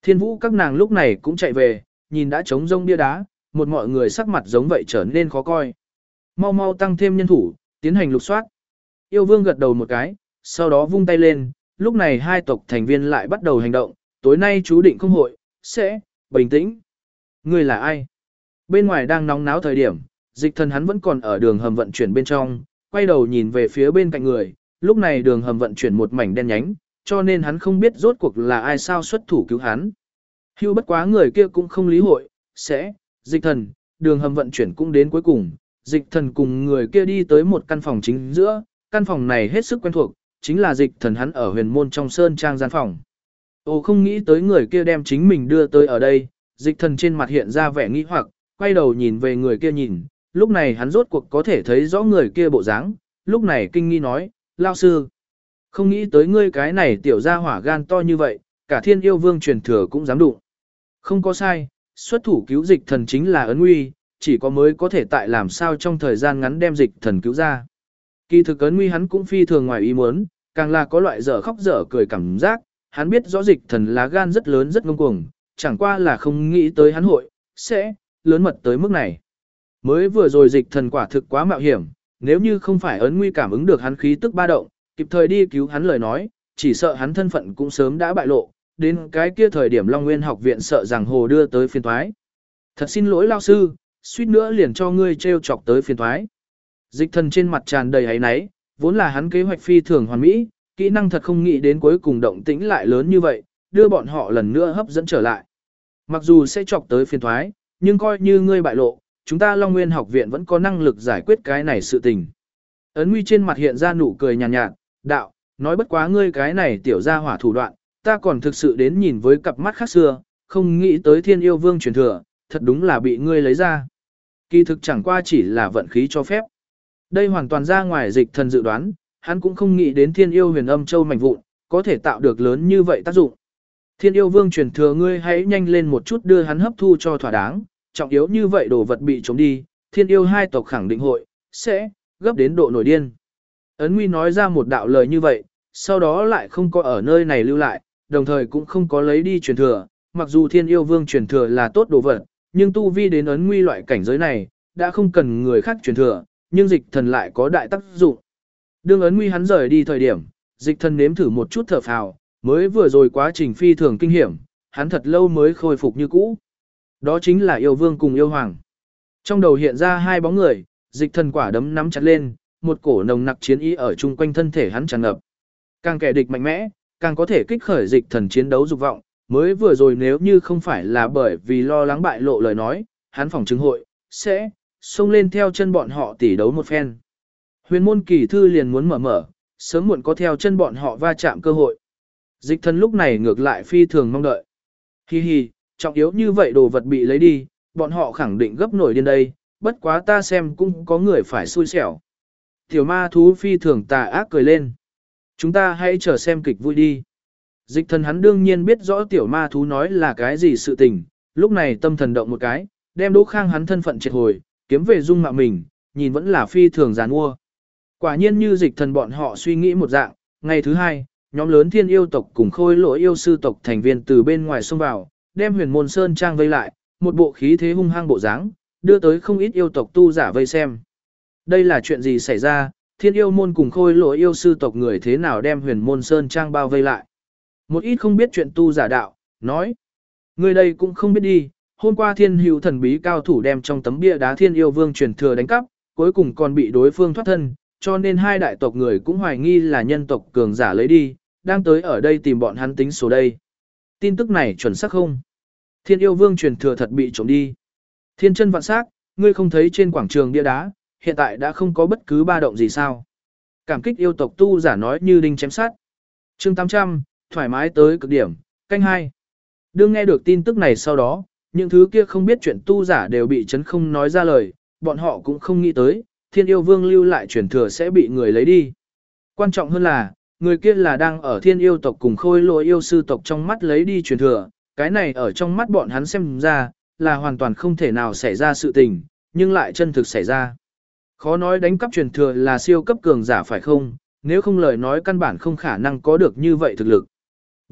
Thiên vũ các nàng lúc này cũng chạy về, nhìn đã trống rông bia đá, một mọi người sắc mặt giống vậy trở nên khó coi. Mau mau tăng thêm nhân thủ, tiến hành lục soát. Yêu vương gật đầu một cái, sau đó vung tay lên, lúc này hai tộc thành viên lại bắt đầu hành động, tối nay chú định không hội, sẽ, bình tĩnh. Người là ai? Bên ngoài đang nóng náo thời điểm, dịch thần hắn vẫn còn ở đường hầm vận chuyển bên trong, quay đầu nhìn về phía bên cạnh người, lúc này đường hầm vận chuyển một mảnh đen nhánh, cho nên hắn không biết rốt cuộc là ai sao xuất thủ cứu hắn. Hưu bất quá người kia cũng không lý hội, sẽ, dịch thần, đường hầm vận chuyển cũng đến cuối cùng, dịch thần cùng người kia đi tới một căn phòng chính giữa, căn phòng này hết sức quen thuộc, chính là dịch thần hắn ở huyền môn trong sơn trang gian phòng. Ồ không nghĩ tới người kia đem chính mình đưa tới ở đây, dịch thần trên mặt hiện ra vẻ nghi hoặc, quay đầu nhìn về người kia nhìn, lúc này hắn rốt cuộc có thể thấy rõ người kia bộ dáng, lúc này kinh nghi nói, lao sư. Không nghĩ tới ngươi cái này tiểu ra hỏa gan to như vậy, cả thiên yêu vương truyền thừa cũng dám đụng. Không có sai, xuất thủ cứu dịch thần chính là ấn nguy, chỉ có mới có thể tại làm sao trong thời gian ngắn đem dịch thần cứu ra. Kỳ thực ấn nguy hắn cũng phi thường ngoài ý muốn, càng là có loại dở khóc dở cười cảm giác, hắn biết rõ dịch thần lá gan rất lớn rất ngông cuồng, chẳng qua là không nghĩ tới hắn hội, sẽ, lớn mật tới mức này. Mới vừa rồi dịch thần quả thực quá mạo hiểm, nếu như không phải ấn nguy cảm ứng được hắn khí tức ba động, kịp thời đi cứu hắn lời nói, chỉ sợ hắn thân phận cũng sớm đã bại lộ, đến cái kia thời điểm Long Nguyên học viện sợ rằng hồ đưa tới phiền thoái. Thật xin lỗi lao sư, suýt nữa liền cho ngươi trêu chọc tới phiền thoái. Dịch thần trên mặt tràn đầy áy náy, vốn là hắn kế hoạch phi thường hoàn mỹ, kỹ năng thật không nghĩ đến cuối cùng động tĩnh lại lớn như vậy, đưa bọn họ lần nữa hấp dẫn trở lại. Mặc dù sẽ chọc tới phiền thoái, nhưng coi như ngươi bại lộ, chúng ta Long Nguyên học viện vẫn có năng lực giải quyết cái này sự tình. Ấn Nguy trên mặt hiện ra nụ cười nhàn nhạt, đạo, nói bất quá ngươi cái này tiểu ra hỏa thủ đoạn, ta còn thực sự đến nhìn với cặp mắt khác xưa, không nghĩ tới thiên yêu vương truyền thừa, thật đúng là bị ngươi lấy ra. Kỳ thực chẳng qua chỉ là vận khí cho phép. Đây hoàn toàn ra ngoài dịch thần dự đoán, hắn cũng không nghĩ đến thiên yêu huyền âm châu mảnh vụn, có thể tạo được lớn như vậy tác dụng. Thiên yêu vương truyền thừa ngươi hãy nhanh lên một chút đưa hắn hấp thu cho thỏa đáng, trọng yếu như vậy đồ vật bị trống đi, thiên yêu hai tộc khẳng định hội, sẽ, gấp đến độ nổi điên. Ấn Nguy nói ra một đạo lời như vậy, sau đó lại không có ở nơi này lưu lại, đồng thời cũng không có lấy đi truyền thừa, mặc dù thiên yêu vương truyền thừa là tốt đồ vật, nhưng tu vi đến Ấn Nguy loại cảnh giới này, đã không cần người khác truyền thừa, nhưng dịch thần lại có đại tác dụng. Đương Ấn Nguy hắn rời đi thời điểm, dịch thần nếm thử một chút thở phào, mới vừa rồi quá trình phi thường kinh hiểm, hắn thật lâu mới khôi phục như cũ. Đó chính là yêu vương cùng yêu hoàng. Trong đầu hiện ra hai bóng người, dịch thần quả đấm nắm chặt lên, một cổ nồng nặc chiến ý ở chung quanh thân thể hắn tràn ngập. Càng kẻ địch mạnh mẽ, càng có thể kích khởi dịch thần chiến đấu dục vọng, mới vừa rồi nếu như không phải là bởi vì lo lắng bại lộ lời nói, hắn phòng chứng hội, sẽ, xông lên theo chân bọn họ tỉ đấu một phen. Huyền môn kỳ thư liền muốn mở, sớm muộn có theo chân bọn họ va chạm cơ hội. Dịch thần lúc này ngược lại phi thường mong đợi. Hi hi, trọng yếu như vậy đồ vật bị lấy đi, bọn họ khẳng định gấp nổi điên đây, bất quá ta xem cũng có người phải xui xẻo. Tiểu ma thú phi thường tà ác cười lên. Chúng ta hãy chờ xem kịch vui đi. Dịch thần hắn đương nhiên biết rõ tiểu ma thú nói là cái gì sự tình, lúc này tâm thần động một cái, đem Đỗ Khang hắn thân phận triệt hồi, kiếm về dung mạo mình, nhìn vẫn là phi thường giàn mua. Quả nhiên như dịch thần bọn họ suy nghĩ một dạng, ngày thứ hai, nhóm lớn thiên yêu tộc cùng khôi lỗi yêu sư tộc thành viên từ bên ngoài xông vào, đem huyền môn sơn trang vây lại, một bộ khí thế hung hăng bộ dáng, đưa tới không ít yêu tộc tu giả vây xem. Đây là chuyện gì xảy ra, thiên yêu môn cùng khôi lỗi yêu sư tộc người thế nào đem huyền môn sơn trang bao vây lại. Một ít không biết chuyện tu giả đạo, nói, người đây cũng không biết đi, hôm qua thiên hữu thần bí cao thủ đem trong tấm bia đá thiên yêu vương truyền thừa đánh cắp, cuối cùng còn bị đối phương thoát thân, cho nên hai đại tộc người cũng hoài nghi là nhân tộc cường giả lấy đi, đang tới ở đây tìm bọn hắn tính số đây. Tin tức này chuẩn xác không? Thiên yêu vương truyền thừa thật bị trộm đi. Thiên chân vạn sắc, ngươi không thấy trên quảng trường bia đá, hiện tại đã không có bất cứ ba động gì sao. Cảm kích yêu tộc tu giả nói như đinh chém sát. Chương 800, thoải mái tới cực điểm, canh 2. Đương nghe được tin tức này sau đó, những thứ kia không biết chuyện tu giả đều bị chấn không nói ra lời, bọn họ cũng không nghĩ tới, thiên yêu vương lưu lại truyền thừa sẽ bị người lấy đi. Quan trọng hơn là, người kia là đang ở thiên yêu tộc cùng khôi lỗi yêu sư tộc trong mắt lấy đi truyền thừa, cái này ở trong mắt bọn hắn xem ra, là hoàn toàn không thể nào xảy ra sự tình, nhưng lại chân thực xảy ra. Khó nói đánh cắp truyền thừa là siêu cấp cường giả phải không, nếu không lời nói căn bản không khả năng có được như vậy thực lực.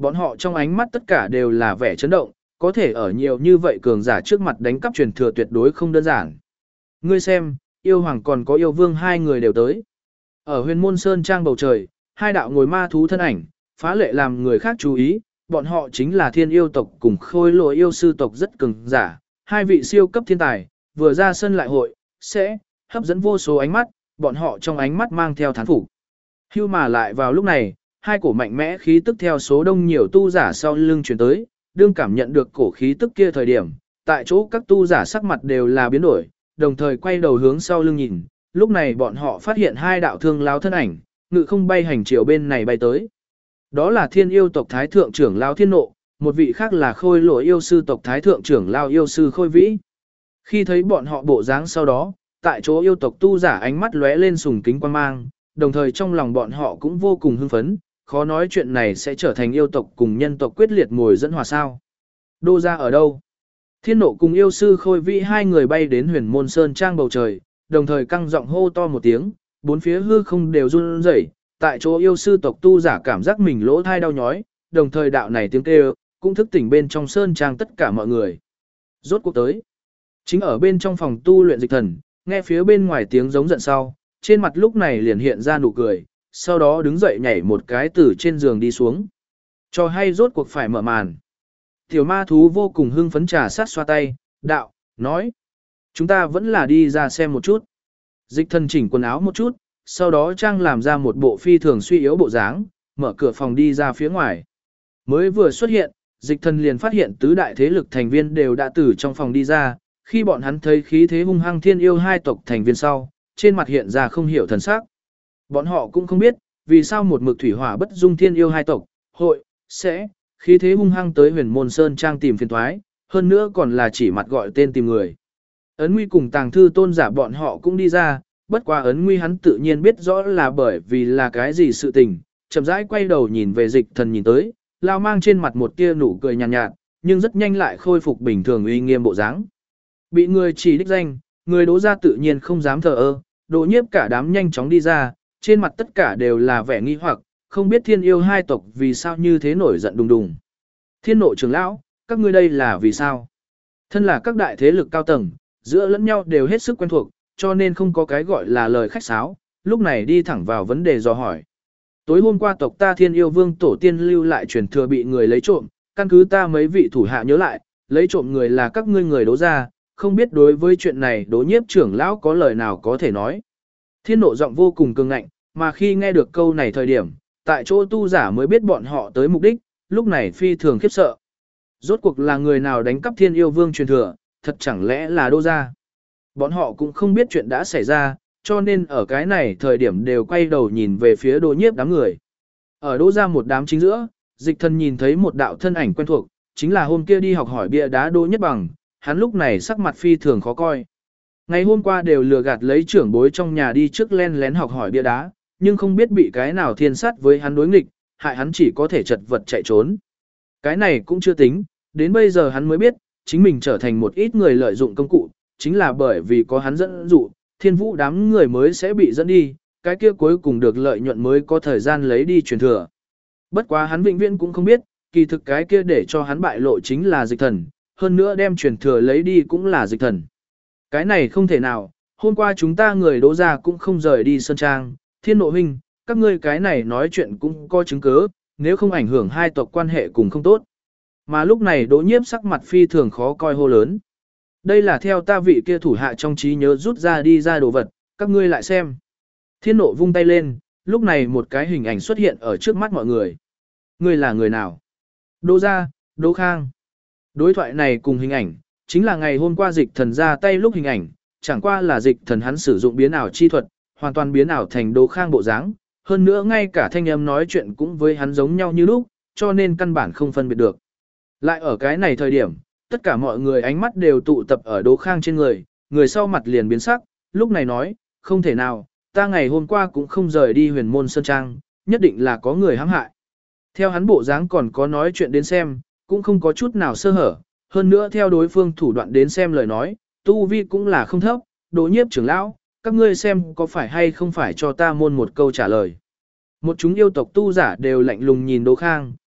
Bọn họ trong ánh mắt tất cả đều là vẻ chấn động, có thể ở nhiều như vậy cường giả trước mặt đánh cắp truyền thừa tuyệt đối không đơn giản. Ngươi xem, yêu hoàng còn có yêu vương hai người đều tới. Ở huyền môn sơn trang bầu trời, hai đạo ngồi ma thú thân ảnh, phá lệ làm người khác chú ý, bọn họ chính là thiên yêu tộc cùng khôi lỗi yêu sư tộc rất cường giả, hai vị siêu cấp thiên tài, vừa ra sân lại hội, sẽ hấp dẫn vô số ánh mắt, bọn họ trong ánh mắt mang theo thán phục. Hưu mà lại vào lúc này, hai cổ mạnh mẽ khí tức theo số đông nhiều tu giả sau lưng chuyển tới, đương cảm nhận được cổ khí tức kia thời điểm, tại chỗ các tu giả sắc mặt đều là biến đổi, đồng thời quay đầu hướng sau lưng nhìn, lúc này bọn họ phát hiện hai đạo thương lao thân ảnh, ngự không bay hành chiều bên này bay tới. Đó là thiên yêu tộc thái thượng trưởng lao thiên nộ, một vị khác là khôi lỗi yêu sư tộc thái thượng trưởng lao yêu sư khôi vĩ. Khi thấy bọn họ bộ dáng sau đó, tại chỗ yêu tộc tu giả ánh mắt lóe lên sùng kính quan mang, đồng thời trong lòng bọn họ cũng vô cùng hưng phấn, khó nói chuyện này sẽ trở thành yêu tộc cùng nhân tộc quyết liệt ngồi dẫn hòa sao. Đô ra ở đâu? Thiên nộ cùng yêu sư khôi vĩ hai người bay đến huyền môn sơn trang bầu trời, đồng thời căng giọng hô to một tiếng, bốn phía hư không đều run rẩy. Tại chỗ yêu sư tộc tu giả cảm giác mình lỗ thai đau nhói, đồng thời đạo này tiếng kêu, cũng thức tỉnh bên trong sơn trang tất cả mọi người. Rốt cuộc tới. Chính ở bên trong phòng tu luyện dịch thần, nghe phía bên ngoài tiếng giống giận sau, trên mặt lúc này liền hiện ra nụ cười, sau đó đứng dậy nhảy một cái từ trên giường đi xuống. Cho hay rốt cuộc phải mở màn. Tiểu ma thú vô cùng hưng phấn trà sát xoa tay, đạo, nói. Chúng ta vẫn là đi ra xem một chút. Dịch thần chỉnh quần áo một chút, sau đó trang làm ra một bộ phi thường suy yếu bộ dáng, mở cửa phòng đi ra phía ngoài. Mới vừa xuất hiện, dịch thần liền phát hiện tứ đại thế lực thành viên đều đã từ trong phòng đi ra, khi bọn hắn thấy khí thế hung hăng thiên yêu hai tộc thành viên sau, trên mặt hiện ra không hiểu thần sắc. Bọn họ cũng không biết, vì sao một mực thủy hỏa bất dung thiên yêu hai tộc, hội, sẽ, khí thế hung hăng tới huyền môn sơn trang tìm phiền thoái, hơn nữa còn là chỉ mặt gọi tên tìm người. Ấn Nguy cùng Tàng Thư Tôn giả bọn họ cũng đi ra, bất quá Ấn Nguy hắn tự nhiên biết rõ là bởi vì là cái gì sự tình, chậm rãi quay đầu nhìn về dịch thần nhìn tới, lao mang trên mặt một tia nụ cười nhàn nhạt, nhưng rất nhanh lại khôi phục bình thường uy nghiêm bộ dáng. Bị người chỉ đích danh, người Đỗ gia tự nhiên không dám thờ ơ, Đỗ Nhiếp cả đám nhanh chóng đi ra, trên mặt tất cả đều là vẻ nghi hoặc, không biết thiên yêu hai tộc vì sao như thế nổi giận đùng đùng. Thiên Nộ trưởng lão, các ngươi đây là vì sao? Thân là các đại thế lực cao tầng, giữa lẫn nhau đều hết sức quen thuộc, cho nên không có cái gọi là lời khách sáo, lúc này đi thẳng vào vấn đề dò hỏi. Tối hôm qua tộc ta Thiên Yêu Vương tổ tiên lưu lại truyền thừa bị người lấy trộm, căn cứ ta mấy vị thủ hạ nhớ lại, lấy trộm người là các ngươi người Đỗ gia, không biết đối với chuyện này Đỗ Nhiếp trưởng lão có lời nào có thể nói. Thiên Nộ giọng vô cùng cường ngạnh, mà khi nghe được câu này thời điểm, tại chỗ tu giả mới biết bọn họ tới mục đích, lúc này phi thường khiếp sợ. Rốt cuộc là người nào đánh cắp Thiên Yêu Vương truyền thừa, thật chẳng lẽ là Đỗ gia? Bọn họ cũng không biết chuyện đã xảy ra, cho nên ở cái này thời điểm đều quay đầu nhìn về phía Đỗ Nhiếp đám người. Ở Đỗ gia một đám chính giữa, dịch thần nhìn thấy một đạo thân ảnh quen thuộc, chính là hôm kia đi học hỏi bia đá Đỗ Nhất Bằng, hắn lúc này sắc mặt phi thường khó coi. Ngày hôm qua đều lừa gạt lấy trưởng bối trong nhà đi trước len lén học hỏi bia đá, nhưng không biết bị cái nào thiên sát với hắn đối nghịch, hại hắn chỉ có thể chật vật chạy trốn. Cái này cũng chưa tính, đến bây giờ hắn mới biết, chính mình trở thành một ít người lợi dụng công cụ, chính là bởi vì có hắn dẫn dụ, thiên vũ đám người mới sẽ bị dẫn đi, cái kia cuối cùng được lợi nhuận mới có thời gian lấy đi truyền thừa. Bất quá hắn vĩnh viễn cũng không biết, kỳ thực cái kia để cho hắn bại lộ chính là dịch thần, hơn nữa đem truyền thừa lấy đi cũng là dịch thần. Cái này không thể nào, hôm qua chúng ta người Đỗ gia cũng không rời đi sơn trang, Thiên Nộ huynh, các ngươi cái này nói chuyện cũng có chứng cứ, nếu không ảnh hưởng hai tộc quan hệ cùng không tốt. Mà lúc này Đỗ Nhiếp sắc mặt phi thường khó coi hô lớn. Đây là theo ta vị kia thủ hạ trong trí nhớ rút ra đi ra đồ vật, các ngươi lại xem. Thiên Nộ vung tay lên, lúc này một cái hình ảnh xuất hiện ở trước mắt mọi người. Ngươi là người nào? Đỗ gia, Đỗ Khang. Đối thoại này cùng hình ảnh, chính là ngày hôm qua dịch thần ra tay lúc hình ảnh, chẳng qua là dịch thần hắn sử dụng biến ảo chi thuật, hoàn toàn biến ảo thành Đỗ Khang bộ dáng, hơn nữa ngay cả thanh âm nói chuyện cũng với hắn giống nhau như lúc, cho nên căn bản không phân biệt được. Lại ở cái này thời điểm, tất cả mọi người ánh mắt đều tụ tập ở Đỗ Khang trên người, người sau mặt liền biến sắc, lúc này nói, không thể nào, ta ngày hôm qua cũng không rời đi huyền môn sơn trang, nhất định là có người hãm hại. Theo hắn bộ dáng còn có nói chuyện đến xem, cũng không có chút nào sơ hở, hơn nữa theo đối phương thủ đoạn đến xem lời nói, tu vi cũng là không thấp, Đỗ Nhiếp trưởng lão, các ngươi xem có phải hay không phải cho ta môn một câu trả lời. Một chúng yêu tộc tu giả đều lạnh lùng nhìn Đỗ Khang,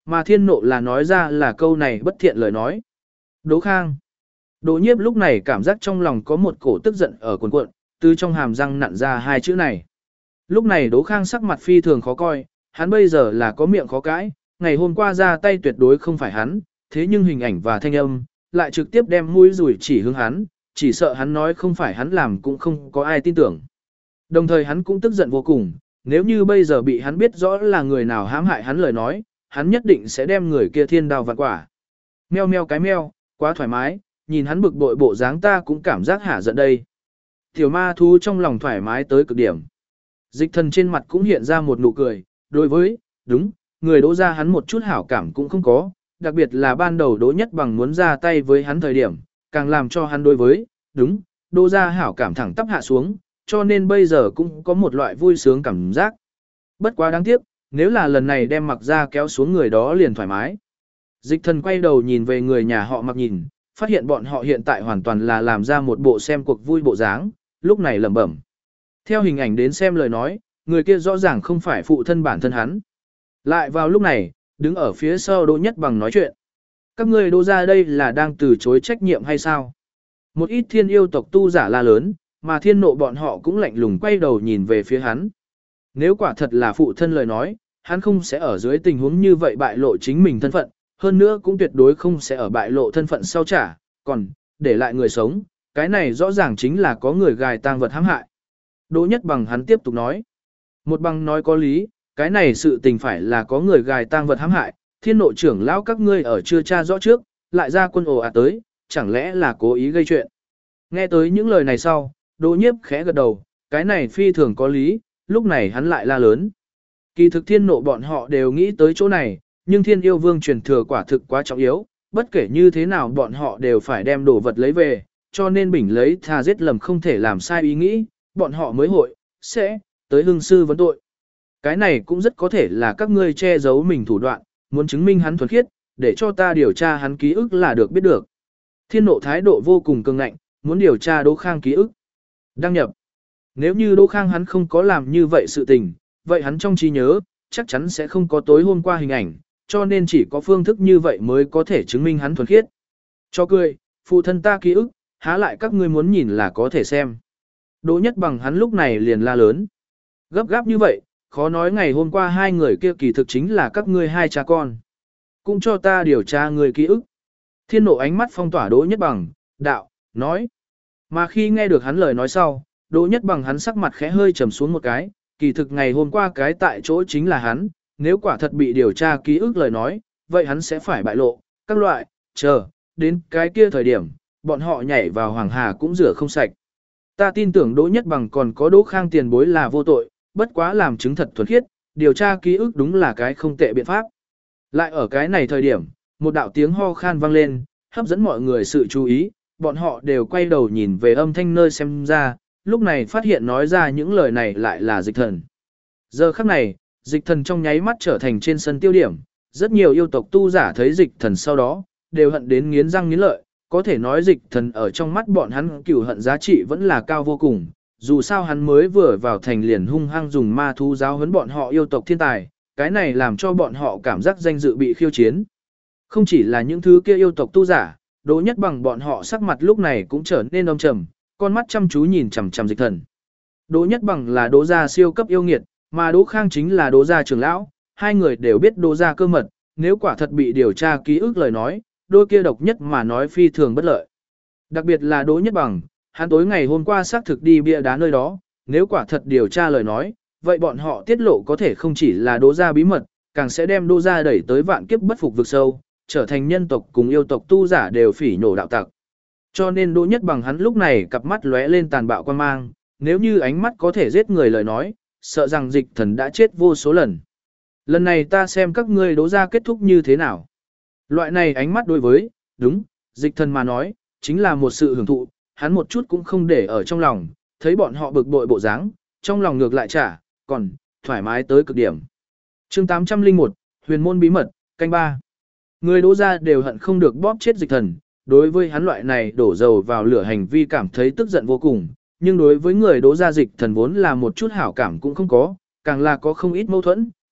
mà thiên nộ là nói ra là câu này bất thiện lời nói. Đỗ Khang. Đỗ Nhiếp lúc này cảm giác trong lòng có một cổ tức giận ở cuồn cuộn, từ trong hàm răng nặn ra hai chữ này. Lúc này Đỗ Khang sắc mặt phi thường khó coi, hắn bây giờ là có miệng khó cãi, ngày hôm qua ra tay tuyệt đối không phải hắn, thế nhưng hình ảnh và thanh âm lại trực tiếp đem mũi rủi chỉ hướng hắn, chỉ sợ hắn nói không phải hắn làm cũng không có ai tin tưởng. Đồng thời hắn cũng tức giận vô cùng, nếu như bây giờ bị hắn biết rõ là người nào hãm hại hắn lời nói, hắn nhất định sẽ đem người kia thiên đao vạn quả. Meo meo cái meo, quá thoải mái, nhìn hắn bực bội bộ dáng ta cũng cảm giác hả giận đây. Tiểu ma thú trong lòng thoải mái tới cực điểm. Dịch thần trên mặt cũng hiện ra một nụ cười, đối với, đúng, người Đỗ ra hắn một chút hảo cảm cũng không có, đặc biệt là ban đầu Đỗ Nhất Bằng muốn ra tay với hắn thời điểm, càng làm cho hắn đối với, đúng, Đỗ ra hảo cảm thẳng tắp hạ xuống, cho nên bây giờ cũng có một loại vui sướng cảm giác. Bất quá đáng tiếc, nếu là lần này đem Mặc ra kéo xuống người đó liền thoải mái. Dịch thần quay đầu nhìn về người nhà họ Mặc nhìn, phát hiện bọn họ hiện tại hoàn toàn là làm ra một bộ xem cuộc vui bộ dáng, lúc này lẩm bẩm. Theo hình ảnh đến xem lời nói, người kia rõ ràng không phải phụ thân bản thân hắn. Lại vào lúc này, đứng ở phía sau Đỗ Nhất Bằng nói chuyện. Các ngươi Đỗ ra đây là đang từ chối trách nhiệm hay sao? Một ít thiên yêu tộc tu giả la lớn, mà thiên nộ bọn họ cũng lạnh lùng quay đầu nhìn về phía hắn. Nếu quả thật là phụ thân lời nói, hắn không sẽ ở dưới tình huống như vậy bại lộ chính mình thân phận, hơn nữa cũng tuyệt đối không sẽ ở bại lộ thân phận sau trả, còn, để lại người sống, cái này rõ ràng chính là có người gài tang vật hãm hại. Đỗ Nhất Bằng hắn tiếp tục nói. Một bằng nói có lý, cái này sự tình phải là có người gài tang vật hãm hại, thiên nộ trưởng lão các ngươi ở chưa tra rõ trước, lại ra quân ồ ạt tới, chẳng lẽ là cố ý gây chuyện. Nghe tới những lời này sau, Đỗ Nhiếp khẽ gật đầu, cái này phi thường có lý, lúc này hắn lại la lớn. Kỳ thực thiên nộ bọn họ đều nghĩ tới chỗ này, nhưng thiên yêu vương truyền thừa quả thực quá trọng yếu, bất kể như thế nào bọn họ đều phải đem đồ vật lấy về, cho nên bình lấy tha giết lầm không thể làm sai ý nghĩ, bọn họ mới hội, sẽ, tới hương sư vấn tội. Cái này cũng rất có thể là các ngươi che giấu mình thủ đoạn, muốn chứng minh hắn thuần khiết, để cho ta điều tra hắn ký ức là được biết được. Thiên nộ thái độ vô cùng cường ngạnh, muốn điều tra Đỗ Khang ký ức. Đăng nhập. Nếu như Đỗ Khang hắn không có làm như vậy sự tình, vậy hắn trong trí nhớ, chắc chắn sẽ không có tối hôm qua hình ảnh, cho nên chỉ có phương thức như vậy mới có thể chứng minh hắn thuần khiết. Cho cười, phụ thân ta ký ức, há lại các ngươi muốn nhìn là có thể xem. Đỗ Nhất Bằng hắn lúc này liền la lớn. Gấp gáp như vậy, khó nói ngày hôm qua hai người kia kỳ thực chính là các ngươi hai cha con. Cũng cho ta điều tra người ký ức. Thiên nộ ánh mắt phong tỏa Đỗ Nhất Bằng, đạo, nói. Mà khi nghe được hắn lời nói sau, Đỗ Nhất Bằng hắn sắc mặt khẽ hơi trầm xuống một cái, kỳ thực ngày hôm qua cái tại chỗ chính là hắn, nếu quả thật bị điều tra ký ức lời nói, vậy hắn sẽ phải bại lộ, các loại, chờ, đến cái kia thời điểm, bọn họ nhảy vào Hoàng Hà cũng rửa không sạch. Ta tin tưởng Đỗ Nhất Bằng còn có Đỗ Khang tiền bối là vô tội, bất quá làm chứng thật thuần khiết, điều tra ký ức đúng là cái không tệ biện pháp. Lại ở cái này thời điểm, một đạo tiếng ho khan vang lên, hấp dẫn mọi người sự chú ý, bọn họ đều quay đầu nhìn về âm thanh nơi xem ra, lúc này phát hiện nói ra những lời này lại là Dịch Thần. Giờ khắc này, Dịch Thần trong nháy mắt trở thành trên sân tiêu điểm, rất nhiều yêu tộc tu giả thấy Dịch Thần sau đó, đều hận đến nghiến răng nghiến lợi, có thể nói Dịch Thần ở trong mắt bọn hắn cửu hận giá trị vẫn là cao vô cùng, dù sao hắn mới vừa vào thành liền hung hăng dùng ma thú giáo huấn bọn họ yêu tộc thiên tài, cái này làm cho bọn họ cảm giác danh dự bị khiêu chiến. Không chỉ là những thứ kia yêu tộc tu giả, Đỗ Nhất Bằng bọn họ sắc mặt lúc này cũng trở nên âm trầm, con mắt chăm chú nhìn chằm chằm Dịch Thần. Đỗ Nhất Bằng là Đỗ gia siêu cấp yêu nghiệt, mà Đỗ Khang chính là Đỗ gia trưởng lão, hai người đều biết Đỗ gia cơ mật, nếu quả thật bị điều tra ký ức lời nói, đôi kia độc nhất mà nói phi thường bất lợi. Đặc biệt là Đỗ Nhất Bằng, hắn tối ngày hôm qua xác thực đi bia đá nơi đó, nếu quả thật điều tra lời nói, vậy bọn họ tiết lộ có thể không chỉ là Đỗ gia bí mật, càng sẽ đem Đỗ gia đẩy tới vạn kiếp bất phục vực sâu, trở thành nhân tộc cùng yêu tộc tu giả đều phỉ nhổ đạo tặc. Cho nên Đỗ Nhất Bằng hắn lúc này cặp mắt lóe lên tàn bạo quan mang, nếu như ánh mắt có thể giết người lời nói, sợ rằng Dịch Thần đã chết vô số lần. Lần này ta xem các ngươi Đỗ gia kết thúc như thế nào. Loại này ánh mắt đối với, đúng, Dịch Thần mà nói, chính là một sự hưởng thụ, hắn một chút cũng không để ở trong lòng, thấy bọn họ bực bội bộ dáng, trong lòng ngược lại trả, còn, thoải mái tới cực điểm. Chương 801, Huyền môn bí mật, canh 3. Người Đỗ gia đều hận không được bóp chết Dịch Thần, đối với hắn loại này đổ dầu vào lửa hành vi cảm thấy tức giận vô cùng, nhưng đối với người Đỗ gia Dịch Thần vốn là một chút hảo cảm cũng không có, càng là có không ít mâu thuẫn,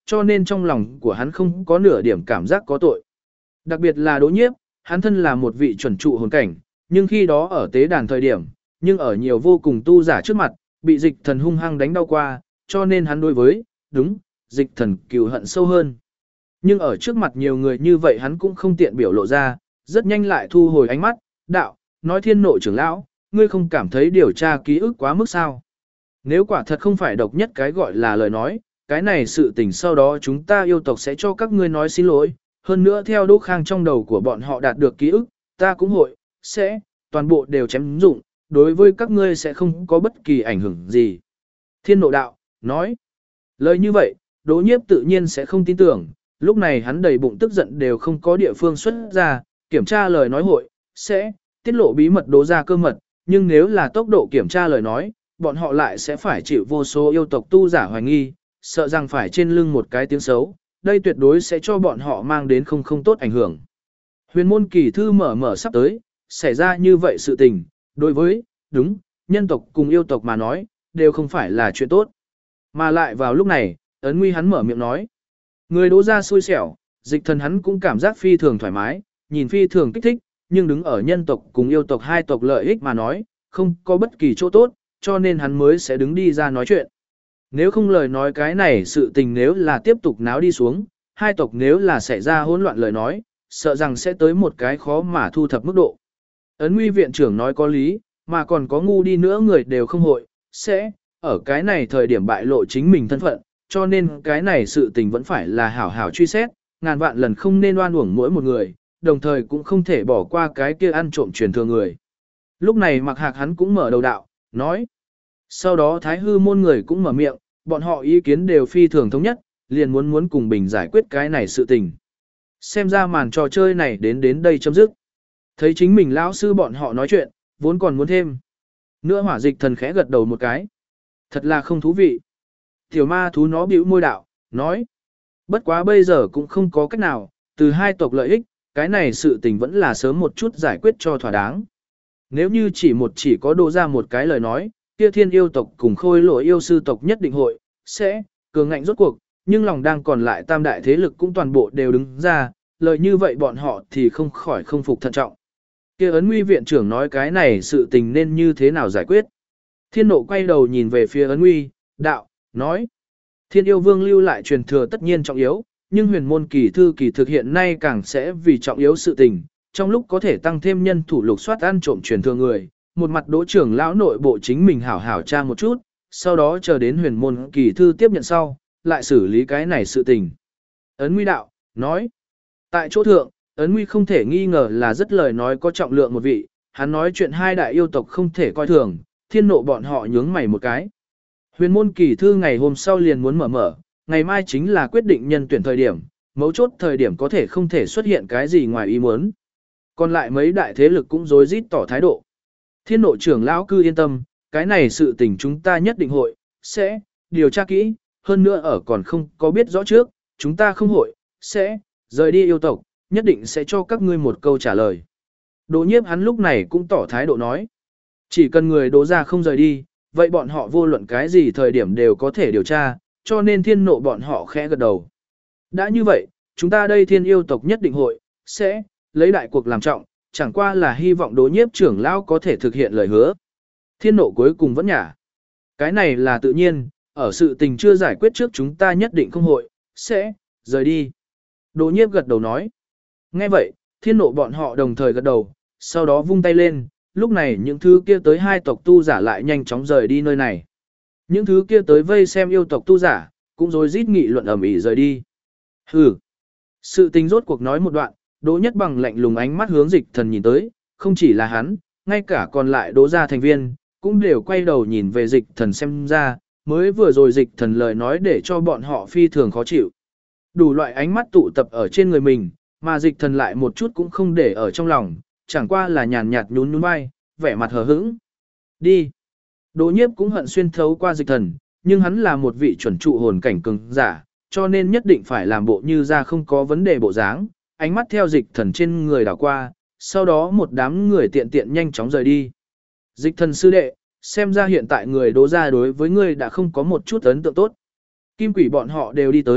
cho nên trong lòng của hắn không có nửa điểm cảm giác có tội. Đặc biệt là Đỗ Nhiếp, hắn thân là một vị chuẩn trụ hồn cảnh, nhưng khi đó ở tế đàn thời điểm, nhưng ở nhiều vô cùng tu giả trước mặt, bị dịch thần hung hăng đánh đau qua, cho nên hắn đối với, đúng, dịch thần cừu hận sâu hơn. Nhưng ở trước mặt nhiều người như vậy hắn cũng không tiện biểu lộ ra, rất nhanh lại thu hồi ánh mắt, đạo, nói Thiên Nộ trưởng lão, ngươi không cảm thấy điều tra ký ức quá mức sao? Nếu quả thật không phải độc nhất cái gọi là lời nói, cái này sự tình sau đó chúng ta yêu tộc sẽ cho các ngươi nói xin lỗi, hơn nữa theo Đỗ Khang trong đầu của bọn họ đạt được ký ức, ta cũng hội, sẽ, toàn bộ đều chém dụng, đối với các ngươi sẽ không có bất kỳ ảnh hưởng gì. Thiên Nộ đạo, nói, lời như vậy, Đỗ Nhiếp tự nhiên sẽ không tin tưởng, lúc này hắn đầy bụng tức giận đều không có địa phương xuất ra, kiểm tra lời nói hội, sẽ, tiết lộ bí mật Đỗ gia cơ mật, nhưng nếu là tốc độ kiểm tra lời nói, bọn họ lại sẽ phải chịu vô số yêu tộc tu giả hoài nghi, sợ rằng phải trên lưng một cái tiếng xấu, đây tuyệt đối sẽ cho bọn họ mang đến không tốt ảnh hưởng. Huyền môn kỳ thư mở sắp tới, xảy ra như vậy sự tình, đối với, đúng, nhân tộc cùng yêu tộc mà nói, đều không phải là chuyện tốt. Mà lại vào lúc này, Ấn Nguy hắn mở miệng nói. Người Đỗ gia xui xẻo, dịch thần hắn cũng cảm giác phi thường thoải mái, nhìn phi thường kích thích, nhưng đứng ở nhân tộc cùng yêu tộc hai tộc lợi ích mà nói, không có bất kỳ chỗ tốt, cho nên hắn mới sẽ đứng đi ra nói chuyện. Nếu không lời nói cái này sự tình nếu là tiếp tục náo đi xuống, hai tộc nếu là xảy ra hỗn loạn lời nói, sợ rằng sẽ tới một cái khó mà thu thập mức độ. Ấn Nguy viện trưởng nói có lý, mà còn có ngu đi nữa người đều không hội, sẽ, ở cái này thời điểm bại lộ chính mình thân phận, cho nên cái này sự tình vẫn phải là hảo hảo truy xét, ngàn vạn lần không nên oan uổng mỗi một người, đồng thời cũng không thể bỏ qua cái kia ăn trộm truyền thừa người. Lúc này Mặc Hạc hắn cũng mở đầu đạo, nói. Sau đó Thái Hư môn người cũng mở miệng, bọn họ ý kiến đều phi thường thống nhất, liền muốn cùng Bình giải quyết cái này sự tình. Xem ra màn trò chơi này đến đây chấm dứt. Thấy chính mình lão sư bọn họ nói chuyện, vốn còn muốn thêm. Nữa Hỏa Dịch thần khẽ gật đầu một cái. Thật là không thú vị. Tiểu ma thú nó bĩu môi đạo, nói. Bất quá bây giờ cũng không có cách nào, từ hai tộc lợi ích, cái này sự tình vẫn là sớm một chút giải quyết cho thỏa đáng. Nếu như chỉ có Đỗ ra một cái lời nói, kia Thiên yêu tộc cùng Khôi Lỗi yêu sư tộc nhất định hội, sẽ, cường ngạnh rốt cuộc, nhưng lòng đang còn lại tam đại thế lực cũng toàn bộ đều đứng ra, lời như vậy bọn họ thì không khỏi không phục thận trọng. Kia Ấn Nguy viện trưởng nói cái này sự tình nên như thế nào giải quyết. Thiên Nộ quay đầu nhìn về phía Ấn Nguy, đạo, nói. Thiên yêu vương lưu lại truyền thừa tất nhiên trọng yếu, nhưng huyền môn kỳ thư kỳ thực hiện nay càng sẽ vì trọng yếu sự tình, trong lúc có thể tăng thêm nhân thủ lục soát ăn trộm truyền thừa người, một mặt Đỗ trưởng lão nội bộ chính mình hảo hảo tra một chút, sau đó chờ đến huyền môn kỳ thư tiếp nhận sau, lại xử lý cái này sự tình. Ấn Nguy đạo, nói. Tại chỗ thượng, Ấn Nguy không thể nghi ngờ là rất lời nói có trọng lượng một vị, hắn nói chuyện hai đại yêu tộc không thể coi thường, Thiên Nộ bọn họ nhướng mày một cái. Huyền môn kỳ thư ngày hôm sau liền muốn mở, ngày mai chính là quyết định nhân tuyển thời điểm, mấu chốt thời điểm có thể không thể xuất hiện cái gì ngoài ý muốn. Còn lại mấy đại thế lực cũng rối rít tỏ thái độ. Thiên Nộ trưởng lão cứ yên tâm, cái này sự tình chúng ta nhất định hội, sẽ, điều tra kỹ, hơn nữa ở còn không có biết rõ trước, chúng ta không hội, sẽ, rời đi yêu tộc, nhất định sẽ cho các ngươi một câu trả lời. Đỗ Nhiếp hắn lúc này cũng tỏ thái độ nói. Chỉ cần người Đỗ gia không rời đi, vậy bọn họ vô luận cái gì thời điểm đều có thể điều tra, cho nên Thiên Nộ bọn họ khẽ gật đầu. Đã như vậy, chúng ta đây Thiên yêu tộc nhất định hội, sẽ, lấy đại cuộc làm trọng, chẳng qua là hy vọng Đỗ Nhiếp trưởng lão có thể thực hiện lời hứa. Thiên Nộ cuối cùng vẫn nhả. Cái này là tự nhiên, ở sự tình chưa giải quyết trước chúng ta nhất định không hội, sẽ, rời đi. Đỗ Nhiếp gật đầu nói. Nghe vậy, Thiên Nộ bọn họ đồng thời gật đầu, sau đó vung tay lên, lúc này những thứ kia tới hai tộc tu giả lại nhanh chóng rời đi nơi này. Những thứ kia tới vây xem yêu tộc tu giả, cũng rối rít nghị luận ầm ĩ rời đi. Hừ. Sự tình rốt cuộc nói một đoạn, Đỗ Nhất Bằng lạnh lùng ánh mắt hướng Dịch Thần nhìn tới, không chỉ là hắn, ngay cả còn lại Đỗ gia thành viên, cũng đều quay đầu nhìn về Dịch Thần xem ra, mới vừa rồi Dịch Thần lời nói để cho bọn họ phi thường khó chịu. Đủ loại ánh mắt tụ tập ở trên người mình, mà Dịch Thần lại một chút cũng không để ở trong lòng, chẳng qua là nhàn nhạt nhún nhún vai, vẻ mặt hờ hững. Đi. Đỗ Nhiếp cũng hận xuyên thấu qua Dịch Thần, nhưng hắn là một vị chuẩn trụ hồn cảnh cường giả, cho nên nhất định phải làm bộ như ra không có vấn đề bộ dáng, ánh mắt theo Dịch Thần trên người đảo qua, sau đó một đám người tiện tiện nhanh chóng rời đi. Dịch Thần sư đệ, xem ra hiện tại người Đỗ gia đối với ngươi đã không có một chút ấn tượng tốt. Kim Quỷ bọn họ đều đi tới,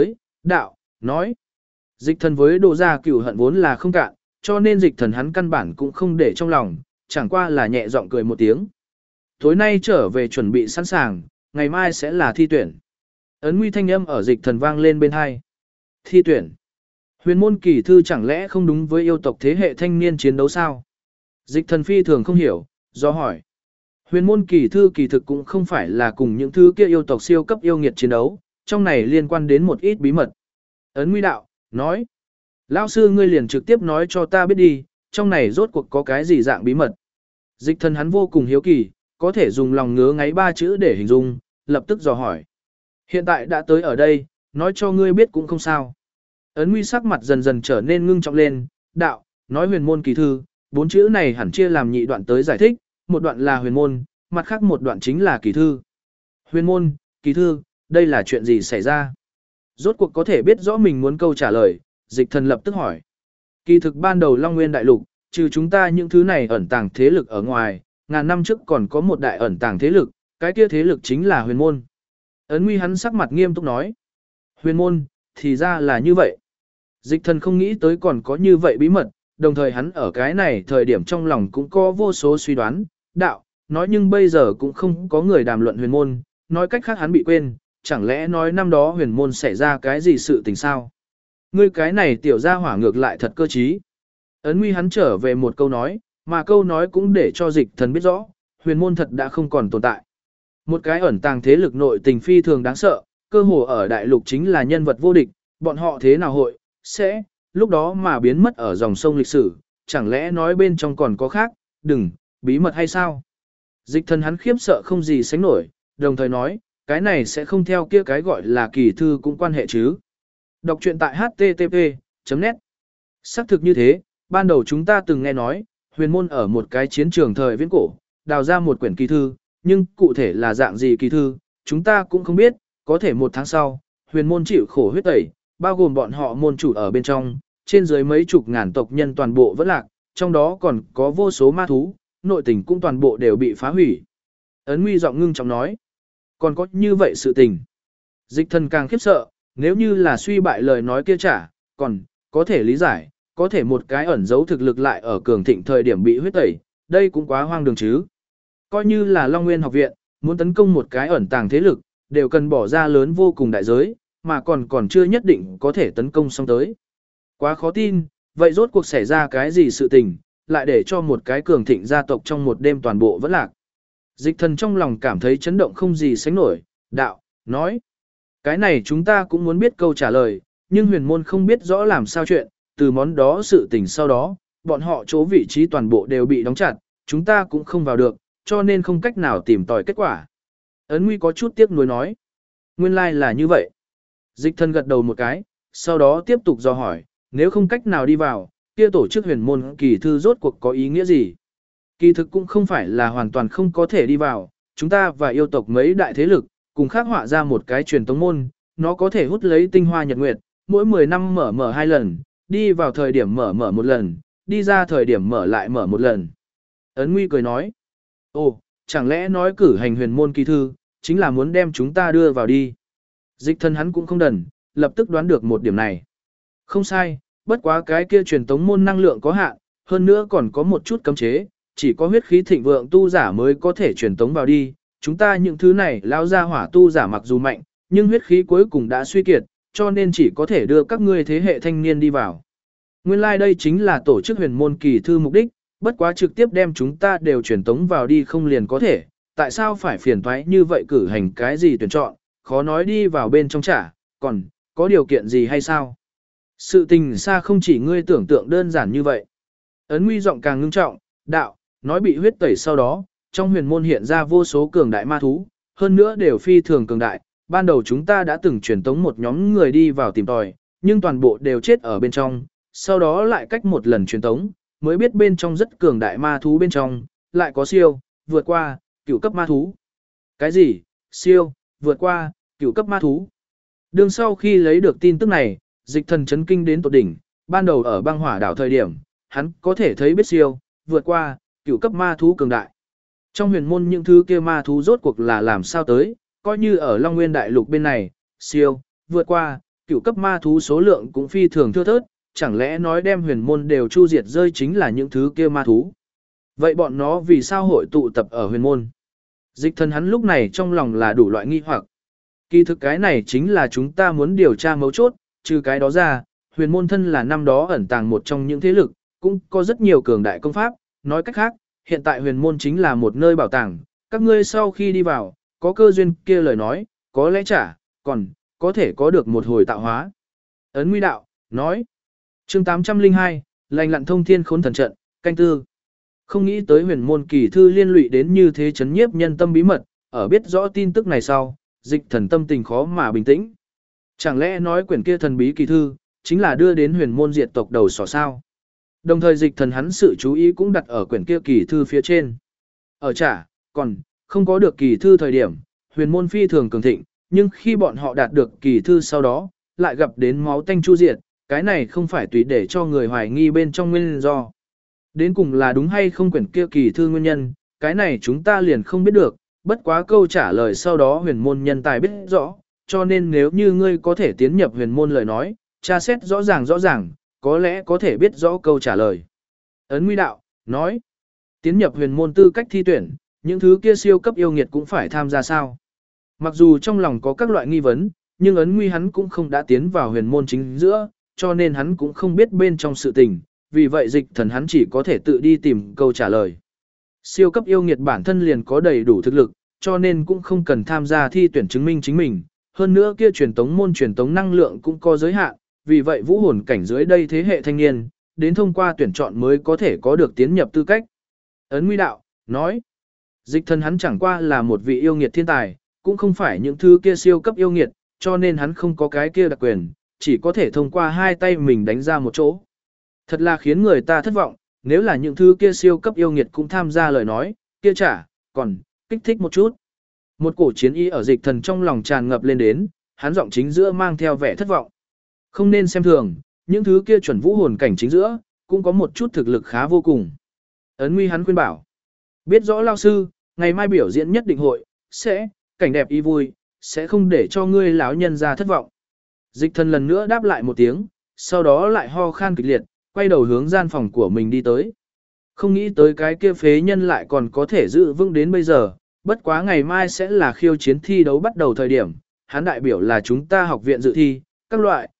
đạo, nói. Dịch thần với Đỗ Gia cửu hận vốn là không cạn, cho nên dịch thần hắn căn bản cũng không để trong lòng, chẳng qua là nhẹ giọng cười một tiếng. Tối nay trở về chuẩn bị sẵn sàng, ngày mai sẽ là thi tuyển. Ấn nguy thanh âm ở dịch thần vang lên bên hai. Thi tuyển. Huyền môn kỳ thư chẳng lẽ không đúng với yêu tộc thế hệ thanh niên chiến đấu sao? Dịch thần phi thường không hiểu, do hỏi. Huyền môn kỳ thư kỳ thực cũng không phải là cùng những thứ kia yêu tộc siêu cấp yêu nghiệt chiến đấu, trong này liên quan đến một ít bí mật. Ấn nguy đạo, nói. Lão sư ngươi liền trực tiếp nói cho ta biết đi, trong này rốt cuộc có cái gì dạng bí mật. Dịch thần hắn vô cùng hiếu kỳ, có thể dùng lòng ngứa ngáy 3 chữ để hình dung, lập tức dò hỏi. Hiện tại đã tới ở đây, nói cho ngươi biết cũng không sao. Ấn nguy sắc mặt dần dần trở nên ngưng trọng lên, đạo, nói huyền môn kỳ thư, 4 chữ này hẳn chia làm nhị đoạn tới giải thích, một đoạn là huyền môn, mặt khác một đoạn chính là kỳ thư. Huyền môn, kỳ thư, đây là chuyện gì xảy ra? Rốt cuộc có thể biết rõ mình muốn câu trả lời, dịch thần lập tức hỏi. Kỳ thực ban đầu Long Nguyên Đại Lục, trừ chúng ta những thứ này ẩn tàng thế lực ở ngoài, ngàn năm trước còn có một đại ẩn tàng thế lực, cái kia thế lực chính là huyền môn. Ấn nguy hắn sắc mặt nghiêm túc nói. Huyền môn, thì ra là như vậy. Dịch thần không nghĩ tới còn có như vậy bí mật, đồng thời hắn ở cái này thời điểm trong lòng cũng có vô số suy đoán, đạo, nói nhưng bây giờ cũng không có người đàm luận huyền môn, nói cách khác hắn bị quên, chẳng lẽ nói năm đó huyền môn xảy ra cái gì sự tình sao? Ngươi cái này tiểu gia hỏa ngược lại thật cơ trí. Ấn nguy hắn trở về một câu nói, mà câu nói cũng để cho dịch thần biết rõ, huyền môn thật đã không còn tồn tại. Một cái ẩn tàng thế lực nội tình phi thường đáng sợ, cơ hồ ở đại lục chính là nhân vật vô địch, bọn họ thế nào hội, sẽ, lúc đó mà biến mất ở dòng sông lịch sử, chẳng lẽ nói bên trong còn có khác, đừng, bí mật hay sao? Dịch thần hắn khiếp sợ không gì sánh nổi, đồng thời nói, cái này sẽ không theo kia cái gọi là kỳ thư cũng quan hệ chứ. Đọc truyện tại http.net. Xác thực như thế, ban đầu chúng ta từng nghe nói, huyền môn ở một cái chiến trường thời viễn cổ, đào ra một quyển kỳ thư, nhưng cụ thể là dạng gì kỳ thư, chúng ta cũng không biết, có thể 1 tháng sau, huyền môn chịu khổ huyết tẩy, bao gồm bọn họ môn chủ ở bên trong, trên dưới mấy chục ngàn tộc nhân toàn bộ vẫn lạc, trong đó còn có vô số ma thú, nội tình cũng toàn bộ đều bị phá hủy. Ấn nguy giọng ngưng trọng nói, còn có như vậy sự tình. Dịch thần càng khiếp sợ, nếu như là suy bại lời nói kia trả, còn, có thể lý giải, có thể một cái ẩn giấu thực lực lại ở cường thịnh thời điểm bị huyết tẩy, đây cũng quá hoang đường chứ. Coi như là Long Nguyên học viện, muốn tấn công một cái ẩn tàng thế lực, đều cần bỏ ra lớn vô cùng đại giới, mà còn chưa nhất định có thể tấn công xong tới. Quá khó tin, vậy rốt cuộc xảy ra cái gì sự tình, lại để cho một cái cường thịnh gia tộc trong một đêm toàn bộ vẫn lạc. Dịch thần trong lòng cảm thấy chấn động không gì sánh nổi, đạo, nói. Cái này chúng ta cũng muốn biết câu trả lời, nhưng huyền môn không biết rõ làm sao chuyện, từ món đó sự tình sau đó, bọn họ chỗ vị trí toàn bộ đều bị đóng chặt, chúng ta cũng không vào được, cho nên không cách nào tìm tòi kết quả. Ấn nguy có chút tiếc nuối nói. Nguyên lai là như vậy. Dịch thần gật đầu một cái, sau đó tiếp tục dò hỏi, nếu không cách nào đi vào, kia tổ chức huyền môn kỳ thư rốt cuộc có ý nghĩa gì? Kỳ thực cũng không phải là hoàn toàn không có thể đi vào, chúng ta và yêu tộc mấy đại thế lực, cùng khắc họa ra một cái truyền tống môn, nó có thể hút lấy tinh hoa nhật nguyệt, mỗi 10 năm mở 2 lần, đi vào thời điểm mở 1 lần, đi ra thời điểm mở lại mở 1 lần. Ấn nguy cười nói, ồ, chẳng lẽ nói cử hành huyền môn kỳ thư, chính là muốn đem chúng ta đưa vào đi. Dịch thân hắn cũng không đần, lập tức đoán được một điểm này. Không sai, bất quá cái kia truyền tống môn năng lượng có hạn, hơn nữa còn có một chút cấm chế, chỉ có huyết khí thịnh vượng tu giả mới có thể truyền tống vào đi. Chúng ta những thứ này lao ra hỏa tu giả mặc dù mạnh, nhưng huyết khí cuối cùng đã suy kiệt, cho nên chỉ có thể đưa các ngươi thế hệ thanh niên đi vào. Nguyên lai like đây chính là tổ chức huyền môn kỳ thư mục đích, bất quá trực tiếp đem chúng ta đều truyền tống vào đi không liền có thể, tại sao phải phiền toái như vậy cử hành cái gì tuyển chọn, khó nói đi vào bên trong trả, còn, có điều kiện gì hay sao? Sự tình xa không chỉ ngươi tưởng tượng đơn giản như vậy. Ấn nguy giọng càng ngưng trọng, đạo, nói bị huyết tẩy sau đó, trong huyền môn hiện ra vô số cường đại ma thú, hơn nữa đều phi thường cường đại, ban đầu chúng ta đã từng truyền tống một nhóm người đi vào tìm tòi, nhưng toàn bộ đều chết ở bên trong, sau đó lại cách một lần truyền tống, mới biết bên trong rất cường đại ma thú bên trong, lại có siêu, vượt qua, cửu cấp ma thú. Cái gì? Siêu, vượt qua, cửu cấp ma thú. Đương sau khi lấy được tin tức này, dịch thần chấn kinh đến tột đỉnh, ban đầu ở băng hỏa đảo thời điểm, hắn có thể thấy biết siêu, vượt qua, cửu cấp ma thú cường đại. Trong huyền môn những thứ kia ma thú rốt cuộc là làm sao tới, coi như ở Long Nguyên Đại Lục bên này, siêu, vượt qua, cửu cấp ma thú số lượng cũng phi thường thưa thớt, chẳng lẽ nói đem huyền môn đều chu diệt rơi chính là những thứ kia ma thú. Vậy bọn nó vì sao hội tụ tập ở huyền môn? Dịch thần hắn lúc này trong lòng là đủ loại nghi hoặc. Kỳ thực cái này chính là chúng ta muốn điều tra mấu chốt, trừ cái đó ra, huyền môn thân là năm đó ẩn tàng một trong những thế lực, cũng có rất nhiều cường đại công pháp, nói cách khác, hiện tại huyền môn chính là một nơi bảo tàng, các ngươi sau khi đi vào, có cơ duyên kia lời nói, có lẽ còn có thể có được một hồi tạo hóa. Ấn Nguy Đạo, nói. Chương 802, lành lặn thông thiên khốn thần trận, canh tư. Không nghĩ tới huyền môn kỳ thư liên lụy đến như thế chấn nhiếp nhân tâm bí mật, ở biết rõ tin tức này sau, dịch thần tâm tình khó mà bình tĩnh. Chẳng lẽ nói quyển kia thần bí kỳ thư, chính là đưa đến huyền môn diệt tộc đầu sỏ sao? Đồng thời dịch thần hắn sự chú ý cũng đặt ở quyển kia kỳ thư phía trên. Ở còn không có được kỳ thư thời điểm, huyền môn phi thường cường thịnh, nhưng khi bọn họ đạt được kỳ thư sau đó, lại gặp đến máu tanh chu diệt, cái này không phải tùy để cho người hoài nghi bên trong nguyên do. Đến cùng là đúng hay không quyển kia kỳ thư nguyên nhân, cái này chúng ta liền không biết được, bất quá câu trả lời sau đó huyền môn nhân tài biết rõ, cho nên nếu như ngươi có thể tiến nhập huyền môn lời nói, tra xét rõ ràng, có lẽ có thể biết rõ câu trả lời. Ấn Nguy Đạo, nói, tiến nhập huyền môn tư cách thi tuyển, những thứ kia siêu cấp yêu nghiệt cũng phải tham gia sao. Mặc dù trong lòng có các loại nghi vấn, nhưng Ấn Nguy hắn cũng không đã tiến vào huyền môn chính giữa, cho nên hắn cũng không biết bên trong sự tình, vì vậy dịch thần hắn chỉ có thể tự đi tìm câu trả lời. Siêu cấp yêu nghiệt bản thân liền có đầy đủ thực lực, cho nên cũng không cần tham gia thi tuyển chứng minh chính mình, hơn nữa kia truyền tống môn truyền tống năng lượng cũng có giới hạn, vì vậy vũ hồn cảnh dưới đây thế hệ thanh niên, đến thông qua tuyển chọn mới có thể có được tiến nhập tư cách. Ấn Nguy Đạo, nói, dịch thần hắn chẳng qua là một vị yêu nghiệt thiên tài, cũng không phải những thứ kia siêu cấp yêu nghiệt, cho nên hắn không có cái kia đặc quyền, chỉ có thể thông qua hai tay mình đánh ra một chỗ. Thật là khiến người ta thất vọng, nếu là những thứ kia siêu cấp yêu nghiệt cũng tham gia lời nói, kia còn kích thích một chút. Một cổ chiến ý ở dịch thần trong lòng tràn ngập lên đến, hắn giọng chính giữa mang theo vẻ thất vọng. Không nên xem thường, những thứ kia chuẩn vũ hồn cảnh chính giữa, cũng có một chút thực lực khá vô cùng. Ấn Nguy hắn khuyên bảo. Biết rõ lao sư, ngày mai biểu diễn nhất định hội, sẽ, cảnh đẹp y vui, sẽ không để cho ngươi lão nhân ra thất vọng. Dịch thần lần nữa đáp lại một tiếng, sau đó lại ho khan kịch liệt, quay đầu hướng gian phòng của mình đi tới. Không nghĩ tới cái kia phế nhân lại còn có thể giữ vững đến bây giờ, bất quá ngày mai sẽ là khiêu chiến thi đấu bắt đầu thời điểm, hắn đại biểu là chúng ta học viện dự thi, các loại,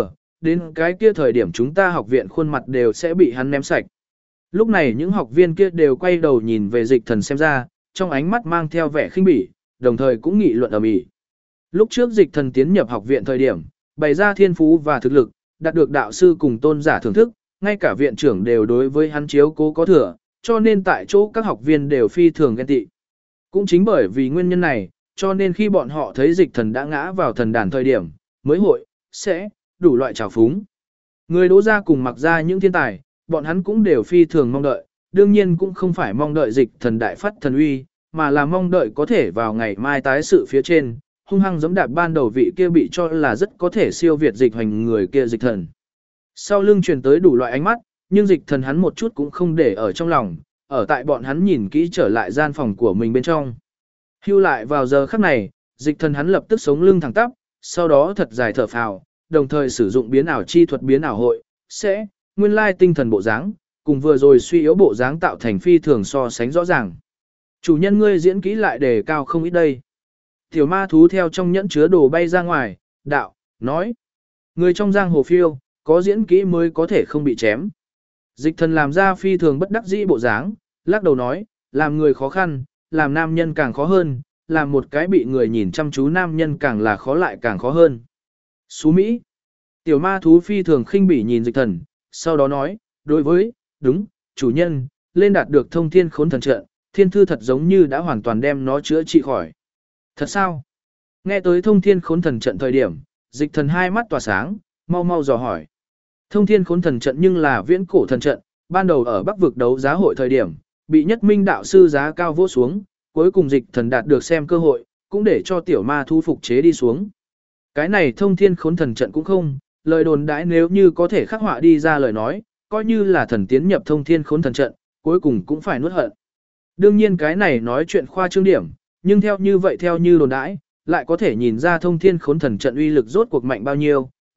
đến cái kia thời điểm chúng ta học viện khuôn mặt đều sẽ bị hắn ném sạch. Lúc này những học viên kia đều quay đầu nhìn về dịch thần xem ra, trong ánh mắt mang theo vẻ khinh bỉ, đồng thời cũng nghị luận ầm ĩ. Lúc trước dịch thần tiến nhập học viện thời điểm, bày ra thiên phú và thực lực, đạt được đạo sư cùng tôn giả thưởng thức, ngay cả viện trưởng đều đối với hắn chiếu cố có thừa, cho nên tại chỗ các học viên đều phi thường ghen tị. Cũng chính bởi vì nguyên nhân này, cho nên khi bọn họ thấy dịch thần đã ngã vào thần đàn thời điểm, mới sẽ đủ loại trào phúng. Người Đỗ gia cùng Mặc gia những thiên tài, bọn hắn cũng đều phi thường mong đợi, đương nhiên cũng không phải mong đợi dịch thần đại phát thần uy, mà là mong đợi có thể vào ngày mai tái sự phía trên, hung hăng giẫm đạp ban đầu vị kia bị cho là rất có thể siêu việt dịch hành người kia dịch thần. Sau lưng truyền tới đủ loại ánh mắt, nhưng dịch thần hắn một chút cũng không để ở trong lòng, ở tại bọn hắn nhìn kỹ trở lại gian phòng của mình bên trong. Hưu lại vào giờ khắc này, dịch thần hắn lập tức sống lưng thẳng tắp, sau đó thật dài thở phào, đồng thời sử dụng biến ảo chi thuật biến ảo hội, sẽ, nguyên lai tinh thần bộ dáng, cùng vừa rồi suy yếu bộ dáng tạo thành phi thường so sánh rõ ràng. Chủ nhân ngươi diễn kỹ lại đề cao không ít đây. Tiểu ma thú theo trong nhẫn chứa đồ bay ra ngoài, đạo, nói. Người trong giang hồ phiêu, có diễn kỹ mới có thể không bị chém. Dịch thần làm ra phi thường bất đắc dĩ bộ dáng, lắc đầu nói, làm người khó khăn, làm nam nhân càng khó hơn, làm một cái bị người nhìn chăm chú nam nhân càng là khó lại càng khó hơn. Xú Mỹ. Tiểu ma thú phi thường khinh bỉ nhìn dịch thần, sau đó nói, đối với, đúng, chủ nhân, lên đạt được thông thiên khốn thần trận, thiên thư thật giống như đã hoàn toàn đem nó chữa trị khỏi. Thật sao? Nghe tới thông thiên khốn thần trận thời điểm, dịch thần hai mắt tỏa sáng, mau mau dò hỏi. Thông thiên khốn thần trận nhưng là viễn cổ thần trận, ban đầu ở Bắc vực đấu giá hội thời điểm, bị Nhất Minh đạo sư giá cao vỗ xuống, cuối cùng dịch thần đạt được xem cơ hội, cũng để cho tiểu ma thu phục chế đi xuống. Cái này thông thiên khốn thần trận cũng không, lời đồn đãi nếu như có thể khắc họa đi ra lời nói, coi như là thần tiến nhập thông thiên khốn thần trận, cuối cùng cũng phải nuốt hận. Đương nhiên cái này nói chuyện khoa trương điểm, nhưng theo như vậy theo như đồn đãi, lại có thể nhìn ra thông thiên khốn thần trận uy lực rốt cuộc mạnh bao nhiêu,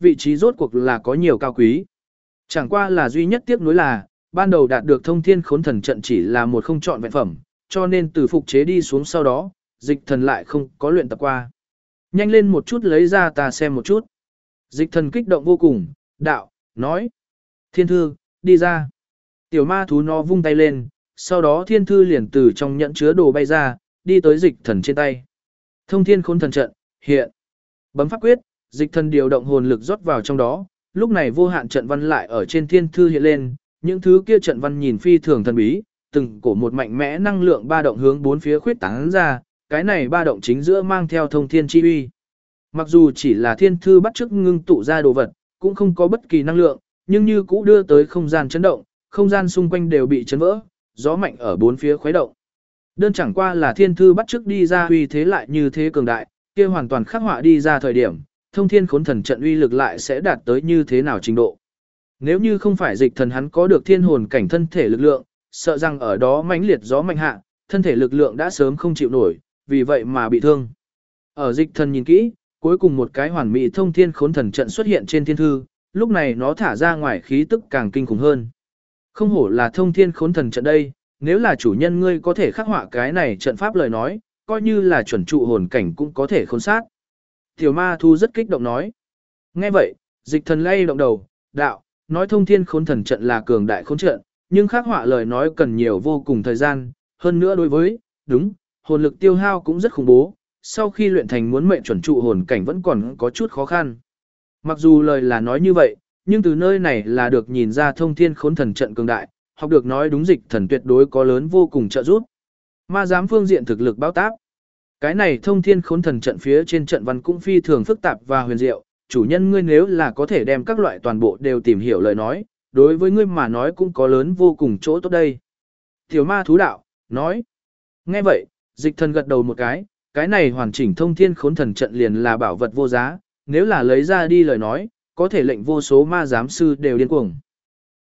vị trí rốt cuộc là có nhiều cao quý. Chẳng qua là duy nhất tiếc nuối là, ban đầu đạt được thông thiên khốn thần trận chỉ là một không chọn vẹn phẩm, cho nên từ phục chế đi xuống sau đó, dịch thần lại không có luyện tập qua. Nhanh lên một chút lấy ra ta xem một chút. Dịch thần kích động vô cùng, đạo, nói. Thiên thư, đi ra. Tiểu ma thú nó vung tay lên, sau đó thiên thư liền từ trong nhẫn chứa đồ bay ra, đi tới dịch thần trên tay. Thông thiên khốn thần trận, hiện. Bấm pháp quyết, dịch thần điều động hồn lực rót vào trong đó, lúc này vô hạn trận văn lại ở trên thiên thư hiện lên, những thứ kia trận văn nhìn phi thường thần bí, từng cổ một mạnh mẽ năng lượng ba động hướng bốn phía khuyết tán ra, cái này ba động chính giữa mang theo thông thiên chi uy. Mặc dù chỉ là thiên thư bắt chước ngưng tụ ra đồ vật, cũng không có bất kỳ năng lượng, nhưng như cũ đưa tới không gian chấn động, không gian xung quanh đều bị chấn vỡ, gió mạnh ở bốn phía khuấy động. Đơn chẳng qua là thiên thư bắt chước đi ra uy thế lại như thế cường đại, kia hoàn toàn khắc họa đi ra thời điểm, thông thiên khốn thần trận uy lực lại sẽ đạt tới như thế nào trình độ. Nếu như không phải dịch thần hắn có được thiên hồn cảnh thân thể lực lượng, sợ rằng ở đó mãnh liệt gió mạnh hạ, thân thể lực lượng đã sớm không chịu nổi, vì vậy mà bị thương. Ở dịch thần nhìn kỹ, cuối cùng một cái hoàn mỹ thông thiên khốn thần trận xuất hiện trên thiên thư, lúc này nó thả ra ngoài khí tức càng kinh khủng hơn. Không hổ là thông thiên khốn thần trận đây, nếu là chủ nhân ngươi có thể khắc họa cái này trận pháp lời nói, coi như là chuẩn trụ hồn cảnh cũng có thể khốn sát. Tiểu ma thu rất kích động nói. Nghe vậy, dịch thần lay động đầu, đạo, nói thông thiên khốn thần trận là cường đại khốn trận, nhưng khắc họa lời nói cần nhiều vô cùng thời gian, hơn nữa đối với, đúng, hồn lực tiêu hao cũng rất khủng bố, sau khi luyện thành muốn mệnh chuẩn trụ hồn cảnh vẫn còn có chút khó khăn. Mặc dù lời là nói như vậy, nhưng từ nơi này là được nhìn ra thông thiên khốn thần trận cường đại, học được nói đúng dịch thần tuyệt đối có lớn vô cùng trợ giúp. Ma giám phương diện thực lực báo táp. Cái này thông thiên khốn thần trận phía trên trận văn cũng phi thường phức tạp và huyền diệu, chủ nhân ngươi nếu là có thể đem các loại toàn bộ đều tìm hiểu lời nói, đối với ngươi mà nói cũng có lớn vô cùng chỗ tốt đây. Tiểu ma thú đạo, nói. Nghe vậy, dịch thần gật đầu một cái này hoàn chỉnh thông thiên khốn thần trận liền là bảo vật vô giá, nếu là lấy ra đi lời nói, có thể lệnh vô số ma giám sư đều điên cuồng.